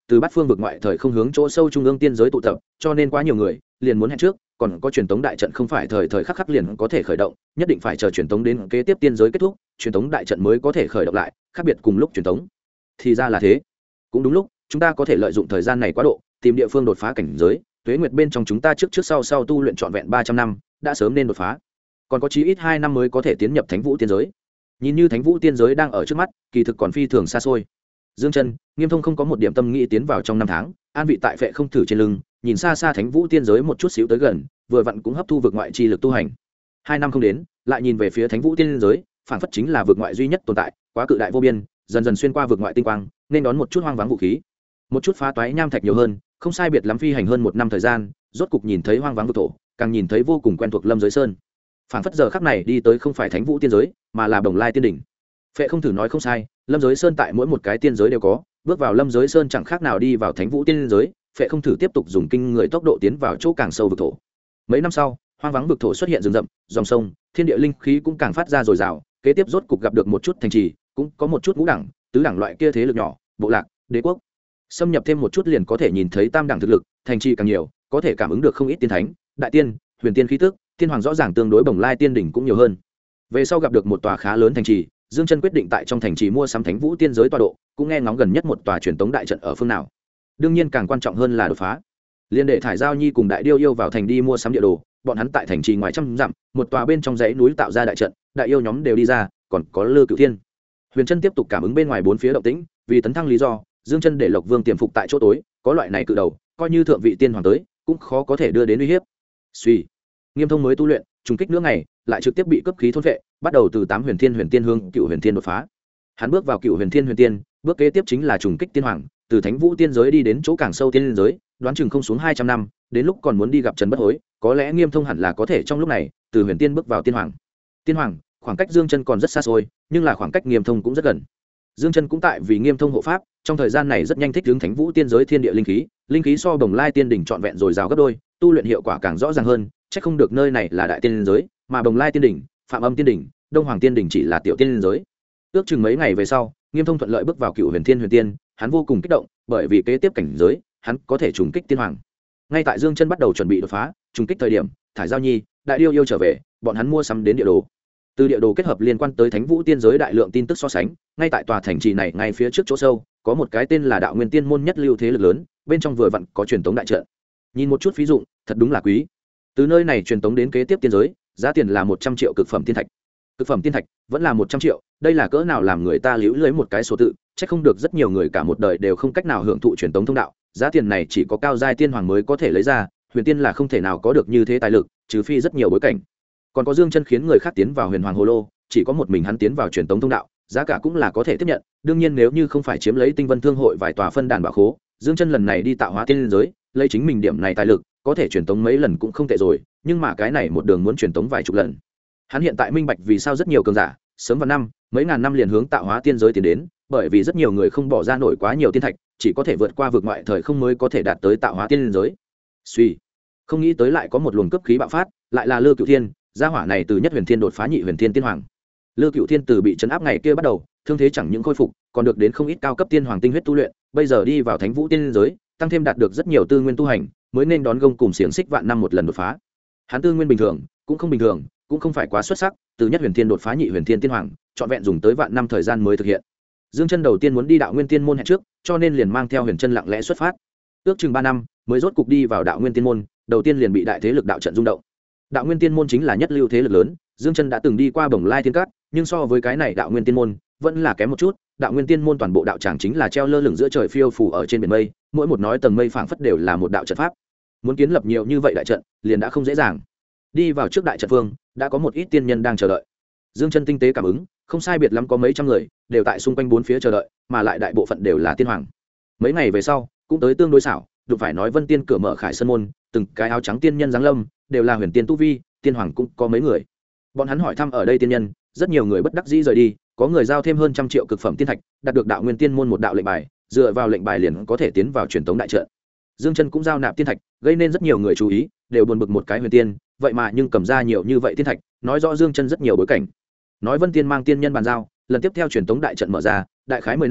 từ bát phương vực ngoại thời không hướng chỗ sâu trung ương tiên giới tụ tập, cho nên quá nhiều người liền muốn hẹn trước, còn có truyền tống đại trận không phải thời thời khắc khắc liền có thể khởi động, nhất định phải chờ truyền tống đến kế tiếp tiên giới kết thúc, truyền tống đại trận mới có thể khởi động lại, khác biệt cùng lúc truyền tống. Thì ra là thế. Cũng đúng lúc, chúng ta có thể lợi dụng thời gian này quá độ, tìm địa phương đột phá cảnh giới, tuế nguyệt bên trong chúng ta trước sau tu luyện trọn vẹn 300 năm, đã sớm nên đột phá. Còn có chí ít 2 năm mới có thể tiến nhập Thánh Vũ tiên giới. Nhìn như Thánh Vũ tiên giới đang ở trước mắt, kỳ thực còn phi thường xa xôi. Dương Chân, Nghiêm Thông không có một điểm tâm nghĩ tiến vào trong năm tháng, an vị tại phệ không thử trên lưng, nhìn xa xa Thánh Vũ tiên giới một chút xíu tới gần, vừa vặn cũng hấp thu vực ngoại chi lực tu hành. 2 năm không đến, lại nhìn về phía Thánh Vũ tiên giới, phản phất chính là vực ngoại duy nhất tồn tại, quá cự đại vô biên, dần dần xuyên qua vực ngoại tinh quang, nên đón một chút hoang vắng vũ khí, một chút phá toái nham thạch nhiều hơn, không sai biệt lắm phi hành hơn 1 năm thời gian, rốt cục nhìn thấy hoang vắng vực thổ, càng nhìn thấy vô cùng quen thuộc Lâm Giới Sơn. Phản phất giờ khắc này đi tới không phải Thánh Vũ tiên giới, mà là Bồng Lai tiên đỉnh. Phệ không thử nói không sai, Lâm Giới Sơn tại mỗi một cái tiên giới đều có, bước vào Lâm Giới Sơn chẳng khác nào đi vào Thánh Vũ tiên giới. Phệ không thử tiếp tục dùng kinh người tốc độ tiến vào chỗ càng sâu vực thổ. Mấy năm sau, hoang vắng vực thổ xuất hiện rừng rậm, dòng sông, thiên địa linh khí cũng càng phát ra dồi dào, kế tiếp rốt cục gặp được một chút thành trì, cũng có một chút ngũ đẳng, tứ đẳng loại kia thế lực nhỏ, bộ lạc, đế quốc. Xâm nhập thêm một chút liền có thể nhìn thấy tam đẳng thực lực, thành trì càng nhiều, có thể cảm ứng được không ít tiên thánh, đại tiên, huyền tiên khí tức, tiên hoàng rõ ràng tương đối Bồng Lai tiên đỉnh cũng nhiều hơn. Về sau gặp được một tòa khá lớn thành trì, Dương Chân quyết định tại trong thành trì mua sắm Thánh Vũ tiên giới tọa độ, cũng nghe ngóng gần nhất một tòa truyền tống đại trận ở phương nào. Đương nhiên càng quan trọng hơn là đột phá. Liên đệ thải giao nhi cùng đại điêu yêu vào thành đi mua sắm địa đồ, bọn hắn tại thành trì ngoài trăm dặm, một tòa bên trong dãy núi tạo ra đại trận, đại yêu nhóm đều đi ra, còn có Lư Cửu Thiên. Huyền Chân tiếp tục cảm ứng bên ngoài bốn phía động tĩnh, vì tấn thăng lý do, Dương Chân để Lộc Vương tiềm phục tại chỗ tối, có loại này cự đầu, coi như thượng vị tiên hoàng tới, cũng khó có thể đưa đến uy hiếp. Suy, Nghiêm Thông mới tu luyện, trùng kích nữa ngày, lại trực tiếp bị cấp khí thôn phệ, bắt đầu từ 8 huyền tiên hương, Cựu huyền tiên đột phá. Hắn bước vào Cựu huyền tiên, bước kế tiếp chính là trùng kích tiên hoàng, từ Thánh Vũ tiên giới đi đến chỗ càng sâu tiên giới, đoán chừng không xuống 200 năm, đến lúc còn muốn đi gặp Trần Bất Hối, có lẽ Nghiêm Thông hẳn là có thể trong lúc này, từ huyền tiên bước vào tiên hoàng. Tiên hoàng, khoảng cách Dương Chân còn rất xa xôi, nhưng là khoảng cách Nghiêm Thông cũng rất gần. Dương Chân cũng tại vì Nghiêm Thông hộ pháp, trong thời gian này rất nhanh thích ứng Thánh Vũ tiên giới thiên địa linh khí so Bồng Lai tiên đỉnh trọn vẹn rồi rào gấp đôi, tu luyện hiệu quả càng rõ ràng hơn, chắc không được nơi này là đại tiên giới, mà Bồng Lai tiên đỉnh, Phạm Âm tiên đỉnh, Đông Hoàng tiên đỉnh chỉ là tiểu tiên giới. Ước chừng mấy ngày về sau, Nghiêm Thông thuận lợi bước vào Cựu huyền tiên, hắn vô cùng kích động, bởi vì kế tiếp cảnh giới, hắn có thể trùng kích tiên hoàng. Ngay tại Dương Chân bắt đầu chuẩn bị đột phá, trùng kích thời điểm, Thải Giao Nhi, Đại Điêu yêu trở về, bọn hắn mua sắm đến địa đồ. Từ địa đồ kết hợp liên quan tới Thánh Vũ tiên giới đại lượng tin tức so sánh, ngay tại tòa thành trì này ngay phía trước chỗ sâu, có một cái tên là Đạo Nguyên Tiên môn nhất lưu thế lực lớn, bên trong vừa vặn có truyền tống đại trận. Nhìn một chút phí dụng, thật đúng là quý. Từ nơi này truyền tống đến kế tiếp tiên giới, giá tiền là 100 triệu cực phẩm tiên thạch. Cực phẩm tiên thạch vẫn là 100 triệu, đây là cỡ nào làm người ta liễu lưới một cái số tự, chắc không được rất nhiều người cả một đời đều không cách nào hưởng thụ truyền tống thông đạo, giá tiền này chỉ có cao giai tiên hoàng mới có thể lấy ra, huyền tiên là không thể nào có được như thế tài lực, trừ phi rất nhiều bối cảnh. Còn có Dương Chân khiến người khác tiến vào huyền hoàng hồ lô, chỉ có một mình hắn tiến vào truyền tống thông đạo, giá cả cũng là có thể tiếp nhận, đương nhiên nếu như không phải chiếm lấy Tinh Vân thương hội vài tòa phân đàn bảo khố, Dương Chân lần này đi tạo hóa tiên giới, lấy chính mình điểm này tài lực, có thể truyền tống mấy lần cũng không tệ rồi, nhưng mà cái này một đường muốn truyền tống vài chục lần. Hắn hiện tại minh bạch vì sao rất nhiều cường giả, sớm vào năm, mấy ngàn năm liền hướng tạo hóa tiên giới tiến đến, bởi vì rất nhiều người không bỏ ra nổi quá nhiều tiên thạch, chỉ có thể vượt qua vực ngoại thời không mới có thể đạt tới tạo hóa tiên giới. Suy, không nghĩ tới lại có một luồng cấp khí bạo phát, lại là Lư Cửu Thiên, gia hỏa này từ nhất huyền thiên đột phá nhị huyền thiên tiên hoàng. Lư Cửu Thiên từ bị trấn áp ngày kia bắt đầu, thương thế chẳng những khôi phục, còn được đến không ít cao cấp tiên hoàng tinh huyết tu luyện, bây giờ đi vào Thánh Vũ tiên giới, tăng thêm đạt được rất nhiều tư nguyên tu hành, mới nên đón gông cùng xiềng xích vạn năm một lần đột phá. Hắn tư nguyên bình thường, cũng không bình thường, cũng không phải quá xuất sắc, từ nhất huyền thiên đột phá nhị huyền thiên tiên hoàng, trọn vẹn dùng tới vạn năm thời gian mới thực hiện. Dương Chân đầu tiên muốn đi Đạo Nguyên Tiên môn hẹn trước, cho nên liền mang theo Huyền Chân lặng lẽ xuất phát. Ước chừng 3 năm, mới rốt cục đi vào Đạo Nguyên Tiên môn, đầu tiên liền bị đại thế lực đạo trận rung động. Đạo Nguyên Tiên môn chính là nhất lưu thế lực lớn, Dương Chân đã từng đi qua Bồng Lai Thiên Cát, nhưng so với cái này Đạo Nguyên Tiên môn, vẫn là kém một chút. Đạo Nguyên Tiên môn toàn bộ đạo tràng chính là treo lơ lửng giữa trời phiêu phù ở trên biển mây, mỗi một nói tầng mây phảng phất đều là một đạo trận pháp. Muốn kiến lập nhiều như vậy đại trận, liền đã không dễ dàng. Đi vào trước đại trận phương, đã có một ít tiên nhân đang chờ đợi. Dương Chân tinh tế cảm ứng, không sai biệt lắm có mấy trăm người, đều tại xung quanh bốn phía chờ đợi, mà lại đại bộ phận đều là tiên hoàng. Mấy ngày về sau, cũng tới tương đối xảo, đụng phải nói Vân Tiên cửa mở Khải Sơn môn, từng cái áo trắng tiên nhân giáng lâm, đều là huyền tiên tu vi, tiên hoàng cũng có mấy người. Bọn hắn hỏi thăm ở đây tiên nhân, rất nhiều người bất đắc dĩ rời đi, có người giao thêm hơn 100 triệu cực phẩm tiên thạch, đạt được Đạo Nguyên Tiên môn một đạo lệnh bài, dựa vào lệnh bài liền có thể tiến vào truyền tống đại trận. Dương Chân cũng giao nạp tiên thạch, gây nên rất nhiều người chú ý, đều buồn bực một cái huyền tiên, vậy mà nhưng cầm ra nhiều như vậy tiên thạch, nói rõ Dương Chân rất nhiều bối cảnh. Nói Vân Tiên mang tiên nhân bàn giao, lần tiếp theo truyền tống đại trận mở ra, đại khái 10 năm,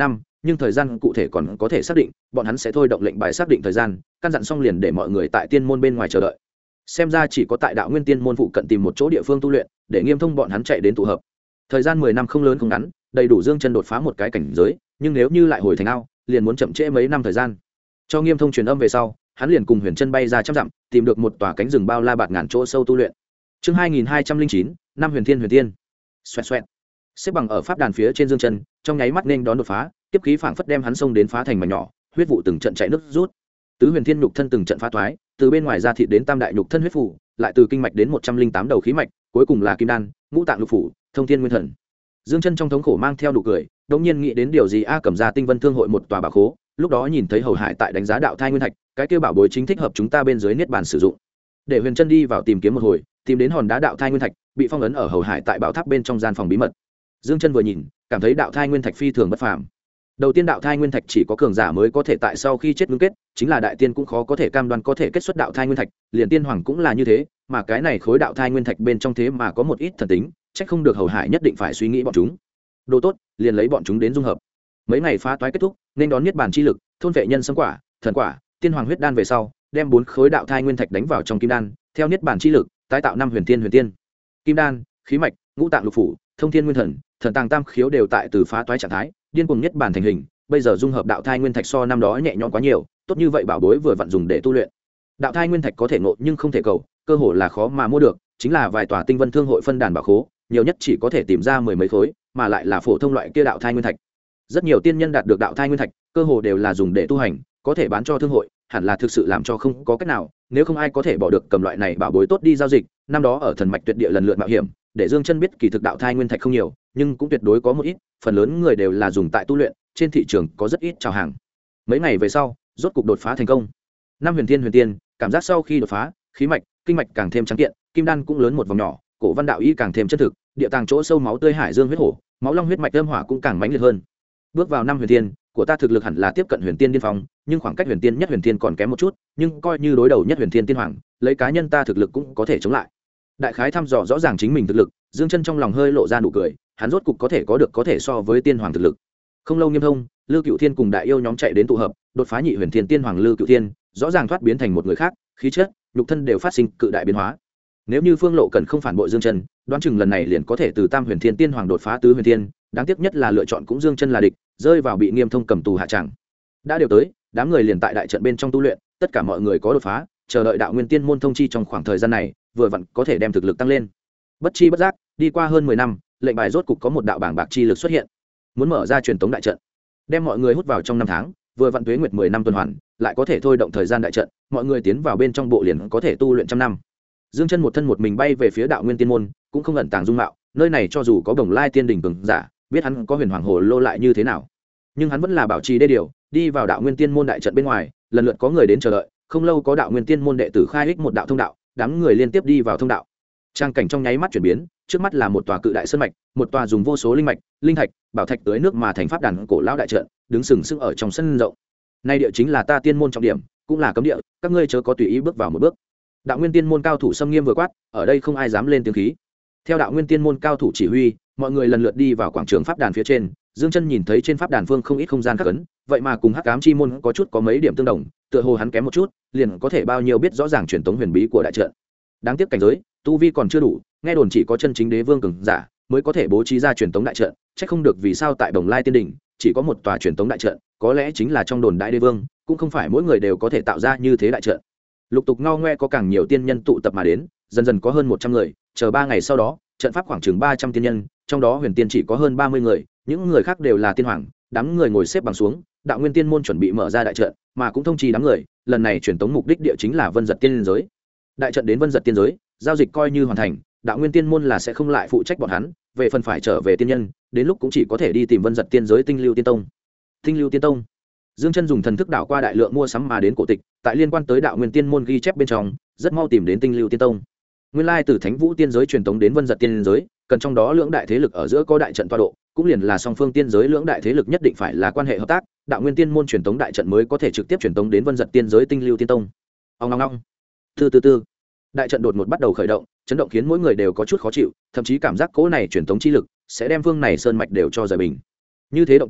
nhưng thời gian cụ thể còn có thể xác định, bọn hắn sẽ thôi động lệnh bài xác định thời gian, căn dặn xong liền để mọi người tại tiên môn bên ngoài chờ đợi. Xem ra chỉ có tại đạo nguyên tiên môn phụ cận tìm một chỗ địa phương tu luyện, để Nghiêm Thông bọn hắn chạy đến tụ hợp. Thời gian 10 năm không lớn không ngắn, đầy đủ Dương Chân đột phá một cái cảnh giới, nhưng nếu như lại hồi thành ao, liền muốn chậm trễ mấy năm thời gian. Cho Nghiêm Thông truyền âm về sau, hắn liền cùng Huyền Chân bay ra trăm dặm, tìm được một tòa cánh rừng bao la bạt ngàn chỗ sâu tu luyện. Chương 2209, năm Huyền Tiên. Xoẹt xoẹt. Xếp bằng ở pháp đàn phía trên Dương Chân, trong nháy mắt nên đón đột phá, tiếp khí phảng phất đem hắn xông đến phá thành mảnh nhỏ, huyết vụ từng trận chảy nước rút. Tứ Huyền Thiên nhục thân từng trận phá thoái, từ bên ngoài ra thịt đến tam đại nhục thân huyết phủ, lại từ kinh mạch đến 108 đầu khí mạch, cuối cùng là kim đan, ngũ tạng lục phủ, thông thiên nguyên thần. Dương Chân trong thống khổ mang theo nụ cười, đột nhiên nghĩ đến điều gì cầm ra Tinh Vân Thương hội một tòa bảo khố, lúc đó nhìn thấy Hầu Hải tại đánh giá đạo thai nguyên thạch, cái kia bảo bối chính thích hợp chúng ta bên dưới niết bàn sử dụng. Để Huyền Chân đi vào tìm kiếm một hồi, tìm đến hòn đá đạo thai nguyên thạch, bị phong ấn ở Hầu Hải tại bảo tháp bên trong gian phòng bí mật. Dương Chân vừa nhìn, cảm thấy đạo thai nguyên thạch phi thường bất phàm. Đầu tiên đạo thai nguyên thạch chỉ có cường giả mới có thể tại sau khi chết ngưng kết, chính là đại tiên cũng khó có thể cam đoan có thể kết xuất đạo thai nguyên thạch, liền tiên hoàng cũng là như thế, mà cái này khối đạo thai nguyên thạch bên trong thế mà có một ít thần tính, chắc không được Hầu Hải nhất định phải suy nghĩ bọn chúng. Đồ tốt, liền lấy bọn chúng đến dung hợp. Mấy ngày phá toái kết thúc, nên đón niết bàn chi lực, thôn vệ nhân sâm quả, thần quả, tiên hoàng huyết đan về sau, đem 4 khối đạo thai nguyên thạch đánh vào trong kim đan, theo niết bàn chi lực, tái tạo năm huyền tiên. Kim đan, khí mạch, ngũ tạng lục phủ, thông thiên nguyên thần, thần tàng tam khiếu đều tại từ phá toái trạng thái, điên cuồng niết bàn thành hình, bây giờ dung hợp đạo thai nguyên thạch so năm đó nhẹ nhõm quá nhiều, tốt như vậy bảo bối vừa vặn dùng để tu luyện. Đạo thai nguyên thạch có thể ngộ nhưng không thể cầu, cơ hội là khó mà mua được, chính là vài tòa Tinh Vân Thương hội phân đàn bảo khố, nhiều nhất chỉ có thể tìm ra 10 mấy khối, mà lại là phổ thông loại kia đạo thai nguyên thạch. Rất nhiều tiên nhân đạt được đạo thai nguyên thạch, cơ hồ đều là dùng để tu hành, có thể bán cho thương hội, hẳn là thực sự làm cho không có cách nào, nếu không ai có thể bỏ được cầm loại này bảo bối tốt đi giao dịch. Năm đó ở thần mạch tuyệt địa lần lượt mạo hiểm, để Dương Chân biết kỳ thực đạo thai nguyên thạch không nhiều, nhưng cũng tuyệt đối có một ít, phần lớn người đều là dùng tại tu luyện, trên thị trường có rất ít chào hàng. Mấy ngày về sau, rốt cục đột phá thành công. Năm huyền tiên, cảm giác sau khi đột phá, khí mạch, kinh mạch càng thêm trắng kiện, kim đan cũng lớn một vòng nhỏ, cổ văn đạo y càng thêm chân thực, địa tàng chỗ sâu máu tươi hải dương huyết hổ, máu long huyết mạch âm hỏa cũng càng mãnh liệt hơn. Bước vào năm huyền tiên, của ta thực lực hẳn là tiếp cận huyền tiên điên phong, nhưng khoảng cách huyền tiên nhất huyền tiên còn kém một chút, nhưng coi như đối đầu nhất huyền tiên tiên hoàng, lấy cá nhân ta thực lực cũng có thể chống lại. Đại khái thăm dò rõ ràng chính mình thực lực, Dương Chân trong lòng hơi lộ ra nụ cười, hắn rốt cục có thể so với tiên hoàng thực lực. Không lâu Nghiêm Thông, Lư Cựu Thiên cùng đại yêu nhóm chạy đến tụ hợp, đột phá nhị huyền thiên tiên hoàng Lư Cựu Thiên, rõ ràng thoát biến thành một người khác, khí chất, nhục thân đều phát sinh cự đại biến hóa. Nếu như Phương Lộ cần không phản bội Dương Chân, đoán chừng lần này liền có thể từ tam huyền thiên tiên hoàng đột phá tứ huyền thiên, đáng tiếc nhất là lựa chọn cũng Dương Chân là địch, rơi vào bị Nghiêm Thông cầm tù hạ tràng. Đã đều tới, đám người liền tại đại trận bên trong tu luyện, tất cả mọi người có đột phá, chờ đợi đạo nguyên tiên môn thông chi trong khoảng thời gian này, vừa vặn có thể đem thực lực tăng lên. Bất chi bất giác, đi qua hơn 10 năm, lệnh bài rốt cục có một đạo bảng bạc chi lực xuất hiện, muốn mở ra truyền tống đại trận, đem mọi người hút vào trong năm tháng, vừa vặn tuế nguyệt 10 năm tuần hoàn, lại có thể thôi động thời gian đại trận, mọi người tiến vào bên trong bộ liền có thể tu luyện trăm năm. Dương Chân một thân một mình bay về phía đạo nguyên tiên môn, cũng không ẩn tàng dung mạo, nơi này cho dù có Bồng Lai tiên đỉnh cường giả, biết hắn có huyền hoàng hồ lô lại như thế nào, nhưng hắn vẫn là bảo trì đê điều, đi vào đạo nguyên tiên môn đại trận bên ngoài, lần lượt có người đến chờ đợi, không lâu có đạo nguyên tiên môn đệ tử khai ích một đạo thông đạo, đám người liên tiếp đi vào thông đạo. Trang cảnh trong nháy mắt chuyển biến, trước mắt là một tòa cự đại sơn mạch, một tòa dùng vô số linh mạch, linh thạch, bảo thạch tưới nước mà thành pháp đàn cổ lão đại trận, đứng sừng sững ở trong sân rộng. Nay địa chính là ta tiên môn trọng điểm, cũng là cấm địa, các ngươi chớ có tùy ý bước vào một bước. Đạo nguyên tiên môn cao thủ xâm nghiêm vừa quát, ở đây không ai dám lên tiếng khí. Theo đạo nguyên tiên môn cao thủ chỉ huy, mọi người lần lượt đi vào quảng trường pháp đàn phía trên. Dương Chân nhìn thấy trên pháp đàn phương không ít không gian khắc ấn, vậy mà cùng Hắc Ám chi môn có mấy điểm tương đồng, tựa hồ hắn kém một chút, liền có thể bao nhiêu biết rõ ràng truyền tống huyền bí của đại trận. Đáng tiếc cảnh giới, tu vi còn chưa đủ, nghe đồn chỉ có chân chính đế vương cường giả mới có thể bố trí ra truyền tống đại trận, chắc không được vì sao tại Bồng Lai Tiên đỉnh chỉ có một tòa truyền tống đại trận, có lẽ chính là trong đồn đại đế vương, cũng không phải mỗi người đều có thể tạo ra như thế đại trận. Lục tục ngao ngoe có càng nhiều tiên nhân tụ tập mà đến, dần dần có hơn 100 người, chờ 3 ngày sau đó, trận pháp khoảng chừng 300 tiên nhân, trong đó huyền tiên chỉ có hơn 30 người, những người khác đều là tiên hoàng. Đám người ngồi xếp bằng xuống, đạo nguyên tiên môn chuẩn bị mở ra đại trận, mà cũng thông trì đám người, lần này truyền tống mục đích địa chính là Vân Giật tiên giới. Đại trận đến Vân Giật tiên giới, giao dịch coi như hoàn thành, đạo nguyên tiên môn là sẽ không lại phụ trách bọn hắn, về phần phải trở về tiên nhân, đến lúc cũng chỉ có thể đi tìm Vân Giật tiên giới Tinh Lưu Tiên Tông. Tinh Lưu Tiên Tông. Dương Chân dùng thần thức đảo qua đại lượng mua sắm mà đến cổ tịch, tại liên quan tới đạo nguyên tiên môn ghi chép bên trong, rất mau tìm đến Tinh Lưu Tiên Tông. Nguyên lai từ Thánh Vũ tiên giới truyền tống đến Vân Giật tiên giới, cần trong đó lưỡng đại thế lực ở giữa có đại trận tọa độ, cũng liền là song phương tiên giới lưỡng đại thế lực nhất định phải là quan hệ hợp tác, đạo nguyên tiên môn truyền tống đại trận mới có thể trực tiếp truyền tống đến Vân Giật tiên giới Tinh Lưu Tiên Tông. Ong ong ong. Từ. Đại trận đột ngột bắt đầu khởi động, chấn động khiến mỗi người đều có chút khó chịu, thậm chí cảm giác cỗ này truyền tống chi lực sẽ đem phương này sơn mạch đều cho rời bình. Như thế động tĩnh,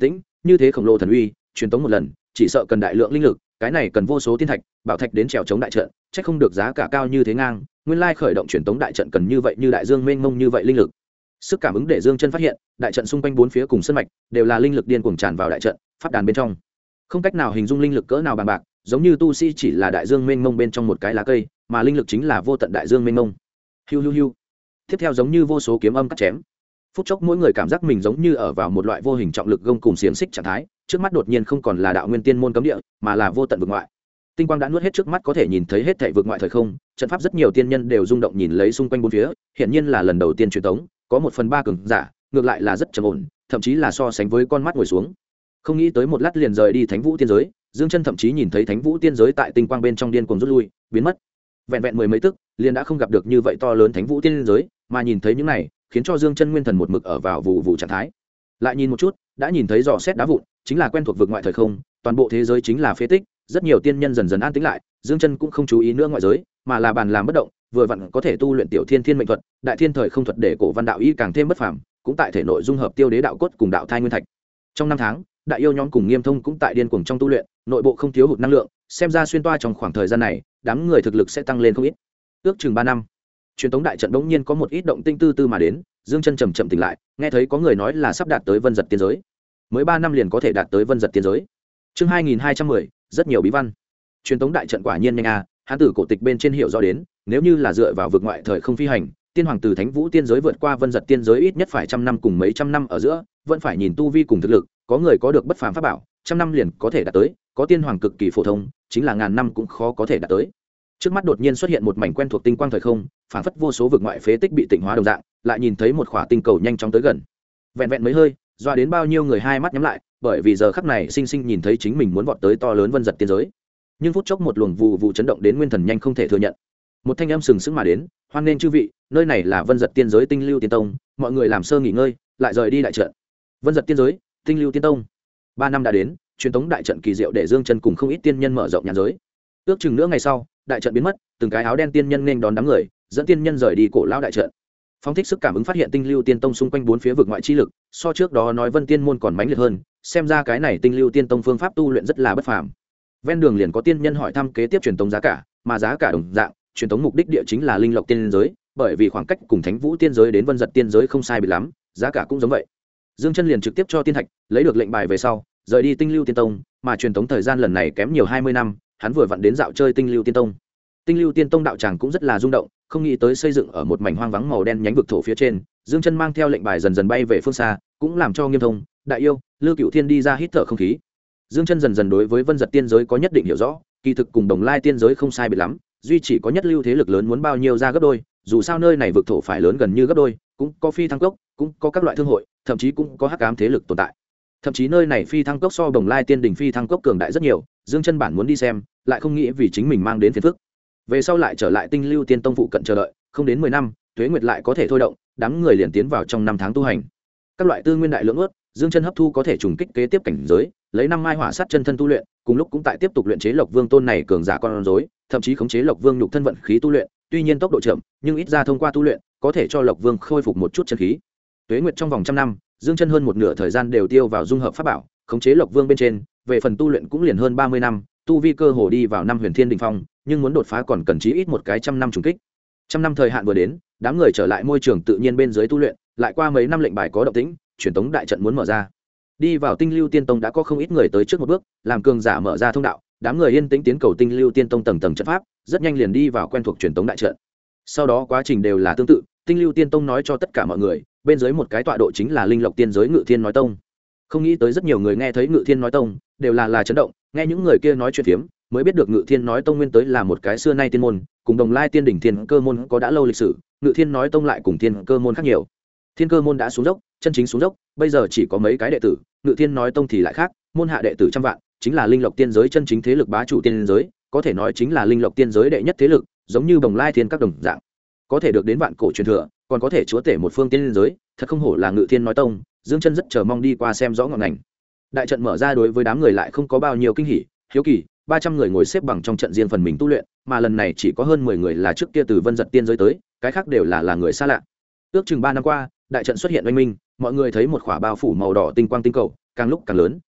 như thế khổng lồ thần uy truyền tống một lần chỉ sợ cần đại lượng linh lực, cái này cần vô số thiên thạch bảo thạch đến trèo chống đại trận, chắc không được giá cả cao như thế ngang. Nguyên lai khởi động truyền tống đại trận cần như vậy, như đại dương mênh mông như vậy linh lực. Sức cảm ứng để Dương Chân phát hiện đại trận xung quanh bốn phía cùng sơn mạch đều là linh lực điên cuồng tràn vào đại trận pháp đàn bên trong, không cách nào hình dung linh lực cỡ nào bằng bạc, giống như tu sĩ chỉ là đại dương mênh mông bên trong một cái lá cây, mà linh lực chính là vô tận đại dương mênh mông. Hiu hiu hiu. Tiếp theo giống như vô số kiếm âm cắt chém. Phút chốc mỗi người cảm giác mình giống như ở vào một loại vô hình trọng lực gông cùng xiềng xích trạng thái, trước mắt đột nhiên không còn là đạo nguyên tiên môn cấm địa, mà là vô tận vực ngoại. Tinh quang đã nuốt hết trước mắt có thể nhìn thấy hết thảy vực ngoại thời không, trận pháp rất nhiều tiên nhân đều rung động nhìn lấy xung quanh bốn phía, hiển nhiên là lần đầu tiên truyền tống, có 1/3 cường giả, ngược lại là rất trầm ổn, thậm chí là so sánh với con mắt ngồi xuống. Không nghĩ tới một lát liền rời đi Thánh Vũ tiên giới, Dương Chân thậm chí nhìn thấy Thánh Vũ tiên giới tại tinh quang bên trong điên cuồng rút lui, biến mất. Vẹn vẹn mười mấy tức, liền đã không gặp được như vậy to lớn Thánh Vũ tiên giới, mà nhìn thấy những này, khiến cho Dương Chân nguyên thần một mực ở vào vụ vụ trạng thái. Lại nhìn một chút, đã nhìn thấy dò xét đá vụn, chính là quen thuộc vực ngoại thời không, toàn bộ thế giới chính là phế tích, rất nhiều tiên nhân dần dần an tĩnh lại, Dương Chân cũng không chú ý nữa ngoại giới, mà là bàn làm bất động, vừa vặn có thể tu luyện tiểu thiên thiên mệnh thuật, đại thiên thời không thuật để cổ văn đạo y càng thêm bất phàm, cũng tại thể nội dung hợp tiêu đế đạo cốt cùng đạo thai nguyên thạch. Trong năm tháng, đại yêu nhóm cùng Nghiêm Thông cũng tại điên cuồng trong tu luyện, nội bộ không thiếu hụt năng lượng, xem ra xuyên toa trong khoảng thời gian này, đám người thực lực sẽ tăng lên không ít. Ước chừng 3 năm, truyền tống đại trận đống nhiên có một ít động tinh tư tư mà đến, Dương Chân chậm chậm tỉnh lại, nghe thấy có người nói là sắp đạt tới Vân Giật tiên giới. Mới 3 năm liền có thể đạt tới Vân Giật tiên giới. Chương 2210, rất nhiều bí văn. Truyền tống đại trận quả nhiên nhanh a, hán tử cổ tịch bên trên hiểu rõ đến, nếu như là dựa vào vực ngoại thời không phi hành, tiên hoàng từ Thánh Vũ tiên giới vượt qua Vân Giật tiên giới ít nhất phải trăm năm cùng mấy trăm năm ở giữa, vẫn phải nhìn tu vi cùng thực lực, có người có được bất phàm pháp bảo, trăm năm liền có thể đạt tới, có tiên hoàng cực kỳ phổ thông, chính là ngàn năm cũng khó có thể đạt tới. Trước mắt đột nhiên xuất hiện một mảnh quen thuộc tinh quang thời không, phảng phất vô số vực ngoại phế tích bị tịnh hóa đồng dạng, lại nhìn thấy một khỏa tinh cầu nhanh chóng tới gần. Vẹn vẹn mấy hơi, doa đến bao nhiêu người hai mắt nhắm lại, bởi vì giờ khắc này sinh sinh nhìn thấy chính mình muốn vọt tới to lớn Vân Giật tiên giới. Nhưng phút chốc một luồng vụ vụ chấn động đến nguyên thần nhanh không thể thừa nhận. Một thanh âm sừng sững mà đến, hoan nghênh chư vị, nơi này là Vân Giật tiên giới Tinh Lưu Tiên Tông, mọi người làm sơ nghỉ ngơi, lại rời đi đại trận. Vân Giật tiên giới, Tinh Lưu Tiên Tông. 3 năm đã đến, truyền thống đại trận kỳ diệu để Dương Chân cùng không ít tiên nhân mở rộng nhãn giới. Ước chừng nữa ngày sau, đại trận biến mất, từng cái áo đen tiên nhân nên đón đám người, dẫn tiên nhân rời đi cổ lão đại trận. Phóng thích sức cảm ứng phát hiện Tinh Lưu Tiên Tông xung quanh bốn phía vực ngoại chi lực, so trước đó nói Vân Tiên môn còn mãnh liệt hơn, xem ra cái này Tinh Lưu Tiên Tông phương pháp tu luyện rất là bất phàm. Ven đường liền có tiên nhân hỏi thăm kế tiếp truyền tống giá cả, mà giá cả đồng dạng, truyền tống mục đích địa chính là Linh Lộc tiên giới, bởi vì khoảng cách cùng Thánh Vũ tiên giới đến Vân Giật tiên giới không sai biệt lắm, giá cả cũng giống vậy. Dương Chân liền trực tiếp cho tiên thạch, lấy được lệnh bài về sau, rời đi Tinh Lưu Tiên Tông, mà truyền tống thời gian lần này kém nhiều 20 năm, hắn vừa vặn đến dạo chơi Tinh Lưu Tiên Tông. Tinh Lưu Tiên Tông đạo tràng cũng rất là rung động, không nghĩ tới xây dựng ở một mảnh hoang vắng màu đen nhánh vực thổ phía trên, Dương Chân mang theo lệnh bài dần dần bay về phương xa, cũng làm cho Nghiêm Thông, Đại Yêu, Lưu Cửu Thiên đi ra hít thở không khí. Dương Chân dần dần đối với Vân Giật tiên giới có nhất định hiểu rõ, kỳ thực cùng Đồng Lai tiên giới không sai biệt lắm, duy chỉ có nhất lưu thế lực lớn muốn bao nhiêu ra gấp đôi, dù sao nơi này vực thổ phải lớn gần như gấp đôi, cũng có phi thăng cốc, cũng có các loại thương hội, thậm chí cũng có hắc ám thế lực tồn tại. Thậm chí nơi này phi thăng cốc so Đồng Lai tiên đỉnh phi thăng cốc cường đại rất nhiều, Dương Chân bản muốn đi xem, lại không nghĩ vì chính mình mang đến phiền phức. Về sau lại trở lại Tinh Lưu Tiên Tông phụ cận chờ đợi, không đến 10 năm, tuế nguyệt lại có thể thôi động, đám người liền tiến vào trong năm tháng tu hành. Các loại tư nguyên đại lượng ướt, Dương Chân hấp thu có thể trùng kích kế tiếp cảnh giới, lấy 5 mai hỏa sát chân thân tu luyện, cùng lúc cũng tại tiếp tục luyện chế Lộc Vương tôn này cường giả con rối, thậm chí khống chế Lộc Vương nhục thân vận khí tu luyện, tuy nhiên tốc độ chậm, nhưng ít ra thông qua tu luyện, có thể cho Lộc Vương khôi phục một chút chân khí. Tuế nguyệt trong vòng trăm năm, Dương Chân hơn một nửa thời gian đều tiêu vào dung hợp pháp bảo, khống chế Lộc Vương bên trên, về phần tu luyện cũng liền hơn 30 năm, tu vi cơ hồ đi vào năm Huyền Thiên đỉnh phong, nhưng muốn đột phá còn cần chí ít một cái trăm năm trùng kích. Trăm năm thời hạn vừa đến, đám người trở lại môi trường tự nhiên bên dưới tu luyện, lại qua mấy năm lệnh bài có động tĩnh, truyền tống đại trận muốn mở ra. Đi vào Tinh Lưu Tiên Tông đã có không ít người tới trước một bước, làm cường giả mở ra thông đạo, đám người yên tĩnh tiến cầu Tinh Lưu Tiên Tông tầng tầng trận pháp, rất nhanh liền đi vào quen thuộc truyền tống đại trận. Sau đó quá trình đều là tương tự, Tinh Lưu Tiên Tông nói cho tất cả mọi người, bên dưới một cái tọa độ chính là Linh Lộc tiên giới Ngự Thiên nói tông. Không nghĩ tới rất nhiều người nghe thấy Ngự Thiên nói tông, đều là chấn động, nghe những người kia nói chuyện phiếm, mới biết được Ngự Thiên nói tông nguyên tới là một cái xưa nay tiên môn, cùng Đồng Lai tiên đỉnh Thiên Cơ môn có đã lâu lịch sử, Ngự Thiên nói tông lại cùng Thiên Cơ môn khác nhiều. Thiên Cơ môn đã xuống dốc, chân chính xuống dốc, bây giờ chỉ có mấy cái đệ tử, Ngự Thiên nói tông thì lại khác, môn hạ đệ tử trăm vạn, chính là Linh Lộc tiên giới chân chính thế lực bá chủ tiên giới, có thể nói chính là Linh Lộc tiên giới đệ nhất thế lực, giống như Đồng Lai Thiên các đồng dạng. Có thể được đến vạn cổ truyền thừa, còn có thể chúa tể một phương tiên giới, thật không hổ là Ngự Thiên nói tông, Dương Chân rất chờ mong đi qua xem rõ ngọn ngành. Đại trận mở ra đối với đám người lại không có bao nhiêu kinh hỉ, hiếu kỳ, 300 người ngồi xếp bằng trong trận riêng phần mình tu luyện, mà lần này chỉ có hơn 10 người là trước kia từ Vân Giật tiên giới tới, cái khác đều là người xa lạ. Ước chừng 3 năm qua, đại trận xuất hiện oanh minh, mọi người thấy một quả bao phủ màu đỏ tinh quang tinh cầu, càng lúc càng lớn,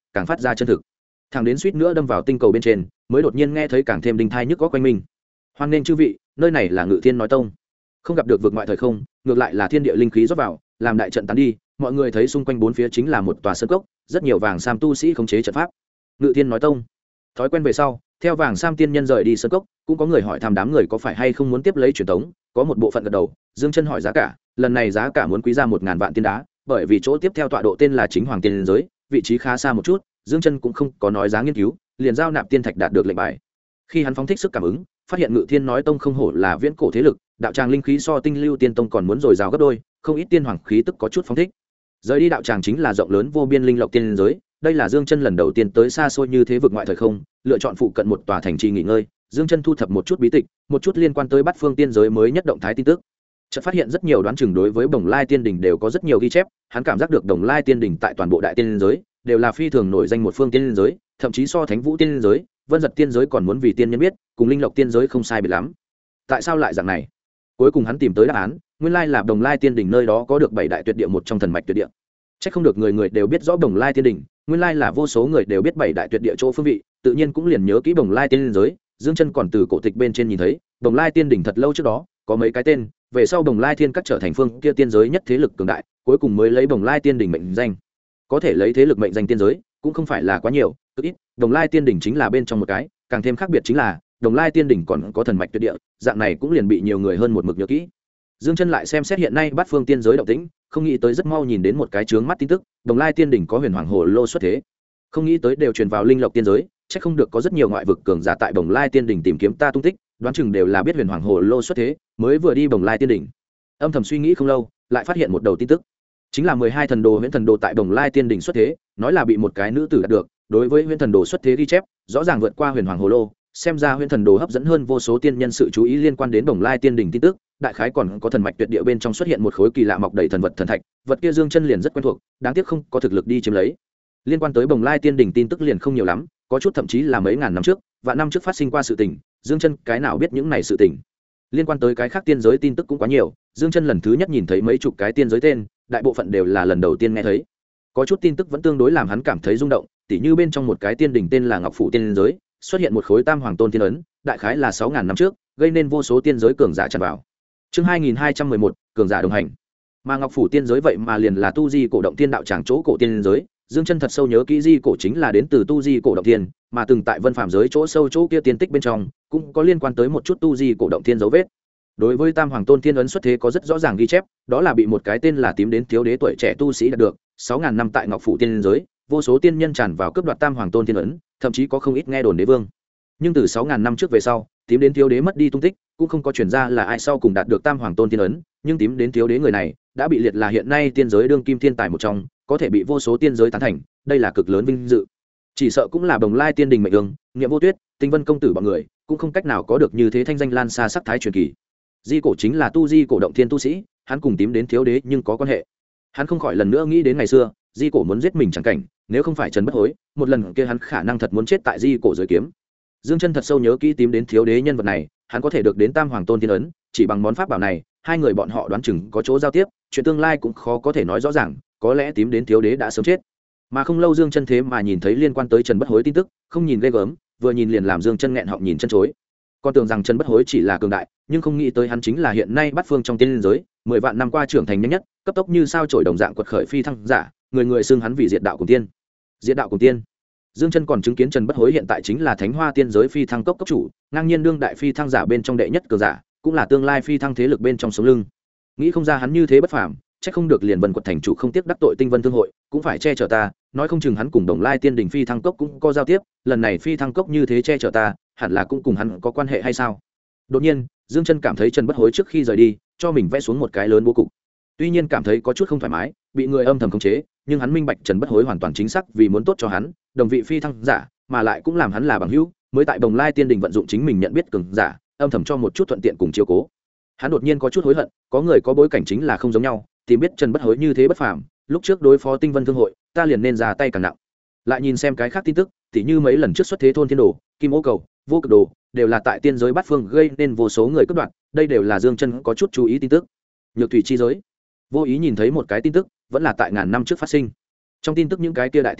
càng phát ra chân thực. Thằng đến suýt nữa đâm vào tinh cầu bên trên, mới đột nhiên nghe thấy càng thêm đinh thai nhức góc quanh mình. Hoan nên chư vị, nơi này là Ngự Thiên nói tông. Không gặp được vượt ngoại thời không, ngược lại là thiên địa linh khí rót vào, làm đại trận tán đi, mọi người thấy xung quanh bốn phía chính là một tòa sơn cốc, rất nhiều vàng sam tu sĩ khống chế trận pháp. Ngự Thiên nói tông. Thói quen về sau, theo vàng sam tiên nhân rời đi sơn cốc, cũng có người hỏi thăm đám người có phải hay không muốn tiếp lấy truyền thống, có một bộ phận gật đầu. Dương Chân hỏi giá cả, lần này giá cả muốn quý ra 1000 vạn tiên đá, bởi vì chỗ tiếp theo tọa độ tên là Chính Hoàng Tiên giới, vị trí khá xa một chút, Dương Chân cũng không có nói giá nghiên cứu, liền giao nạp tiên thạch đạt được lệnh bài. Khi hắn phóng thích sức cảm ứng, phát hiện Ngự Thiên nói tông không hổ là viễn cổ thế lực, đạo tràng linh khí so Tinh Lưu Tiên tông còn muốn dồi dào gấp đôi, không ít tiên hoàng khí tức có chút phóng thích. Rời đi đạo tràng chính là rộng lớn vô biên linh lộc tiên giới, đây là Dương Chân lần đầu tiên tới xa xôi như thế vực ngoại thời không, lựa chọn phụ cận một tòa thành trì nghỉ ngơi. Dương Chân thu thập một chút bí tịch, một chút liên quan tới Bát Phương tiên giới mới nhất động thái tin tức. Chợt phát hiện rất nhiều đoán chừng đối với Bồng Lai Tiên đỉnh đều có rất nhiều ghi chép, hắn cảm giác được Bồng Lai Tiên đỉnh tại toàn bộ đại tiên giới đều là phi thường nổi danh một phương tiên giới, thậm chí so Thánh Vũ tiên giới, Vân Giật tiên giới còn muốn vì tiên nhân biết, cùng Linh Lộc tiên giới không sai biệt lắm. Tại sao lại dạng này? Cuối cùng hắn tìm tới đáp án, nguyên lai là Bồng Lai Tiên đỉnh nơi đó có được 7 đại tuyệt địa một trong thần mạch tuyệt địa. Chắc không được người người đều biết rõ Bồng Lai Tiên đỉnh, nguyên lai là vô số người đều biết 7 đại tuyệt địa chỗ phương vị, tự nhiên cũng liền nhớ kỹ Bồng Lai Tiên giới. Dương Chân còn từ cổ tịch bên trên nhìn thấy, Bồng Lai Tiên đỉnh thật lâu trước đó có mấy cái tên, về sau Bồng Lai Thiên các trở thành phương kia tiên giới nhất thế lực cường đại, cuối cùng mới lấy Bồng Lai Tiên đỉnh mệnh danh. Có thể lấy thế lực mệnh danh tiên giới, cũng không phải là quá nhiều, cực ít. Bồng Lai Tiên đỉnh chính là bên trong một cái, càng thêm khác biệt chính là Bồng Lai Tiên đỉnh còn có thần mạch tuyệt địa, dạng này cũng liền bị nhiều người hơn một mực nhớ kỹ. Dương Chân lại xem xét hiện nay Bát Phương tiên giới động tĩnh, không nghĩ tới rất mau nhìn đến một cái chướng mắt tin tức, Bồng Lai Tiên đỉnh có Huyền Hoàng Hồ Lô xuất thế. Không nghĩ tới đều truyền vào Linh Lộc tiên giới, chắc không được có rất nhiều ngoại vực cường giả tại Bồng Lai Tiên đỉnh tìm kiếm ta tung tích, đoán chừng đều là biết Huyền Hoàng Hồ Lô xuất thế, mới vừa đi Bồng Lai Tiên đỉnh. Âm thầm suy nghĩ không lâu, lại phát hiện một đầu tin tức, chính là 12 thần đồ Huyền Thần Đồ tại Bồng Lai Tiên đỉnh xuất thế, nói là bị một cái nữ tử đạt được, đối với Huyền Thần Đồ xuất thế ghi chép, rõ ràng vượt qua Huyền Hoàng Hồ Lô, xem ra Huyền Thần Đồ hấp dẫn hơn vô số tiên nhân sự chú ý liên quan đến Bồng Lai Tiên đỉnh tin tức, đại khái còn có thần mạch tuyệt địa bên trong xuất hiện một khối kỳ lạ mọc đầy thần vật thần thạch, vật kia Dương Chân liền rất quen thuộc, đáng tiếc không có thực lực đi chiếm lấy. Liên quan tới Bồng Lai Tiên đỉnh tin tức liền không nhiều lắm, có chút thậm chí là mấy ngàn năm trước, vạn năm trước phát sinh qua sự tình, Dương Chân cái nào biết những này sự tình. Liên quan tới cái khác tiên giới tin tức cũng quá nhiều, Dương Chân lần thứ nhất nhìn thấy mấy chục cái tiên giới tên, đại bộ phận đều là lần đầu tiên nghe thấy. Có chút tin tức vẫn tương đối làm hắn cảm thấy rung động, tỉ như bên trong một cái tiên đỉnh tên là Ngọc Phủ tiên giới, xuất hiện một khối Tam Hoàng Tôn tiên ấn, đại khái là 6000 năm trước, gây nên vô số tiên giới cường giả tràn vào. Chương 2211, cường giả đồng hành. Mà Ngọc Phủ tiên giới vậy mà liền là tu di cổ động tiên đạo tràng chỗ cổ tiên giới. Dương Chân thật sâu nhớ kỹ di cổ chính là đến từ tu di cổ động tiên, mà từng tại Vân Phàm giới chỗ sâu chỗ kia tiên tích bên trong, cũng có liên quan tới một chút tu di cổ động tiên dấu vết. Đối với Tam Hoàng Tôn tiên ấn xuất thế có rất rõ ràng ghi chép, đó là bị một cái tên là Tím đến thiếu đế tuổi trẻ tu sĩ đạt được, 6000 năm tại Ngọc Phủ tiên giới, vô số tiên nhân tràn vào cướp đoạt Tam Hoàng Tôn tiên ấn, thậm chí có không ít nghe đồn đế vương. Nhưng từ 6000 năm trước về sau, Tím đến thiếu đế mất đi tung tích, cũng không có truyền ra là ai sau cùng đạt được Tam Hoàng Tôn tiên ấn, nhưng Tím đến thiếu đế người này đã bị liệt là hiện nay tiên giới đương kim thiên tài một trong, có thể bị vô số tiên giới tán thành, đây là cực lớn vinh dự. Chỉ sợ cũng là Bồng Lai Tiên đình mệnh đường, Nghiệm Vô Tuyết, Tinh Vân công tử bọn người, cũng không cách nào có được như thế thanh danh lan xa sắc thái truyền kỳ. Di cổ chính là tu di cổ động thiên tu sĩ, hắn cùng Tím đến thiếu đế nhưng có quan hệ. Hắn không khỏi lần nữa nghĩ đến ngày xưa, Di cổ muốn giết mình chẳng cảnh, nếu không phải Trần Bất Hối, một lần kia hắn khả năng thật muốn chết tại Di cổ dưới kiếm. Dương Chân thật sâu nhớ kỹ Tím đến thiếu đế nhân vật này, hắn có thể được đến Tam Hoàng Tôn tiên ấn, chỉ bằng món pháp bảo này, hai người bọn họ đoán chừng có chỗ giao tiếp, chuyện tương lai cũng khó có thể nói rõ ràng, có lẽ Tím đến thiếu đế đã sớm chết. Mà không lâu Dương Chân thế mà nhìn thấy liên quan tới Trần Bất Hối tin tức, không nhìn ghê gớm, vừa nhìn liền làm Dương Chân nghẹn họng nhìn chân chối. Con tưởng rằng Trần Bất Hối chỉ là cường đại, nhưng không nghĩ tới hắn chính là hiện nay Bát Phương trong tiên giới, 10 vạn năm qua trưởng thành nhanh nhất, cấp tốc như sao chổi đồng dạng quật khởi phi thăng giả, người người xưng hắn vì diệt đạo cùng tiên. Diệt đạo cùng tiên. Dương Chân còn chứng kiến Trần Bất Hối hiện tại chính là Thánh Hoa tiên giới phi thăng cốc cốc chủ, ngang nhiên đương đại phi thăng giả bên trong đệ nhất cường giả, cũng là tương lai phi thăng thế lực bên trong sống lưng. Nghĩ không ra hắn như thế bất phàm, chắc không được liền Vân Quật thành chủ không tiếc đắc tội Tinh Vân thương hội, cũng phải che chở ta, nói không chừng hắn cùng Đồng Lai Tiên đỉnh phi thăng cốc cũng có giao tiếp, lần này phi thăng cốc như thế che chở ta, hẳn là cũng cùng hắn có quan hệ hay sao? Đột nhiên, Dương Chân cảm thấy Trần Bất Hối trước khi rời đi, cho mình vẽ xuống một cái lớn bố cục. Tuy nhiên cảm thấy có chút không thoải mái, bị người âm thầm khống chế, nhưng hắn minh bạch Trần Bất Hối hoàn toàn chính xác vì muốn tốt cho hắn, đồng vị phi thăng giả, mà lại cũng làm hắn là bằng hữu, mới tại Đồng Lai Tiên đỉnh vận dụng chính mình nhận biết cường giả, âm thầm cho một chút thuận tiện cùng chiếu cố. Hắn đột nhiên có chút hối hận, có người có bối cảnh chính là không giống nhau, tìm biết Trần Bất Hối như thế bất phàm, lúc trước đối phó Tinh Vân thương hội, ta liền nên ra tay càng nặng. Lại nhìn xem cái khác tin tức, tỉ như mấy lần trước xuất thế thôn thiên đồ, Kim Ô cầu, vô cực đồ, đều là tại tiên giới Bát Phương gây nên vô số người cướp đoạt, đây đều là Dương Chân có chút chú ý tin tức. Nhược thủy chi giới, vô ý nhìn thấy một cái tin tức, vẫn là tại ngàn năm trước phát sinh. Trong tin tức những cái kia đại tiên giới,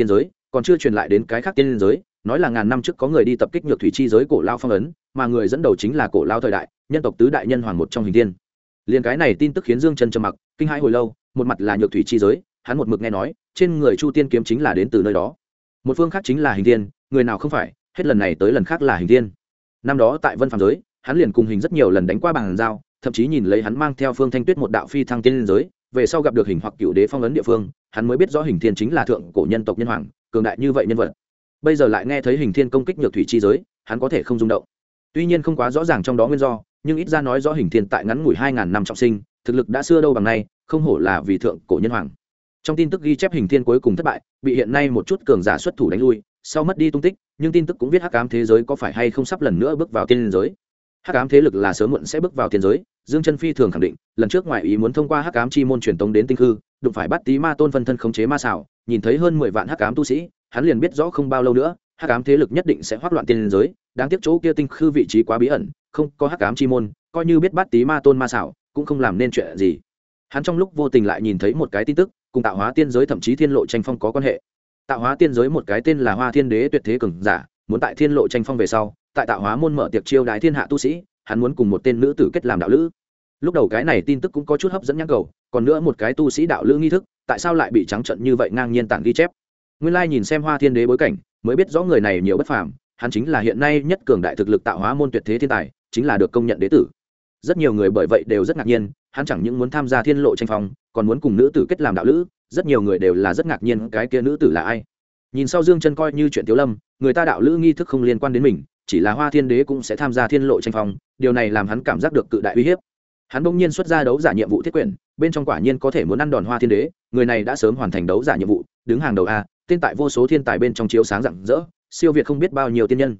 còn chưa truyền lại đến cái khác tiên giới, nói là ngàn năm trước có người đi tập kích nhược thủy chi giới cổ lao phong ấn, mà người dẫn đầu chính là cổ lao thời đại nhân tộc tứ đại nhân hoàng một trong Hình Thiên. Liên cái này tin tức khiến Dương Chân trầm mặc kinh hãi hồi lâu, một mặt là nhược thủy chi giới, hắn một mực nghe nói trên người Chu Tiên kiếm chính là đến từ nơi đó, một phương khác chính là Hình Thiên, người nào không phải, hết lần này tới lần khác là Hình Thiên. Năm đó tại Vân Phàm giới, hắn liền cùng Hình rất nhiều lần đánh qua bàn giao, thậm chí nhìn lấy hắn mang theo Phương Thanh Tuyết một đạo phi thăng tiên giới, về sau gặp được Hình hoặc Cựu Đế phong ấn địa phương, hắn mới biết rõ Hình Thiên chính là thượng cổ nhân tộc nhân hoàng, cường đại như vậy nhân vật. Bây giờ lại nghe thấy Hình Thiên công kích nhược thủy chi giới, hắn có thể không rung động. Tuy nhiên không quá rõ ràng trong đó nguyên do, nhưng ít ra nói rõ Hình Thiên tại ngắn ngủi 2000 năm trọng sinh, thực lực đã xưa đâu bằng nay, không hổ là vì thượng cổ nhân hoàng. Trong tin tức ghi chép Hình Thiên cuối cùng thất bại, bị hiện nay một chút cường giả xuất thủ đánh lui, sau mất đi tung tích, nhưng tin tức cũng viết hắc ám thế giới có phải hay không sắp lần nữa bước vào tiên giới. Hắc ám thế lực là sớm muộn sẽ bước vào tiên giới, Dương Chân phi thường khẳng định, lần trước ngoại ý muốn thông qua hắc ám chi môn truyền tống đến tinh hư, đụng phải bắt tí ma tôn phân thân khống chế ma xảo, nhìn thấy hơn 10 vạn hắc ám tu sĩ, hắn liền biết rõ không bao lâu nữa, hắc ám thế lực nhất định sẽ hoắc loạn tiên giới, đáng tiếc chỗ kia tinh hư vị trí quá bí ẩn, không có hắc ám chi môn, coi như biết bắt tí ma tôn ma xảo, cũng không làm nên chuyện gì. Hắn trong lúc vô tình lại nhìn thấy một cái tin tức, cùng tạo hóa tiên giới thậm chí thiên lộ tranh phong có quan hệ. Tạo hóa tiên giới một cái tên là Hoa Thiên Đế tuyệt thế cường giả, muốn tại thiên lộ tranh phong về sau, tại tạo hóa môn mở tiệc chiêu đái thiên hạ tu sĩ, hắn muốn cùng một tên nữ tử kết làm đạo lữ. Lúc đầu cái này tin tức cũng có chút hấp dẫn nhãn cầu, còn nữa một cái tu sĩ đạo lữ nghi thức, tại sao lại bị trắng trợn như vậy ngang nhiên tản ghi chép. Nguyên lai nhìn xem Hoa Thiên Đế bối cảnh, mới biết rõ người này nhiều bất phàm, hắn chính là hiện nay nhất cường đại thực lực tạo hóa môn tuyệt thế thiên tài, chính là được công nhận đế tử. Rất nhiều người bởi vậy đều rất ngạc nhiên, hắn chẳng những muốn tham gia thiên lộ tranh phong, còn muốn cùng nữ tử kết làm đạo lữ, rất nhiều người đều là rất ngạc nhiên cái kia nữ tử là ai. Nhìn sau Dương Chân coi như chuyện Tiếu Lâm, người ta đạo lữ nghi thức không liên quan đến mình, chỉ là Hoa Thiên Đế cũng sẽ tham gia thiên lộ tranh phong, điều này làm hắn cảm giác được cự đại uy hiếp. Hắn bỗng nhiên xuất ra đấu giả nhiệm vụ thiết quyển, bên trong quả nhiên có thể muốn ăn đòn Hoa Thiên Đế, người này đã sớm hoàn thành đấu giả nhiệm vụ, đứng hàng đầu a, tên tại vô số thiên tài bên trong chiếu sáng rạng rỡ, siêu việt không biết bao nhiêu tiên nhân.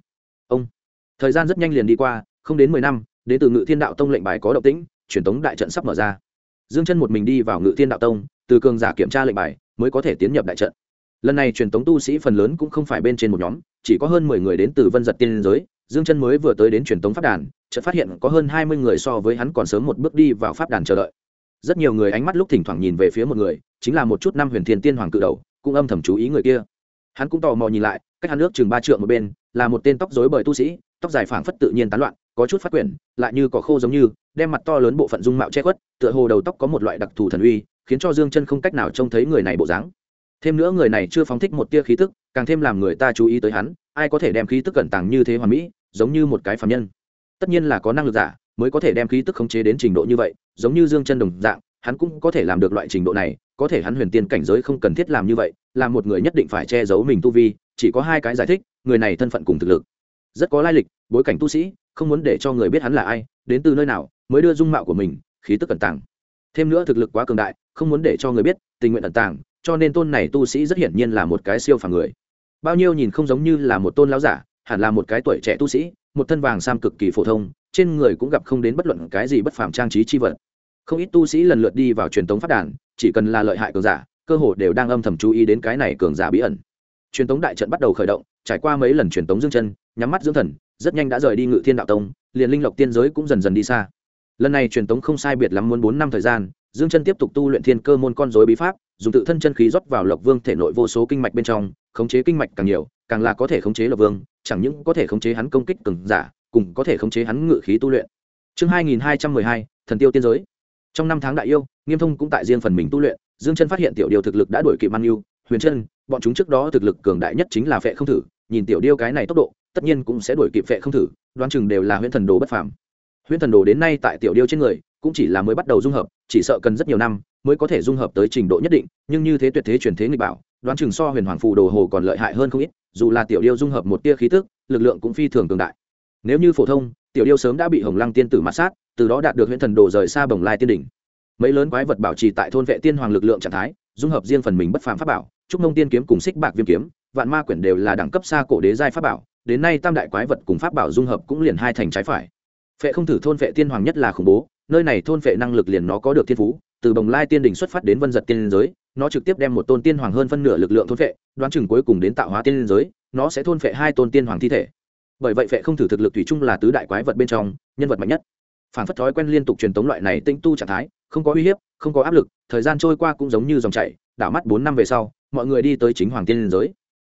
Thời gian rất nhanh liền đi qua, không đến 10 năm, đến từ Ngự Thiên Đạo Tông lệnh bài có động tĩnh, truyền tống đại trận sắp mở ra. Dương Chân một mình đi vào Ngự Thiên Đạo Tông, từ cường giả kiểm tra lệnh bài mới có thể tiến nhập đại trận. Lần này truyền tống tu sĩ phần lớn cũng không phải bên trên một nhóm, chỉ có hơn 10 người đến từ Vân Giật tiên giới. Dương Chân mới vừa tới đến truyền tống pháp đàn, chợt phát hiện có hơn 20 người so với hắn còn sớm một bước đi vào pháp đàn chờ đợi. Rất nhiều người ánh mắt lúc thỉnh thoảng nhìn về phía một người, chính là một chút năm Huyền Thiên Tiên Hoàng cự đầu, cũng âm thầm chú ý người kia. Hắn cũng tò mò nhìn lại, cách hắn nước chừng 3 trượng một bên, là một tên tóc rối bời tu sĩ, tóc dài phảng phất tự nhiên tán loạn, có chút phát quyển, lại như cỏ khô giống như, đem mặt to lớn bộ phận dung mạo che khuất, tựa hồ đầu tóc có một loại đặc thù thần uy, khiến cho Dương Chân không cách nào trông thấy người này bộ dáng. Thêm nữa người này chưa phóng thích một tia khí tức, càng thêm làm người ta chú ý tới hắn, ai có thể đem khí tức cẩn tàng như thế hoàn mỹ, giống như một cái phàm nhân. Tất nhiên là có năng lực giả mới có thể đem khí tức khống chế đến trình độ như vậy, giống như Dương Chân đồng dạng, hắn cũng có thể làm được loại trình độ này, có thể hắn huyền tiên cảnh giới không cần thiết làm như vậy, là một người nhất định phải che giấu mình tu vi, chỉ có hai cái giải thích, người này thân phận cùng thực lực rất có lai lịch, bối cảnh tu sĩ, không muốn để cho người biết hắn là ai, đến từ nơi nào, mới đưa dung mạo của mình, khí tức cẩn tàng. Thêm nữa thực lực quá cường đại, không muốn để cho người biết, tình nguyện ẩn tàng, cho nên tôn này tu sĩ rất hiển nhiên là một cái siêu phàm người. Bao nhiêu nhìn không giống như là một tôn lão giả, hẳn là một cái tuổi trẻ tu sĩ, một thân vàng sam cực kỳ phổ thông, trên người cũng gặp không đến bất luận cái gì bất phàm trang trí chi vật. Không ít tu sĩ lần lượt đi vào truyền tống pháp đàn, chỉ cần là lợi hại cường giả, cơ hồ đều đang âm thầm chú ý đến cái này cường giả bí ẩn. Truyền tống đại trận bắt đầu khởi động, trải qua mấy lần truyền tống Dương Chân, nhắm mắt dưỡng thần, rất nhanh đã rời đi Ngự Thiên Đạo Tông, liền linh lộc tiên giới cũng dần dần đi xa. Lần này truyền tống không sai biệt lắm muốn 4 năm thời gian, Dương Chân tiếp tục tu luyện Thiên Cơ môn con rối bí pháp, dùng tự thân chân khí rót vào Lộc Vương thể nội vô số kinh mạch bên trong, khống chế kinh mạch càng nhiều, càng là có thể khống chế Lộc Vương, chẳng những có thể khống chế hắn công kích cường giả, cùng có thể khống chế hắn ngự khí tu luyện. Chương 2212, Thần Tiêu tiên giới. Trong năm tháng đại yêu, Nghiêm Thông cũng tại riêng phần mình tu luyện, Dương Chân phát hiện tiểu điều thực lực đã đuổi kịp Man Yêu, Huyền Trân, bọn chúng trước đó thực lực cường đại nhất chính là Phệ Không Thử, nhìn tiểu điêu cái này tốc độ, tất nhiên cũng sẽ đuổi kịp Phệ Không Thử, đoán chừng đều là Huyễn Thần Đồ bất phàm. Huyễn Thần Đồ đến nay tại tiểu điêu trên người, cũng chỉ là mới bắt đầu dung hợp, chỉ sợ cần rất nhiều năm mới có thể dung hợp tới trình độ nhất định, nhưng như thế tuyệt thế truyền thế nghịch bảo, đoán chừng so Huyền Hoàng Phù Đồ Hồ còn lợi hại hơn không ít, dù là tiểu điêu dung hợp một tia khí tức, lực lượng cũng phi thường cường đại. Nếu như phổ thông, tiểu điêu sớm đã bị Hồng Lăng tiên tử mạt sát, từ đó đạt được Huyễn Thần Đồ rời xa Bồng Lai tiên đỉnh. Mấy lớn quái vật bảo trì tại thôn vệ tiên hoàng lực lượng trạng thái, dung hợp riêng phần mình bất phàm pháp bảo, Trúc Mông tiên kiếm cùng Xích Bạc Viêm kiếm, Vạn Ma quyển đều là đẳng cấp xa cổ đế giai pháp bảo, đến nay tam đại quái vật cùng pháp bảo dung hợp cũng liền hai thành trái phải. Phệ Không Thử thôn vệ tiên hoàng nhất là khủng bố, nơi này thôn vệ năng lực liền nó có được thiên phú, từ Bồng Lai tiên đỉnh xuất phát đến Vân Giật tiên giới, nó trực tiếp đem một tôn tiên hoàng hơn phân nửa lực lượng thôn vệ, đoán chừng cuối cùng đến Tạo Hóa tiên giới, nó sẽ thôn vệ hai tôn tiên hoàng thi thể. Bởi vậy Phệ Không Thử thực lực thủy chung là tứ đại quái vật bên trong nhân vật mạnh nhất. Phản phất thói quen liên tục truyền tống loại này tinh tu trạng thái, không có uy hiếp, không có áp lực, thời gian trôi qua cũng giống như dòng chảy, đảo mắt 4 năm về sau, mọi người đi tới chính hoàng tiên giới.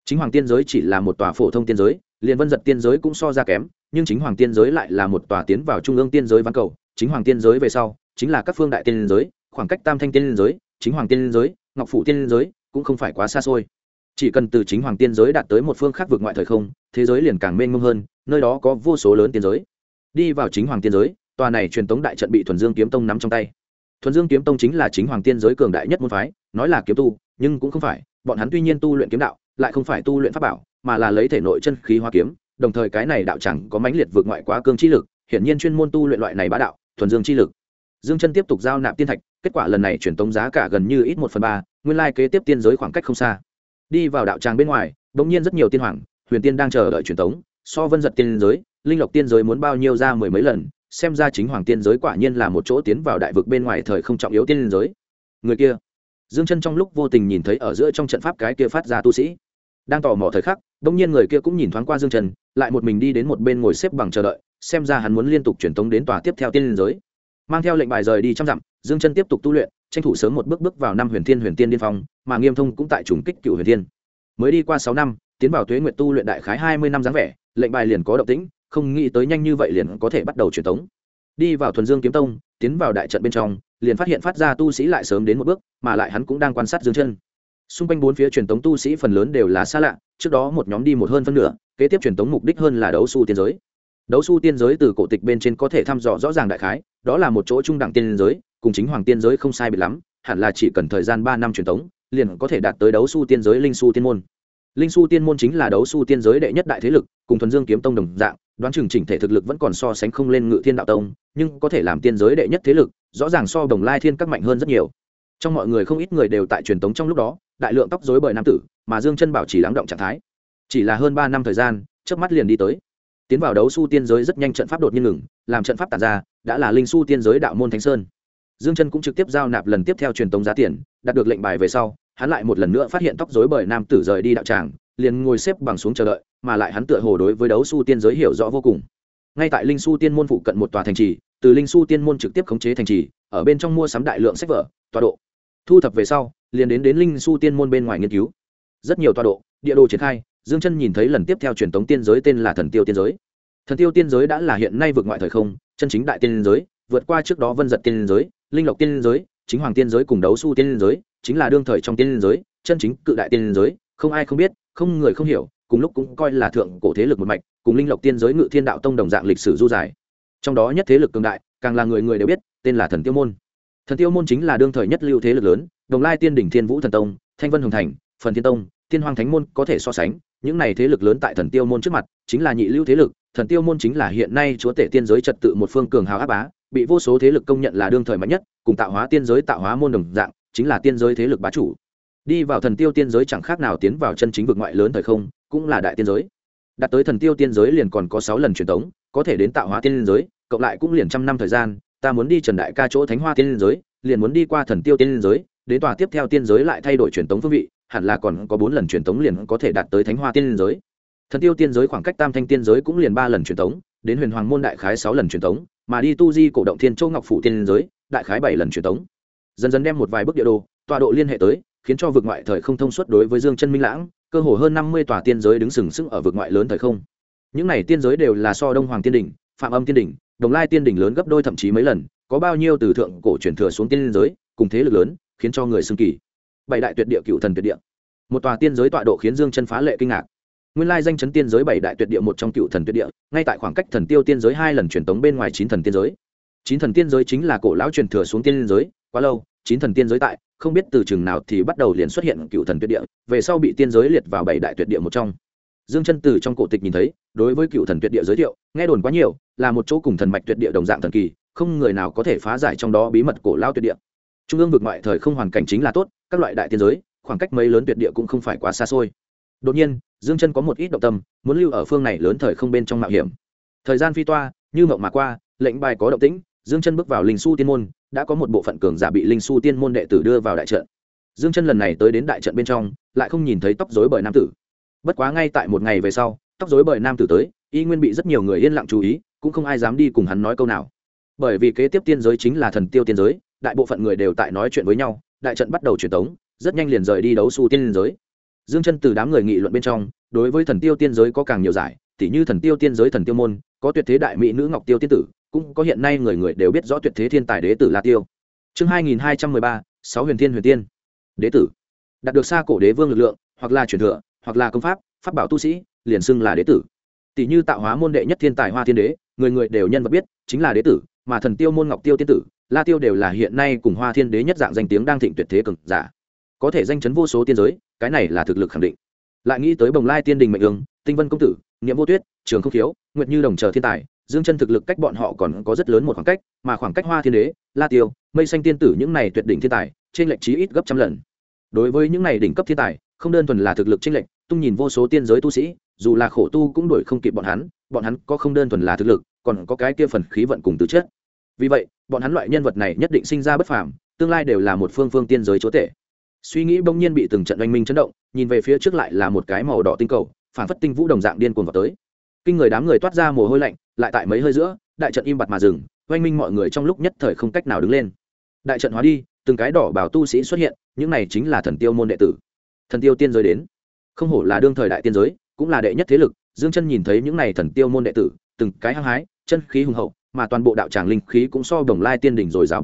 Chính hoàng tiên giới chỉ là một tòa phổ thông tiên giới, liền Vân Giật tiên giới cũng so ra kém, nhưng chính hoàng tiên giới lại là một tòa tiến vào trung ương tiên giới ván cầu. Chính hoàng tiên giới về sau chính là các phương đại tiên giới, khoảng cách Tam Thanh tiên giới, chính hoàng tiên giới, Ngọc Phủ tiên giới cũng không phải quá xa xôi. Chỉ cần từ chính hoàng tiên giới đạt tới một phương khác vượt ngoại thời không, thế giới liền càng mênh mông hơn, nơi đó có vô số lớn tiên giới. Đi vào chính hoàng tiên giới, tòa này truyền tống đại trận bị Thuần Dương kiếm tông nắm trong tay. Thuần Dương kiếm tông chính là chính hoàng tiên giới cường đại nhất môn phái, nói là kiếm tu nhưng cũng không phải, bọn hắn tuy nhiên tu luyện kiếm đạo, lại không phải tu luyện pháp bảo, mà là lấy thể nội chân khí hóa kiếm, đồng thời cái này đạo chẳng có mãnh liệt vượt ngoại quá cương chi lực, hiển nhiên chuyên môn tu luyện loại này bá đạo, thuần dương chi lực. Dương Chân tiếp tục giao nạp tiên thạch, kết quả lần này truyền tống giá cả gần như ít 1/3, nguyên lai kế tiếp tiên giới khoảng cách không xa. Đi vào đạo tràng bên ngoài, bỗng nhiên rất nhiều tiên hoàng, huyền tiên đang chờ đợi truyền tống, so Vân Giật tiên giới, Linh Lộc tiên giới muốn bao nhiêu ra mười mấy lần, xem ra chính hoàng tiên giới quả nhiên là một chỗ tiến vào đại vực bên ngoài thời không trọng yếu tiên giới. Người kia, Dương Chân trong lúc vô tình nhìn thấy ở giữa trong trận pháp cái kia phát ra tu sĩ, đang tò mò thời khắc, bỗng nhiên người kia cũng nhìn thoáng qua Dương Chân, lại một mình đi đến một bên ngồi xếp bằng chờ đợi, xem ra hắn muốn liên tục truyền tống đến tòa tiếp theo tiên giới. Mang theo lệnh bài rời đi trăm dặm, Dương Chân tiếp tục tu luyện, tranh thủ sớm một bước bước vào năm huyền tiên điên phong, mà Nghiêm Thông cũng tại trùng kích cựu huyền tiên. Mới đi qua 6 năm, tiến vào tuế nguyệt tu luyện đại khái 20 năm dáng vẻ, lệnh bài liền có động tĩnh, không nghĩ tới nhanh như vậy liền có thể bắt đầu truyền tống. Đi vào Thuần Dương kiếm tông, tiến vào đại trận bên trong, liền phát hiện phát ra tu sĩ lại sớm đến một bước, mà lại hắn cũng đang quan sát Dương Chân. Xung quanh bốn phía truyền tống tu sĩ phần lớn đều là xa lạ, trước đó một nhóm đi một hơn phân nửa, kế tiếp truyền tống mục đích hơn là đấu su tiên giới. Đấu su tiên giới từ cổ tịch bên trên có thể thăm dò rõ ràng đại khái, đó là một chỗ trung đẳng tiên giới, cùng chính hoàng tiên giới không sai biệt lắm, hẳn là chỉ cần thời gian 3 năm truyền tống, liền có thể đạt tới đấu su tiên giới linh su tiên môn. Linh su tiên môn chính là đấu su tiên giới đệ nhất đại thế lực, cùng Thuần Dương kiếm tông đồng dạng, đoán chừng chỉnh thể thực lực vẫn còn so sánh không lên Ngự Thiên đạo tông, nhưng có thể làm tiên giới đệ nhất thế lực, rõ ràng so Đồng Lai Thiên các mạnh hơn rất nhiều. Trong mọi người không ít người đều tại truyền tống trong lúc đó, đại lượng tóc rối bời nam tử, mà Dương Chân bảo chỉ lắng động trạng thái. Chỉ là hơn 3 năm thời gian, chớp mắt liền đi tới. Tiến vào đấu su tiên giới rất nhanh, trận pháp đột nhiên ngừng, làm trận pháp tản ra, đã là linh su tiên giới đạo môn Thánh Sơn. Dương Chân cũng trực tiếp giao nạp lần tiếp theo truyền tống giá tiền, đạt được lệnh bài về sau, hắn lại một lần nữa phát hiện tóc rối bời nam tử rời đi đạo tràng, liền ngồi xếp bằng xuống chờ đợi, mà lại hắn tựa hồ đối với đấu su tiên giới hiểu rõ vô cùng. Ngay tại linh su tiên môn phụ cận một tòa thành trì, từ linh su tiên môn trực tiếp khống chế thành trì, ở bên trong mua sắm đại lượng sách vở, tọa độ. Thu thập về sau, liền đến linh su tiên môn bên ngoài nghiên cứu. Rất nhiều tọa độ, địa đồ triển khai, Dương Chân nhìn thấy lần tiếp theo truyền tống tiên giới tên là Thần Tiêu tiên giới. Thần Tiêu tiên giới đã là hiện nay vượt ngoại thời không, chân chính đại tiên giới, vượt qua trước đó Vân Giật tiên giới, Linh Lộc tiên giới, chính hoàng tiên giới cùng đấu su tiên giới, chính là đương thời trong tiên giới, chân chính cự đại tiên giới, không ai không biết, không người không hiểu, cùng lúc cũng coi là thượng cổ thế lực một mạch, cùng Linh Lộc tiên giới Ngự Thiên đạo tông đồng dạng lịch sử du dài. Trong đó nhất thế lực cường đại, càng là người người đều biết, tên là Thần Tiêu môn. Thần Tiêu môn chính là đương thời nhất lưu thế lực lớn, Đồng Lai Tiên đỉnh Thiên Vũ thần tông, Thanh Vân hồng thành, Phần Thiên tông, Tiên Hoang thánh môn có thể so sánh, những này thế lực lớn tại Thần Tiêu môn trước mặt, chính là nhị lưu thế lực. Thần Tiêu môn chính là hiện nay chúa tể tiên giới trật tự một phương cường hào áp bá, bị vô số thế lực công nhận là đương thời mạnh nhất, cùng Tạo Hóa tiên giới Tạo Hóa môn đồng dạng, chính là tiên giới thế lực bá chủ. Đi vào Thần Tiêu tiên giới chẳng khác nào tiến vào chân chính vực ngoại lớn thời không, cũng là đại tiên giới. Đạt tới Thần Tiêu tiên giới liền còn có 6 lần truyền tống, có thể đến Tạo Hóa tiên giới, cộng lại cũng liền 100 năm thời gian. Ta muốn đi Trần Đại ca chỗ Thánh Hoa tiên giới, liền muốn đi qua Thần Tiêu tiên giới, đến tòa tiếp theo tiên giới lại thay đổi truyền tống phương vị, hẳn là còn có 4 lần truyền tống liền có thể đạt tới Thánh Hoa tiên giới. Thần Tiêu tiên giới khoảng cách Tam Thanh tiên giới cũng liền 3 lần truyền tống, đến Huyền Hoàng môn đại khái 6 lần truyền tống, mà đi Tu Di cổ động Thiên Châu Ngọc Phủ tiên giới, đại khái 7 lần truyền tống. Dần dần đem một vài bức địa đồ, tọa độ liên hệ tới, khiến cho vực ngoại thời không thông suốt đối với Dương Chân minh lãng, cơ hồ hơn 50 tòa tiên giới đứng sừng sững ở vực ngoại lớn thời không. Những này tiên giới đều là so Đông Hoàng tiên đỉnh, Phạm Âm tiên đỉnh, Đồng Lai tiên đỉnh lớn gấp đôi thậm chí mấy lần, có bao nhiêu từ thượng cổ truyền thừa xuống tiên giới, cùng thế lực lớn, khiến cho người xưng kỳ. Bảy đại tuyệt địa cựu thần tuyệt địa. Một tòa tiên giới tọa độ khiến Dương Chân phá lệ kinh ngạc. Nguyên lai danh chấn tiên giới bảy đại tuyệt địa một trong cựu thần tuyệt địa, ngay tại khoảng cách Thần Tiêu tiên giới 2 lần truyền tống bên ngoài 9 thần tiên giới. 9 thần tiên giới chính là cổ lão truyền thừa xuống tiên giới, quá lâu, 9 thần tiên giới tại, không biết từ chừng nào thì bắt đầu liền xuất hiện cựu thần tuyệt địa, về sau bị tiên giới liệt vào bảy đại tuyệt địa một trong. Dương Chân từ trong cổ tịch nhìn thấy, đối với cựu thần tuyệt địa giới thiệu, nghe đồn quá nhiều, là một chỗ cùng thần mạch tuyệt địa đồng dạng thần kỳ, không người nào có thể phá giải trong đó bí mật cổ lão tuyệt địa. Trung ương vực ngoại thời không hoàn cảnh chính là tốt, các loại đại tiên giới, khoảng cách mấy lớn tuyệt địa cũng không phải quá xa xôi. Đột nhiên, Dương Chân có một ít động tâm, muốn lưu ở phương này lớn thời không bên trong mạo hiểm. Thời gian phi toa, như mộng mà qua, lệnh bài có động tĩnh, Dương Chân bước vào Linh Su Tiên môn, đã có một bộ phận cường giả bị Linh Su Tiên môn đệ tử đưa vào đại trận. Dương Chân lần này tới đến đại trận bên trong, lại không nhìn thấy tóc rối bời nam tử. Bất quá ngay tại một ngày về sau, tóc rối bời nam tử tới, y nguyên bị rất nhiều người yên lặng chú ý, cũng không ai dám đi cùng hắn nói câu nào. Bởi vì kế tiếp tiên giới chính là Thần Tiêu tiên giới, đại bộ phận người đều tại nói chuyện với nhau, đại trận bắt đầu truyền tống, rất nhanh liền rời đi đấu su tiên giới. Dương Chân từ đám người nghị luận bên trong, đối với thần tiêu tiên giới có càng nhiều giải, tỉ như thần tiêu tiên giới thần tiêu môn, có tuyệt thế đại mỹ nữ Ngọc Tiêu tiên tử, cũng có hiện nay người người đều biết rõ tuyệt thế thiên tài đế tử La Tiêu. Chương 2213, 6 huyền thiên huyền tiên. Đế tử, đạt được xa cổ đế vương lực lượng, hoặc là truyền thừa, hoặc là công pháp, pháp bảo tu sĩ, liền xưng là đế tử. Tỷ như tạo hóa môn đệ nhất thiên tài Hoa Thiên Đế, người người đều nhân vật biết, chính là đế tử, mà thần tiêu môn Ngọc Tiêu tiên tử, La Tiêu đều là hiện nay cùng Hoa Thiên Đế nhất dạng danh tiếng đang thịnh tuyệt thế cường giả. Có thể danh chấn vô số tiên giới, cái này là thực lực khẳng định. Lại nghĩ tới Bồng Lai Tiên Đình Mệnh Ương, Tinh Vân công tử, Niệm Vô Tuyết, Trường Không Khiếu, Nguyệt Như Đồng chờ thiên tài, Dương Chân thực lực cách bọn họ còn có rất lớn một khoảng cách, mà khoảng cách Hoa Thiên Đế, La Tiêu, Mây Xanh tiên tử những này tuyệt đỉnh thiên tài, trên lệch chí ít gấp trăm lần. Đối với những này đỉnh cấp thiên tài, không đơn thuần là thực lực chênh lệch, tung nhìn vô số tiên giới tu sĩ, dù là khổ tu cũng đuổi không kịp bọn hắn có không đơn thuần là thực lực, còn có cái kia phần khí vận cùng tứ chất. Vì vậy, bọn hắn loại nhân vật này nhất định sinh ra bất phàm, tương lai đều là một phương tiên giới chúa tể. Suy nghĩ bỗng nhiên bị từng trận oanh minh chấn động, nhìn về phía trước lại là một cái màu đỏ tinh cầu, phản phất tinh vũ đồng dạng điên cuồng vào tới. Kinh người đám người toát ra mồ hôi lạnh, lại tại mấy hơi giữa, đại trận im bặt mà dừng, oanh minh mọi người trong lúc nhất thời không cách nào đứng lên. Đại trận hóa đi, từng cái đỏ bào tu sĩ xuất hiện, những này chính là thần tiêu môn đệ tử. Thần tiêu tiên giới đến, không hổ là đương thời đại tiên giới, cũng là đệ nhất thế lực. Dương Chân nhìn thấy những này thần tiêu môn đệ tử, từng cái hăng hái, chân khí hùng hậu, mà toàn bộ đạo tràng linh khí cũng so Đồng Lai Tiên đỉnh rồi rào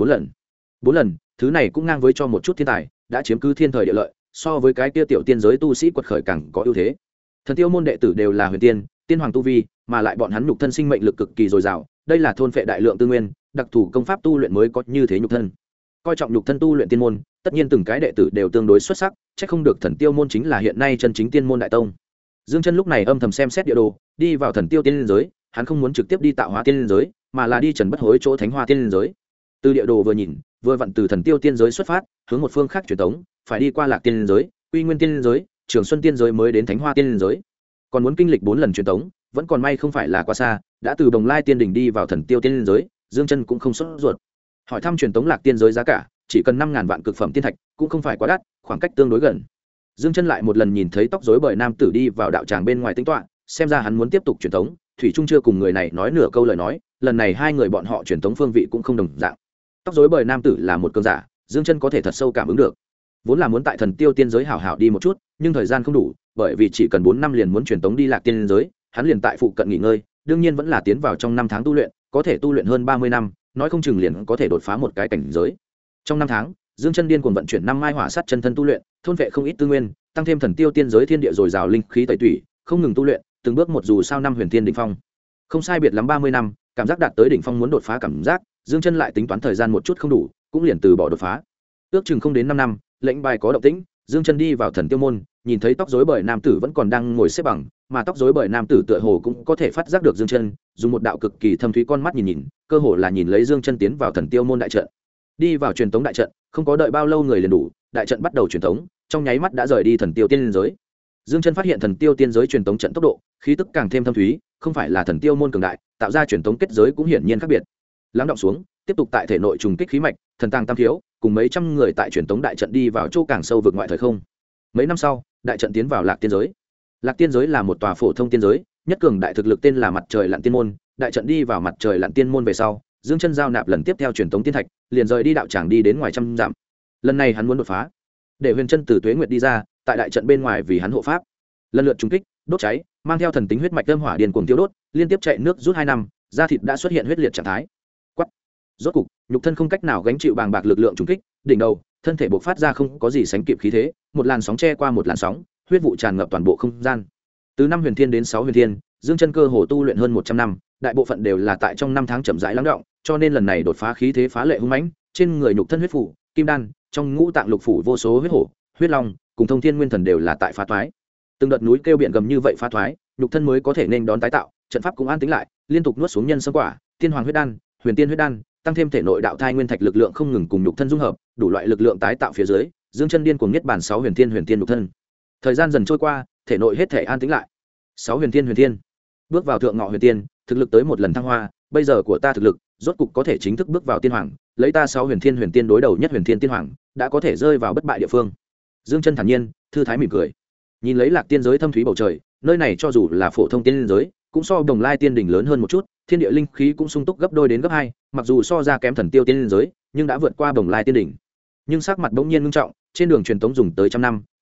4 lần, thứ này cũng ngang với cho một chút thiên tài, đã chiếm cứ thiên thời địa lợi, so với cái kia tiểu tiên giới tu sĩ quật khởi càng có ưu thế. Thần tiêu môn đệ tử đều là huyền tiên, tiên hoàng tu vi, mà lại bọn hắn nhục thân sinh mệnh lực cực kỳ dồi dào, đây là thôn phệ đại lượng tư nguyên, đặc thù công pháp tu luyện mới có như thế nhục thân. Coi trọng nhục thân tu luyện tiên môn, tất nhiên từng cái đệ tử đều tương đối xuất sắc, chắc không được thần tiêu môn chính là hiện nay chân chính tiên môn đại tông. Dương Chân lúc này âm thầm xem xét địa đồ, đi vào thần tiêu tiên giới, hắn không muốn trực tiếp đi tạo hóa tiên giới, mà là đi Trần Bất Hối chỗ Thánh Hoa tiên giới. Từ địa đồ vừa nhìn, vừa vặn từ thần tiêu tiên giới xuất phát, hướng một phương khác truyền tống, phải đi qua Lạc tiên giới, Uy Nguyên tiên giới, Trường Xuân tiên giới mới đến Thánh Hoa tiên giới. Còn muốn kinh lịch 4 lần truyền tống, vẫn còn may không phải là quá xa, đã từ Bồng Lai tiên đỉnh đi vào thần tiêu tiên giới, Dương Chân cũng không sốt ruột. Hỏi thăm truyền tống Lạc tiên giới giá cả, chỉ cần 5000 vạn cực phẩm tiên thạch, cũng không phải quá đắt, khoảng cách tương đối gần. Dương Chân lại một lần nhìn thấy tóc rối bời nam tử đi vào đạo tràng bên ngoài tính toán, xem ra hắn muốn tiếp tục truyền tống, thủy trung chưa cùng người này nói nửa câu lời nói, lần này hai người bọn họ truyền tống phương vị cũng không đồng dạng. Tóc rối bời nam tử là một cường giả, Dương Chân có thể thật sâu cảm ứng được. Vốn là muốn tại thần tiêu tiên giới hảo hảo đi một chút, nhưng thời gian không đủ, bởi vì chỉ cần 4 năm liền muốn truyền tống đi Lạc tiên giới, hắn liền tại phụ cận nghỉ ngơi, đương nhiên vẫn là tiến vào trong 5 tháng tu luyện, có thể tu luyện hơn 30 năm, nói không chừng liền có thể đột phá một cái cảnh giới. Trong 5 tháng, Dương Chân điên cuồng vận chuyển 5 mai hỏa sát chân thân tu luyện, thôn vệ không ít tư nguyên, tăng thêm thần tiêu tiên giới thiên địa dồi dào linh khí tẩy tủy, không ngừng tu luyện, từng bước một dù sao năm huyền thiên đỉnh phong. Không sai biệt lắm 30 năm, cảm giác đạt tới đỉnh phong muốn đột phá cảm giác, Dương Chân lại tính toán thời gian một chút không đủ, cũng liền từ bỏ đột phá. Ước chừng không đến 5 năm, lệnh bài có động tĩnh, Dương Chân đi vào thần tiêu môn, nhìn thấy tóc rối bời nam tử vẫn còn đang ngồi xếp bằng, mà tóc rối bời nam tử tựa hồ cũng có thể phát giác được Dương Chân, dùng một đạo cực kỳ thâm thúy con mắt nhìn, cơ hồ là nhìn lấy Dương Chân tiến vào thần tiêu môn đại trận. Đi vào truyền tống đại trận, không có đợi bao lâu người liền đủ, đại trận bắt đầu truyền tống, trong nháy mắt đã rời đi thần tiêu tiên giới. Dương Chân phát hiện thần tiêu tiên giới truyền tống trận tốc độ, khí tức càng thêm thâm thúy, không phải là thần tiêu môn cường đại, tạo ra truyền tống kết giới cũng hiển nhiên khác biệt. Lắng động xuống, tiếp tục tại thể nội trùng kích khí mạch, thần tàng tam thiếu, cùng mấy trăm người tại truyền tống đại trận đi vào chỗ càng sâu vực ngoại thời không. Mấy năm sau, đại trận tiến vào Lạc tiên giới. Lạc tiên giới là một tòa phổ thông tiên giới, nhất cường đại thực lực tên là Mặt Trời Lặn Tiên môn, đại trận đi vào Mặt Trời Lặn Tiên môn về sau, Dương Chân giao nạp lần tiếp theo truyền tống tiên thạch, liền rời đi đạo tràng đi đến ngoài trăm dặm. Lần này hắn muốn đột phá, để Huyền Chân từ Tuế Nguyệt đi ra, tại đại trận bên ngoài vì hắn hộ pháp. Lần lượt trùng kích, đốt cháy, mang theo thần tính huyết mạch âm hỏa điên cuồng tiêu đốt, liên tiếp chạy nước rút 2 năm, da thịt đã xuất hiện huyết liệt trạng thái. Quắt. Rốt cục, nhục thân không cách nào gánh chịu bàng bạc lực lượng trùng kích, đỉnh đầu, thân thể bộc phát ra không có gì sánh kịp khí thế, một làn sóng che qua một làn sóng, huyết vụ tràn ngập toàn bộ không gian. Từ 5 huyền thiên đến 6 huyền thiên, Dương Chân cơ hồ tu luyện hơn 100 năm, đại bộ phận đều là tại trong 5 tháng chậm rãi lắng đọng, cho nên lần này đột phá khí thế phá lệ hung mãnh, trên người nhục thân huyết phủ, kim đan, trong ngũ tạng lục phủ vô số huyết hổ, huyết long, cùng thông thiên nguyên thần đều là tại phá thoái. Từng đợt núi kêu biển gầm như vậy phá thoái, nhục thân mới có thể nên đón tái tạo, trận pháp cũng an tĩnh lại, liên tục nuốt xuống nhân sâm quả, tiên hoàng huyết đan, huyền tiên huyết đan, tăng thêm thể nội đạo thai nguyên thạch lực lượng không ngừng cùng nhục thân dung hợp, đủ loại lực lượng tái tạo phía dưới, Dương Chân điên cuồng nhất bản 6 huyền tiên nhục thân. Thời gian dần trôi qua, thể nội hết thể an tĩnh lại. 6 huyền tiên, bước vào thượng ngọ huyền tiên, thực lực tới một lần thăng hoa, bây giờ của ta thực lực, rốt cục có thể chính thức bước vào tiên hoàng, lấy ta 6 huyền tiên đối đầu nhất huyền tiên tiên hoàng, đã có thể rơi vào bất bại địa phương. Dương Chân thản nhiên, thư thái mỉm cười. Nhìn lấy Lạc tiên giới thâm thúy bầu trời, nơi này cho dù là phổ thông tiên giới, cũng so Đồng Lai tiên đỉnh lớn hơn một chút, thiên địa linh khí cũng sung túc gấp đôi đến gấp 2, mặc dù so ra kém thần tiêu tiên giới, nhưng đã vượt qua Đồng Lai tiên đỉnh. Nhưng sắc mặt bỗng nhiên ngưng trọng, trên đường truyền tống dùng tới trăm năm,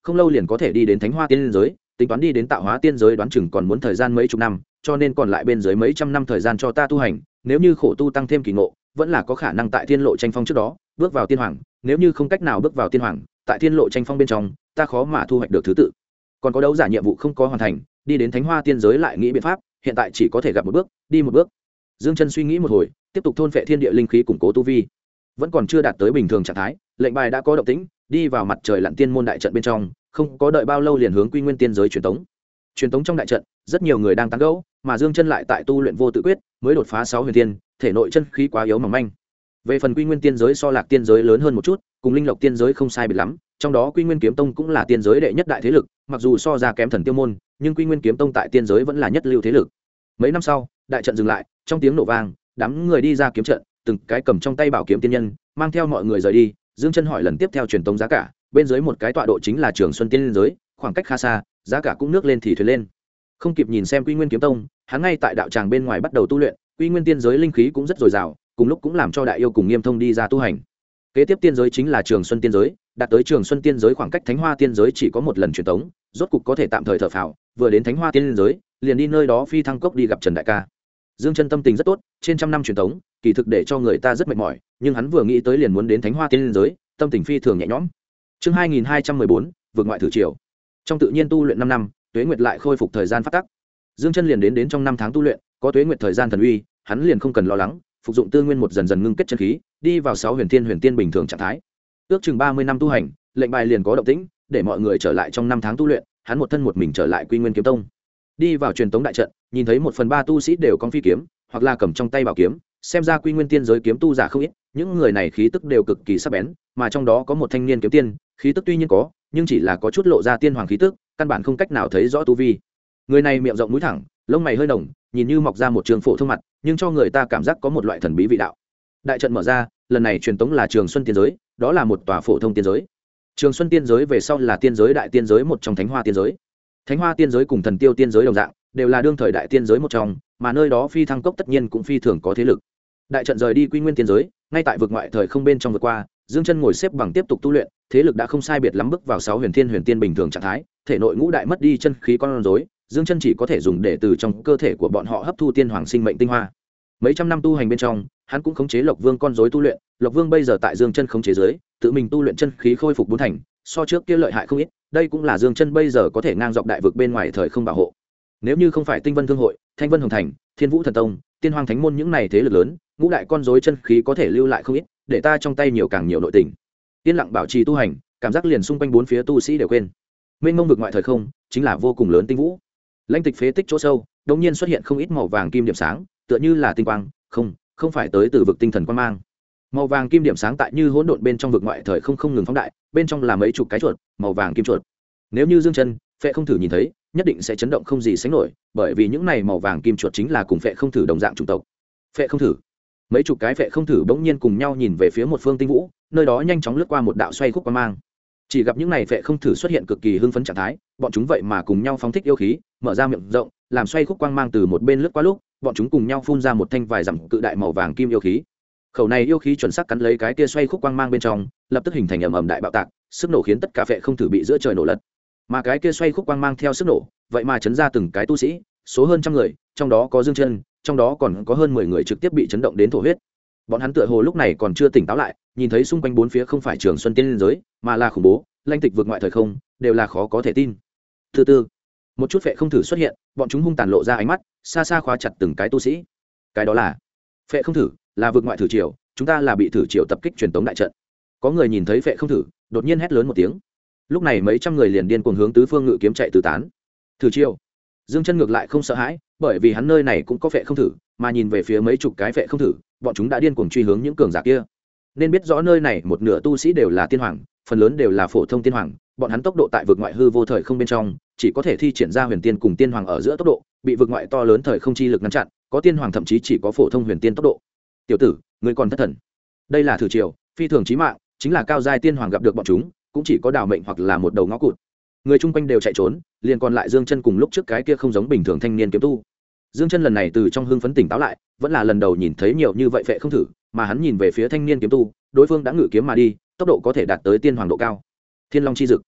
không lâu liền có thể đi đến thánh hoa tiên giới, tính toán đi đến tạo hóa tiên giới đoán chừng còn muốn thời gian mấy chục năm, cho nên còn lại bên dưới mấy trăm năm thời gian cho ta tu hành. Nếu như khổ tu tăng thêm kỳ ngộ, vẫn là có khả năng tại thiên lộ tranh phong trước đó bước vào tiên hoàng. Nếu như không cách nào bước vào tiên hoàng, tại thiên lộ tranh phong bên trong ta khó mà thu hoạch được thứ tự. Còn có đấu giả nhiệm vụ không có hoàn thành, đi đến thánh hoa tiên giới lại nghĩ biện pháp, hiện tại chỉ có thể gặp một bước đi một bước. Dương Chân suy nghĩ một hồi, tiếp tục thôn phệ thiên địa linh khí củng cố tu vi. Vẫn còn chưa đạt tới bình thường trạng thái, lệnh bài đã có động tĩnh, đi vào mặt trời lặn tiên môn đại trận bên trong, không có đợi bao lâu liền hướng Quy Nguyên tiên giới truyền tống. Truyền tống trong đại trận, rất nhiều người đang tán gẫu, mà Dương Chân lại tại tu luyện vô tự quyết, mới đột phá 6 huyền tiên, thể nội chân khí quá yếu mỏng manh. Về phần Quy Nguyên tiên giới so Lạc tiên giới lớn hơn một chút, cùng Linh Lộc tiên giới không sai biệt lắm, trong đó Quy Nguyên kiếm tông cũng là tiên giới đệ nhất đại thế lực, mặc dù so ra kém Thần Tiêu môn, nhưng Quy Nguyên kiếm tông tại tiên giới vẫn là nhất lưu thế lực. Mấy năm sau, đại trận dừng lại, trong tiếng nổ vang, đám người đi ra kiếm trận, từng cái cầm trong tay bảo kiếm tiên nhân, mang theo mọi người rời đi. Dương Chân hỏi lần tiếp theo truyền tống giá cả, bên dưới một cái tọa độ chính là Trường Xuân tiên giới, khoảng cách khá xa, giá cả cũng nước lên thì thuyền lên. Không kịp nhìn xem Quy Nguyên kiếm tông, hắn ngay tại đạo tràng bên ngoài bắt đầu tu luyện. Quy Nguyên tiên giới linh khí cũng rất dồi dào, cùng lúc cũng làm cho đại yêu cùng Nghiêm Thông đi ra tu hành. Kế tiếp tiên giới chính là Trường Xuân tiên giới, đạt tới Trường Xuân tiên giới khoảng cách Thánh Hoa tiên giới chỉ có một lần truyền tống, rốt cục có thể tạm thời thở phào, vừa đến Thánh Hoa tiên giới, liền đi nơi đó phi thăng cốc đi gặp Trần đại ca. Dương Chân tâm tình rất tốt, trên trăm năm truyền tống, kỳ thực để cho người ta rất mệt mỏi, nhưng hắn vừa nghĩ tới liền muốn đến Thánh Hoa tiên giới, tâm tình phi thường nhẹ nhõm. Chương 2214, vượt ngoại thử triều. Trong tự nhiên tu luyện 5 năm, Tuế Nguyệt lại khôi phục thời gian phát tắc. Dương Chân liền đến trong 5 tháng tu luyện, có Tuế Nguyệt thời gian thần uy, hắn liền không cần lo lắng, phục dụng tư nguyên một dần dần ngưng kết chân khí, đi vào 6 huyền tiên bình thường trạng thái. Ước chừng 30 năm tu hành, lệnh bài liền có động tĩnh, để mọi người trở lại trong 5 tháng tu luyện, hắn một thân một mình trở lại Quy Nguyên kiếm tông. Đi vào truyền tống đại trận, nhìn thấy 1/3 tu sĩ đều con phi kiếm, hoặc là cầm trong tay bảo kiếm, xem ra Quy Nguyên tiên giới kiếm tu giả không ít, những người này khí tức đều cực kỳ sắc bén, mà trong đó có một thanh niên kiếm tiên, khí tức tuy nhiên có, nhưng chỉ là có chút lộ ra tiên hoàng khí tức, căn bản không cách nào thấy rõ tu vi. Người này miệng rộng mũi thẳng, lông mày hơi đồng, nhìn như mọc ra một trường phổ thông mặt, nhưng cho người ta cảm giác có một loại thần bí vị đạo. Đại trận mở ra, lần này truyền tống là Trường Xuân tiên giới, đó là một tòa phổ thông tiên giới. Trường Xuân tiên giới về sau là tiên giới đại tiên giới một trong Thánh Hoa tiên giới. Thánh Hoa tiên giới cùng Thần Tiêu tiên giới đồng dạng, đều là đương thời đại tiên giới một trong, mà nơi đó phi thăng cốc tất nhiên cũng phi thường có thế lực. Đại trận rời đi Quy Nguyên tiên giới, ngay tại vực ngoại thời không bên trong vượt qua, Dương Chân ngồi xếp bằng tiếp tục tu luyện, thế lực đã không sai biệt lắm bước vào 6 huyền tiên bình thường trạng thái, thể nội ngũ đại mất đi chân khí con rối, Dương Chân chỉ có thể dùng để từ trong cơ thể của bọn họ hấp thu tiên hoàng sinh mệnh tinh hoa. Mấy trăm năm tu hành bên trong, hắn cũng khống chế Lộc Vương con rối tu luyện, Lộc Vương bây giờ tại Dương Chân khống chế dưới, tự mình tu luyện chân khí khôi phục bốn thành, so trước kia lợi hại không ít, đây cũng là Dương Chân bây giờ có thể ngang dọc đại vực bên ngoài thời không bảo hộ. Nếu như không phải Tinh Vân Thương hội, Thanh Vân Hồng Thành, Thiên Vũ Thần Tông, Tiên Hoàng Thánh môn những này thế lực lớn, ngũ đại con rối chân khí có thể lưu lại không ít, để ta trong tay nhiều càng nhiều nội tình. Yên lặng bảo trì tu hành, cảm giác liền xung quanh bốn phía tu sĩ đều quên. Mênh mông vực ngoại thời không, chính là vô cùng lớn tinh vũ. Lãnh tịch phế tích chỗ sâu, đột nhiên xuất hiện không ít màu vàng kim điểm sáng, tựa như là tinh quang, không phải tới từ vực tinh thần quang mang. Màu vàng kim điểm sáng tại như hỗn độn bên trong vực ngoại thời không ngừng phóng đại, bên trong là mấy chục cái chuột, màu vàng kim chuột. Nếu như Dương Chân, Phệ Không Thử nhìn thấy, nhất định sẽ chấn động không gì sánh nổi, bởi vì những này màu vàng kim chuột chính là cùng Phệ Không Thử đồng dạng chủng tộc. Phệ Không Thử, mấy chục cái Phệ Không Thử bỗng nhiên cùng nhau nhìn về phía một phương tinh vũ, nơi đó nhanh chóng lướt qua một đạo xoay khúc quang mang. Chỉ gặp những này Phệ Không Thử xuất hiện cực kỳ hưng phấn trạng thái, bọn chúng vậy mà cùng nhau phóng thích yêu khí, mở ra miệng rộng, làm xoay khúc quang mang từ một bên lướt qua lúc, bọn chúng cùng nhau phun ra một thanh vài dặm cự đại màu vàng kim yêu khí. Khẩu này yêu khí chuẩn xác cắn lấy cái kia xoay khúc quang mang bên trong, lập tức hình thành ầm ầm đại bạo tạc, sức nổ khiến tất cả Phệ Không Thử bị giữa trời nổ lật. Mà cái kia xoay khúc quang mang theo sức nổ, vậy mà chấn ra từng cái tu sĩ, số hơn trăm người, trong đó có Dương Chân, trong đó còn có hơn 10 người trực tiếp bị chấn động đến thổ huyết. Bọn hắn tựa hồ lúc này còn chưa tỉnh táo lại, nhìn thấy xung quanh bốn phía không phải Trường Xuân tiên giới, mà là khủng bố, lãnh tịch vượt ngoại thời không, đều là khó có thể tin. Thứ tư, một chút Phệ Không Thử xuất hiện, bọn chúng hung tàn lộ ra ánh mắt, xa xa khóa chặt từng cái tu sĩ. Cái đó là Phệ Không Thử, là vượt ngoại thử triều, chúng ta là bị thử triều tập kích truyền tống đại trận. Có người nhìn thấy Phệ Không Thử, đột nhiên hét lớn một tiếng. Lúc này mấy trăm người liền điên cuồng hướng tứ phương ngự kiếm chạy tứ tán. Thử triều. Dương Chân ngược lại không sợ hãi, bởi vì hắn nơi này cũng có Phệ Không Thử, mà nhìn về phía mấy chục cái Phệ Không Thử, bọn chúng đã điên cuồng truy hướng những cường giả kia. Nên biết rõ nơi này một nửa tu sĩ đều là tiên hoàng, phần lớn đều là phổ thông tiên hoàng, bọn hắn tốc độ tại vực ngoại hư vô thời không bên trong, chỉ có thể thi triển ra huyền tiên cùng tiên hoàng ở giữa tốc độ, bị vực ngoại to lớn thời không chi lực ngăn chặn, có tiên hoàng thậm chí chỉ có phổ thông huyền tiên tốc độ. Tiểu tử, ngươi còn thất thần. Đây là thử triều, phi thường chí mạng, chính là cao giai tiên hoàng gặp được bọn chúng, cũng chỉ có đào mệnh hoặc là một đầu ngõ cụt. Người chung quanh đều chạy trốn, liền còn lại Dương Chân cùng lúc trước cái kia không giống bình thường thanh niên kiếm tu. Dương Chân lần này từ trong hưng phấn tỉnh táo lại, vẫn là lần đầu nhìn thấy nhiều như vậy Phệ Không Thử, mà hắn nhìn về phía thanh niên kiếm tu, đối phương đã ngự kiếm mà đi, tốc độ có thể đạt tới tiên hoàng độ cao. Thiên Long chi dực.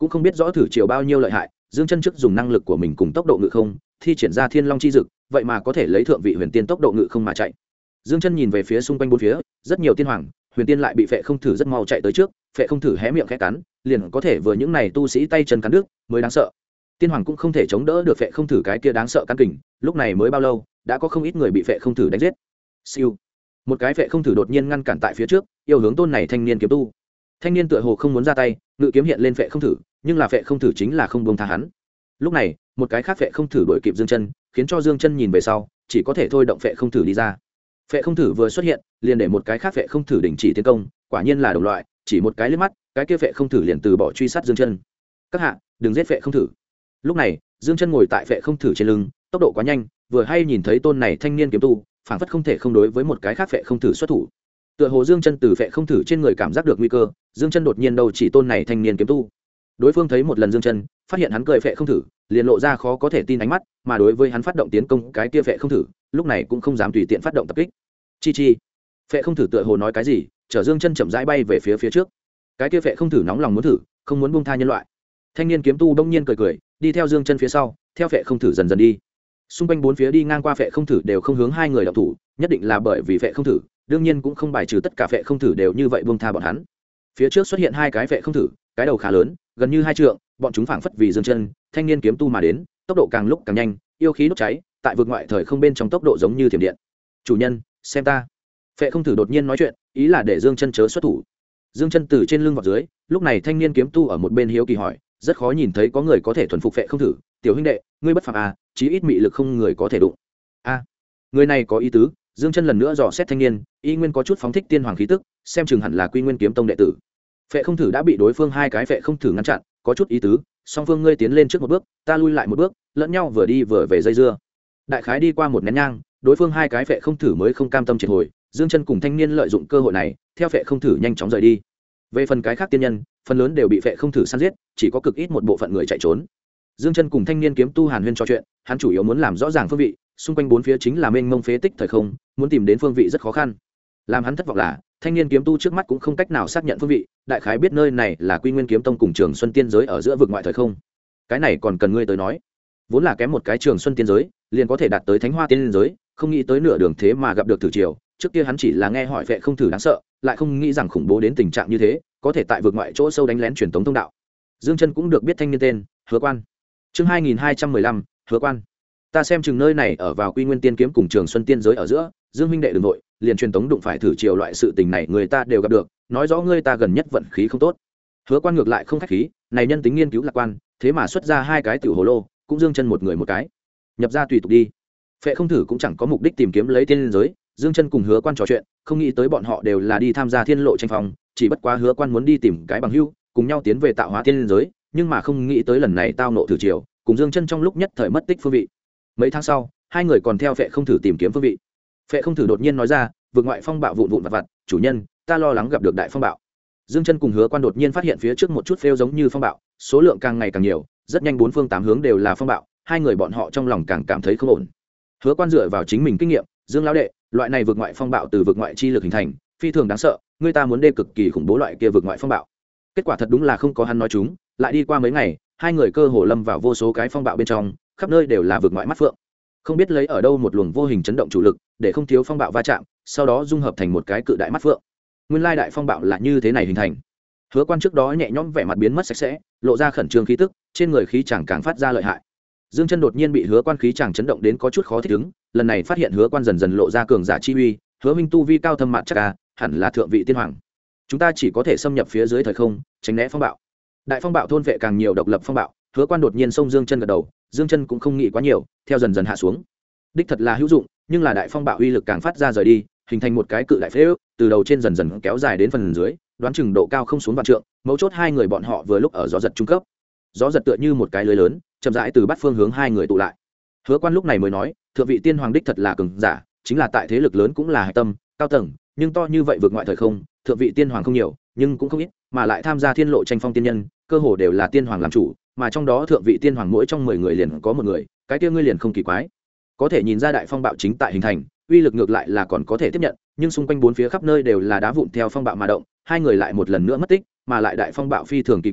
cũng không biết rõ thử chiều bao nhiêu lợi hại. Dương chân trước dùng năng lực của mình cùng tốc độ ngự không thi triển ra thiên long chi dực, vậy mà có thể lấy thượng vị huyền tiên tốc độ ngự không mà chạy. Dương chân nhìn về phía xung quanh bốn phía, rất nhiều tiên hoàng huyền tiên lại bị phệ không thử rất mau chạy tới trước. Phệ không thử hé miệng khẽ cắn, liền có thể vừa những này tu sĩ tay chân cắn đứt, mới đáng sợ. Tiên hoàng cũng không thể chống đỡ được phệ không thử cái kia đáng sợ cắn kình. Lúc này mới bao lâu, đã có không ít người bị phệ không thử đánh giết. Siêu, một cái phệ không thử đột nhiên ngăn cản tại phía trước, yêu hướng tôn này thanh niên kiếm tu. Thanh niên tựa hồ không muốn ra tay, ngự kiếm hiện lên phệ không thử, nhưng là phệ không thử chính là không buông tha hắn. Lúc này một cái khác phệ không thử đuổi kịp Dương chân, khiến cho Dương chân nhìn về sau chỉ có thể thôi động phệ không thử đi ra. Phệ không thử vừa xuất hiện liền để một cái khác phệ không thử đình chỉ tiến công, quả nhiên là đồng loại, chỉ một cái liếc mắt cái kia phệ không thử liền từ bỏ truy sát Dương chân. Các hạ đừng giết phệ không thử. Lúc này Dương chân ngồi tại phệ không thử trên lưng, tốc độ quá nhanh, vừa hay nhìn thấy tôn này thanh niên kiếm tu phảng phất không thể không đối với một cái khác phệ không thử xuất thủ. Tựa hồ Dương chân từ phệ không thử trên người cảm giác được nguy cơ, Dương chân đột nhiên đầu chỉ tôn này thanh niên kiếm tu. Đối phương thấy một lần Dương chân, phát hiện hắn cười phệ không thử, liền lộ ra khó có thể tin ánh mắt, mà đối với hắn phát động tiến công cái kia phệ không thử, lúc này cũng không dám tùy tiện phát động tập kích. Chi chi. Phệ không thử tựa hồ nói cái gì, chở Dương chân chậm rãi bay về phía trước. Cái kia phệ không thử nóng lòng muốn thử, không muốn buông tha nhân loại. Thanh niên kiếm tu bỗng nhiên cười cười, đi theo Dương chân phía sau, theo phệ không thử dần dần đi. Xung quanh bốn phía đi ngang qua phệ không thử đều không hướng hai người động thủ, nhất định là bởi vì phệ không thử, đương nhiên cũng không bài trừ tất cả phệ không thử đều như vậy buông tha bọn hắn. Phía trước xuất hiện hai cái phệ không thử, cái đầu khá lớn, gần như hai trượng, bọn chúng phảng phất vì Dương chân, thanh niên kiếm tu mà đến, tốc độ càng lúc càng nhanh, yêu khí đốt cháy, tại vực ngoại thời không bên trong tốc độ giống như thiểm điện. Chủ nhân, xem ta. Phệ không thử đột nhiên nói chuyện, ý là để Dương chân chớ xuất thủ. Dương chân từ trên lưng vào dưới, lúc này thanh niên kiếm tu ở một bên hiếu kỳ hỏi, rất khó nhìn thấy có người có thể thuần phục phệ không thử, tiểu huynh đệ, ngươi bất phàm à, chí ít mị lực không người có thể đụng. A, người này có ý tứ. Dương chân lần nữa dò xét thanh niên, y nguyên có chút phóng thích tiên hoàng khí tức, xem chừng hẳn là Quy Nguyên kiếm tông đệ tử. Phệ không thử đã bị đối phương hai cái phệ không thử ngăn chặn, có chút ý tứ, song phương ngươi tiến lên trước một bước, ta lui lại một bước, lẫn nhau vừa đi vừa về dây dưa. Đại khái đi qua một nén nhang, đối phương hai cái phệ không thử mới không cam tâm triệt hồi, Dương chân cùng thanh niên lợi dụng cơ hội này, theo phệ không thử nhanh chóng rời đi. Về phần cái khác tiên nhân, phần lớn đều bị phệ không thử săn giết, chỉ có cực ít một bộ phận người chạy trốn. Dương chân cùng thanh niên kiếm tu hàn huyên trò chuyện, hắn chủ yếu muốn làm rõ ràng phương vị, xung quanh bốn phía chính là mênh mông phế tích thời không, muốn tìm đến phương vị rất khó khăn. Làm hắn thất vọng là, thanh niên kiếm tu trước mắt cũng không cách nào xác nhận phương vị, đại khái biết nơi này là Quy Nguyên kiếm tông cùng Trường Xuân tiên giới ở giữa vực ngoại thời không. Cái này còn cần ngươi tới nói. Vốn là kém một cái Trường Xuân tiên giới, liền có thể đạt tới Thánh Hoa tiên giới, không nghĩ tới nửa đường thế mà gặp được Tử Triều, trước kia hắn chỉ là nghe hỏi phệ không thử đáng sợ, lại không nghĩ rằng khủng bố đến tình trạng như thế, có thể tại vực ngoại chỗ sâu đánh lén truyền tống thông đạo. Dương chân cũng được biết thanh niên tên, Hứa Quan. Chương 2215, Hứa Quan. Ta xem chừng nơi này ở vào Quy Nguyên tiên kiếm cùng Trường Xuân tiên giới ở giữa, Dương huynh đệ đừng nội, liền truyền tống đụng phải Thử Triều loại sự tình này người ta đều gặp được, nói rõ ngươi ta gần nhất vận khí không tốt. Hứa Quan ngược lại không khách khí, này nhân tính nghiên cứu lạc quan, thế mà xuất ra hai cái tiểu hồ lô, cũng Dương chân một người một cái. Nhập ra tùy tục đi. Phệ không thử cũng chẳng có mục đích tìm kiếm lấy tiên giới, Dương chân cùng Hứa Quan trò chuyện, không nghĩ tới bọn họ đều là đi tham gia thiên lộ tranh phong, chỉ bất quá Hứa Quan muốn đi tìm cái bằng hữu, cùng nhau tiến về tạo hóa tiên giới, nhưng mà không nghĩ tới lần này tao nộ Thử Triều, cùng Dương chân trong lúc nhất thời mất tích phương vị. Mấy tháng sau, hai người còn theo phệ không thử tìm kiếm phương vị. Phệ không thử đột nhiên nói ra, vượt ngoại phong bạo vụn vụn vặt vặt, chủ nhân, ta lo lắng gặp được đại phong bạo. Dương chân cùng Hứa Quan đột nhiên phát hiện phía trước một chút phêu giống như phong bạo, số lượng càng ngày càng nhiều, rất nhanh bốn phương tám hướng đều là phong bạo, hai người bọn họ trong lòng càng cảm thấy không ổn. Hứa Quan dựa vào chính mình kinh nghiệm, Dương lão đệ, loại này vượt ngoại phong bạo từ vượt ngoại chi lực hình thành, phi thường đáng sợ, người ta muốn đê cực kỳ khủng bố loại kia vượt ngoại phong bạo. Kết quả thật đúng là không có hắn nói chúng, lại đi qua mấy ngày, hai người cơ hồ lâm vào vô số cái phong bạo bên trong, khắp nơi đều là vượt ngoại mắt phượng. Không biết lấy ở đâu một luồng vô hình chấn động chủ lực, để không thiếu phong bạo va chạm, sau đó dung hợp thành một cái cự đại mắt phượng. Nguyên lai đại phong bạo là như thế này hình thành. Hứa Quan trước đó nhẹ nhõm vẻ mặt biến mất sạch sẽ, lộ ra khẩn trương khí tức, trên người khí chàng càng phát ra lợi hại. Dương chân đột nhiên bị Hứa Quan khí chàng chấn động đến có chút khó thích ứng, lần này phát hiện Hứa Quan dần dần lộ ra cường giả chi uy, Hứa minh tu vi cao thâm mạn chắc à, hẳn là thượng vị tiên hoàng. Chúng ta chỉ có thể xâm nhập phía dưới thời không, tránh né phong bạo. Đại phong bạo thôn vệ càng nhiều độc lập phong bạo, Hứa Quan đột nhiên xông Dương chân gật đầu, Dương chân cũng không nghĩ quá nhiều, theo dần dần hạ xuống. Đích thật là hữu dụng, nhưng là đại phong bạo uy lực càng phát ra rời đi, hình thành một cái cự đại phế ước, từ đầu trên dần dần kéo dài đến phần dưới, đoán chừng độ cao không xuống vạn trượng, mấu chốt hai người bọn họ vừa lúc ở gió giật trung cấp. Gió giật tựa như một cái lưới lớn, chậm rãi từ bát phương hướng hai người tụ lại. Hứa Quan lúc này mới nói, thượng vị tiên hoàng đích thật là cường giả, chính là tại thế lực lớn cũng là hải tâm, cao tầng, nhưng to như vậy vượt ngoại thời không, thượng vị tiên hoàng không nhiều, nhưng cũng không ít, mà lại tham gia thiên lộ tranh phong tiên nhân, cơ hồ đều là tiên hoàng làm chủ, mà trong đó thượng vị tiên hoàng mỗi trong 10 người liền có một người, cái kia ngươi liền không kỳ quái. Có thể nhìn ra đại phong bạo chính tại hình thành, uy lực ngược lại là còn có thể tiếp nhận, nhưng xung quanh bốn phía khắp nơi đều là đá vụn theo phong bạo mà động, hai người lại một lần nữa mất tích, mà lại đại phong bạo phi thường kỳ quái,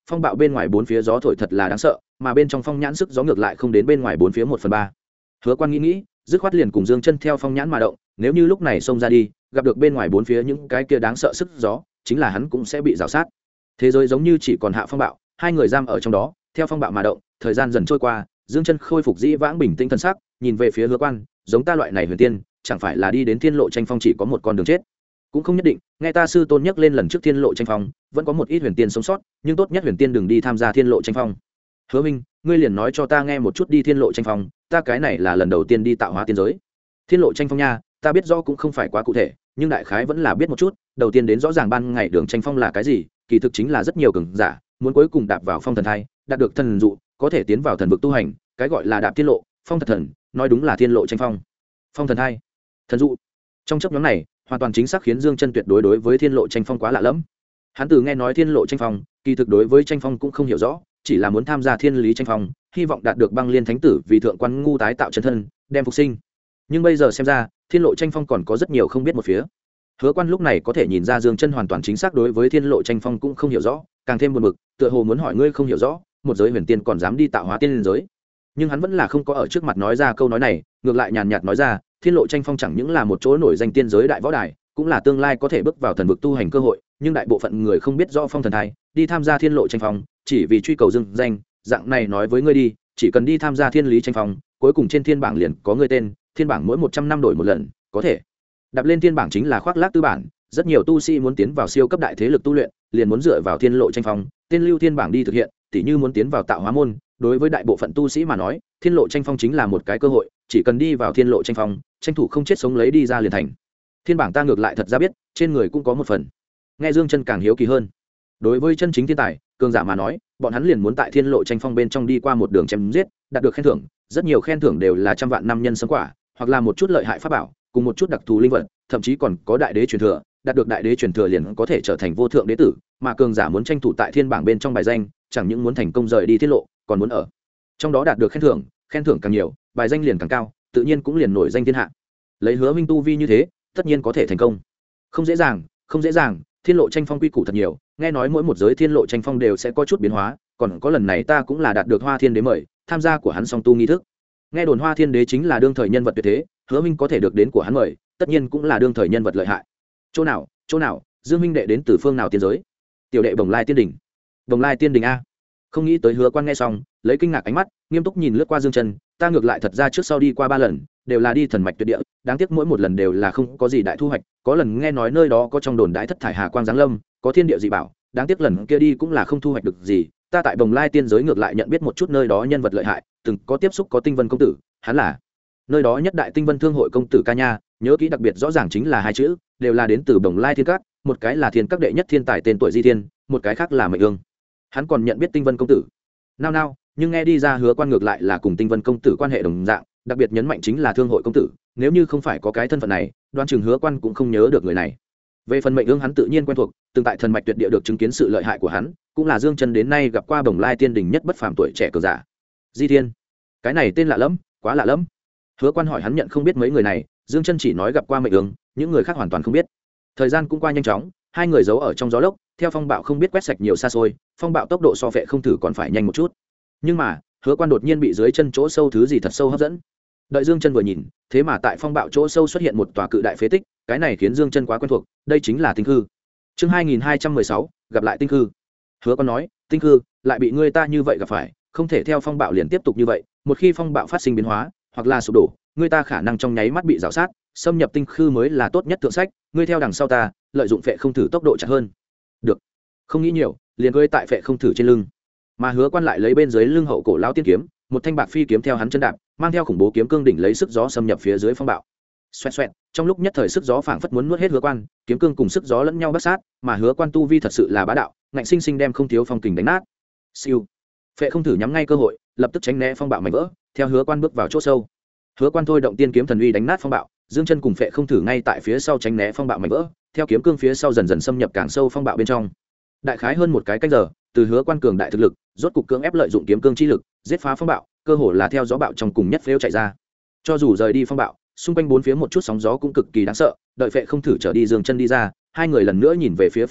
phong bạo bên ngoài bốn phía gió thổi thật là đáng sợ, mà bên trong phong nhãn sức gió ngược lại không đến bên ngoài bốn phía 1/3. Hứa Quan nghĩ dứt khoát liền cùng Dương Chân theo phong nhãn mà động, nếu như lúc này xông ra đi gặp được bên ngoài bốn phía những cái kia đáng sợ sức gió, chính là hắn cũng sẽ bị rào sát. Thế giới giống như chỉ còn hạ phong bạo, hai người giam ở trong đó, theo phong bạo mà động. Thời gian dần trôi qua, Dương Chân khôi phục dĩ vãng bình tĩnh thần sắc, nhìn về phía Hứa Quan, giống ta loại này huyền tiên, chẳng phải là đi đến thiên lộ tranh phong chỉ có một con đường chết? Cũng không nhất định, nghe ta sư tôn nhắc lên lần trước thiên lộ tranh phong, vẫn có một ít huyền tiên sống sót, nhưng tốt nhất huyền tiên đừng đi tham gia thiên lộ tranh phong. Hứa Minh, ngươi liền nói cho ta nghe một chút đi thiên lộ tranh phong, ta cái này là lần đầu tiên đi tạo hóa tiên giới. Thiên lộ tranh phong nha, ta biết rõ cũng không phải quá cụ thể, nhưng đại khái vẫn là biết một chút. Đầu tiên đến rõ ràng ban ngày đường tranh phong là cái gì, kỳ thực chính là rất nhiều cường giả muốn cuối cùng đạp vào phong thần thai, đạt được thần dụ, có thể tiến vào thần vực tu hành, cái gọi là đạp thiên lộ, phong thật thần, nói đúng là thiên lộ tranh phong. Phong thần thai, thần dụ. Trong chấp nhóm này, hoàn toàn chính xác khiến Dương Chân tuyệt đối với thiên lộ tranh phong quá lạ lẫm. Hắn từ nghe nói thiên lộ tranh phong, kỳ thực đối với tranh phong cũng không hiểu rõ, chỉ là muốn tham gia thiên lý tranh phong, hy vọng đạt được băng liên thánh tử vì thượng quan ngu tái tạo chân thân, đem phục sinh. Nhưng bây giờ xem ra, thiên lộ tranh phong còn có rất nhiều không biết một phía. Hứa Quan lúc này có thể nhìn ra Dương Chân hoàn toàn chính xác đối với thiên lộ tranh phong cũng không hiểu rõ, càng thêm buồn bực, tựa hồ muốn hỏi ngươi không hiểu rõ, một giới huyền tiên còn dám đi tạo hóa tiên giới. Nhưng hắn vẫn là không có ở trước mặt nói ra câu nói này, ngược lại nhàn nhạt nói ra, thiên lộ tranh phong chẳng những là một chỗ nổi danh tiên giới đại võ đài, cũng là tương lai có thể bước vào thần vực tu hành cơ hội, nhưng đại bộ phận người không biết rõ phong thần thai, đi tham gia thiên lộ tranh phong, chỉ vì truy cầu dương danh, dạng này nói với ngươi đi, chỉ cần đi tham gia thiên lý tranh phong, cuối cùng trên thiên bảng liền có ngươi tên, thiên bảng mỗi 100 năm đổi một lần, có thể đạp lên thiên bảng chính là khoác lác tư bản, rất nhiều tu sĩ muốn tiến vào siêu cấp đại thế lực tu luyện, liền muốn dựa vào thiên lộ tranh phong, tên lưu thiên bảng đi thực hiện, tỉ như muốn tiến vào tạo hóa môn, đối với đại bộ phận tu sĩ mà nói, thiên lộ tranh phong chính là một cái cơ hội, chỉ cần đi vào thiên lộ tranh phong, tranh thủ không chết sống lấy đi ra liền thành. Thiên bảng ta ngược lại thật ra biết, trên người cũng có một phần. Nghe Dương Chân càng hiếu kỳ hơn. Đối với chân chính thiên tài, cường giả mà nói, bọn hắn liền muốn tại thiên lộ tranh phong bên trong đi qua một đường chém giết, đạt được khen thưởng, rất nhiều khen thưởng đều là trăm vạn năm nhân sấm quả, hoặc là một chút lợi hại pháp bảo, cùng một chút đặc thù linh vật, thậm chí còn có đại đế truyền thừa, đạt được đại đế truyền thừa liền có thể trở thành vô thượng đế tử, mà cường giả muốn tranh thủ tại thiên bảng bên trong bài danh, chẳng những muốn thành công rời đi tiết lộ, còn muốn ở trong đó đạt được khen thưởng càng nhiều, bài danh liền càng cao, tự nhiên cũng liền nổi danh thiên hạ. Lấy Hứa Minh tu vi như thế, tất nhiên có thể thành công. Không dễ dàng, thiên lộ tranh phong quy củ thật nhiều, nghe nói mỗi một giới thiên lộ tranh phong đều sẽ có chút biến hóa, còn có lần này ta cũng là đạt được Hoa Thiên Đế mời, tham gia của hắn song tu nghi thức. Nghe đồn Hoa Thiên Đế chính là đương thời nhân vật tuyệt thế, Hứa Minh có thể được đến của hắn mời, tất nhiên cũng là đương thời nhân vật lợi hại. Chỗ nào, Dương Minh đệ đến từ phương nào tiên giới? Tiểu đệ Bồng Lai Tiên Đỉnh. Bồng Lai Tiên Đỉnh a. Không nghĩ tới Hứa Quan nghe xong, lấy kinh ngạc ánh mắt, nghiêm túc nhìn lướt qua Dương Chân, ta ngược lại thật ra trước sau đi qua 3 lần, đều là đi thần mạch tuyệt địa, đáng tiếc mỗi một lần đều là không có gì đại thu hoạch, có lần nghe nói nơi đó có trong đồn đại thất thải hà quang giáng lâm, có thiên địa dị bảo, đáng tiếc lần kia đi cũng là không thu hoạch được gì. Ta tại Bồng Lai tiên giới ngược lại nhận biết một chút nơi đó nhân vật lợi hại, từng có tiếp xúc có Tinh Vân công tử, hắn là nơi đó nhất đại Tinh Vân thương hội công tử ca nha, nhớ kỹ đặc biệt rõ ràng chính là 2 chữ, đều là đến từ Bồng Lai Thiên Các, một cái là Thiên Các đệ nhất thiên tài tên tuổi Di Thiên, một cái khác là Mệnh Ương. Hắn còn nhận biết Tinh Vân công tử. Nào, nhưng nghe đi ra Hứa Quan ngược lại là cùng Tinh Vân công tử quan hệ đồng dạng, đặc biệt nhấn mạnh chính là thương hội công tử, nếu như không phải có cái thân phận này, đoán chừng Hứa Quan cũng không nhớ được người này. Về phần Mệnh Ương hắn tự nhiên quen thuộc, từng tại thần mạch tuyệt địa được chứng kiến sự lợi hại của hắn, cũng là Dương Chân đến nay gặp qua Bồng Lai tiên đỉnh nhất bất phàm tuổi trẻ cường giả. Di Thiên, cái này tên lạ lắm, quá lạ lắm. Hứa Quan hỏi hắn nhận không biết mấy người này, Dương Chân chỉ nói gặp qua Mệnh Ương, những người khác hoàn toàn không biết. Thời gian cũng qua nhanh chóng, hai người giấu ở trong gió lốc, theo phong bạo không biết quét sạch nhiều xa xôi, phong bạo tốc độ so phệ không thử còn phải nhanh một chút. Nhưng mà Hứa Quan đột nhiên bị dưới chân chỗ sâu thứ gì thật sâu hấp dẫn. Đợi Dương Chân vừa nhìn, thế mà tại phong bạo chỗ sâu xuất hiện một tòa cự đại phế tích, cái này khiến Dương Chân quá quen thuộc, đây chính là Tinh Khư. Chương 2216, gặp lại Tinh Khư. Hứa Quan nói, Tinh Khư lại bị ngươi ta như vậy gặp phải, không thể theo phong bạo liền tiếp tục như vậy, một khi phong bạo phát sinh biến hóa, hoặc là sụp đổ, ngươi ta khả năng trong nháy mắt bị rào sát, xâm nhập Tinh Khư mới là tốt nhất thượng sách, ngươi theo đằng sau ta, lợi dụng phệ không thử tốc độ chậm hơn. Được. Không nghĩ nhiều, liền cưỡi tại phệ không thử trên lưng. Mà Hứa Quan lại lấy bên dưới lưng hậu cổ lão tiên kiếm, một thanh bạc phi kiếm theo hắn chân đạp, mang theo khủng bố kiếm cương đỉnh lấy sức gió xâm nhập phía dưới phong bạo. Xoẹt xoẹt, trong lúc nhất thời sức gió phảng phất muốn nuốt hết Hứa Quan, kiếm cương cùng sức gió lẫn nhau bắt sát, mà Hứa Quan tu vi thật sự là bá đạo, ngạnh sinh sinh đem không thiếu phong kình đánh nát. Siêu. Phệ không thử nhắm ngay cơ hội, lập tức tránh né phong bạo mảnh vỡ, theo Hứa Quan bước vào chỗ sâu. Hứa Quan thôi động tiên kiếm thần uy đánh nát phong bạo, Dương Chân cùng Phệ không thử ngay tại phía sau tránh né phong bạo mảnh vỡ, theo kiếm cương phía sau dần dần xâm nhập càng sâu phong bạo bên trong. Đại khái hơn một cái canh giờ, từ Hứa Quan cường đại thực lực, rốt cục cưỡng ép lợi dụng kiếm cương chi lực, giết phá phong bạo, cơ hồ là theo gió bạo trong cùng nhất phêu chạy ra. Cho dù rời đi phong bạo, xung quanh bốn phía một chút sóng gió cũng cực kỳ đáng sợ, đợi Phệ không thử trở đi Dương Chân đi ra, hai người lần nữa nhìn về phía phong bạo,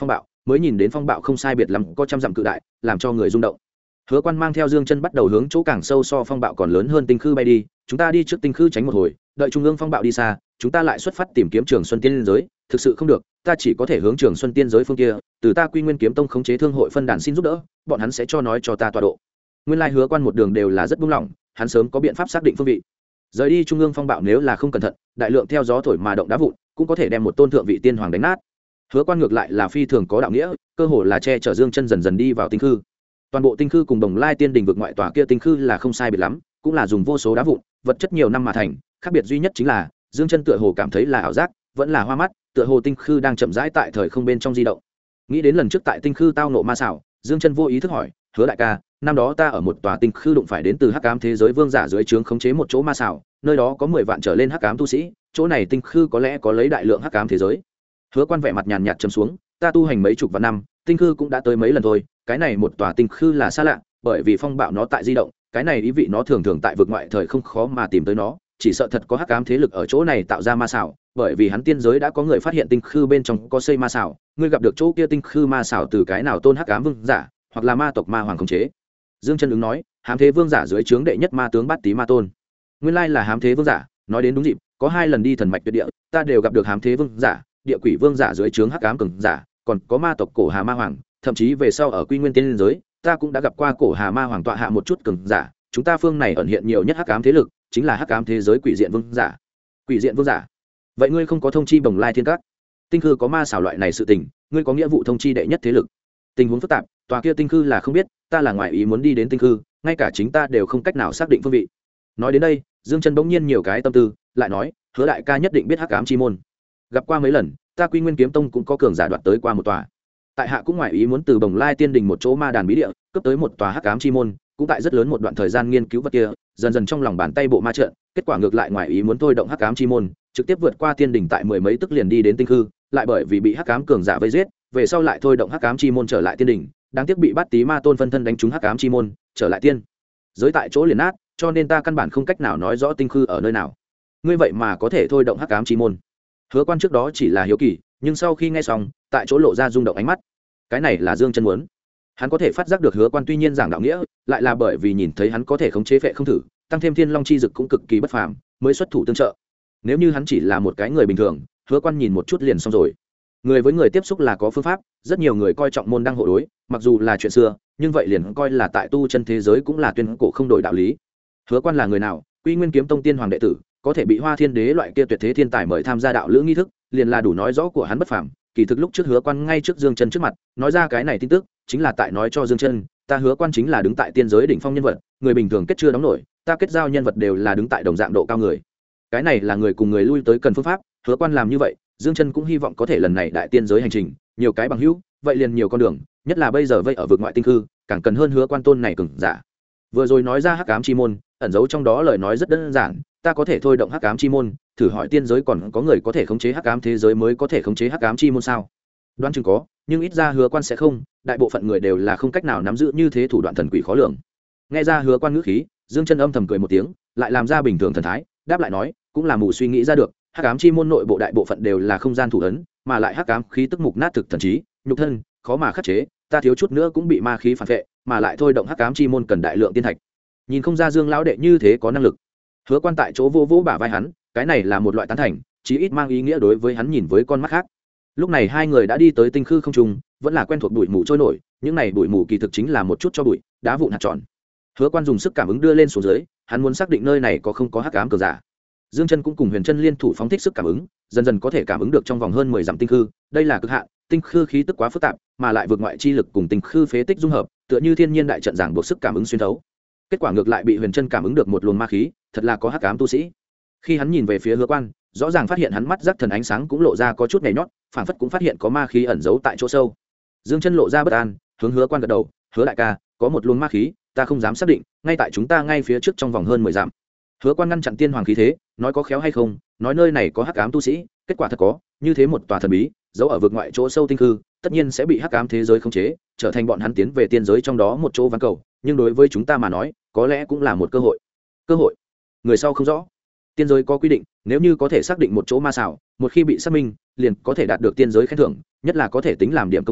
mới nhìn đến phong bạo không sai biệt lắm có trăm dặm cự đại, làm cho người rung động. Hứa Quan mang theo Dương Chân bắt đầu hướng chỗ càng sâu so phong bạo còn lớn hơn tinh khư bay đi, chúng ta đi trước tinh khư tránh một hồi, đợi trung ương phong bạo đi xa, chúng ta lại xuất phát tìm kiếm Trường Xuân Tiên giới, thực sự không được, ta chỉ có thể hướng Trường Xuân Tiên giới phương kia, từ ta Quy Nguyên Kiếm Tông khống chế thương hội phân đàn xin giúp đỡ, bọn hắn sẽ cho nói cho ta tọa độ. Nguyên lai Hứa Quan một đường đều là rất buông lỏng, hắn sớm có biện pháp xác định phương vị. Rời đi trung ương phong bạo nếu là không cẩn thận, đại lượng theo gió thổi mà động đá vụn, cũng có thể đem một tôn thượng vị tiên hoàng đánh nát. Hứa Quan ngược lại là phi thường có đạo nghĩa, cơ hồ là che chở Dương Chân dần dần đi vào tinh khư. Toàn bộ tinh khư cùng Đồng Lai Tiên Đình vực ngoại tòa kia tinh khư là không sai biệt lắm, cũng là dùng vô số đá vụn, vật chất nhiều năm mà thành, khác biệt duy nhất chính là Dương Chân tựa hồ cảm thấy là ảo giác, vẫn là hoa mắt, tựa hồ tinh khư đang chậm rãi tại thời không bên trong di động. Nghĩ đến lần trước tại tinh khư tao nộ ma xảo, Dương Chân vô ý thức hỏi, "Hứa đại ca, năm đó ta ở một tòa tinh khư đụng phải đến từ Hắc Ám thế giới vương giả dưới trướng khống chế một chỗ ma xảo, nơi đó có 10 vạn trở lên Hắc Ám tu sĩ, chỗ này tinh khư có lẽ có lấy đại lượng Hắc Ám thế giới." Hứa Quan vẻ mặt nhàn nhạt trầm xuống, "Ta tu hành mấy chục vạn năm, tinh khư cũng đã tới mấy lần thôi, cái này một tòa tinh khư là xa lạ, bởi vì phong bạo nó tại di động, cái này ý vị nó thường thường tại vực ngoại thời không khó mà tìm tới nó, chỉ sợ thật có hắc ám thế lực ở chỗ này tạo ra ma xảo, bởi vì hắn tiên giới đã có người phát hiện tinh khư bên trong có xây ma xảo, ngươi gặp được chỗ kia tinh khư ma xảo từ cái nào tôn hắc ám vương giả, hoặc là ma tộc ma hoàng khống chế." Dương Chân ứng nói, "Hám thế vương giả dưới trướng đệ nhất ma tướng Bát Tý ma tôn." Nguyên lai là Hám thế vương giả, nói đến đúng dịp, có 2 lần đi thần mạch tuyệt địa, ta đều gặp được Hám thế vương giả, địa quỷ vương giả dưới trướng hắc ám cường giả, còn có ma tộc cổ hà ma hoàng, thậm chí về sau ở Quy Nguyên Tiên giới, ta cũng đã gặp qua cổ hà ma hoàng tọa hạ một chút cường giả, chúng ta phương này ẩn hiện nhiều nhất hắc ám thế lực, chính là hắc ám thế giới quỷ diện vương giả. Quỷ diện vương giả? Vậy ngươi không có thông chi Bồng Lai Thiên Các? Tinh khư có ma xảo loại này sự tình, ngươi có nghĩa vụ thông chi đệ nhất thế lực. Tình huống phức tạp, tòa kia tinh khư là không biết, ta là ngoại ý muốn đi đến tinh khư, ngay cả chính ta đều không cách nào xác định phương vị. Nói đến đây, Dương Chân bỗng nhiên nhiều cái tâm tư, lại nói, Hứa đại ca nhất định biết hắc ám chi môn. Gặp qua mấy lần, ta Quy Nguyên Kiếm Tông cũng có cường giả đoạt tới qua một tòa. Tại hạ cũng ngoại ý muốn từ Bồng Lai Tiên Đình một chỗ ma đàn bí địa, cấp tới một tòa hắc ám chi môn, cũng tại rất lớn một đoạn thời gian nghiên cứu vật kia, dần dần trong lòng bàn tay bộ ma trận, kết quả ngược lại ngoại ý muốn thôi động hắc ám chi môn, trực tiếp vượt qua tiên đỉnh tại 10 mấy tức liền đi đến tinh khư, lại bởi vì bị hắc ám cường giả vây giết, về sau lại thôi động hắc ám chi môn trở lại tiên đỉnh, đáng tiếc bị Bát Tý ma tôn phân thân đánh trúng hắc ám chi môn, trở lại tiên giới tại chỗ liền nát, cho nên ta căn bản không cách nào nói rõ tinh khư ở nơi nào. Ngươi vậy mà có thể thôi động hắc ám chi môn? Hứa Quan trước đó chỉ là hiếu kỳ, nhưng sau khi nghe xong, tại chỗ lộ ra rung động ánh mắt. Cái này là Dương Chân muốn. Hắn có thể phát giác được Hứa Quan tuy nhiên giảng đạo nghĩa, lại là bởi vì nhìn thấy hắn có thể khống chế phệ không thử, tăng thêm Thiên Long chi dực cũng cực kỳ bất phàm, mới xuất thủ tương trợ. Nếu như hắn chỉ là một cái người bình thường, Hứa Quan nhìn một chút liền xong rồi. Người với người tiếp xúc là có phương pháp, rất nhiều người coi trọng môn đăng hộ đối, mặc dù là chuyện xưa, nhưng vậy liền coi là tại tu chân thế giới cũng là tuyên cổ không đổi đạo lý. Hứa Quan là người nào? Quy Nguyên Kiếm Tông tiên hoàng đệ tử, có thể bị Hoa Thiên Đế loại kia tuyệt thế thiên tài mời tham gia đạo lữ nghi thức, liền là đủ nói rõ của hắn bất phàm. Kỳ thực lúc trước Hứa Quan ngay trước Dương Chân trước mặt, nói ra cái này tin tức, chính là tại nói cho Dương Chân, ta Hứa Quan chính là đứng tại tiên giới đỉnh phong nhân vật, người bình thường kết chưa đóng nổi, ta kết giao nhân vật đều là đứng tại đồng dạng độ cao người. Cái này là người cùng người lui tới cần phương pháp, Hứa Quan làm như vậy, Dương Chân cũng hy vọng có thể lần này đại tiên giới hành trình, nhiều cái bằng hữu, vậy liền nhiều con đường, nhất là bây giờ vây ở vực ngoại tinh khư, càng cần hơn Hứa Quan tôn này cường giả. Vừa rồi nói ra hắc ám chi môn, ẩn giấu trong đó lời nói rất đơn giản, ta có thể thôi động hắc ám chi môn, thử hỏi tiên giới còn có người có thể khống chế hắc ám thế giới mới có thể khống chế hắc ám chi môn sao? Đoán chừng có, nhưng ít ra Hứa Quan sẽ không, đại bộ phận người đều là không cách nào nắm giữ như thế thủ đoạn thần quỷ khó lường. Nghe ra Hứa Quan ngữ khí, Dương Chân âm thầm cười một tiếng, lại làm ra bình thường thần thái, đáp lại nói, cũng là mù suy nghĩ ra được, hắc ám chi môn nội bộ đại bộ phận đều là không gian thủ ấn, mà lại hắc ám khí tức mục nát thực thần trí, nhục thân, khó mà khắc chế, ta thiếu chút nữa cũng bị ma khí phản vệ, mà lại thôi động hắc ám chi môn cần đại lượng tiên thạch. Nhìn không ra Dương lão đệ như thế có năng lực. Hứa Quan tại chỗ vô vỗ bả vai hắn, cái này là một loại tán thành, chí ít mang ý nghĩa đối với hắn nhìn với con mắt khác. Lúc này hai người đã đi tới tinh khư không trung, vẫn là quen thuộc bụi mù trôi nổi, những này bụi mù kỳ thực chính là một chút cho bụi, đá vụn hạt tròn. Hứa Quan dùng sức cảm ứng đưa lên xuống dưới, hắn muốn xác định nơi này có không có hắc ám cường giả. Dương Chân cũng cùng Huyền Chân liên thủ phóng thích sức cảm ứng, dần dần có thể cảm ứng được trong vòng hơn 10 dặm tinh khư, đây là cực hạn, tinh khư khí tức quá phức tạp, mà lại vượt ngoại chi lực cùng tinh khư phế tích dung hợp, tựa như thiên nhiên đại trận giảng buộc sức cảm ứng xuyên thấu. Kết quả ngược lại bị Huyền Chân cảm ứng được một luồng ma khí, thật là có hắc ám tu sĩ. Khi hắn nhìn về phía Hứa Quan, rõ ràng phát hiện hắn mắt giác thần ánh sáng cũng lộ ra có chút nhảy nhót, phảng phất cũng phát hiện có ma khí ẩn giấu tại chỗ sâu. Dương Chân lộ ra bất an, hướng Hứa Quan gật đầu, "Hứa đại ca, có một luồng ma khí, ta không dám xác định, ngay tại chúng ta ngay phía trước trong vòng hơn 10 dặm." Hứa Quan ngăn chặn tiên hoàng khí thế, nói có khéo hay không, nói nơi này có hắc ám tu sĩ, kết quả thật có, như thế một tòa thần bí, giấu ở vực ngoại chỗ sâu tinh khư, tất nhiên sẽ bị hắc ám thế giới khống chế, trở thành bọn hắn tiến về tiên giới trong đó một chỗ ván cầu, nhưng đối với chúng ta mà nói, có lẽ cũng là một cơ hội. Cơ hội? Người sau không rõ. Tiên giới có quy định, nếu như có thể xác định một chỗ ma xảo, một khi bị xác minh, liền có thể đạt được tiên giới khen thưởng, nhất là có thể tính làm điểm công lao,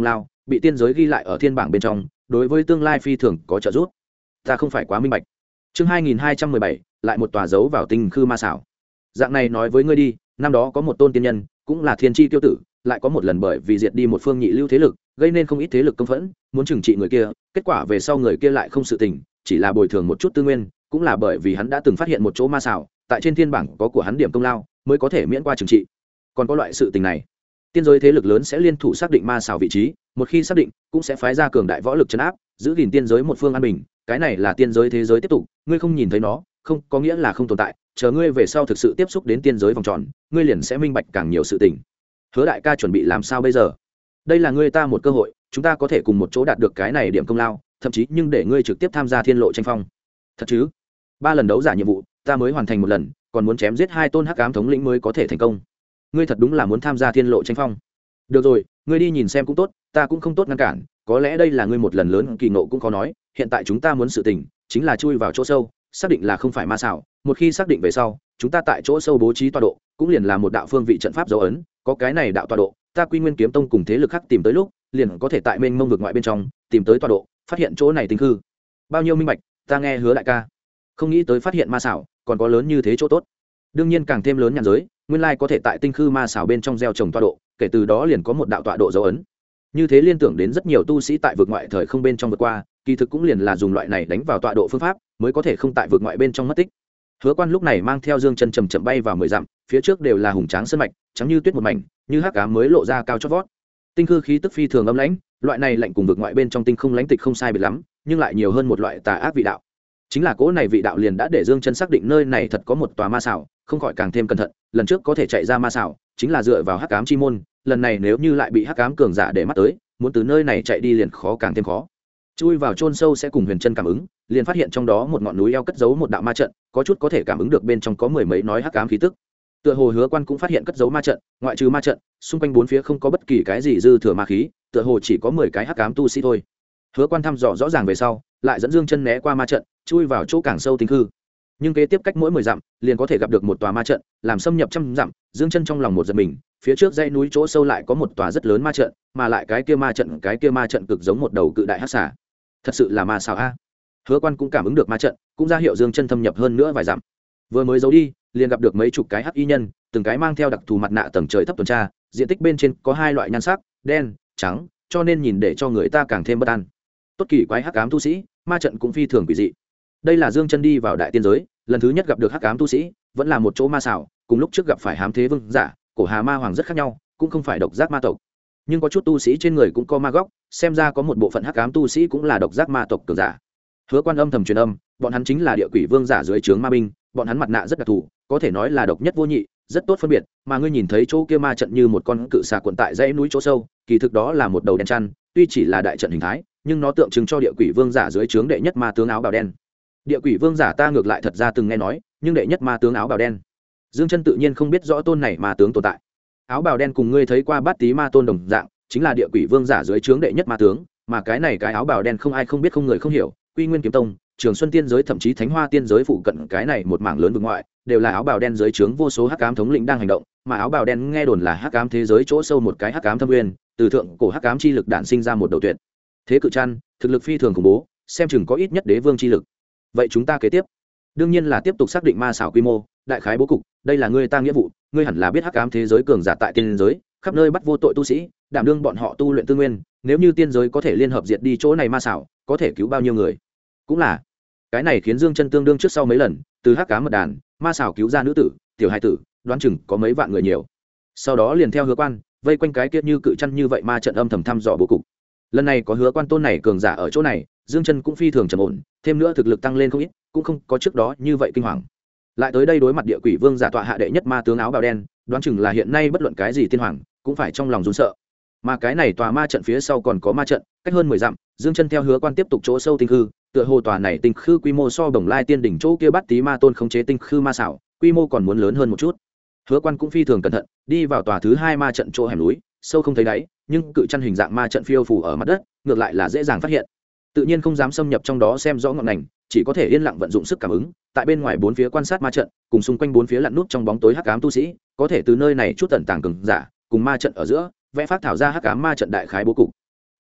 bị tiên giới ghi lại ở thiên bảng bên trong, đối với tương lai phi thường có trợ giúp. Ta không phải quá minh bạch. Chương 2217, lại một tòa dấu vào tinh khư ma xảo. Dạng này nói với ngươi đi, năm đó có một tôn tiên nhân, cũng là thiên chi tiêu tử, lại có một lần bởi vì diệt đi một phương nhị lưu thế lực, gây nên không ít thế lực công phẫn, muốn trừng trị người kia, kết quả về sau người kia lại không sự tình, chỉ là bồi thường một chút tư nguyên, cũng là bởi vì hắn đã từng phát hiện một chỗ ma xảo, tại trên thiên bảng có của hắn điểm công lao, mới có thể miễn qua trừng trị. Còn có loại sự tình này, tiên giới thế lực lớn sẽ liên thủ xác định ma xảo vị trí, một khi xác định, cũng sẽ phái ra cường đại võ lực trấn áp, giữ gìn tiên giới một phương an bình, cái này là tiên giới thế giới tiếp tục, ngươi không nhìn thấy nó, không có nghĩa là không tồn tại, chờ ngươi về sau thực sự tiếp xúc đến tiên giới vòng tròn, ngươi liền sẽ minh bạch càng nhiều sự tình. Hứa đại ca chuẩn bị làm sao bây giờ? Đây là ngươi ta một cơ hội, chúng ta có thể cùng một chỗ đạt được cái này điểm công lao, thậm chí nhưng để ngươi trực tiếp tham gia thiên lộ tranh phong. Thật chứ? 3 lần đấu giả nhiệm vụ, ta mới hoàn thành một lần, còn muốn chém giết 2 tôn hắc ám thống lĩnh mới có thể thành công. Ngươi thật đúng là muốn tham gia thiên lộ tranh phong. Được rồi, ngươi đi nhìn xem cũng tốt, ta cũng không tốt ngăn cản, có lẽ đây là ngươi một lần lớn kỳ ngộ cũng khó nói, hiện tại chúng ta muốn sự tình, chính là chui vào chỗ sâu, xác định là không phải ma xảo, một khi xác định về sau, chúng ta tại chỗ sâu bố trí tọa độ, cũng liền là một đạo phương vị trận pháp dấu ấn, có cái này đạo tọa độ, ta Quy Nguyên kiếm tông cùng thế lực khác tìm tới lúc, liền có thể tại mênh mông vực ngoại bên trong, tìm tới tọa độ, phát hiện chỗ này tinh khư. Bao nhiêu minh bạch, ta nghe Hứa đại ca. Không nghĩ tới phát hiện ma xảo, còn có lớn như thế chỗ tốt. Đương nhiên càng thêm lớn nhàn giới, nguyên lai có thể tại tinh khư ma xảo bên trong gieo trồng tọa độ, kể từ đó liền có một đạo tọa độ dấu ấn. Như thế liên tưởng đến rất nhiều tu sĩ tại vực ngoại thời không bên trong vượt qua, kỳ thực cũng liền là dùng loại này đánh vào tọa độ phương pháp, mới có thể không tại vực ngoại bên trong mất tích. Hứa Quan lúc này mang theo Dương Chân chậm chậm bay vào 10 dặm, phía trước đều là hùng tráng sơn mạch, trắng như tuyết một mảnh, như hắc ám mới lộ ra cao chót vót. Tinh khư khí tức phi thường âm lãnh, loại này lạnh cùng vực ngoại bên trong tinh không lãnh tịch không sai biệt lắm, nhưng lại nhiều hơn một loại tà ác vị đạo. Chính là cỗ này vị đạo liền đã để Dương Chân xác định nơi này thật có một tòa ma xảo, không khỏi càng thêm cẩn thận, lần trước có thể chạy ra ma xảo, chính là dựa vào hắc ám chi môn, lần này nếu như lại bị hắc ám cường giả để mắt tới, muốn từ nơi này chạy đi liền khó càng thêm khó. Chui vào chôn sâu sẽ cùng Huyền Chân cảm ứng, liền phát hiện trong đó một ngọn núi eo cất giấu một đạo ma trận, có chút có thể cảm ứng được bên trong có mười mấy nói hắc ám khí tức. Tựa hồ Hứa Quan cũng phát hiện cất giấu ma trận, ngoại trừ ma trận, xung quanh bốn phía không có bất kỳ cái gì dư thừa ma khí, tựa hồ chỉ có 10 cái hắc ám tu sĩ thôi. Hứa Quan thăm dò rõ ràng về sau, lại dẫn Dương Chân né qua ma trận, chui vào chỗ càng sâu tinh khư. Nhưng kế tiếp cách mỗi 10 dặm, liền có thể gặp được một tòa ma trận, làm xâm nhập trăm dặm, Dương Chân trong lòng một giật mình, phía trước dãy núi chỗ sâu lại có một tòa rất lớn ma trận, mà lại cái kia ma trận cực giống một đầu cự đại hắc xà. Thật sự là ma xảo a. Hứa Quan cũng cảm ứng được ma trận, cũng ra hiệu Dương Chân thâm nhập hơn nữa vài dặm. Vừa mới giấu đi, liền gặp được mấy chục cái hắc y nhân, từng cái mang theo đặc thù mặt nạ tầng trời thấp tuần tra, diện tích bên trên có 2 loại nhan sắc, đen, trắng, cho nên nhìn để cho người ta càng thêm bất an. Tốt kỳ quái hắc ám tu sĩ, ma trận cũng phi thường quỷ dị. Đây là Dương Chân đi vào đại tiên giới, lần thứ nhất gặp được hắc ám tu sĩ, vẫn là một chỗ ma xảo, cùng lúc trước gặp phải Hám Thế Vương giả, Cổ Hà Ma Hoàng rất khác nhau, cũng không phải độc giác ma tộc. Nhưng có chút tu sĩ trên người cũng có ma góc, xem ra có một bộ phận hắc ám tu sĩ cũng là độc giác ma tộc cường giả. Hứa Quan âm thầm truyền âm, bọn hắn chính là địa quỷ vương giả dưới trướng ma binh, bọn hắn mặt nạ rất đặc thù, có thể nói là độc nhất vô nhị, rất tốt phân biệt, mà ngươi nhìn thấy chỗ kia ma trận như một con cự xà cuộn tại dãy núi chỗ sâu, kỳ thực đó là một đầu đen chăn, tuy chỉ là đại trận hình thái, nhưng nó tượng trưng cho địa quỷ vương giả dưới trướng đệ nhất ma tướng áo bào đen. Địa quỷ vương giả ta ngược lại thật ra từng nghe nói, nhưng đệ nhất ma tướng áo bào đen, Dương Chân tự nhiên không biết rõ tôn này ma tướng tồn tại. Áo bào đen cùng ngươi thấy qua Bát Tý ma tôn đồng dạng, chính là địa quỷ vương giả dưới trướng đệ nhất ma tướng, mà cái này cái áo bào đen không ai không biết không người không hiểu, Quy Nguyên kiếm tông, Trường Xuân tiên giới thậm chí Thánh Hoa tiên giới phụ cận cái này một mảng lớn vực ngoại, đều là áo bào đen dưới trướng vô số hắc ám thống lĩnh đang hành động, mà áo bào đen nghe đồn là hắc ám thế giới chỗ sâu một cái hắc ám thâm nguyên, từ thượng cổ hắc ám chi lực đản sinh ra một đầu tuyệt thế cự trăn, thực lực phi thường khủng bố, xem chừng có ít nhất đế vương chi lực. Vậy chúng ta kế tiếp, đương nhiên là tiếp tục xác định ma xảo quy mô, đại khái bố cục, đây là ngươi ta nghĩa vụ, ngươi hẳn là biết hắc ám thế giới cường giả tại tiên giới, khắp nơi bắt vô tội tu sĩ, đảm đương bọn họ tu luyện tư nguyên, nếu như tiên giới có thể liên hợp diệt đi chỗ này ma xảo, có thể cứu bao nhiêu người. Cũng là, cái này khiến Dương Chân tương đương trước sau mấy lần, từ hắc ám mật đàn, ma xảo cứu ra nữ tử, tiểu hài tử, đoán chừng có mấy vạn người nhiều. Sau đó liền theo Hứa Quan, vây quanh cái kia như cự chăn như vậy ma trận âm thầm thăm dò bố cục. Lần này có Hứa Quan tôn này cường giả ở chỗ này, Dương Chân cũng phi thường trầm ổn, thêm nữa thực lực tăng lên không ít, cũng không có trước đó như vậy kinh hoàng. Lại tới đây đối mặt địa quỷ vương giả tọa hạ đệ nhất ma tướng áo bào đen, đoán chừng là hiện nay bất luận cái gì tiên hoàng cũng phải trong lòng run sợ. Mà cái này tòa ma trận phía sau còn có ma trận, cách hơn 10 dặm, Dương Chân theo Hứa Quan tiếp tục chỗ sâu tinh khư, tựa hồ tòa này tinh khư quy mô so Đồng Lai tiên đỉnh chỗ kia Bát Tý ma tôn khống chế tinh khư ma xảo, quy mô còn muốn lớn hơn một chút. Hứa Quan cũng phi thường cẩn thận, đi vào tòa thứ 2 ma trận chỗ hẻm núi, sâu không thấy đáy, nhưng cự chân hình dạng ma trận phiêu phù ở mặt đất, ngược lại là dễ dàng phát hiện. Tự nhiên không dám xâm nhập trong đó xem rõ ngọn ngành, chỉ có thể yên lặng vận dụng sức cảm ứng, tại bên ngoài bốn phía quan sát ma trận, cùng xung quanh bốn phía lặn nút trong bóng tối hắc ám tu sĩ, có thể từ nơi này chút tận tàng cường giả, cùng ma trận ở giữa, vẽ phát thảo ra hắc ám ma trận đại khái bố cục.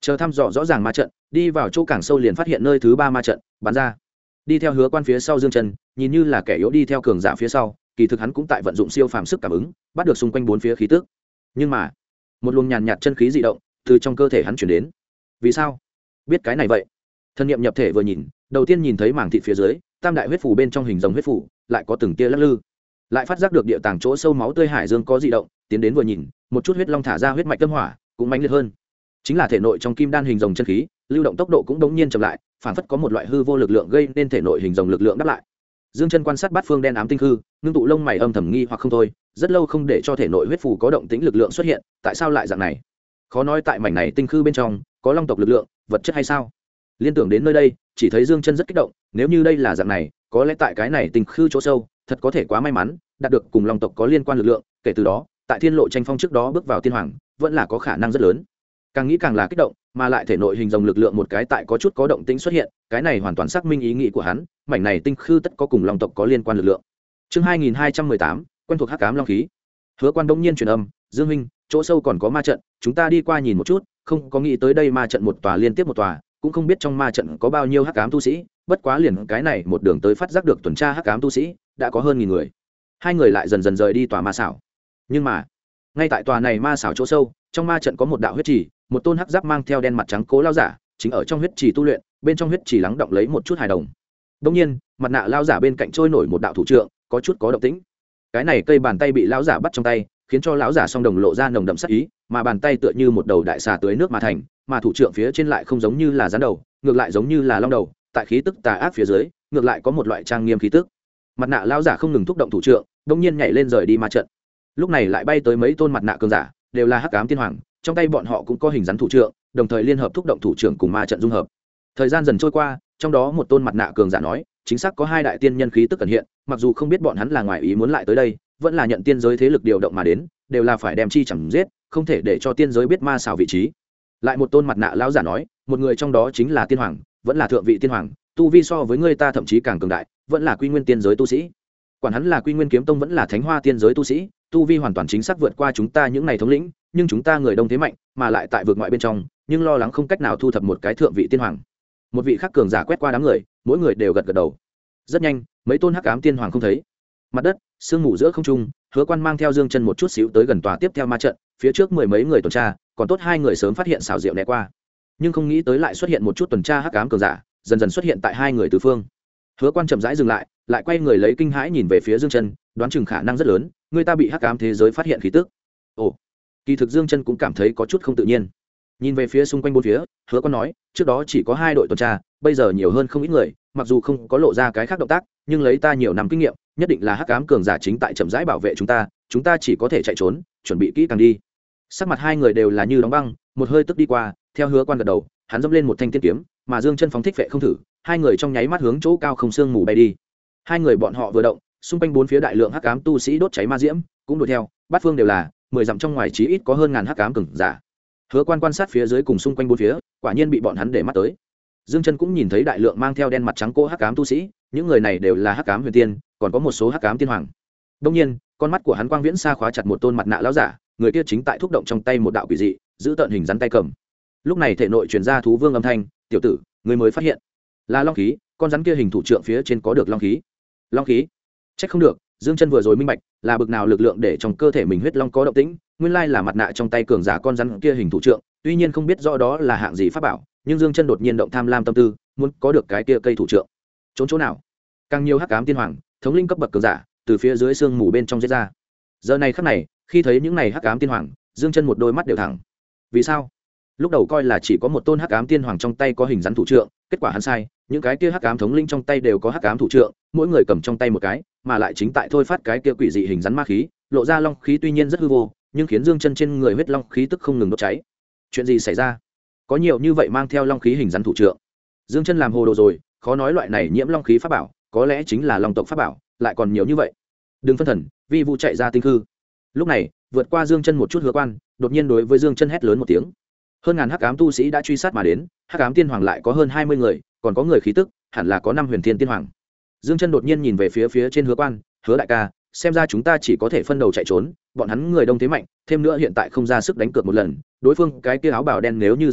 chờ thăm dò rõ ràng ma trận, đi vào chỗ càng sâu liền phát hiện nơi thứ 3 ma trận bắn ra. Đi theo Hứa Quan phía sau Dương Chân, nhìn như là kẻ yếu đi theo cường giả phía sau, kỳ thực hắn cũng tại vận dụng siêu phàm sức cảm ứng, bắt được xung quanh 4 phía khí tức. Nhưng mà, một luồng nhàn nhạt chân khí dị động từ trong cơ thể hắn chuyển đến. Vì sao? Biết cái này vậy? Thân niệm nhập thể vừa nhìn, đầu tiên nhìn thấy mảng thịt phía dưới, tam đại huyết phủ bên trong hình rồng huyết phủ, lại có từng tia lắc lư. Lại phát giác được địa tàng chỗ sâu máu tươi hải dương có dị động, tiến đến vừa nhìn, một chút huyết long thả ra huyết mạch tâm hỏa, cũng mãnh liệt hơn. Chính là thể nội trong kim đan hình rồng chân khí, lưu động tốc độ cũng đống nhiên chậm lại, phản phất có một loại hư vô lực lượng gây nên thể nội hình rồng lực lượng đáp lại. Dương Chân quan sát bát phương đen ám tinh hư, ngưng tụ lông mày âm thầm nghi hoặc không thôi, rất lâu không để cho thể nội huyết phù có động tĩnh lực lượng xuất hiện, tại sao lại dạng này? Khó nói tại mảnh này tinh hư bên trong có long tộc lực lượng, vật chất hay sao? Liên tưởng đến nơi đây, chỉ thấy Dương Chân rất kích động, nếu như đây là dạng này, có lẽ tại cái này tinh hư chỗ sâu, thật có thể quá may mắn, đạt được cùng long tộc có liên quan lực lượng, kể từ đó, tại thiên lộ tranh phong trước đó bước vào tiên hoàng, vẫn là có khả năng rất lớn. Càng nghĩ càng là kích động, mà lại thể nội hình rồng lực lượng một cái tại có chút có động tĩnh xuất hiện, cái này hoàn toàn xác minh ý nghĩ của hắn, mảnh này tinh khư tất có cùng long tộc có liên quan lực lượng. Chương 2218, quen thuộc hắc ám long khí. Hứa Quan đông nhiên truyền âm, Dương huynh, chỗ sâu còn có ma trận, chúng ta đi qua nhìn một chút, không có nghĩ tới đây ma trận một tòa liên tiếp một tòa, cũng không biết trong ma trận có bao nhiêu hắc ám tu sĩ, bất quá liền cái này một đường tới phát giác được tuần tra hắc ám tu sĩ, đã có hơn 1000 người. Hai người lại dần dần rời đi tòa ma xảo. Nhưng mà, ngay tại tòa này ma xảo chỗ sâu, trong ma trận có một đạo huyết trì, một tôn hắc giáp mang theo đen mặt trắng cố lao giả, chính ở trong huyết trì tu luyện, bên trong huyết trì lắng động lấy một chút hài đồng. Đương nhiên, mặt nạ lao giả bên cạnh trôi nổi một đạo thủ trượng, có chút có động tĩnh. Cái này cây bàn tay bị lão giả bắt trong tay, khiến cho lão giả song đồng lộ ra nồng đậm sát ý, mà bàn tay tựa như một đầu đại xà tưới nước mà thành, mà thủ trượng phía trên lại không giống như là rắn đầu, ngược lại giống như là long đầu, tại khí tức tà ác phía dưới, ngược lại có một loại trang nghiêm khí tức. Mặt nạ lão giả không ngừng thúc động thủ trượng, đột nhiên nhảy lên rời đi ma trận. Lúc này lại bay tới mấy tôn mặt nạ cường giả, đều là hắc ám tiên hoàng, trong tay bọn họ cũng có hình rắn thủ trượng, đồng thời liên hợp thúc động thủ trưởng cùng ma trận dung hợp. Thời gian dần trôi qua, trong đó một tôn mặt nạ cường giả nói, chính xác có 2 đại tiên nhân khí tức ẩn hiện, mặc dù không biết bọn hắn là ngoài ý muốn lại tới đây, vẫn là nhận tiên giới thế lực điều động mà đến, đều là phải đem chi chẳng giết, không thể để cho tiên giới biết ma xảo vị trí. Lại một tôn mặt nạ lão giả nói, một người trong đó chính là tiên hoàng, vẫn là thượng vị tiên hoàng, tu vi so với người ta thậm chí càng cường đại, vẫn là quy nguyên tiên giới tu sĩ. Quản hắn là quy nguyên kiếm tông vẫn là thánh hoa tiên giới tu sĩ, tu vi hoàn toàn chính xác vượt qua chúng ta những này thống lĩnh, nhưng chúng ta người đông thế mạnh, mà lại tại vượt ngoại bên trong, nhưng lo lắng không cách nào thu thập một cái thượng vị tiên hoàng. Một vị khác cường giả quét qua đám người, mỗi người đều gật gật đầu. Rất nhanh, mấy tôn hắc ám tiên hoàng không thấy. Mặt đất, sương mù giữa không trung, Hứa Quan mang theo Dương Chân một chút xíu tới gần tòa tiếp theo ma trận, phía trước 10 mấy người tuần tra, còn tốt 2 người sớm phát hiện xảo diệu né qua. Nhưng không nghĩ tới lại xuất hiện một chút tuần tra hắc ám cường giả, dần dần xuất hiện tại 2 người tứ phương. Hứa Quan chậm rãi dừng lại, lại quay người lấy kinh hãi nhìn về phía Dương Chân, đoán chừng khả năng rất lớn, người ta bị hắc ám thế giới phát hiện khí tức. Ồ, kỳ thực Dương Chân cũng cảm thấy có chút không tự nhiên. Nhìn về phía xung quanh bốn phía, Hứa Quan nói, trước đó chỉ có 2 đội tuần tra, bây giờ nhiều hơn không ít người, mặc dù không có lộ ra cái khác động tác, nhưng lấy ta nhiều năm kinh nghiệm, nhất định là hắc ám cường giả chính tại chậm rãi bảo vệ chúng ta chỉ có thể chạy trốn, chuẩn bị kỹ càng đi. Sắc mặt 2 người đều là như đóng băng, một hơi tức đi qua, theo Hứa Quan gật đầu, hắn dẫm lên một thanh tiên kiếm, mà Dương Chân phóng thích vệ không thử, 2 người trong nháy mắt hướng chỗ cao không xương mù bay đi. 2 người bọn họ vừa động, xung quanh bốn phía đại lượng hắc ám tu sĩ đốt cháy ma diễm, cũng đuổi theo, bát phương đều là 10 dặm trong ngoài chí ít có hơn ngàn hắc ám cường giả. Hứa Quan quan sát phía dưới cùng xung quanh bốn phía, quả nhiên bị bọn hắn để mắt tới. Dương Chân cũng nhìn thấy đại lượng mang theo đen mặt trắng cỗ hắc ám tu sĩ, những người này đều là hắc ám huyền tiên, còn có một số hắc ám tiên hoàng. Đương nhiên, con mắt của hắn quang viễn xa khóa chặt một tôn mặt nạ lão giả, người kia chính tại thúc động trong tay một đạo quỷ dị, giữ tận hình rắn tay cầm. Lúc này thể nội truyền ra thú vương âm thanh, "Tiểu tử, ngươi mới phát hiện, là long khí, con rắn kia hình thủ trượng phía trên có được long khí." Long khí? Chắc không được, Dương Chân vừa rồi minh bạch, là bực nào lực lượng để trong cơ thể mình huyết long có động tĩnh, nguyên lai là mặt nạ trong tay cường giả con rắn kia hình thủ trượng, tuy nhiên không biết rõ đó là hạng gì pháp bảo, nhưng Dương Chân đột nhiên động tham lam tâm tư, muốn có được cái kia cây thủ trượng. Trốn chỗ nào? Càng nhiều hắc ám tiên hoàng, thống linh cấp bậc cường giả, từ phía dưới xương mù bên trong giết ra. Giờ này khắc này, khi thấy những này hắc ám tiên hoàng, Dương Chân một đôi mắt đều thẳng. Vì sao? Lúc đầu coi là chỉ có một tôn hắc ám tiên hoàng trong tay có hình rắn thủ trượng, kết quả hắn sai, những cái kia hắc ám thống linh trong tay đều có hắc ám thủ trượng, mỗi người cầm trong tay một cái, mà lại chính tại thôi phát cái kia quỷ dị hình rắn ma khí, lộ ra long khí tuy nhiên rất hư vô, nhưng khiến Dương Chân trên người huyết long khí tức không ngừng đốt cháy. Chuyện gì xảy ra? Có nhiều như vậy mang theo long khí hình rắn thủ trượng. Dương Chân làm hồ đồ rồi, khó nói loại này nhiễm long khí pháp bảo, có lẽ chính là long tộc pháp bảo, lại còn nhiều như vậy. Đừng phân thần, vi vu chạy ra tinh hư. Lúc này, vượt qua Dương Chân một chút Hứa Quan, đột nhiên đối với Dương Chân hét lớn một tiếng. Hơn ngàn hắc ám tu sĩ đã truy sát mà đến, hắc ám tiên hoàng lại có hơn 20 người, còn có người khí tức, hẳn là có 5 huyền thiên tiên hoàng. Dương Chân đột nhiên nhìn về phía trên Hứa Quan, "Hứa đại ca, xem ra chúng ta chỉ có thể phân đầu chạy trốn, bọn hắn người đông thế mạnh, thêm nữa hiện tại không ra sức đánh cược một lần, đối phương cái kia áo bào đen nếu như giáng lâm,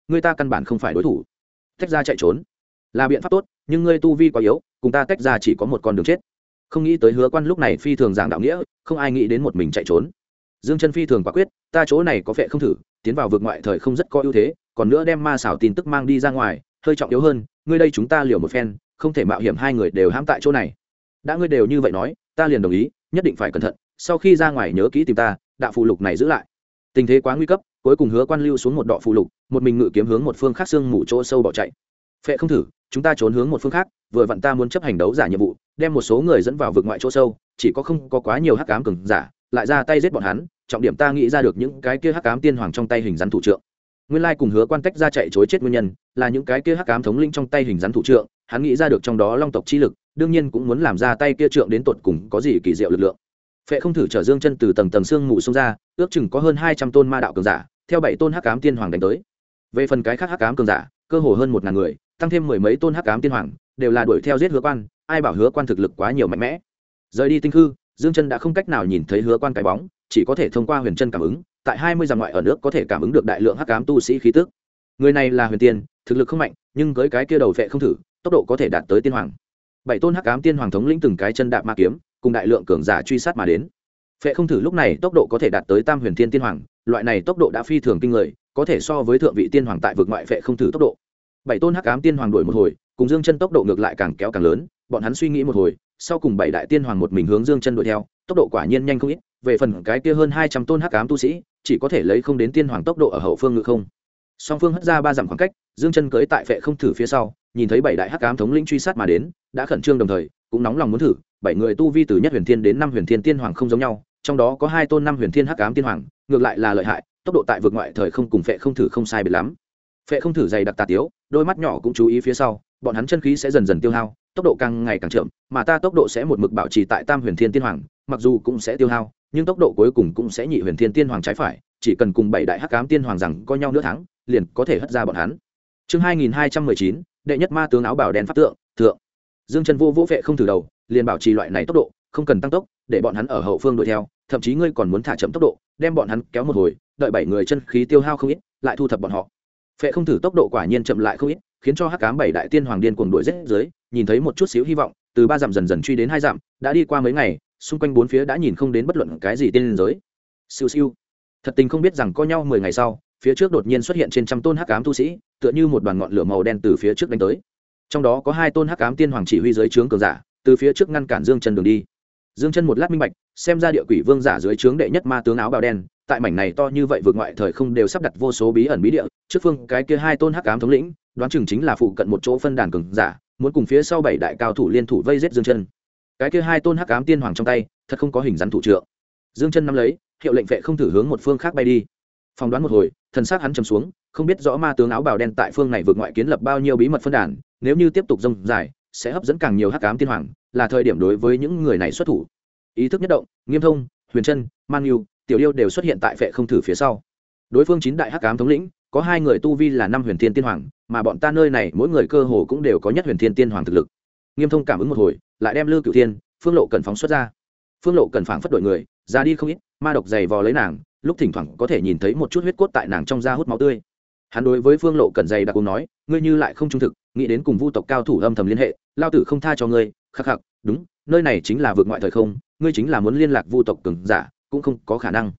người ta căn bản không phải đối thủ. Tách ra chạy trốn là biện pháp tốt, nhưng ngươi tu vi quá yếu, cùng ta tách ra chỉ có một con đường chết. Không nghĩ tới Hứa Quan lúc này phi thường giảng đạo nghĩa, không ai nghĩ đến một mình chạy trốn. Dương Chân phi thường quả quyết, ta chỗ này có phệ không thử, tiến vào vực ngoại thời không rất có ưu thế, còn nữa đem ma xảo tin tức mang đi ra ngoài, hơi trọng yếu hơn, ngươi đây chúng ta liều một phen, không thể mạo hiểm hai người đều hãm tại chỗ này. Đã ngươi đều như vậy nói, ta liền đồng ý, nhất định phải cẩn thận, sau khi ra ngoài nhớ kỹ tìm ta, đạo phù lục này giữ lại. Tình thế quá nguy cấp, cuối cùng Hứa Quan lưu xuống một đọ phù lục, một mình ngự kiếm hướng một phương khác xương mù chỗ sâu bỏ chạy. Phệ không thử, chúng ta trốn hướng một phương khác, vừa vặn ta muốn chấp hành đấu giả nhiệm vụ, đem một số người dẫn vào vực ngoại chỗ sâu, chỉ có không có quá nhiều hắc ám cường giả, lại ra tay giết bọn hắn, trọng điểm ta nghĩ ra được những cái kia hắc ám tiên hoàng trong tay hình rắn thủ trượng. Nguyên lai cùng Hứa Quan tách ra chạy trối chết nguyên nhân, là những cái kia hắc ám thống lĩnh trong tay hình rắn thủ trượng, hắn nghĩ ra được trong đó long tộc chi lực, đương nhiên cũng muốn làm ra tay kia trượng đến tột cùng có gì kỳ diệu lực lượng. Phệ không thử chở Dương Chân từ tầng tầng xương mù xông ra, ước chừng có hơn 200 tôn ma đạo cường giả, theo 7 tôn hắc ám tiên hoàng đánh tới. Về phần cái khác hắc ám cường giả, cơ hồ hơn 1000 người, tăng thêm mười mấy tôn hắc ám tiên hoàng, đều là đuổi theo giết Hứa Quan, ai bảo Hứa Quan thực lực quá nhiều mạnh mẽ. Rời đi tinh khư, Dương Chân đã không cách nào nhìn thấy Hứa Quan cái bóng, chỉ có thể thông qua huyền chân cảm ứng, tại 20 dặm ngoại ở nước có thể cảm ứng được đại lượng hắc ám tu sĩ khí tức. Người này là huyền tiên, thực lực không mạnh, nhưng với cái kia đầu phệ không thử, tốc độ có thể đạt tới tiên hoàng. 7 tôn hắc ám tiên hoàng thống lĩnh từng cái chân đạp ma kiếm, cùng đại lượng cường giả truy sát mà đến. Phệ không thử lúc này tốc độ có thể đạt tới tam huyền thiên tiên hoàng, loại này tốc độ đã phi thường kinh người, có thể so với thượng vị tiên hoàng tại vực ngoại phệ không thử tốc độ. 7 tôn hắc ám tiên hoàng đuổi một hồi, cùng Dương Chân tốc độ ngược lại càng kéo càng lớn, bọn hắn suy nghĩ một hồi, sau cùng 7 đại tiên hoàng một mình hướng Dương Chân đuổi theo, tốc độ quả nhiên nhanh không ít, về phần cái kia hơn 200 tôn hắc ám tu sĩ, chỉ có thể lấy không đến tiên hoàng tốc độ ở hậu phương ngự không. Song phương hất ra 3 dặm khoảng cách, Dương Chân cưỡi tại phệ không thử phía sau, nhìn thấy 7 đại hắc ám thống lĩnh truy sát mà đến, đã khẩn trương đồng thời, cũng nóng lòng muốn thử, 7 người tu vi từ nhất huyền thiên đến 5 huyền thiên tiên hoàng không giống nhau, trong đó có 2 tôn 5 huyền thiên hắc ám tiên hoàng, ngược lại là lợi hại, tốc độ tại vực ngoại thời không cùng phệ không thử không sai biệt lắm. Phệ không thử dày đặc tà tiếu, đôi mắt nhỏ cũng chú ý phía sau, bọn hắn chân khí sẽ dần dần tiêu hao, tốc độ càng ngày càng chậm, mà ta tốc độ sẽ một mực bảo trì tại tam huyền thiên tiên hoàng, mặc dù cũng sẽ tiêu hao, nhưng tốc độ cuối cùng cũng sẽ nhị huyền thiên tiên hoàng trái phải, chỉ cần cùng 7 đại hắc ám tiên hoàng rằng có nhau nửa tháng, liền có thể hất ra bọn hắn. Chương 2219, đệ nhất ma tướng áo bào đen pháp tượng, thượng. Dương Chân vô phệ không thử đầu, liền bảo trì loại này tốc độ, không cần tăng tốc, để bọn hắn ở hậu phương đuổi theo, thậm chí ngươi còn muốn thả chậm tốc độ, đem bọn hắn kéo một hồi, đợi 7 người chân khí tiêu hao không ít, lại thu thập bọn họ. Phệ không thử tốc độ quả nhiên chậm lại không ít, khiến cho hắc ám 7 đại tiên hoàng điên cuồng đuổi giết dưới, nhìn thấy một chút xíu hy vọng, từ 3 dặm dần dần truy đến 2 dặm, đã đi qua mấy ngày, xung quanh bốn phía đã nhìn không đến bất luận cái gì tiên giới. Siêu siêu. Thật tình không biết rằng có nhau 10 ngày sau, phía trước đột nhiên xuất hiện trên trăm tôn hắc ám tu sĩ, tựa như một đoàn ngọn lửa màu đen từ phía trước đánh tới. Trong đó có 2 tôn hắc ám tiên hoàng chỉ huy dưới trướng cường giả, từ phía trước ngăn cản Dương Chân đường đi. Dương Chân một lát minh bạch, xem ra địa quỷ vương giả dưới trướng đệ nhất ma tướng áo bào đen, tại mảnh này to như vậy vượt ngoại thời không đều sắp đặt vô số bí ẩn bí địa, trước phương cái kia 2 tôn hắc ám thống lĩnh, đoán chừng chính là phụ cận một chỗ phân đàn cường giả, muốn cùng phía sau 7 đại cao thủ liên thủ vây giết Dương Chân. Cái kia 2 tôn hắc ám tiên hoàng trong tay, thật không có hình rắn thủ trượng. Dương Chân nắm lấy, hiệu lệnh phệ không thử hướng một phương khác bay đi. Phòng đoán một hồi, thần sắc hắn trầm xuống, không biết rõ ma tướng áo bào đen tại phương này vượt ngoại kiến lập bao nhiêu bí mật phân đàn, nếu như tiếp tục rông dài, sẽ hấp dẫn càng nhiều hắc ám tiên hoàng, là thời điểm đối với những người này xuất thủ. Ý thức nhất động, Nghiêm Thông, Huyền Trân, Man Nhu, Tiểu Điêu đều xuất hiện tại phệ không thử phía sau. Đối phương 9 đại hắc ám thống lĩnh, có 2 người tu vi là 5 huyền thiên tiên hoàng, mà bọn ta nơi này mỗi người cơ hồ cũng đều có nhất huyền thiên tiên hoàng thực lực. Nghiêm Thông cảm ứng một hồi, lại đem Lư Cửu Thiên, Phương Lộ Cẩn phóng xuất ra. Phương Lộ Cẩn phảng phất đội người, ra đi không ít, ma độc dày vò lấy nàng, lúc thỉnh thoảng có thể nhìn thấy một chút huyết cốt tại nàng trong da hút máu tươi. Hắn đối với Phương Lộ Cẩn dày đặc uống nói, ngươi như lại không trung thực, nghĩ đến cùng vu tộc cao thủ âm thầm liên hệ, lao tử không tha cho ngươi. Khắc khắc, đúng, nơi này chính là vượt ngoại thời không, ngươi chính là muốn liên lạc vu tộc cường giả, cũng không có khả năng.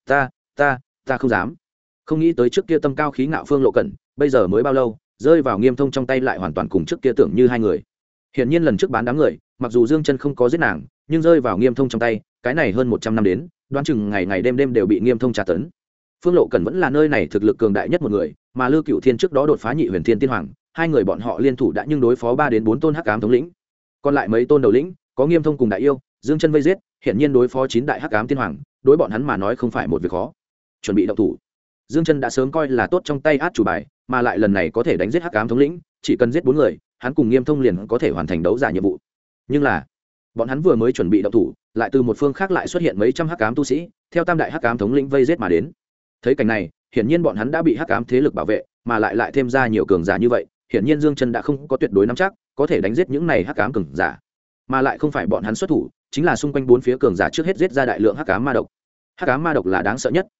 Ta không dám. Không nghĩ tới trước kia tâm cao khí ngạo Phương Lộ Cẩn, bây giờ mới bao lâu, rơi vào Nghiêm Thông trong tay lại hoàn toàn cùng trước kia tưởng như hai người. Hiển nhiên lần trước bán đám người, mặc dù Dương Chân không có giết nàng, nhưng rơi vào Nghiêm Thông trong tay, cái này hơn 100 năm đến, đoán chừng ngày ngày đêm đêm đều bị Nghiêm Thông tra tấn. Phương Lộ Cẩn vẫn là nơi này thực lực cường đại nhất một người, mà Lư Cửu Thiên trước đó đột phá nhị huyền thiên tiên hoàng, 2 người bọn họ liên thủ đã nhưng đối phó 3 đến 4 tôn hắc ám thống lĩnh. Còn lại mấy tôn đầu lĩnh, có Nghiêm Thông cùng Đại Yêu, Dương Chân vây giết, hiển nhiên đối phó 9 đại hắc ám tiên hoàng, đối bọn hắn mà nói không phải một việc khó. Chuẩn bị động thủ. Dương Chân đã sớm coi là tốt trong tay át chủ bài, mà lại lần này có thể đánh giết hắc ám thống lĩnh, chỉ cần giết 4 người, hắn cùng Nghiêm Thông liền có thể hoàn thành đấu giả nhiệm vụ. Nhưng là, bọn hắn vừa mới chuẩn bị động thủ, lại từ một phương khác lại xuất hiện mấy trăm hắc ám tu sĩ, theo tam đại hắc ám thống lĩnh vây giết mà đến. Thấy cảnh này, hiển nhiên bọn hắn đã bị hắc ám thế lực bảo vệ, mà lại thêm ra nhiều cường giả như vậy, hiển nhiên Dương Chân đã không có tuyệt đối nắm chắc có thể đánh giết những này hắc ám cường giả, mà lại không phải bọn hắn xuất thủ, chính là xung quanh bốn phía cường giả trước hết giết ra đại lượng hắc ám ma độc. Hắc ám ma độc là đáng sợ nhất,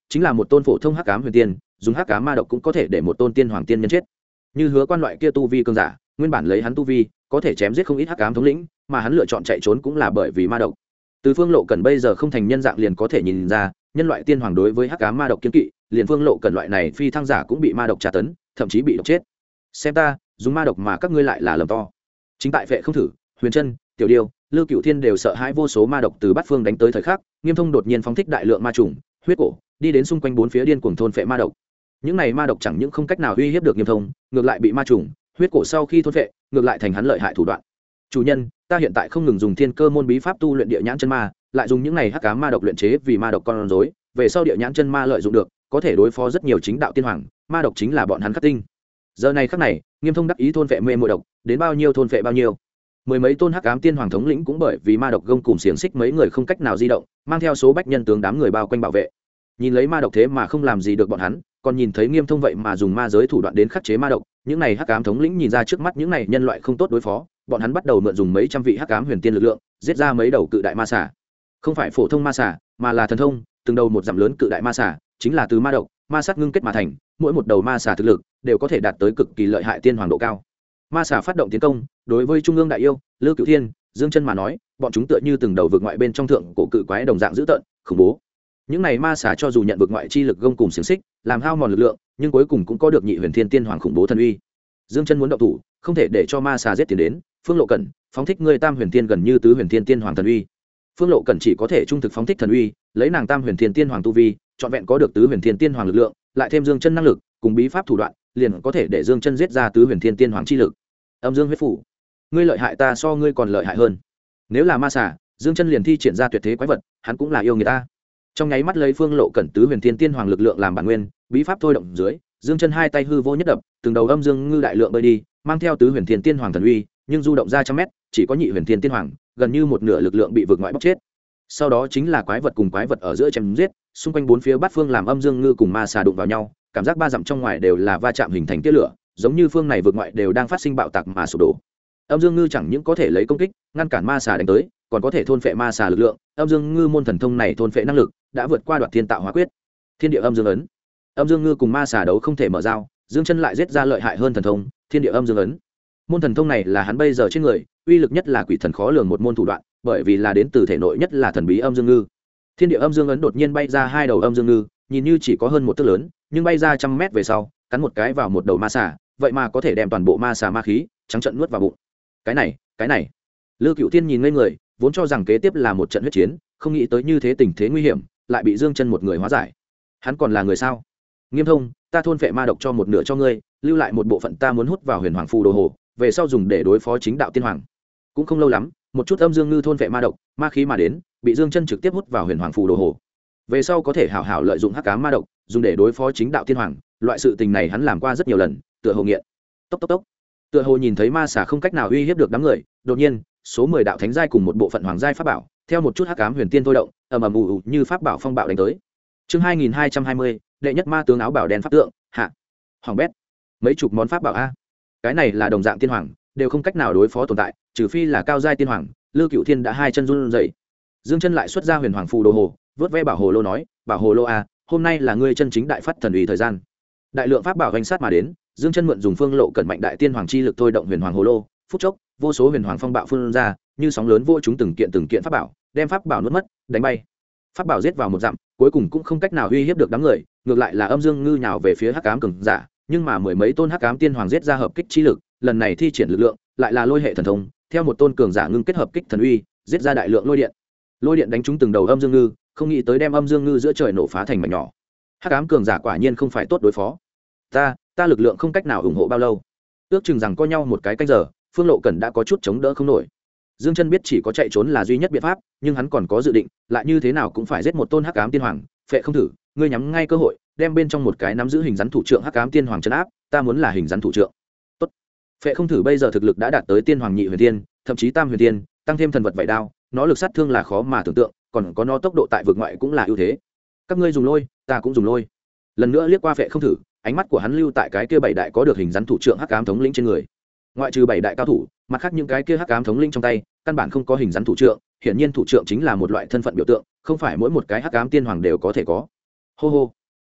chính là một tôn phổ thông hắc ám huyền tiên, dùng hắc ám ma độc cũng có thể để một tôn tiên hoàng tiên nhân chết. Như Hứa Quan loại kia tu vi cường giả, nguyên bản lấy hắn tu vi có thể chém giết không ít hắc ám thống lĩnh, mà hắn lựa chọn chạy trốn cũng là bởi vì ma độc. Từ Phương Lộ Cẩn bây giờ không thành nhân dạng liền có thể nhìn ra, nhân loại tiên hoàng đối với hắc ám ma độc kiên kỵ, liền Phương Lộ Cẩn loại này phi thăng giả cũng bị ma độc tra tấn, thậm chí bị độc chết. Xem ta, dùng ma độc mà các ngươi lại là lầm to. Chính tại Vệ Không Thử, Huyền Trân, Tiểu Điêu, Lưu Cửu Thiên đều sợ hãi vô số ma độc từ bát phương đánh tới thời khắc, Nghiêm Thông đột nhiên phóng thích đại lượng ma trùng, huyết cổ, đi đến xung quanh bốn phía điên cuồng thôn phệ ma độc. Những này ma độc chẳng những không cách nào uy hiếp được Nghiêm Thông, ngược lại bị ma trùng, huyết cổ sau khi thôn phệ, ngược lại thành hắn lợi hại thủ đoạn. Chủ nhân, ta hiện tại không ngừng dùng thiên cơ môn bí pháp tu luyện địa nhãn chân ma, lại dùng những này hắc ám ma độc luyện chế vì ma độc con rối, về sau địa nhãn chân ma lợi dụng được, có thể đối phó rất nhiều chính đạo tiên hoàng, ma độc chính là bọn hắn khắc tinh. Giờ này khắc này, Nghiêm Thông đắc ý thôn phệ mê muội độc, đến bao nhiêu thôn phệ bao nhiêu. Mười mấy tôn hắc ám tiên hoàng thống lĩnh cũng bởi vì ma độc gông cùm xiềng xích mấy người không cách nào di động, mang theo số bách nhân tướng đám người bao quanh bảo vệ. Nhìn lấy ma độc thế mà không làm gì được bọn hắn, còn nhìn thấy Nghiêm Thông vậy mà dùng ma giới thủ đoạn đến khắc chế ma độc, những này hắc ám thống lĩnh nhìn ra trước mắt những này nhân loại không tốt đối phó, bọn hắn bắt đầu mượn dùng mấy trăm vị hắc ám huyền tiên lực lượng, giết ra mấy đầu cự đại ma xà. Không phải phổ thông ma xà, mà là thần thông, từng đầu một dặm lớn cự đại ma xà, chính là từ ma độc, ma sát ngưng kết mà thành, mỗi một đầu ma xà thực lực đều có thể đạt tới cực kỳ lợi hại tiên hoàng độ cao. Ma xà phát động tiến công, đối với trung ương đại yêu, Lưu Cửu Thiên, Dương Chân mà nói, bọn chúng tựa như từng đầu vực ngoại bên trong thượng cổ cự quái đồng dạng dữ tợn, khủng bố. Những này ma xà cho dù nhận vực ngoại chi lực gông cùng xiềng xích, làm hao mòn lực lượng, nhưng cuối cùng cũng có được nhị huyền thiên tiên hoàng khủng bố thần uy. Dương Chân muốn động thủ, không thể để cho ma xà giết tiền đến, Phương Lộ Cẩn, phóng thích ngươi tam huyền tiên gần như tứ huyền thiên tiên hoàng thần uy. Phương Lộ Cẩn chỉ có thể trung thực phóng thích thần uy, lấy nàng tam huyền thiên tiên hoàng tu vi, trọn vẹn có được tứ huyền thiên tiên hoàng lực lượng, lại thêm Dương Chân năng lực, cùng bí pháp thủ đoạn, liền có thể để Dương Chân giết ra tứ huyền thiên tiên hoàng chi lực. Âm Dương huyết phủ, ngươi lợi hại ta so ngươi còn lợi hại hơn. Nếu là ma xà, Dương Chân liền thi triển ra tuyệt thế quái vật, hắn cũng là yêu người ta. Trong nháy mắt lấy Phương Lộ Cẩn tứ huyền thiên tiên hoàng lực lượng làm bản nguyên, bí pháp thôi động dưới, Dương Chân hai tay hư vô nhất đập, từng đầu âm dương ngư đại lượng bơi đi, mang theo tứ huyền thiên tiên hoàng thần uy, nhưng du động ra trăm mét, chỉ có nhị huyền thiên tiên hoàng, gần như một nửa lực lượng bị vượt ngoại bóc chết. Sau đó chính là quái vật cùng quái vật ở giữa chém giết, xung quanh bốn phía bát phương làm âm dương ngư cùng ma xà đụng vào nhau, cảm giác ba dặm trong ngoài đều là va chạm hình thành tia lửa, giống như phương này vượt ngoại đều đang phát sinh bạo tạc mà sụp đổ. Âm dương ngư chẳng những có thể lấy công kích ngăn cản ma xà đánh tới, còn có thể thôn phệ ma xà lực lượng. Âm dương ngư môn thần thông này thôn phệ năng lực đã vượt qua đoạt thiên tạo hóa quyết, thiên địa âm dương ấn. Âm dương ngư cùng ma xà đấu không thể mở giao, Dương Chân lại giết ra lợi hại hơn thần thông thiên địa âm dương ấn. Môn thần thông này là hắn bây giờ trên người uy lực nhất là quỷ thần khó lường một môn thủ đoạn, bởi vì là đến từ thể nội nhất là thần bí âm dương ngư. Thiên địa âm dương ấn đột nhiên bay ra hai đầu âm dương ngư, nhìn như chỉ có hơn một thước lớn, nhưng bay ra trăm mét về sau, cắn một cái vào một đầu ma xà, vậy mà có thể đem toàn bộ ma xà ma khí trắng trợn nuốt vào bụng. Cái này. Lưu Cửu Thiên nhìn ngây người, vốn cho rằng kế tiếp là một trận huyết chiến, không nghĩ tới như thế tình thế nguy hiểm, lại bị Dương Chân một người hóa giải. Hắn còn là người sao? Nghiêm Thông, ta thôn phệ ma độc cho một nửa cho ngươi, lưu lại một bộ phận ta muốn hút vào Huyền Hoàng phù đồ hồ, về sau dùng để đối phó chính đạo tiên hoàng. Cũng không lâu lắm, một chút âm dương ngư thôn phệ ma độc, ma khí mà đến, bị Dương Chân trực tiếp hút vào Huyền Hoàng phù đồ hồ. Về sau có thể hảo hảo lợi dụng hắc ám ma độc, dùng để đối phó chính đạo tiên hoàng, loại sự tình này hắn làm qua rất nhiều lần, tựa hồ nghiện. Tốc. Tựa hồ nhìn thấy ma xà không cách nào uy hiếp được đám người, đột nhiên, số 10 đạo thánh giai cùng một bộ phận hoàng giai pháp bảo, theo một chút hắc ám huyền tiên thôi động, ầm ầm ù như pháp bảo phong bạo đánh tới. Chương 2220, đệ nhất ma tướng áo bảo đen pháp tượng, hạ. Hoàng bét. Mấy chục món pháp bảo a. Cái này là đồng dạng tiên hoàng, đều không cách nào đối phó tồn tại, trừ phi là cao giai tiên hoàng. Lưu Cửu Thiên đã hai chân run rẩy. Dương Chân lại xuất ra Huyền Hoàng phù đồ hồ, vớt ve bảo hồ lô nói, "Bảo hồ lô a, hôm nay là ngươi chân chính đại phát thần uy thời gian." Đại lượng pháp bảo vành sát mà đến, Dương Chân mượn dùng Phương Lộ Cẩn mạnh đại tiên hoàng chi lực thôi động Huyền Hoàng hồ lô, phút chốc, vô số huyền hoàng phong bạo phun ra, như sóng lớn vô chúng từng kiện pháp bảo, đem pháp bảo nuốt mất, đánh bay. Pháp bảo giết vào một dặm, cuối cùng cũng không cách nào uy hiếp được đám người, ngược lại là âm dương ngư nhào về phía hắc ám cường giả, nhưng mà mười mấy tôn hắc ám tiên hoàng giết ra hợp kích chi lực, lần này thi triển lực lượng, lại là lôi hệ thần thông, theo một tôn cường giả ngưng kết hợp kích thần uy, giết ra đại lượng lôi điện. Lôi điện đánh trúng từng đầu âm dương ngư, không nghĩ tới đem âm dương ngư giữa trời nổ phá thành mảnh nhỏ. Hắc ám cường giả quả nhiên không phải tốt đối phó. Ta lực lượng không cách nào ủng hộ bao lâu. Ước chừng rằng có nhau một cái canh giờ, Phương Lộ Cẩn đã có chút chống đỡ không nổi. Dương Chân biết chỉ có chạy trốn là duy nhất biện pháp, nhưng hắn còn có dự định, lại như thế nào cũng phải giết một tôn hắc ám tiên hoàng. Phệ Không Thử, ngươi nhắm ngay cơ hội, đem bên trong một cái nắm giữ hình rắn thủ trượng hắc ám tiên hoàng trấn áp, ta muốn là hình rắn thủ trượng. Tốt. Phệ Không Thử bây giờ thực lực đã đạt tới tiên hoàng nhị huyền tiên, thậm chí tam huyền tiên, tăng thêm thần vật vảy đao, nó lực sát thương là khó mà tưởng tượng, còn có nó tốc độ tại vực ngoại cũng là ưu thế. Các ngươi dùng lôi, ta cũng dùng lôi. Lần nữa liếc qua Phệ Không Thử, ánh mắt của hắn lưu tại cái kia bảy đại có được hình rắn thủ trượng hắc ám thống lĩnh trên người. Ngoại trừ bảy đại cao thủ, mặt khác những cái kia hắc ám thống lĩnh trong tay căn bản không có hình rắn thủ trượng, hiển nhiên thủ trượng chính là một loại thân phận biểu tượng, không phải mỗi một cái hắc ám tiên hoàng đều có thể có. Hô hô,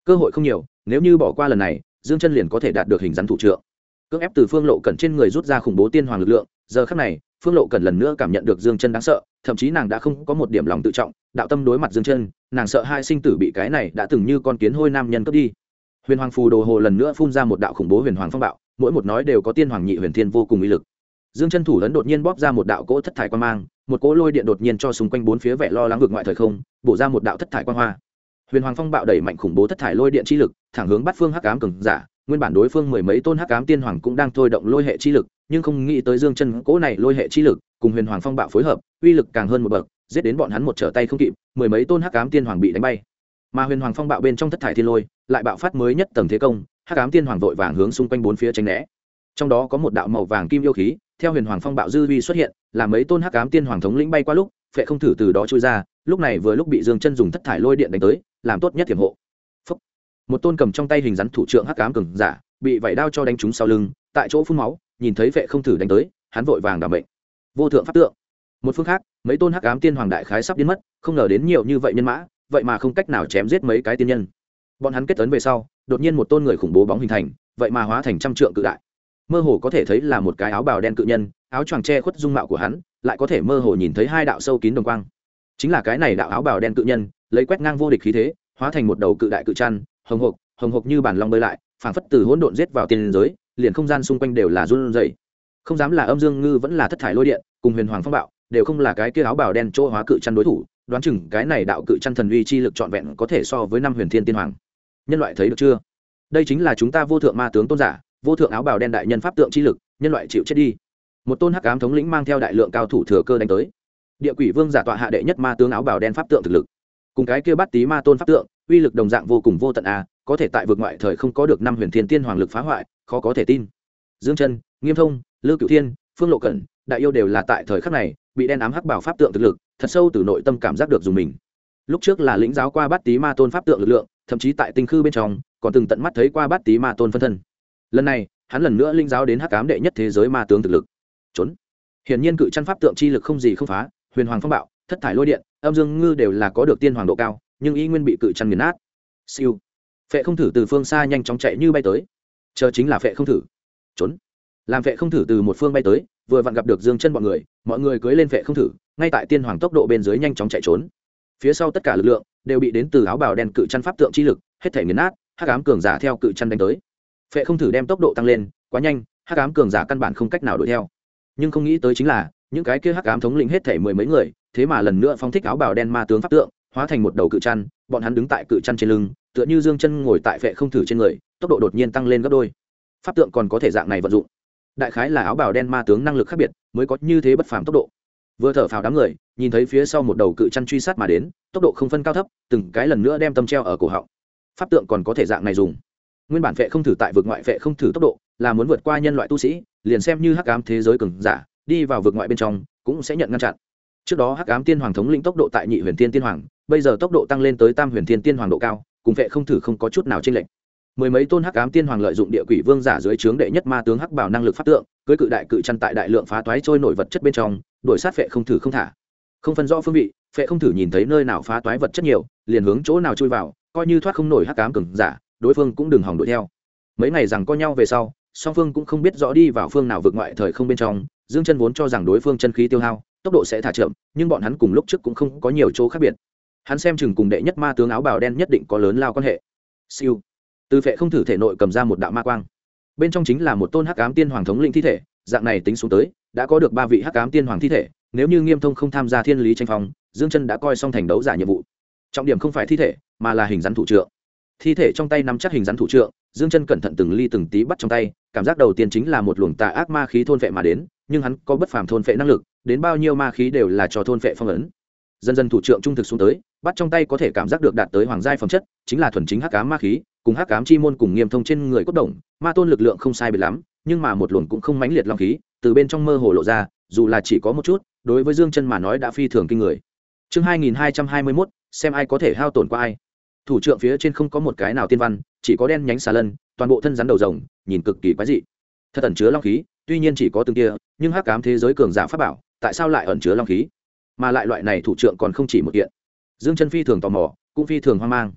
cơ hội không nhiều, nếu như bỏ qua lần này Dương Chân liền có thể đạt được hình rắn thủ trượng. Cưỡng ép từ Phương Lộ Cẩn trên người rút ra khủng bố tiên hoàng lực lượng, giờ khắc này Phương Lộ Cẩn lần nữa cảm nhận được Dương Chân đáng sợ, thậm chí nàng đã không có một điểm lòng tự trọng, đạo tâm đối mặt Dương Chân, nàng sợ hai sinh tử bị cái này đã từng như con kiến hôi nam nhân cướp đi. Huyền Hoàng phù đồ hồ lần nữa phun ra một đạo khủng bố huyền hoàng phong bạo, mỗi một nói đều có tiên hoàng nhị huyền thiên vô cùng uy lực. Dương Chân thủ lớn đột nhiên bóp ra một đạo cỗ thất thải quang mang, một cỗ lôi điện đột nhiên cho xung quanh bốn phía vẻ lo lắng vực ngoại thời không, bổ ra một đạo thất thải quang hoa. Huyền Hoàng phong bạo đẩy mạnh khủng bố thất thải lôi điện chi lực, thẳng hướng bắt phương hắc ám cường giả, nguyên bản đối phương mười mấy tôn hắc ám tiên hoàng cũng đang thôi động lôi hệ chi lực, nhưng không nghĩ tới Dương Chân cỗ này lôi hệ chi lực cùng Huyền Hoàng phong bạo phối hợp, uy lực càng hơn một bậc, giết đến bọn hắn một trở tay không kịp, mười mấy tôn hắc ám tiên hoàng bị đánh bay. Mà Huyền Hoàng phong bạo bên trong thất thải thiên lôi lại bạo phát mới nhất tầng thế công, hắc ám tiên hoàng vội vàng hướng xung quanh bốn phía tránh né. Trong đó có một đạo màu vàng kim yêu khí, theo Huyền Hoàng phong bạo dư uy xuất hiện, làm mấy tôn hắc ám tiên hoàng thống lĩnh bay qua lúc, phệ không thử từ đó chui ra, lúc này vừa lúc bị Dương Chân dùng thất thải lôi điện đánh tới, làm tốt nhất tiềm hộ. Phúc. Một tôn cầm trong tay hình rắn thủ trượng hắc ám cường giả, bị vảy đao cho đánh trúng sau lưng, tại chỗ phun máu, nhìn thấy phệ không thử đánh tới, hắn vội vàng đảm mệnh. Vô thượng pháp tượng. Một phương khác, mấy tôn hắc ám tiên hoàng đại khái sắp biến mất, không ngờ đến nhiều như vậy nhân mã, vậy mà không cách nào chém giết mấy cái tiên nhân. Bọn hắn kết tấn về sau, đột nhiên một tôn người khủng bố bóng hình thành, vậy mà hóa thành trăm trượng cự đại. Mơ hồ có thể thấy là một cái áo bào đen cự nhân, áo choàng che khuất dung mạo của hắn, lại có thể mơ hồ nhìn thấy hai đạo sâu kín đồng quang. Chính là cái này đạo áo bào đen cự nhân, lấy quét ngang vô địch khí thế, hóa thành một đầu cự đại cự chăn, hồng hộc như bản long bơi lại, phảng phất từ hỗn độn giết vào tiên giới, liền không gian xung quanh đều là run rẩy. Không dám là âm dương ngư vẫn là thất thải lôi điện, cùng huyền hoàng phong bạo, đều không là cái kia áo bào đen chỗ hóa cự chăn đối thủ, đoán chừng cái này đạo cự chăn thần uy chi lực trọn vẹn có thể so với năm huyền thiên tiên hoàng. Nhân loại thấy được chưa? Đây chính là chúng ta vô thượng ma tướng tôn giả, vô thượng áo bào đen đại nhân pháp tượng chi lực, nhân loại chịu chết đi. Một tôn hắc ám thống lĩnh mang theo đại lượng cao thủ thừa cơ đánh tới. Địa quỷ vương giả tọa hạ đệ nhất ma tướng áo bào đen pháp tượng thực lực, cùng cái kia bắt tí ma tôn pháp tượng, uy lực đồng dạng vô cùng vô tận a, có thể tại vực ngoại thời không có được năm huyền thiên tiên hoàng lực phá hoại, khó có thể tin. Dương Chân, Nghiêm Thông, Lư Cửu Thiên, Phương Lộ Cẩn, đại yêu đều là tại thời khắc này bị đen ám hắc bảo pháp tượng thực lực thật sâu từ nội tâm cảm giác được dùng mình. Lúc trước là lĩnh giáo qua bát tí ma tôn pháp tượng lực lượng, thậm chí tại tinh khư bên trong còn từng tận mắt thấy qua bát tí ma tôn phân thân. Lần này hắn lần nữa linh giáo đến hắc ám đệ nhất thế giới ma tướng thực lực. Trốn. Hiển nhiên cự chân pháp tượng chi lực không gì không phá, huyền hoàng phong bạo, thất thải lôi điện, âm dương ngư đều là có được tiên hoàng độ cao, nhưng y nguyên bị cự chân nghiền nát. Siêu. Phệ không thử từ phương xa nhanh chóng chạy như bay tới. Chờ chính là phệ không thử. Trốn. Làm phệ không thử từ một phương bay tới, vừa vặn gặp được Dương Chân mọi người cưỡi lên phệ không thử, ngay tại tiên hoàng tốc độ bên dưới nhanh chóng chạy trốn. Phía sau tất cả lực lượng đều bị đến từ áo bào đen cự chân pháp tượng chi lực hết thể nghiền nát, hắc ám cường giả theo cự chân đánh tới. Phệ không thử đem tốc độ tăng lên quá nhanh, hắc ám cường giả căn bản không cách nào đuổi theo. Nhưng không nghĩ tới chính là những cái kia hắc ám thống lĩnh hết thể mười mấy người, thế mà lần nữa phóng thích áo bào đen ma tướng pháp tượng, hóa thành một đầu cự chân, bọn hắn đứng tại cự chân trên lưng, tựa như Dương Chân ngồi tại phệ không thử trên người, tốc độ đột nhiên tăng lên gấp đôi. Pháp tượng còn có thể dạng này vận dụng, đại khái là áo bào đen ma tướng năng lực khác biệt mới có như thế bất phàm tốc độ. Vừa thở phào đám người nhìn thấy phía sau một đầu cự chân truy sát mà đến, tốc độ không phân cao thấp, từng cái lần nữa đem tâm treo ở cổ họng. Pháp tượng còn có thể dạng này dùng. Nguyên bản phệ không thử tại vực ngoại phệ không thử tốc độ là muốn vượt qua nhân loại tu sĩ, liền xem như hắc ám thế giới cường giả đi vào vực ngoại bên trong cũng sẽ nhận ngăn chặn. Trước đó hắc ám tiên hoàng thống lĩnh tốc độ tại nhị huyền tiên tiên hoàng, bây giờ tốc độ tăng lên tới tam huyền tiên tiên hoàng độ cao, cùng phệ không thử không có chút nào chênh lệch. Mười mấy tôn hắc ám tiên hoàng lợi dụng địa quỷ vương giả dưới trướng đệ nhất ma tướng hắc bảo năng lực pháp tượng, cưới cự đại cự chân tại đại lượng phá toái trôi nổi vật chất bên trong, đuổi sát phệ không thử không thả. Không phân rõ phương vị, phệ không thử nhìn thấy nơi nào phá toái vật chất nhiều, liền hướng chỗ nào chui vào, coi như thoát không nổi hắc ám cường giả, đối phương cũng đừng hòng đuổi theo. Mấy ngày rằng co nhau về sau, song phương cũng không biết rõ đi vào phương nào vực ngoại thời không bên trong. Dương Chân vốn cho rằng đối phương chân khí tiêu hao, tốc độ sẽ thả chậm, nhưng bọn hắn cùng lúc trước cũng không có nhiều chỗ khác biệt. Hắn xem chừng cùng đệ nhất ma tướng áo bào đen nhất định có lớn lao quan hệ. Siêu. Từ phệ không thử thể nội cầm ra một đạo ma quang, bên trong chính là một tôn hắc ám tiên hoàng thống lĩnh thi thể. Dạng này tính xuống tới đã có được 3 vị hắc ám tiên hoàng thi thể. Nếu như Nghiêm Thông không tham gia thiên lý tranh phong, Dương Chân đã coi xong thành đấu giả nhiệm vụ. Trọng điểm không phải thi thể mà là hình rắn thủ trượng. Thi thể trong tay nắm chắc hình rắn thủ trượng, Dương Chân cẩn thận từng ly từng tí bắt trong tay, cảm giác đầu tiên chính là một luồng tà ác ma khí thôn phệ mà đến, nhưng hắn có bất phàm thôn phệ năng lực, đến bao nhiêu ma khí đều là cho thôn phệ phong ấn. Dần dần thủ trượng trung thực xuống tới, bắt trong tay có thể cảm giác được đạt tới hoàng giai phẩm chất, chính là thuần chính hắc ám ma khí, cùng hắc ám chi môn cùng Nghiêm Thông trên người cốt đồng, ma tôn lực lượng không sai biệt lắm, nhưng mà một luồng cũng không mãnh liệt long khí, từ bên trong mơ hồ lộ ra, dù là chỉ có một chút, đối với Dương Chân mà nói đã phi thường kinh người. Chương 2221, xem ai có thể hao tổn qua ai. Thủ trượng phía trên không có một cái nào tiên văn, chỉ có đen nhánh xà lân, toàn bộ thân rắn đầu rồng, nhìn cực kỳ quái dị. Thật ẩn chứa long khí, tuy nhiên chỉ có từng kia, nhưng hắc ám thế giới cường giả pháp bảo, tại sao lại ẩn chứa long khí? Mà lại loại này thủ trượng còn không chỉ một kiện. Dương Chân phi thường tò mò, cũng phi thường hoang mang.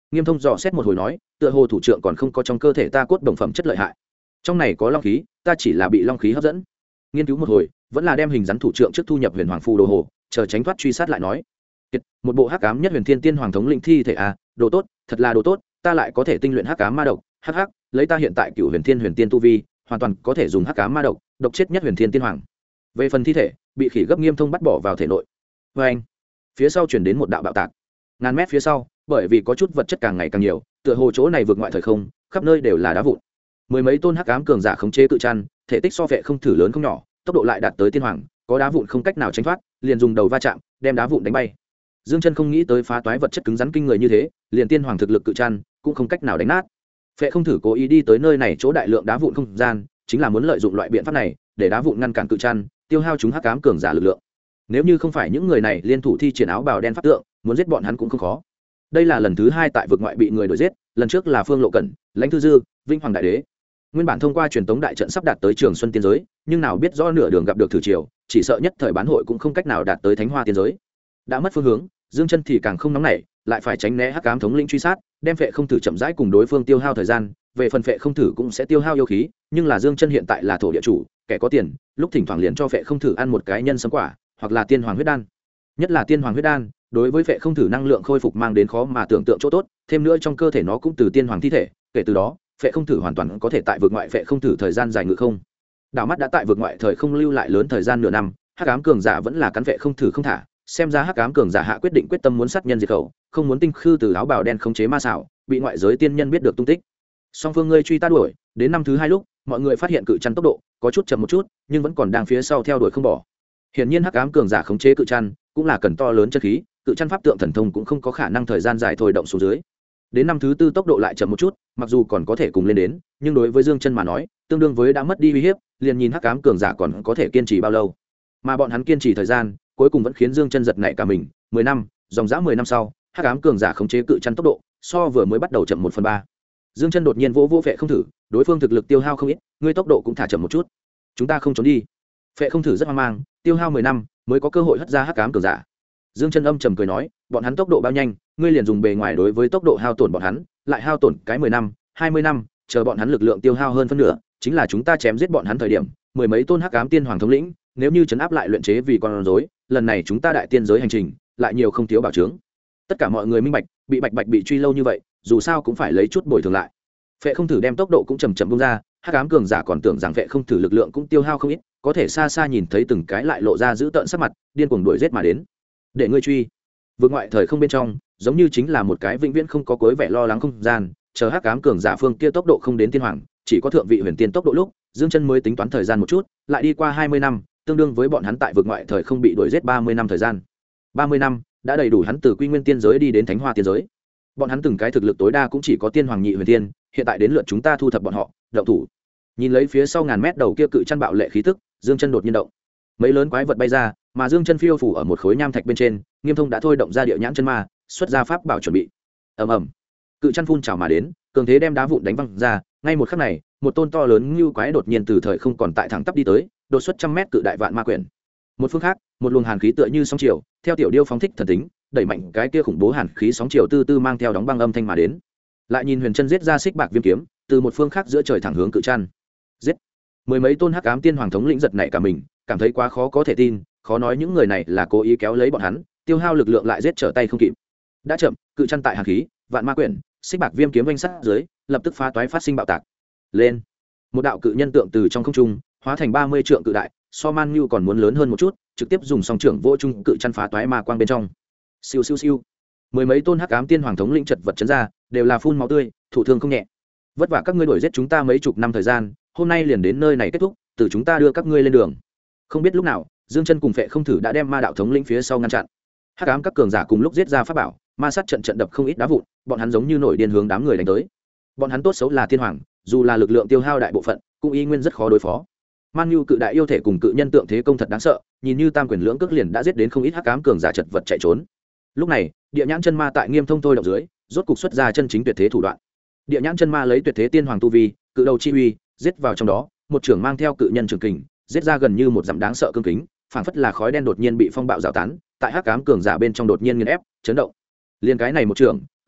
Nghiêm Thông dò xét một hồi nói, tựa hồ thủ trưởng còn không có trong cơ thể ta cốt đồng phẩm chất lợi hại, trong này có long khí, ta chỉ là bị long khí hấp dẫn. Nghiên cứu một hồi, vẫn là đem hình rắn thủ trưởng trước thu nhập huyền hoàng phù đồ hồ, chờ tránh thoát truy sát lại nói. Một bộ hắc ám nhất huyền thiên tiên hoàng thống lĩnh thi thể à, đồ tốt, thật là đồ tốt, ta lại có thể tinh luyện hắc ám ma độc, hắc hắc, lấy ta hiện tại cựu huyền thiên huyền tiên tu vi, hoàn toàn có thể dùng hắc ám ma độc, độc chết nhất huyền thiên tiên hoàng. Về phần thi thể, bị khỉ gấp Nghiêm Thông bắt bỏ vào thể nội. Và anh, phía sau chuyển đến một đạo bạo tạc. Ngàn mét phía sau, bởi vì có chút vật chất càng ngày càng nhiều, tựa hồ chỗ này vượt ngoại thời không, khắp nơi đều là đá vụn. Mười mấy tôn hắc ám cường giả khống chế cự chăn, thể tích so vệ không thử lớn không nhỏ, tốc độ lại đạt tới tiên hoàng, có đá vụn không cách nào tránh thoát, liền dùng đầu va chạm, đem đá vụn đánh bay. Dương Chân không nghĩ tới phá toái vật chất cứng rắn kinh người như thế, liền tiên hoàng thực lực cự chăn cũng không cách nào đánh nát. Phệ không thử cố ý đi tới nơi này chỗ đại lượng đá vụn không gian, chính là muốn lợi dụng loại biện pháp này để đá vụn ngăn cản cự chăn, tiêu hao chúng hắc ám cường giả lực lượng. Nếu như không phải những người này liên thủ thi triển áo bào đen pháp tượng, muốn giết bọn hắn cũng không khó. Đây là lần thứ 2 tại vực ngoại bị người đuổi giết, lần trước là Phương Lộ Cẩn, Lãnh Thư Dư, Vinh Hoàng Đại Đế. Nguyên bản thông qua truyền tống đại trận sắp đạt tới Trường Xuân tiên giới, nhưng nào biết rõ nửa đường gặp được thử triều, chỉ sợ nhất thời bán hội cũng không cách nào đạt tới Thánh Hoa tiên giới. Đã mất phương hướng, Dương Chân thì càng không nóng nảy, lại phải tránh né hắc ám thống lĩnh truy sát, đem Phệ không thử chậm rãi cùng đối phương tiêu hao thời gian, về phần Phệ không thử cũng sẽ tiêu hao yêu khí, nhưng là Dương Chân hiện tại là thổ địa chủ, kẻ có tiền, lúc thỉnh thoảng liền cho Phệ không thử ăn một cái nhân sấm quả, hoặc là tiên hoàng huyết đan. Nhất là tiên hoàng huyết đan, đối với Phệ không thử năng lượng khôi phục mang đến khó mà tưởng tượng chỗ tốt, thêm nữa trong cơ thể nó cũng từ tiên hoàng thi thể, kể từ đó, Phệ không thử hoàn toàn có thể tại vực ngoại Phệ không thử thời gian dài ngự không. Đảo mắt đã tại vực ngoại thời không lưu lại lớn thời gian nửa năm, hắc ám cường giả vẫn là cắn Phệ không thử không thả, xem ra hắc ám cường giả hạ quyết định quyết tâm muốn sát nhân diệt khẩu, không muốn tinh khư từ áo bào đen khống chế ma xảo, bị ngoại giới tiên nhân biết được tung tích. Song phương ngươi truy ta đuổi, đến năm thứ 2 lúc, mọi người phát hiện cự chăn tốc độ có chút chậm một chút, nhưng vẫn còn đang phía sau theo đuổi không bỏ. Hiển nhiên hắc ám cường giả khống chế cự chăn cũng là cần to lớn chân khí, cự chăn pháp tượng thần thông cũng không có khả năng thời gian dài thôi động xuống dưới. Đến năm thứ 4 tốc độ lại chậm một chút, mặc dù còn có thể cùng lên đến, nhưng đối với Dương Chân mà nói, tương đương với đã mất đi uy hiếp, liền nhìn hắc ám cường giả còn có thể kiên trì bao lâu. Mà bọn hắn kiên trì thời gian, cuối cùng vẫn khiến Dương Chân giật nảy cả mình, 10 năm, dòng dã 10 năm sau, hắc ám cường giả khống chế cự chăn tốc độ, so vừa mới bắt đầu chậm 1/3. Dương Chân đột nhiên vỗ Phệ không thử, đối phương thực lực tiêu hao không ít, ngươi tốc độ cũng thả chậm một chút. Chúng ta không trốn đi. Phệ không thử rất hoang mang, tiêu hao 10 năm mới có cơ hội hất ra hắc ám cường giả. Dương Chân âm trầm cười nói, bọn hắn tốc độ bao nhanh, ngươi liền dùng bề ngoài đối với tốc độ hao tổn bọn hắn, lại hao tổn cái 10 năm, 20 năm, chờ bọn hắn lực lượng tiêu hao hơn phân nửa, chính là chúng ta chém giết bọn hắn thời điểm, mười mấy tôn hắc ám tiên hoàng thống lĩnh, nếu như trấn áp lại luyện chế vì con rối, lần này chúng ta đại tiên giới hành trình, lại nhiều không thiếu bảo chứng. Tất cả mọi người minh bạch, bị Bạch Bạch bị truy lâu như vậy, dù sao cũng phải lấy chút bồi thường lại. Phệ không thử đem tốc độ cũng chậm chậm bung ra, hắc ám cường giả còn tưởng rằng Phệ không thử lực lượng cũng tiêu hao không ít, có thể xa xa nhìn thấy từng cái lại lộ ra giữ tợn sắc mặt, điên cuồng đuổi giết mà đến. Để ngươi truy. Vượt ngoại thời không bên trong, giống như chính là một cái vĩnh viễn không có cuối vẻ lo lắng không gian, chờ hắc ám cường giả phương kia tốc độ không đến tiên hoàng, chỉ có thượng vị huyền tiên tốc độ lúc, Dương Chân mới tính toán thời gian một chút, lại đi qua 20 năm, tương đương với bọn hắn tại vượt ngoại thời không bị đuổi giết 30 năm thời gian. 30 năm đã đầy đủ hắn từ Quy Nguyên tiên giới đi đến Thánh Hoa tiên giới. Bọn hắn từng cái thực lực tối đa cũng chỉ có tiên hoàng nhị huyền tiên, hiện tại đến lượt chúng ta thu thập bọn họ, động thủ. Nhìn lấy phía sau ngàn mét đầu kia cự chăn bạo lệ khí tức, Dương Chân đột nhiên động. Mấy lớn quái vật bay ra, mà Dương Chân phiêu phủ ở một khối nham thạch bên trên, Nghiêm Thông đã thôi động ra địa nhãn chân ma, xuất ra pháp bảo chuẩn bị. Ầm ầm. Cự chăn phun trào mà đến, cường thế đem đá vụn đánh văng ra, ngay một khắc này, một tôn to lớn như quái đột nhiên từ thời không còn tại thẳng tắp đi tới, đột xuất trăm mét cự đại vạn ma quyển. Một phương khác, một luồng hàn khí tựa như sóng chiều, theo tiểu điêu phóng thích thần tính, đẩy mạnh cái kia khủng bố hàn khí sóng chiều tư tư mang theo đóng băng âm thanh mà đến. Lại nhìn Huyền Chân giết ra xích bạc viêm kiếm, từ một phương khác giữa trời thẳng hướng cự chăn. Giết! Mười mấy tôn hắc ám tiên hoàng thống lĩnh giật nảy cả mình, cảm thấy quá khó có thể tin, khó nói những người này là cố ý kéo lấy bọn hắn, tiêu hao lực lượng lại giết trở tay không kịp. Đã chậm, cự chăn tại hàn khí, vạn ma quyển, xích bạc viêm kiếm vanh sát dưới, lập tức phá toái phát sinh bạo tạc. Lên! Một đạo cự nhân tượng từ trong không trung hóa thành 30 trượng cự đại, so Man Nhu còn muốn lớn hơn một chút, trực tiếp dùng song trưởng vỗ trung cự chăn phá toái ma quang bên trong. Siêu siêu siêu. Mười mấy tôn hắc ám tiên hoàng thống lĩnh chật vật chấn ra, đều là phun máu tươi, thụ thương không nhẹ. Vất vả các ngươi đuổi giết chúng ta mấy chục năm thời gian, hôm nay liền đến nơi này kết thúc, từ chúng ta đưa các ngươi lên đường. Không biết lúc nào, Dương Chân cùng Phệ không thử đã đem ma đạo thống lĩnh phía sau ngăn chặn. Hắc ám các cường giả cùng lúc giết ra pháp bảo, ma sát trận trận đập không ít đá vụn, bọn hắn giống như nổi điên hướng đám người đánh tới. Bọn hắn tốt xấu là tiên hoàng, dù là lực lượng tiêu hao đại bộ phận, cũng y nguyên rất khó đối phó. Man Nhu cự đại yêu thể cùng cự nhân tượng thế công thật đáng sợ, nhìn như tam quyền lưỡng cước liền đã giết đến không ít hắc ám cường giả chật vật chạy trốn. Lúc này, địa nhãn chân ma tại Nghiêm Thông thôi động dưới, rốt cục xuất ra chân chính tuyệt thế thủ đoạn. Địa nhãn chân ma lấy tuyệt thế tiên hoàng tu vi, cự đầu chi uy, giết vào trong đó, một trưởng mang theo cự nhân trường kình, giết ra gần như một dặm đáng sợ cương kính, phảng phất là khói đen đột nhiên bị phong bạo rào tán, tại hắc ám cường giả bên trong đột nhiên nghiền ép, chấn động. Liên cái này một trưởng,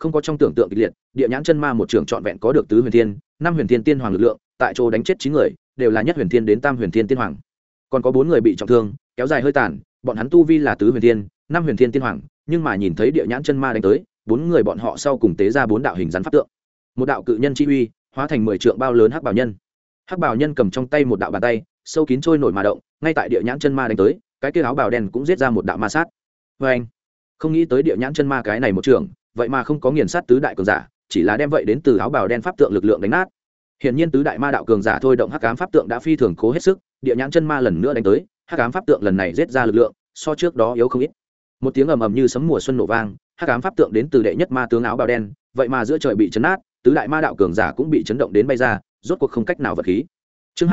không có trong tưởng tượng kịch liệt. Địa nhãn chân ma một trưởng trọn vẹn có được tứ huyền thiên, năm huyền thiên tiên hoàng lực lượng, tại chỗ đánh chết 9 người, đều là nhất huyền thiên đến tam huyền thiên tiên hoàng. Còn có 4 người bị trọng thương, kéo dài hơi tàn, bọn hắn tu vi là tứ huyền thiên, năm huyền thiên tiên hoàng, nhưng mà nhìn thấy địa nhãn chân ma đánh tới, 4 người bọn họ sau cùng tế ra 4 đạo hình rắn pháp tượng. Một đạo cự nhân chi uy, hóa thành 10 trượng bao lớn hắc bào nhân. Hắc bào nhân cầm trong tay một đạo bàn tay, sâu kín trôi nổi mà động, ngay tại địa nhãn chân ma đánh tới, cái kia áo bào đen cũng giết ra một đạo ma sát. Anh không nghĩ tới địa nhãn chân ma cái này một trường, vậy mà không có nghiền sát tứ đại cường giả, chỉ là đem vậy đến từ áo bào đen pháp tượng lực lượng đánh nát. Hiển nhiên tứ đại ma đạo cường giả thôi động hắc ám pháp tượng đã phi thường cố hết sức, địa nhãn chân ma lần nữa đánh tới, hắc ám pháp tượng lần này giết ra lực lượng so trước đó yếu không ít. Một tiếng ầm ầm như sấm mùa xuân nổ vang, hắc ám pháp tượng đến từ đệ nhất ma tướng áo bào đen, vậy mà giữa trời bị chấn nát, tứ đại ma đạo cường giả cũng bị chấn động đến bay ra, rốt cuộc không cách nào vật khí. Chương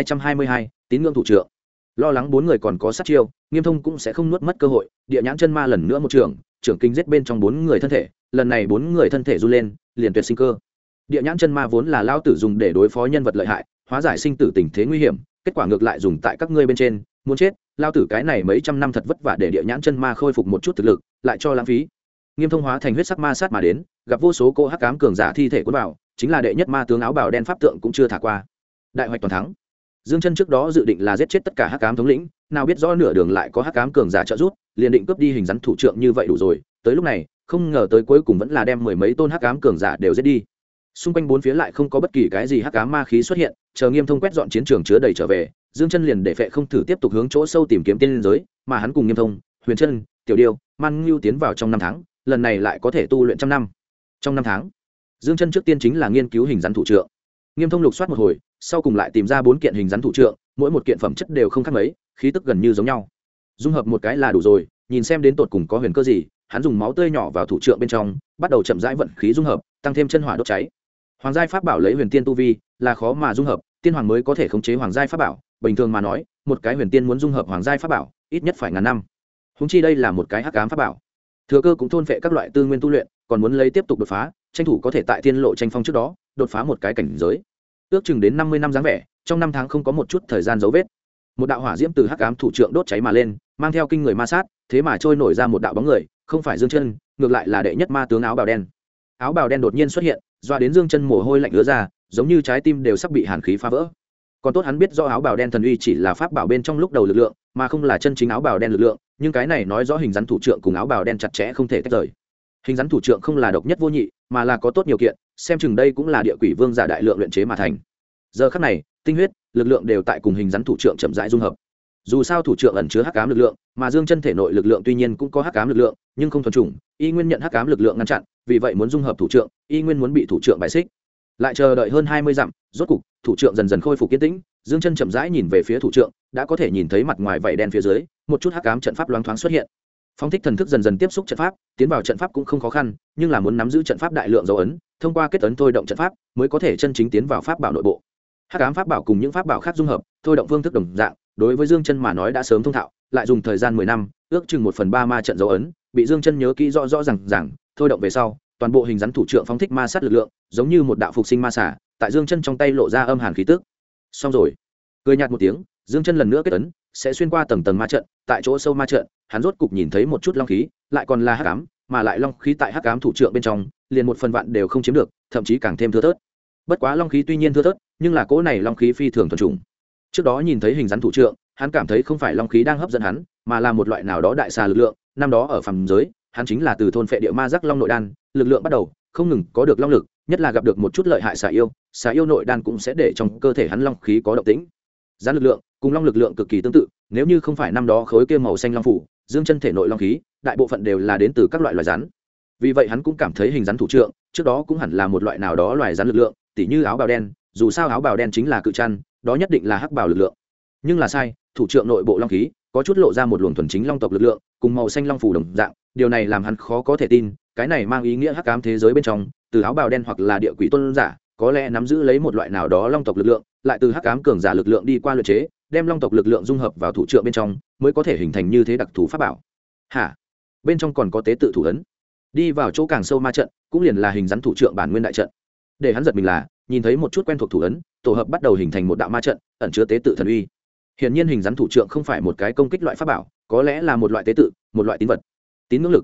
2222, tín ngưỡng thủ trưởng. Lo lắng 4 người còn có sát chiêu, Nghiêm Thông cũng sẽ không nuốt mất cơ hội, địa nhãn chân ma lần nữa một trường, trưởng kinh giết bên trong 4 người thân thể, lần này 4 người thân thể run lên, liền tuyệt sinh cơ. Địa nhãn chân ma vốn là lao tử dùng để đối phó nhân vật lợi hại, hóa giải sinh tử tình thế nguy hiểm, kết quả ngược lại dùng tại các ngươi bên trên, muốn chết, lao tử cái này mấy trăm năm thật vất vả để địa nhãn chân ma khôi phục một chút thực lực, lại cho lãng phí. Nghiêm Thông hóa thành huyết sắc ma sát mà đến, gặp vô số cô hắc ám cường giả thi thể cuốn vào, chính là đệ nhất ma tướng áo bào đen pháp tượng cũng chưa thả qua. Đại hoạch toàn thắng. Dương Chân trước đó dự định là giết chết tất cả hắc ám thống lĩnh, nào biết rõ nửa đường lại có hắc ám cường giả trợ giúp, liền định cướp đi hình rắn thủ trưởng như vậy đủ rồi, tới lúc này, không ngờ tới cuối cùng vẫn là đem 10 mấy tôn hắc ám cường giả đều giết đi. Xung quanh bốn phía lại không có bất kỳ cái gì hắc ám ma khí xuất hiện, chờ Nghiêm Thông quét dọn chiến trường chứa đầy trở về, Dương Chân liền để phệ không thử tiếp tục hướng chỗ sâu tìm kiếm tiên linh giới, mà hắn cùng Nghiêm Thông, Huyền Chân, Tiểu Điêu, Man Ngưu tiến vào trong 5 tháng, lần này lại có thể tu luyện trăm năm. Trong 5 tháng, Dương Chân trước tiên chính là nghiên cứu hình rắn thủ trưởng. Nghiêm Thông lục soát một hồi, sau cùng lại tìm ra 4 kiện hình rắn thủ trưởng, mỗi một kiện phẩm chất đều không khác mấy, khí tức gần như giống nhau. Dung hợp một cái là đủ rồi, nhìn xem đến tột cùng có huyền cơ gì, hắn dùng máu tươi nhỏ vào thủ trưởng bên trong, bắt đầu chậm rãi vận khí dung hợp, tăng thêm chân hỏa đốt cháy. Hoàng giai pháp bảo lấy huyền tiên tu vi, là khó mà dung hợp, tiên hoàng mới có thể khống chế hoàng giai pháp bảo, bình thường mà nói, một cái huyền tiên muốn dung hợp hoàng giai pháp bảo, ít nhất phải ngàn năm. Huống chi đây là một cái hắc ám pháp bảo. Thừa cơ cũng thôn phệ các loại tư nguyên tu luyện, còn muốn lấy tiếp tục đột phá, tranh thủ có thể tại tiên lộ tranh phong trước đó, đột phá một cái cảnh giới. Ước chừng đến 50 năm dáng vẻ, trong 5 tháng không có một chút thời gian dấu vết. Một đạo hỏa diễm từ hắc ám thủ trưởng đốt cháy mà lên, mang theo kinh người ma sát, thế mà trôi nổi ra một đạo bóng người, không phải Dương Chân, ngược lại là đệ nhất ma tướng áo bào đen. Áo bào đen đột nhiên xuất hiện, doa đến Dương Chân mồ hôi lạnh ứa ra, giống như trái tim đều sắp bị hàn khí phá vỡ. Còn tốt hắn biết do áo bào đen thần uy chỉ là pháp bảo bên trong lúc đầu lực lượng, mà không là chân chính áo bào đen lực lượng, nhưng cái này nói rõ hình rắn thủ trưởng cùng áo bào đen chặt chẽ không thể tách rời. Hình rắn thủ trưởng không là độc nhất vô nhị, mà là có tốt nhiều kiện, xem chừng đây cũng là địa quỷ vương giả đại lượng luyện chế mà thành. Giờ khắc này, tinh huyết, lực lượng đều tại cùng hình rắn thủ trưởng chậm rãi dung hợp. Dù sao thủ trưởng ẩn chứa hắc ám lực lượng, mà Dương Chân thể nội lực lượng tuy nhiên cũng có hắc ám lực lượng, nhưng không thuần chủng, y nguyên nhận hắc ám lực lượng ngăn chặn, vì vậy muốn dung hợp thủ trưởng, y nguyên muốn bị thủ trưởng bài xích. Lại chờ đợi hơn 20 dặm, rốt cục, thủ trưởng dần dần khôi phục kiên tĩnh, Dương Chân chậm rãi nhìn về phía thủ trưởng, đã có thể nhìn thấy mặt ngoài vảy đen phía dưới, một chút hắc ám trận pháp loáng thoáng xuất hiện. Phóng thích thần thức dần dần tiếp xúc trận pháp, tiến vào trận pháp cũng không khó khăn, nhưng là muốn nắm giữ trận pháp đại lượng dấu ấn, thông qua kết ấn thôi động trận pháp, mới có thể chân chính tiến vào pháp bảo nội bộ. Hắc ám pháp bảo cùng những pháp bảo khác dung hợp, thôi động phương thức đồng dạng, đối với Dương Chân mà nói đã sớm thông thạo, lại dùng thời gian 10 năm, ước chừng 1/3 ma trận dấu ấn, bị Dương Chân nhớ kỹ rõ rõ ràng, thôi động về sau, toàn bộ hình rắn thủ trưởng phóng thích ma sát lực lượng, giống như một đạo phục sinh ma xà, tại Dương Chân trong tay lộ ra âm hàn khí tức. Xong rồi, cười nhạt một tiếng, Dương Chân lần nữa kết ấn, sẽ xuyên qua tầng tầng ma trận, tại chỗ sâu ma trận, hắn rốt cục nhìn thấy một chút long khí, lại còn là hắc ám, mà lại long khí tại hắc ám thủ trưởng bên trong, liền 1/1000 đều không chiếm được, thậm chí càng thêm thưa thớt. Bất quá long khí tuy nhiên thưa thớt, nhưng là cỗ này long khí phi thường thuần chủng. Trước đó nhìn thấy hình rắn thủ trưởng, hắn cảm thấy không phải long khí đang hấp dẫn hắn, mà là một loại nào đó đại xà lực lượng. Năm đó ở phàm giới, hắn chính là từ thôn phệ địa ma giác long nội đan, lực lượng bắt đầu không ngừng có được long lực, nhất là gặp được một chút lợi hại xà yêu nội đan cũng sẽ để trong cơ thể hắn long khí có động tĩnh. Rắn lực lượng cùng long lực lượng cực kỳ tương tự, nếu như không phải năm đó khối kia màu xanh long phủ, Dương Chân thể nội long khí, đại bộ phận đều là đến từ các loại loài rắn. Vì vậy hắn cũng cảm thấy hình rắn thủ trưởng, trước đó cũng hẳn là một loại nào đó loài rắn lực lượng, tỉ như áo bào đen, dù sao áo bào đen chính là cự chăn, đó nhất định là hắc bào lực lượng. Nhưng là sai, thủ trưởng nội bộ long khí có chút lộ ra một luồng thuần chính long tộc lực lượng, cùng màu xanh long phủ đồng dạng, điều này làm hắn khó có thể tin, cái này mang ý nghĩa hắc ám thế giới bên trong, từ áo bào đen hoặc là địa quỷ tôn giả, có lẽ nắm giữ lấy một loại nào đó long tộc lực lượng, lại từ hắc ám cường giả lực lượng đi qua luyện chế, đem long tộc lực lượng dung hợp vào thủ trưởng bên trong, mới có thể hình thành như thế đặc thù pháp bảo. Hả? Bên trong còn có tế tự thủ ấn. Đi vào chỗ càng sâu ma trận, cũng liền là hình rắn thủ trưởng bản nguyên đại trận. Để hắn giật mình là, nhìn thấy một chút quen thuộc thủ ấn, tổ hợp bắt đầu hình thành một đạo ma trận, ẩn chứa tế tự thần uy. Hiển nhiên hình rắn thủ trưởng không phải một cái công kích loại pháp bảo, có lẽ là một loại tế tự, một loại tín vật. Tín ngưỡng lực.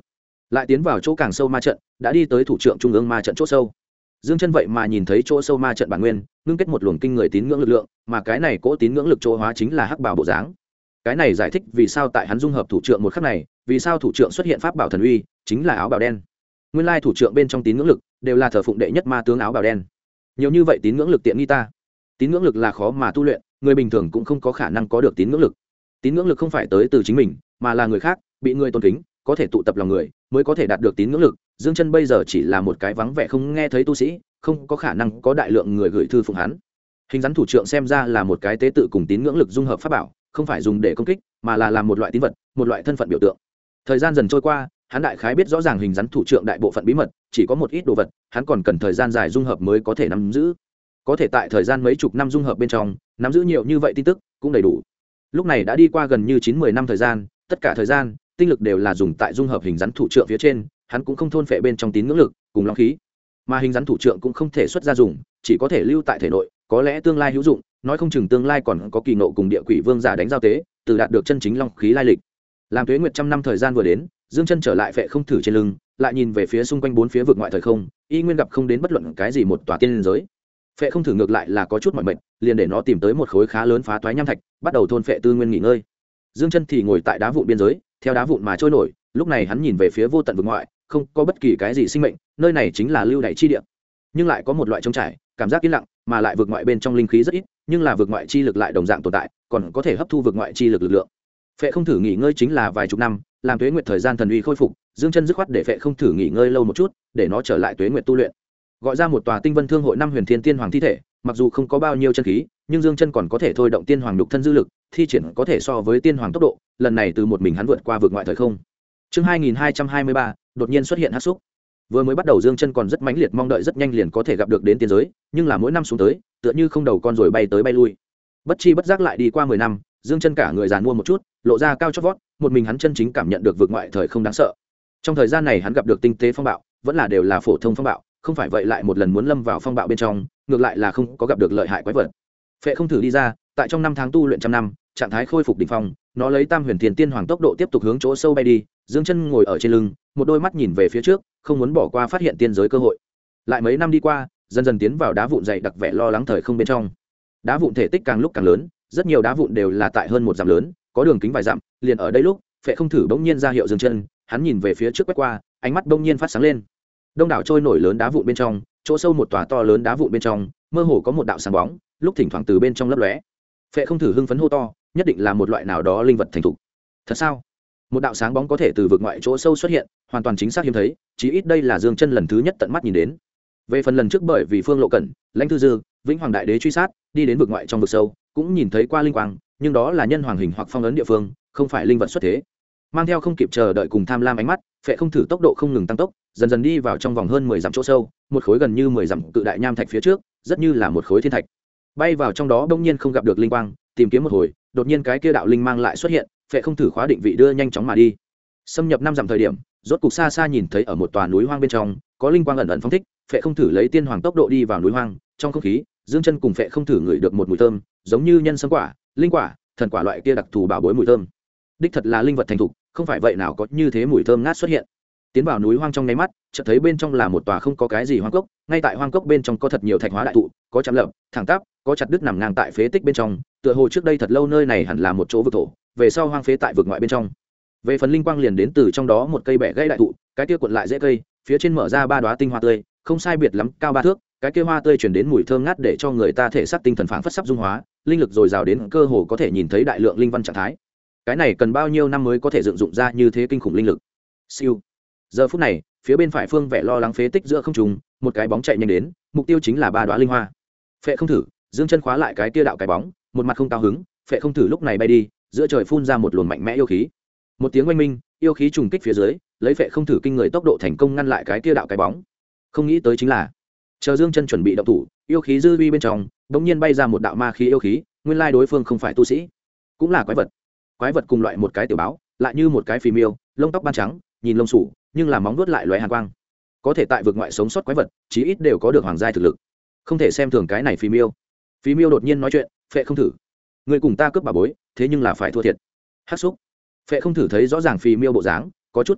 lại tiến vào chỗ càng sâu ma trận, đã đi tới thủ trưởng trung ương ma trận chỗ sâu. Dương Chân vậy mà nhìn thấy chỗ sâu ma trận bản nguyên, ngưng kết một luồng kinh người tín ngưỡng lực lượng, mà cái này cỗ tín ngưỡng lực chỗ hóa chính là hắc bảo bộ dáng. Cái này giải thích vì sao tại hắn dung hợp thủ trưởng một khắc này, vì sao thủ trưởng xuất hiện pháp bảo thần uy, chính là áo bào đen. Nguyên lai thủ trưởng bên trong tín ngưỡng lực đều là thờ phụng đệ nhất ma tướng áo bào đen. Nhiều như vậy tín ngưỡng lực tiện nghi ta. Tín ngưỡng lực là khó mà tu luyện, người bình thường cũng không có khả năng có được tín ngưỡng lực. Tín ngưỡng lực không phải tới từ chính mình, mà là người khác, bị người tôn kính, có thể tụ tập lòng người, mới có thể đạt được tín ngưỡng lực. Dương Chân bây giờ chỉ là một cái vắng vẻ không nghe thấy tu sĩ, không có khả năng có đại lượng người gửi thư phụng hắn. Hình rắn thủ trưởng xem ra là một cái tế tự cùng tín ngưỡng lực dung hợp pháp bảo, không phải dùng để công kích, mà là làm một loại tín vật, một loại thân phận biểu tượng. Thời gian dần trôi qua, hắn đại khái biết rõ ràng hình rắn thủ trưởng đại bộ phận bí mật, chỉ có một ít đồ vật, hắn còn cần thời gian dài dung hợp mới có thể nắm giữ. Có thể tại thời gian mấy chục năm dung hợp bên trong, nắm giữ nhiều như vậy tin tức cũng đầy đủ. Lúc này đã đi qua gần như 9-10 năm thời gian, tất cả thời gian, tinh lực đều là dùng tại dung hợp hình rắn thủ trưởng phía trên, hắn cũng không thôn phệ bên trong tín ngưỡng lực cùng long khí, mà hình rắn thủ trưởng cũng không thể xuất ra dùng, chỉ có thể lưu tại thể nội, có lẽ tương lai hữu dụng, nói không chừng tương lai còn có kỳ nộ cùng địa quỷ vương giả đánh giao tế, từ đạt được chân chính long khí lai lịch. Làm tuế nguyệt trăm năm thời gian vừa đến, Dương Chân trở lại Phệ Không Thử trên lưng, lại nhìn về phía xung quanh bốn phía vực ngoại thời không, y nguyên gặp không đến bất luận cái gì một tòa tiên giới. Phệ Không Thử ngược lại là có chút mỏi mệt, liền để nó tìm tới một khối khá lớn phá toái nham thạch, bắt đầu thôn phệ tư nguyên nghỉ ngơi. Dương Chân thì ngồi tại đá vụn biên giới, theo đá vụn mà trôi nổi, lúc này hắn nhìn về phía vô tận vực ngoại, không có bất kỳ cái gì sinh mệnh, nơi này chính là lưu đày chi địa. Nhưng lại có một loại trống trải, cảm giác yên lặng, mà lại vực ngoại bên trong linh khí rất ít, nhưng là vực ngoại chi lực lại đồng dạng tồn tại, còn có thể hấp thu vực ngoại chi lực lực lượng. Phệ Không Thử nghỉ ngơi chính là vài chục năm, làm tuế nguyệt thời gian thần uy khôi phục, Dương Chân dứt khoát để Phệ Không Thử nghỉ ngơi lâu một chút, để nó trở lại tuế nguyệt tu luyện. Gọi ra một tòa Tinh Vân Thương hội năm huyền thiên tiên hoàng thi thể, mặc dù không có bao nhiêu chân khí, nhưng Dương Chân còn có thể thôi động tiên hoàng nhục thân dư lực, thi triển có thể so với tiên hoàng tốc độ, lần này từ một mình hắn vượt qua vực ngoại thời không. Chương 2223, đột nhiên xuất hiện hắc xúc. Vừa mới bắt đầu Dương Chân còn rất mãnh liệt mong đợi rất nhanh liền có thể gặp được đến tiên giới, nhưng là mỗi năm xuống tới, tựa như không đầu con rồi bay tới bay lui. Bất chi bất giác lại đi qua 10 năm, Dương Chân cả người giàn mua một chút, lộ ra cao chót vót, một mình hắn chân chính cảm nhận được vực ngoại thời không đáng sợ. Trong thời gian này hắn gặp được tinh tế phong bạo, vẫn là đều là phổ thông phong bạo, không phải vậy lại một lần muốn lâm vào phong bạo bên trong, ngược lại là không có gặp được lợi hại quái vật. Phệ Không Thử đi ra, tại trong năm tháng tu luyện trăm năm, trạng thái khôi phục đỉnh phong, nó lấy Tam Huyền Thiên Tiên Hoàng tốc độ tiếp tục hướng chỗ sâu bay đi, Dương Chân ngồi ở trên lưng, một đôi mắt nhìn về phía trước, không muốn bỏ qua phát hiện tiên giới cơ hội. Lại mấy năm đi qua, dần dần tiến vào đá vụn dày đặc vẻ lo lắng thời không bên trong. Đá vụn thể tích càng lúc càng lớn, rất nhiều đá vụn đều là tại hơn một dặm lớn, có đường kính vài dặm, liền ở đây lúc, Phệ Không Thử bỗng nhiên ra hiệu dừng chân, hắn nhìn về phía trước quét qua, ánh mắt bỗng nhiên phát sáng lên. Đông đảo trôi nổi lớn đá vụn bên trong, chỗ sâu một tòa to lớn đá vụn bên trong, mơ hồ có một đạo sáng bóng, lúc thỉnh thoảng từ bên trong lấp lóe. Phệ Không Thử hưng phấn hô to, nhất định là một loại nào đó linh vật thành thục. Thật sao? Một đạo sáng bóng có thể từ vực ngoại chỗ sâu xuất hiện, hoàn toàn chính xác hiếm thấy, chí ít đây là Dương Chân lần thứ nhất tận mắt nhìn đến. Về phần lần trước bởi vì Phương Lộ Cẩn, Lãnh Thư Dư, Vĩnh Hoàng Đại Đế truy sát, đi đến vực ngoại trong vực sâu, cũng nhìn thấy qua linh quang, nhưng đó là nhân hoàng hình hoặc phong ấn địa phương, không phải linh vật xuất thế. Mang theo không kịp chờ đợi cùng tham lam ánh mắt, Phệ Không Thử tốc độ không ngừng tăng tốc, dần dần đi vào trong vòng hơn 10 dặm chỗ sâu, một khối gần như 10 dặm cự đại nham thạch phía trước, rất như là một khối thiên thạch. Bay vào trong đó bỗng nhiên không gặp được linh quang, tìm kiếm một hồi, đột nhiên cái kia đạo linh mang lại xuất hiện, Phệ Không Thử khóa định vị đưa nhanh chóng mà đi. Xâm nhập 5 dặm thời điểm, rốt cục xa xa nhìn thấy ở một tòa núi hoang bên trong, có linh quang ẩn ẩn phóng thích, Phệ Không Thử lấy tiên hoàng tốc độ đi vào núi hoang, trong không khí, Dương Chân cùng Phệ Không Thử ngửi được một mùi thơm, giống như nhân sâm quả, linh quả, thần quả loại kia đặc thù bảo bối mùi thơm. Đích thật là linh vật thành thục, không phải vậy nào có như thế mùi thơm ngát xuất hiện. Tiến vào núi hoang trong nháy mắt, chợt thấy bên trong là một tòa không có cái gì hoang cốc, ngay tại hoang cốc bên trong có thật nhiều thạch hóa đại thụ, có chạm lập, thẳng tắp, có chặt đứt nằm ngang tại phế tích bên trong, tựa hồ trước đây thật lâu nơi này hẳn là một chỗ vực thổ, về sau hoang phế tại vực ngoại bên trong. Về phần linh quang liền đến từ trong đó một cây bẻ gãy đại thụ, cái kia cuộn lại rễ cây, phía trên mở ra 3 đóa tinh hoa tươi, không sai biệt lắm, cao 3 thước, cái kia hoa tươi truyền đến mùi thơm ngát để cho người ta thể xác tinh thần phảng phất sắp dung hóa, linh lực dồi dào đến cơ hồ có thể nhìn thấy đại lượng linh văn trạng thái. Cái này cần bao nhiêu năm mới có thể dựng dụng ra như thế kinh khủng linh lực. Siêu. Giờ phút này, phía bên phải phương vẻ lo lắng phế tích giữa không trung, một cái bóng chạy nhanh đến, mục tiêu chính là 3 đóa linh hoa. Phệ Không Thử, Dương Chân khóa lại cái kia đạo cái bóng, một mặt không cao hứng, Phệ Không Thử lúc này bay đi, giữa trời phun ra một luồng mạnh mẽ yêu khí. Một tiếng oanh minh, yêu khí trùng kích phía dưới, lấy Phệ Không Thử kinh người tốc độ thành công ngăn lại cái kia đạo cái bóng. Không nghĩ tới chính là, chờ Dương Chân chuẩn bị động thủ, yêu khí dư vi bên trong, đột nhiên bay ra một đạo ma khí yêu khí, nguyên lai đối phương không phải tu sĩ, cũng là quái vật. Quái vật cùng loại một cái tiểu báo, lại như một cái phì miêu, lông tóc ban trắng, nhìn lông sủ, nhưng là móng vuốt lại lóe hàn quang. Có thể tại vực ngoại sống sót quái vật, chí ít đều có được hoàng giai thực lực. Không thể xem thường cái này phì miêu. Phì miêu đột nhiên nói chuyện, Phệ Không Thử, người cùng ta cướp bà bối, thế nhưng là phải thua thiệt. Hắc xúc. Phệ Không Thử thấy rõ ràng phì miêu bộ dáng, có chút kiên kỵ,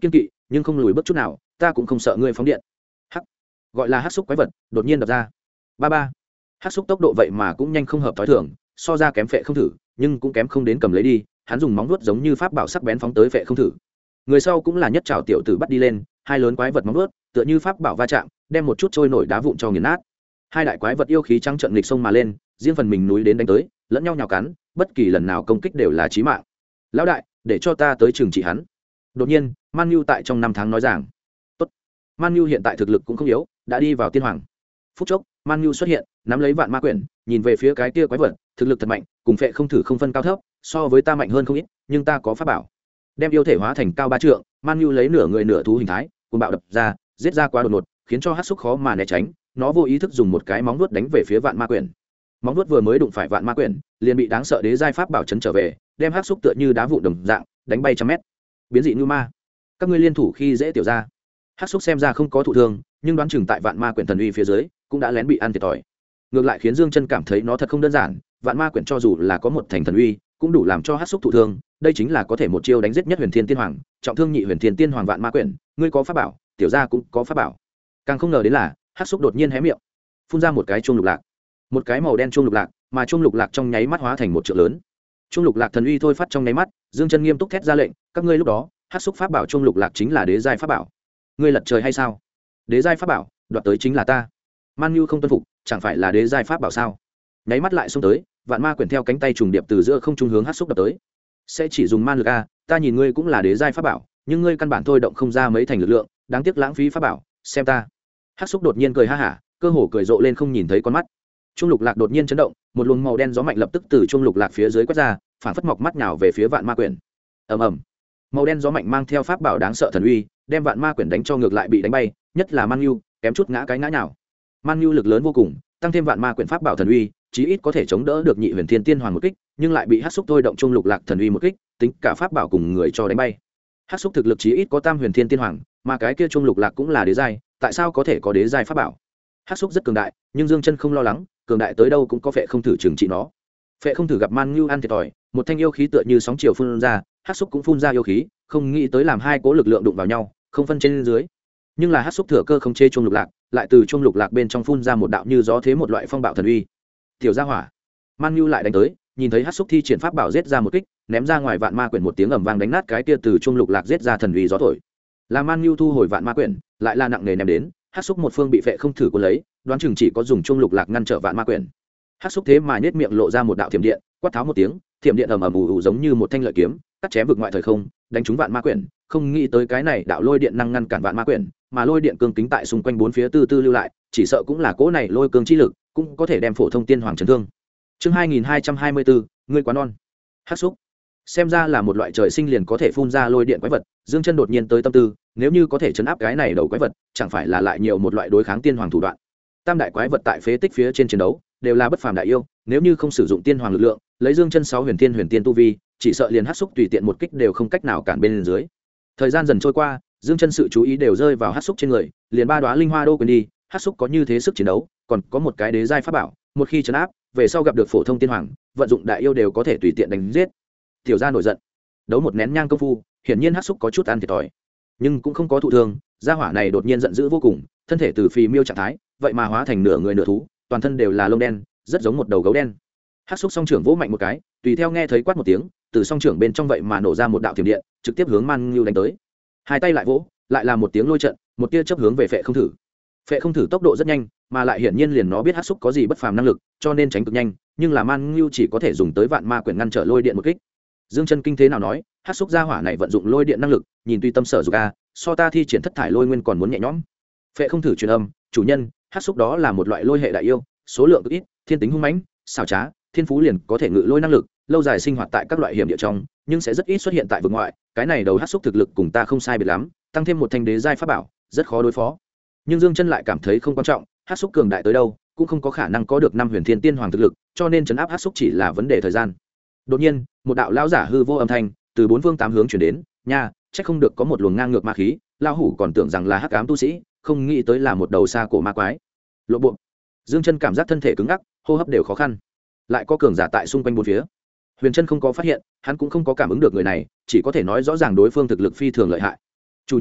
nhưng không lùi bước chút nào, ta cũng không sợ ngươi phóng điện. Hắc, gọi là hắc xúc quái vật đột nhiên đập ra. Ba ba. Hắc xúc tốc độ vậy mà cũng nhanh không hợp thói thường, so ra kém phệ không thử, nhưng cũng kém không đến cầm lấy đi, hắn dùng móng vuốt giống như pháp bảo sắc bén phóng tới phệ không thử. Người sau cũng là nhất trảo tiểu tử bắt đi lên, hai lớn quái vật móng vuốt, tựa như pháp bảo va chạm, đem một chút trôi nổi đá vụn cho nghiền nát. Hai đại quái vật yêu khí trắng trợn nghịch sông mà lên, riêng phần mình núi đến đánh tới, lẫn nhau nhào cắn, bất kỳ lần nào công kích đều là chí mạng. Lão đại, để cho ta tới trừng trị hắn. Đột nhiên, Man Nhu tại trong 5 tháng nói rằng, tốt. Man Nhu hiện tại thực lực cũng không yếu, đã đi vào tiên hoàng. Phút chốc, Man Nhu xuất hiện, nắm lấy vạn ma quyển, nhìn về phía cái kia quái vật, thực lực thật mạnh, cùng phệ không thử không phân cao thấp, so với ta mạnh hơn không ít, nhưng ta có pháp bảo. Đem yêu thể hóa thành cao 3 trượng, Man Nhu lấy nửa người nửa thú hình thái, cùng bạo đập ra, giết ra quá đột ngột, khiến cho hắc xúc khó mà né tránh, nó vô ý thức dùng một cái móng vuốt đánh về phía vạn ma quyển. Móng vuốt vừa mới đụng phải vạn ma quyển, liền bị đáng sợ đế giai pháp bảo chấn trở về, đem hắc xúc tựa như đá vụn đồng dạng, đánh bay trăm mét. Biến dị như ma, các ngươi liên thủ khi dễ tiểu ra. Hắc xúc xem ra không có thụ thương, nhưng đoán chừng tại vạn ma quyển thần uy phía dưới, cũng đã lén bị ăn thiệt thòi. Ngược lại khiến Dương Chân cảm thấy nó thật không đơn giản, vạn ma quyển cho dù là có một thành thần uy, cũng đủ làm cho hắc xúc thụ thương, đây chính là có thể một chiêu đánh giết nhất huyền thiên tiên hoàng, trọng thương nhị huyền thiên tiên hoàng vạn ma quyển, ngươi có pháp bảo, tiểu gia cũng có pháp bảo. Càng không ngờ đến là, hắc xúc đột nhiên hé miệng, phun ra một cái chuông lục lạc, một cái màu đen chuông lục lạc, mà chuông lục lạc trong nháy mắt hóa thành một trượng lớn. Chuông lục lạc thần uy thôi phát trong nháy mắt, Dương Chân nghiêm túc thét ra lệnh, các ngươi lúc đó, hắc xúc pháp bảo chuông lục lạc chính là đế giai pháp bảo. Ngươi lật trời hay sao? Đế giai pháp bảo, đoạt tới chính là ta. Man Nhu không tuân phục, chẳng phải là đế giai pháp bảo sao? Nháy mắt lại xông tới, vạn ma quyển theo cánh tay trùng điệp từ giữa không trung hướng hắc xúc đập tới. Sẽ chỉ dùng man lực a, ta nhìn ngươi cũng là đế giai pháp bảo, nhưng ngươi căn bản thôi động không ra mấy thành lực lượng, đáng tiếc lãng phí pháp bảo, xem ta. Hắc xúc đột nhiên cười ha hả, cơ hồ cười rộ lên không nhìn thấy con mắt. Trung lục lạc đột nhiên chấn động, một luồng màu đen gió mạnh lập tức từ trung lục lạc phía dưới quét ra, phản phất mọc mắt nhào về phía vạn ma quyển. Ầm ầm. Màu đen gió mạnh mang theo pháp bảo đáng sợ thần uy, đem vạn ma quyển đánh cho ngược lại bị đánh bay, nhất là Man Nhu, kém chút ngã cái ngã nhào. Man Nhu lực lớn vô cùng, tăng thêm vạn ma quyển pháp bảo thần uy, chí ít có thể chống đỡ được nhị huyền thiên tiên hoàng một kích, nhưng lại bị hắc xúc thôi động trung lục lạc thần uy một kích, tính cả pháp bảo cùng người cho đánh bay. Hắc xúc thực lực chí ít có tam huyền thiên tiên hoàng, mà cái kia trung lục lạc cũng là đế giai, tại sao có thể có đế giai pháp bảo? Hắc xúc rất cường đại, nhưng Dương Chân không lo lắng, cường đại tới đâu cũng có phệ không thử trừng trị nó. Phệ không thử gặp Man Nhu ăn thiệt thòi, một thanh yêu khí tựa như sóng chiều phun ra, Hắc xúc cũng phun ra yêu khí, không nghĩ tới làm hai cố lực lượng đụng vào nhau, không phân trên dưới. Nhưng là Hắc xúc thừa cơ không chê trung lục lạc, lại từ trung lục lạc bên trong phun ra một đạo như gió thế một loại phong bạo thần uy. Tiểu gia hỏa, Man Nhu lại đánh tới, nhìn thấy Hắc xúc thi triển pháp bảo giết ra một kích, ném ra ngoài vạn ma quyển một tiếng ầm vang đánh nát cái kia từ trung lục lạc giết ra thần uy gió thổi. Là Man Nhu thu hồi vạn ma quyển, lại là nặng nề ném đến, Hắc xúc một phương bị phệ không thử cuốn lấy, đoán chừng chỉ có dùng trung lục lạc ngăn trở vạn ma quyển. Hắc xúc thế mà nhếch miệng lộ ra một đạo thiểm điện, quát tháo một tiếng, thiểm điện ầm ầm ù ù giống như một thanh lợi kiếm, cắt chém vực ngoại thời không, đánh trúng vạn ma quyển, không nghĩ tới cái này đạo lôi điện năng ngăn cản vạn ma quyển, mà lôi điện cương kính tại xung quanh bốn phía tư tư lưu lại, chỉ sợ cũng là cỗ này lôi cương chi lực, cũng có thể đem phổ thông tiên hoàng chấn thương. Chương 2224, ngươi quá non. Hắc xúc xem ra là một loại trời sinh liền có thể phun ra lôi điện quái vật. Dương Chân đột nhiên tới tâm tư, nếu như có thể chấn áp cái này đầu quái vật, chẳng phải là lại nhiều một loại đối kháng tiên hoàng thủ đoạn. Tam đại quái vật tại phế tích phía trên chiến đấu đều là bất phàm đại yêu, nếu như không sử dụng tiên hoàng lực lượng, lấy Dương Chân 6 huyền tiên tu vi, chỉ sợ liền hắc xúc tùy tiện một kích đều không cách nào cản bên dưới. Thời gian dần trôi qua, Dương Chân sự chú ý đều rơi vào hắc xúc trên người, liền ba đóa linh hoa đô quên đi, hắc xúc có như thế sức chiến đấu, còn có một cái đế giai pháp bảo, một khi trấn áp, về sau gặp được phổ thông tiên hoàng, vận dụng đại yêu đều có thể tùy tiện đánh giết. Tiểu gia nổi giận, đấu một nén nhang công phu, hiển nhiên hắc xúc có chút ăn thiệt thòi, nhưng cũng không có thụ thương. Gia hỏa này đột nhiên giận dữ vô cùng, thân thể từ phì miêu trạng thái, vậy mà hóa thành nửa người nửa thú, toàn thân đều là lông đen, rất giống một đầu gấu đen. Hắc xúc song trưởng vỗ mạnh một cái, tùy theo nghe thấy quát một tiếng, từ song trưởng bên trong vậy mà nổ ra một đạo thiểm điện, trực tiếp hướng Man Nhu đánh tới. Hai tay lại vỗ, lại là một tiếng lôi trận, một tia chớp hướng về phệ không thử. Phệ không thử tốc độ rất nhanh, mà lại hiển nhiên liền nó biết hắc xúc có gì bất phàm năng lực, cho nên tránh cực nhanh, nhưng là Man Nhu chỉ có thể dùng tới vạn ma quyển ngăn trở lôi điện một kích. Dương Chân kinh thế nào nói, hắc xúc gia hỏa này vận dụng lôi điện năng lực, nhìn tuy tâm sở dục a, so ta thi triển thất thải lôi nguyên còn muốn nhẹ nhõm. Phệ không thử truyền âm, chủ nhân, hắc xúc đó là một loại lôi hệ đại yêu, số lượng cực ít, thiên tính hung mãnh, xảo trá, thiên phú liền có thể ngự lôi năng lực, lâu dài sinh hoạt tại các loại hiểm địa trong, nhưng sẽ rất ít xuất hiện tại vực ngoại. Cái này đầu hắc xúc thực lực cùng ta không sai biệt lắm, tăng thêm một thanh đế giai pháp bảo, rất khó đối phó. Nhưng Dương Chân lại cảm thấy không quan trọng, hắc xúc cường đại tới đâu, cũng không có khả năng có được năm huyền thiên tiên hoàng thực lực, cho nên trấn áp hắc xúc chỉ là vấn đề thời gian. Đột nhiên, một đạo lão giả hư vô âm thanh từ bốn phương tám hướng truyền đến, nha, chắc không được có một luồng ngang ngược ma khí, lão hủ còn tưởng rằng là hắc ám tu sĩ, không nghĩ tới là một đầu xa cổ ma quái. Lộ bộ. Dương Chân cảm giác thân thể cứng ngắc, hô hấp đều khó khăn. Lại có cường giả tại xung quanh bốn phía. Huyền Chân không có phát hiện, hắn cũng không có cảm ứng được người này, chỉ có thể nói rõ ràng đối phương thực lực phi thường lợi hại. Chủ nhân,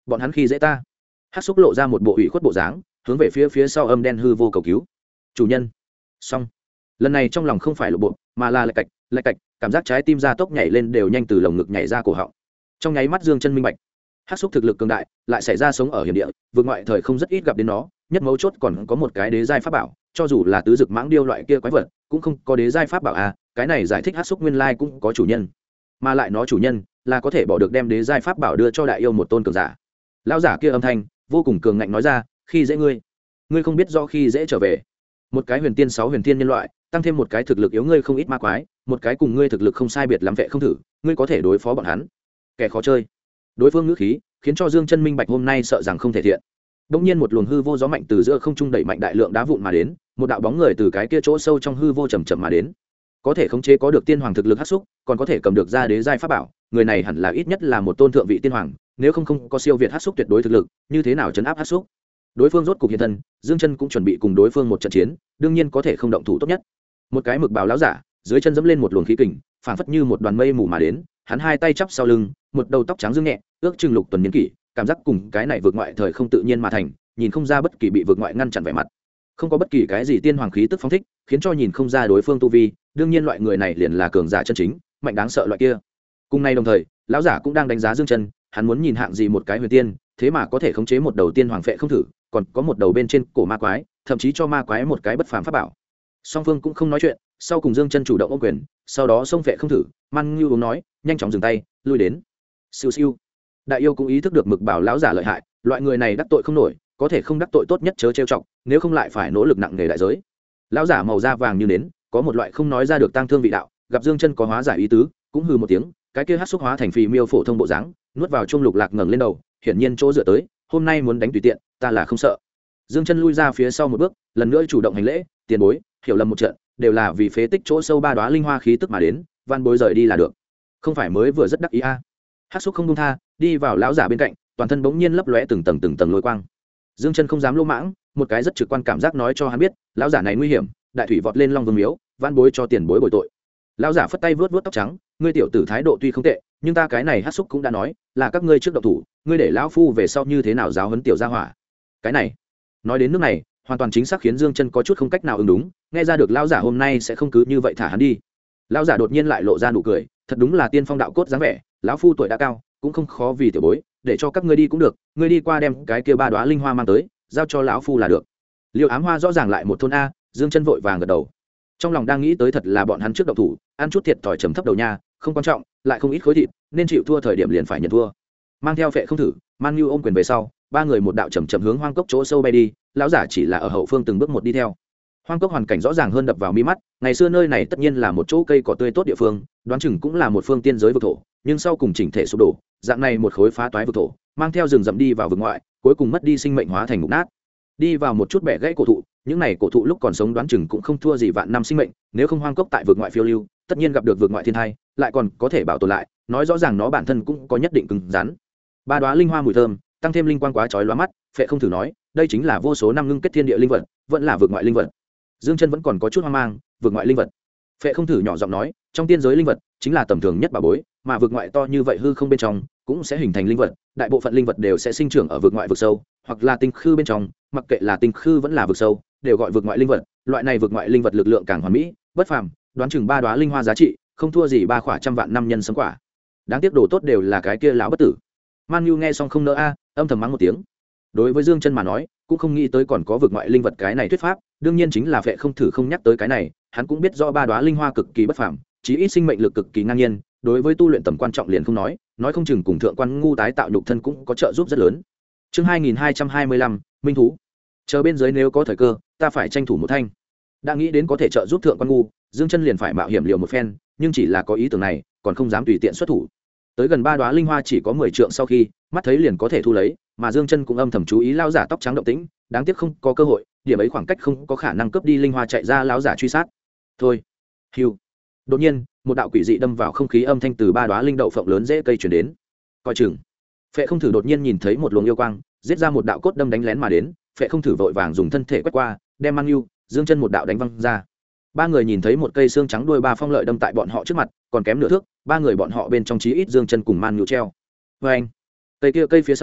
bọn hắn khi dễ ta. Hắc xúc lộ ra một bộ ủy khuất bộ dáng, hướng về phía sau âm đen hư vô cầu cứu. Chủ nhân. Xong. Lần này trong lòng không phải lộ bộ, mà là lạch cạch, cảm giác trái tim ra tốc nhảy lên đều nhanh từ lồng ngực nhảy ra cổ họng. Trong nháy mắt Dương Chân minh bạch, Hắc xúc thực lực cường đại, lại xảy ra sống ở hiểm địa, vượt ngoại thời không rất ít gặp đến nó, nhất mấu chốt còn có một cái đế giai pháp bảo, cho dù là tứ dực mãng điêu loại kia quái vật, cũng không có đế giai pháp bảo à, cái này giải thích Hắc xúc nguyên lai cũng có chủ nhân. Mà lại nó chủ nhân là có thể bỏ được đem đế giai pháp bảo đưa cho đại yêu một tôn cường giả. Lão giả kia âm thanh vô cùng cường ngạnh nói ra, khi dễ ngươi không biết do khi dễ trở về. Một cái huyền tiên 6 huyền tiên nhân loại, tăng thêm một cái thực lực yếu ngươi không ít ma quái, một cái cùng ngươi thực lực không sai biệt lắm vệ không thử, ngươi có thể đối phó bọn hắn. Kẻ khó chơi. Đối phương ngữ khí khiến cho Dương Chân minh bạch hôm nay sợ rằng không thể thiện. Đột nhiên một luồng hư vô gió mạnh từ giữa không trung đẩy mạnh đại lượng đá vụn mà đến, một đạo bóng người từ cái kia chỗ sâu trong hư vô chậm chậm mà đến. Có thể khống chế có được tiên hoàng thực lực hắc xúc, còn có thể cầm được ra đế giai pháp bảo, người này hẳn là ít nhất là một tôn thượng vị tiên hoàng, nếu không có siêu việt hắc xúc tuyệt đối thực lực, như thế nào trấn áp hắc xúc. Đối phương rốt cục hiện thân, Dương Chân cũng chuẩn bị cùng đối phương một trận chiến, đương nhiên có thể không động thủ tốt nhất. Một cái mực bào lão giả, dưới chân dẫm lên một luồng khí kình, phảng phất như một đoàn mây mù mà đến, hắn hai tay chắp sau lưng, một đầu tóc trắng dương nhẹ, ước chừng lục tuần niên kỷ, cảm giác cùng cái này vượt ngoại thời không tự nhiên mà thành, nhìn không ra bất kỳ bị vượt ngoại ngăn chặn vẻ mặt, không có bất kỳ cái gì tiên hoàng khí tức phóng thích, khiến cho nhìn không ra đối phương tu vi, đương nhiên loại người này liền là cường giả chân chính, mạnh đáng sợ loại kia. Cùng nay đồng thời, lão giả cũng đang đánh giá Dương Chân, hắn muốn nhìn hạng gì một cái huyền tiên, thế mà có thể khống chế một đầu tiên hoàng phệ không thử, còn có một đầu bên trên cổ ma quái, thậm chí cho ma quái một cái bất phàm pháp bảo. Song phương cũng không nói chuyện, sau cùng Dương Chân chủ động ôm quyền, sau đó xông phệ không thử, Man Ngưu uống nói, nhanh chóng dừng tay, lui đến. Siêu siêu. Đại yêu cũng ý thức được mực bảo lão giả lợi hại, loại người này đắc tội không nổi, có thể không đắc tội tốt nhất chớ trêu chọc, nếu không lại phải nỗ lực nặng nề đại giới. Lão giả màu da vàng như nến, có một loại không nói ra được tang thương vị đạo, gặp Dương Chân có hóa giải ý tứ, cũng hừ một tiếng, cái kia hắc xúc hóa thành phì miêu phổ thông bộ dáng, nuốt vào trung lục lạc ngẩng lên đầu, hiển nhiên chỗ dựa tới, hôm nay muốn đánh tùy tiện, ta là không sợ. Dương Chân lui ra phía sau một bước, lần nữa chủ động hành lễ, tiền bối, hiểu lầm một trận, đều là vì phế tích chỗ sâu ba đóa linh hoa khí tức mà đến, van bối rời đi là được. Không phải mới vừa rất đắc ý a. Hắc xúc không buông tha, đi vào lão giả bên cạnh, toàn thân bỗng nhiên lấp lóe từng tầng lôi quang. Dương Chân không dám lô mãng, một cái rất trực quan cảm giác nói cho hắn biết, lão giả này nguy hiểm, đại thủy vọt lên long vương miếu, van bối cho tiền bối bồi tội. Lão giả phất tay vướt tóc trắng, ngươi tiểu tử thái độ tuy không tệ, nhưng ta cái này hắc xúc cũng đã nói, là các ngươi trước động thủ, ngươi để lão phu về sau như thế nào giáo huấn tiểu gia hỏa. Cái này, nói đến nước này, hoàn toàn chính xác khiến Dương Chân có chút không cách nào ứng đúng, nghe ra được lão giả hôm nay sẽ không cứ như vậy thả hắn đi. Lão giả đột nhiên lại lộ ra nụ cười, thật đúng là tiên phong đạo cốt dáng vẻ, lão phu tuổi đã cao, cũng không khó vì tiểu bối, để cho các ngươi đi cũng được, ngươi đi qua đem cái kia ba đóa linh hoa mang tới, giao cho lão phu là được. Liêu Ám Hoa rõ ràng lại một thôn a, Dương Chân vội vàng gật đầu. Trong lòng đang nghĩ tới thật là bọn hắn trước động thủ, ăn chút thiệt thòi trầm thấp đầu nha, không quan trọng, lại không ít khối thịt, nên chịu thua thời điểm liền phải nhận thua. Mang theo phệ không thử, Man Nhu ôm quyền về sau, ba người một đạo chậm hướng hoang cốc chỗ sâu bay đi, lão giả chỉ là ở hậu phương từng bước một đi theo. Hoang cốc hoàn cảnh rõ ràng hơn đập vào mi mắt, ngày xưa nơi này tất nhiên là một chỗ cây cỏ tươi tốt địa phương, đoán chừng cũng là một phương tiên giới vực thổ, nhưng sau cùng chỉnh thể sụp đổ, dạng này một khối phá toái vực thổ, mang theo rừng rậm đi vào vực ngoại, cuối cùng mất đi sinh mệnh hóa thành mục nát. Đi vào một chút bẻ gãy cổ thụ, những này cổ thụ lúc còn sống đoán chừng cũng không thua gì vạn năm sinh mệnh, nếu không hoang cốc tại vực ngoại phiêu lưu, tất nhiên gặp được vực ngoại thiên thai, lại còn có thể bảo tồn lại, nói rõ ràng nó bản thân cũng có nhất định cứng rắn. Ba đóa linh hoa mùi thơm, tăng thêm linh quang quá chói lóa mắt, phệ không thử nói, đây chính là vô số năm ngưng kết thiên địa linh vật, vẫn là vực ngoại linh vật. Dương Chân vẫn còn có chút hoang mang, vực ngoại linh vật. Phệ không thử nhỏ giọng nói, trong tiên giới linh vật chính là tầm thường nhất bảo bối, mà vực ngoại to như vậy hư không bên trong cũng sẽ hình thành linh vật, đại bộ phận linh vật đều sẽ sinh trưởng ở vực ngoại vực sâu, hoặc là tinh khư bên trong, mặc kệ là tinh khư vẫn là vực sâu, đều gọi vực ngoại linh vật. Loại này vực ngoại linh vật lực lượng càng hoàn mỹ, bất phàm, đoán chừng ba đóa linh hoa giá trị, không thua gì ba khỏa trăm vạn năm nhân sấm quả. Đáng tiếc đồ tốt đều là cái kia lão bất tử. Man Nhu nghe xong không nỡ a, âm thầm mắng một tiếng. Đối với Dương Chân mà nói, cũng không nghĩ tới còn có vực ngoại linh vật cái này thuyết pháp, đương nhiên chính là phệ không thử không nhắc tới cái này, hắn cũng biết rõ ba đóa linh hoa cực kỳ bất phàm, chí ít sinh mệnh lực cực kỳ ngang nhiên, đối với tu luyện tầm quan trọng liền không nói không chừng cùng thượng quan ngu tái tạo nhục thân cũng có trợ giúp rất lớn. Chương 2225, minh thú. Chờ bên dưới nếu có thời cơ, ta phải tranh thủ một thanh. Đã nghĩ đến có thể trợ giúp thượng quan ngu, Dương Chân liền phải mạo hiểm liều một phen, nhưng chỉ là có ý tưởng này, còn không dám tùy tiện xuất thủ. Tới gần ba đóa linh hoa chỉ có 10 trượng sau khi, mắt thấy liền có thể thu lấy, mà Dương Chân cũng âm thầm chú ý lão giả tóc trắng động tĩnh, đáng tiếc không có cơ hội, điểm ấy khoảng cách không có khả năng cướp đi linh hoa chạy ra lão giả truy sát. Thôi. Hưu. Đột nhiên, một đạo quỷ dị đâm vào không khí âm thanh từ ba đóa linh đậu phộng lớn rễ cây truyền đến. Coi chừng. Phệ không thử đột nhiên nhìn thấy một luồng yêu quang, giết ra một đạo cốt đâm đánh lén mà đến, Phệ không thử vội vàng dùng thân thể quét qua, đem Man Nhu, Dương Chân một đạo đánh văng ra. Ba người nhìn thấy một cây xương trắng đuôi ba phong lợi đâm tại bọn họ trước mặt, còn kém nửa thước, ba người bọn họ bên trong chí ít Dương Chân cùng Man Nhu treo. Oeng. Cây kia cây phía sau,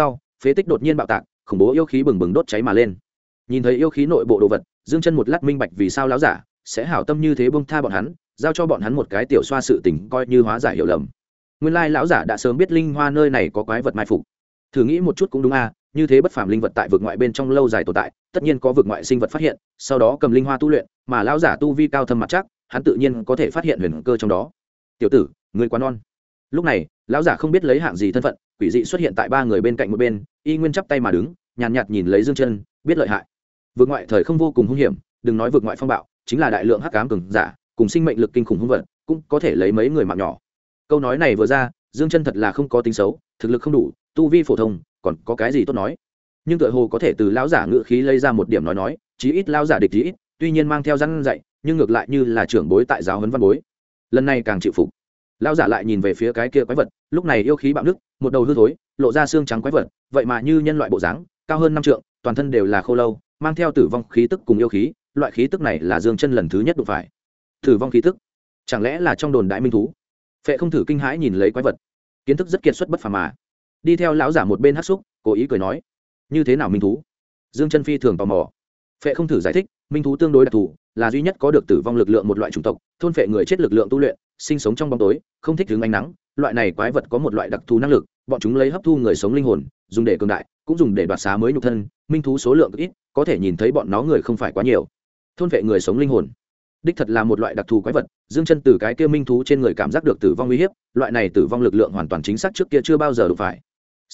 phế tích đột nhiên bạo tạc, khủng bố yêu khí bừng bừng đốt cháy mà lên. Nhìn thấy yêu khí nội bộ đồ vật, Dương Chân một lát minh bạch vì sao lão giả sẽ hảo tâm như thế buông tha bọn hắn, giao cho bọn hắn một cái tiểu xoa sự tình coi như hóa giải hiểu lầm. Nguyên lai lão giả đã sớm biết linh hoa nơi này có quái vật mai phục. Thử nghĩ một chút cũng đúng a, như thế bất phàm linh vật tại vực ngoại bên trong lâu dài tồn tại, tất nhiên có vực ngoại sinh vật phát hiện, sau đó cầm linh hoa tu luyện, mà lão giả tu vi cao thâm mặt chắc, hắn tự nhiên có thể phát hiện huyền cơ trong đó. Tiểu tử, ngươi quá non. Lúc này, lão giả không biết lấy hạng gì thân phận, quỷ dị xuất hiện tại ba người bên cạnh một bên, y nguyên chắp tay mà đứng, nhàn nhạt nhìn lấy Dương Chân, biết lợi hại. Vực ngoại thời không vô cùng hung hiểm, đừng nói vực ngoại phong bạo, chính là đại lượng hắc ám cường giả, cùng sinh mệnh lực kinh khủng hung vật, cũng có thể lấy mấy người mạng nhỏ. Câu nói này vừa ra, Dương Chân thật là không có tính xấu, thực lực không đủ, tu vi phổ thông, còn có cái gì tốt nói. Nhưng tựa hồ có thể từ lão giả ngữ khí lấy ra một điểm nói, chí ít lão giả địch chí ít, tuy nhiên mang theo răn dạy, nhưng ngược lại như là trưởng bối tại giáo huấn văn bối. Lần này càng chịu phục. Lão giả lại nhìn về phía cái kia quái vật, lúc này yêu khí bạo nứt, một đầu hư thối, lộ ra xương trắng quái vật, vậy mà như nhân loại bộ dáng, cao hơn 5 trượng, toàn thân đều là khô lâu, mang theo tử vong khí tức cùng yêu khí, loại khí tức này là Dương Chân lần thứ nhất đụng phải. Tử vong khí tức, chẳng lẽ là trong đồn đại minh thú? Phệ Không Thử kinh hãi nhìn lấy quái vật, kiến thức rất kiệt xuất bất phàm mà. Đi theo lão giả một bên hắc xúc, cố ý cười nói, như thế nào minh thú? Dương Chân phi thường tò mò. Phệ Không Thử giải thích, minh thú tương đối đặc thù, là duy nhất có được tử vong lực lượng một loại chủng tộc, thôn phệ người chết lực lượng tu luyện, sinh sống trong bóng tối, không thích hứng ánh nắng. Loại này quái vật có một loại đặc thù năng lực, bọn chúng lấy hấp thu người sống linh hồn, dùng để cường đại, cũng dùng để đoạt xá mới nhục thân. Minh thú số lượng cực ít, có thể nhìn thấy bọn nó người không phải quá nhiều. Thôn phệ người sống linh hồn, đích thật là một loại đặc thù quái vật. Dương Chân từ cái kia minh thú trên người cảm giác được tử vong uy hiếp, loại này tử vong lực lượng hoàn toàn chính xác trước kia chưa bao giờ đụng phải.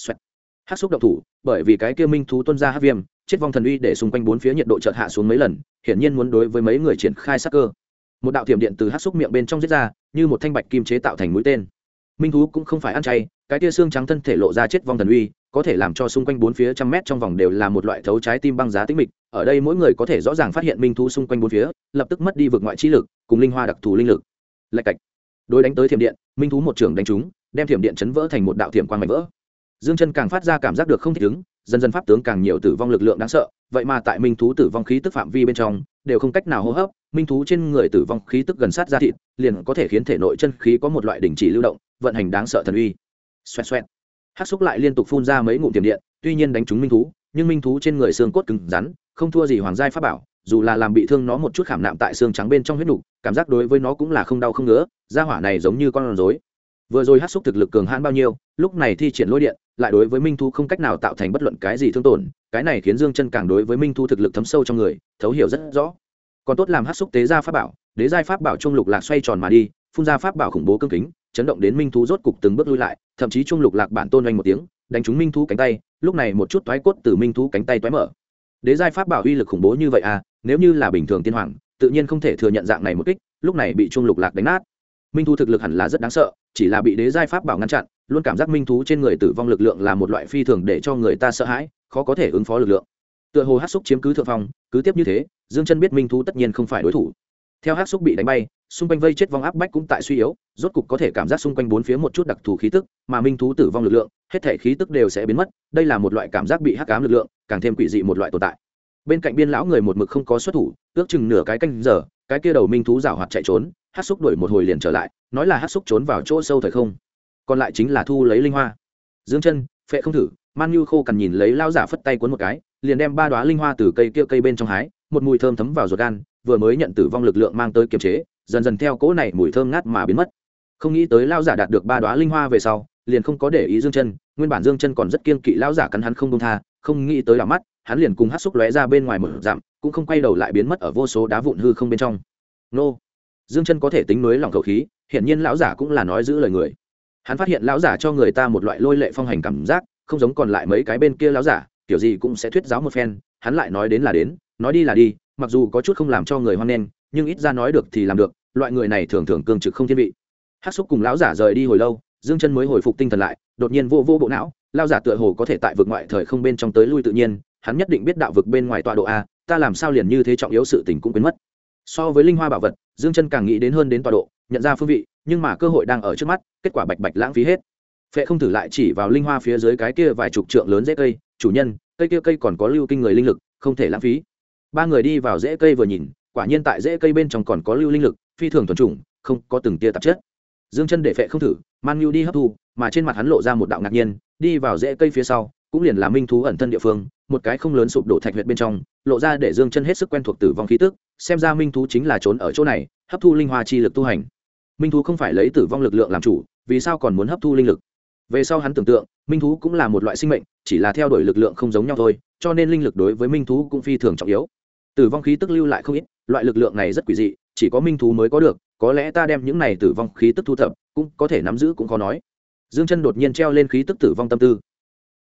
Hắc xúc động thủ, bởi vì cái kia minh thú tuôn ra hắc viêm, chết vong thần uy để xung quanh bốn phía nhiệt độ chợt hạ xuống mấy lần, hiển nhiên muốn đối với mấy người triển khai sát cơ. Một đạo thiểm điện từ hắc xúc miệng bên trong giết ra, như một thanh bạch kim chế tạo thành mũi tên. Minh thú cũng không phải ăn chay, cái kia xương trắng thân thể lộ ra chết vong thần uy, có thể làm cho xung quanh bốn phía trăm mét trong vòng đều là một loại thấu trái tim băng giá tĩnh mịch. Ở đây mỗi người có thể rõ ràng phát hiện minh thú xung quanh bốn phía, lập tức mất đi vực ngoại chi lực, cùng linh hoa đặc thù linh lực. Lạch cạch. Đối đánh tới thiểm điện, minh thú một trường đánh trúng, đem thiểm điện chấn vỡ thành một đạo thiểm quang mảnh vỡ. Dương Chân càng phát ra cảm giác được không thích ứng, dần dần pháp tướng càng nhiều tử vong lực lượng đáng sợ, vậy mà tại minh thú tử vong khí tức phạm vi bên trong, đều không cách nào hô hấp, minh thú trên người tử vong khí tức gần sát ra thịt, liền có thể khiến thể nội chân khí có một loại đình chỉ lưu động, vận hành đáng sợ thần uy. Xoẹt xoẹt. Hắc xúc lại liên tục phun ra mấy ngụm tiềm điện, tuy nhiên đánh trúng minh thú, nhưng minh thú trên người xương cốt cứng rắn, không thua gì hoàng giai pháp bảo, dù là làm bị thương nó một chút khảm nạm tại xương trắng bên trong huyết nục, cảm giác đối với nó cũng là không đau không ngứa, gia hỏa này giống như con rối. Vừa rồi hắc xúc thực lực cường hãn bao nhiêu, lúc này thi triển lôi điện, lại đối với minh thú không cách nào tạo thành bất luận cái gì thương tổn, cái này khiến Dương Chân càng đối với minh thú thực lực thấm sâu trong người, thấu hiểu rất rõ. Còn tốt làm hắc xúc tế ra pháp bảo, đế giai pháp bảo trung lục lạc xoay tròn mà đi, phun ra pháp bảo khủng bố cương kính, chấn động đến minh thú rốt cục từng bước lui lại, thậm chí trung lục lạc bản tôn oanh một tiếng, đánh trúng minh thú cánh tay, lúc này một chút toái cốt từ minh thú cánh tay toái mở. Đế giai pháp bảo uy lực khủng bố như vậy à, nếu như là bình thường tiên hoàng, tự nhiên không thể thừa nhận dạng này một kích, lúc này bị trung lục lạc đánh nát. Minh thú thực lực hẳn là rất đáng sợ, chỉ là bị đế giai pháp bảo ngăn chặn, luôn cảm giác minh thú trên người tử vong lực lượng là một loại phi thường để cho người ta sợ hãi, khó có thể ứng phó lực lượng. Tựa hồ hắc xúc chiếm cứ thượng phong, cứ tiếp như thế, Dương Chân biết minh thú tất nhiên không phải đối thủ. Theo hắc xúc bị đánh bay, xung quanh vây chết vong áp bách cũng tại suy yếu, rốt cục có thể cảm giác xung quanh bốn phía một chút đặc thù khí tức, mà minh thú tử vong lực lượng, hết thể khí tức đều sẽ biến mất, đây là một loại cảm giác bị hắc ám lực lượng, càng thêm quỷ dị một loại tồn tại. Bên cạnh biên lão người một mực không có xuất thủ, ước chừng nửa cái canh giờ, cái kia đầu minh thú giảo hoạt chạy trốn, hắc xúc đuổi một hồi liền trở lại, nói là hắc xúc trốn vào chỗ sâu thời không, còn lại chính là thu lấy linh hoa. Dương Chân, Phệ Không Thử, Man Nhu Khô cần nhìn lấy lão giả phất tay cuốn một cái, liền đem ba đóa linh hoa từ cây kia cây bên trong hái, một mùi thơm thấm vào ruột gan, vừa mới nhận tử vong lực lượng mang tới kiềm chế, dần dần theo cỗ này mùi thơm ngát mà biến mất. Không nghĩ tới lão giả đạt được ba đóa linh hoa về sau, liền không có để ý Dương Chân, nguyên bản Dương Chân còn rất kiêng kỵ lão giả cắn hắn không buông tha, không nghĩ tới đảo mắt, hắn liền cùng hắc xúc lóe ra bên ngoài một dặm, cũng không quay đầu lại biến mất ở vô số đá vụn hư không bên trong. Nô! Dương Chân có thể tính núi lòng khẩu khí, hiển nhiên lão giả cũng là nói giữ lời người. Hắn phát hiện lão giả cho người ta một loại lôi lệ phong hành cảm giác, không giống còn lại mấy cái bên kia lão giả, kiểu gì cũng sẽ thuyết giáo một phen, hắn lại nói đến là đến, nói đi là đi, mặc dù có chút không làm cho người hoan nghênh, nhưng ít ra nói được thì làm được, loại người này thường thường cương trực không thiên vị. Hắc xúc cùng lão giả rời đi hồi lâu, Dương Chân mới hồi phục tinh thần lại, đột nhiên vô bộ não, lão giả tựa hồ có thể tại vực ngoại thời không bên trong tới lui tự nhiên, hắn nhất định biết đạo vực bên ngoài tọa độ a, ta làm sao liền như thế trọng yếu sự tình cũng quên mất. So với linh hoa bảo vật, Dương Chân càng nghĩ đến hơn đến tọa độ, nhận ra phương vị, nhưng mà cơ hội đang ở trước mắt, kết quả bạch bạch lãng phí hết. Phệ Không Thử lại chỉ vào linh hoa phía dưới cái kia vài chục trượng lớn rễ cây, chủ nhân, cây kia cây còn có lưu kinh người linh lực, không thể lãng phí. Ba người đi vào rễ cây vừa nhìn, quả nhiên tại rễ cây bên trong còn có lưu linh lực, phi thường thuần chủng, không có từng tia tạp chất. Dương Chân để Phệ Không Thử, Man Nhu đi hấp thu, mà trên mặt hắn lộ ra một đạo ngạc nhiên, đi vào rễ cây phía sau, cũng liền là minh thú ẩn thân địa phương, một cái không lớn sụp đổ thạch huyệt bên trong lộ ra để Dương Chân hết sức quen thuộc tử vong khí tức, xem ra minh thú chính là trốn ở chỗ này hấp thu linh hoa chi lực tu hành. Minh thú không phải lấy tử vong lực lượng làm chủ, vì sao còn muốn hấp thu linh lực? Về sau hắn tưởng tượng, minh thú cũng là một loại sinh mệnh, chỉ là theo đuổi lực lượng không giống nhau thôi, cho nên linh lực đối với minh thú cũng phi thường trọng yếu. Tử vong khí tức lưu lại không ít, loại lực lượng này rất quỷ dị, chỉ có minh thú mới có được, có lẽ ta đem những này tử vong khí tức thu thập, cũng có thể nắm giữ cũng khó nói. Dương Chân đột nhiên treo lên khí tức tử vong tâm tư,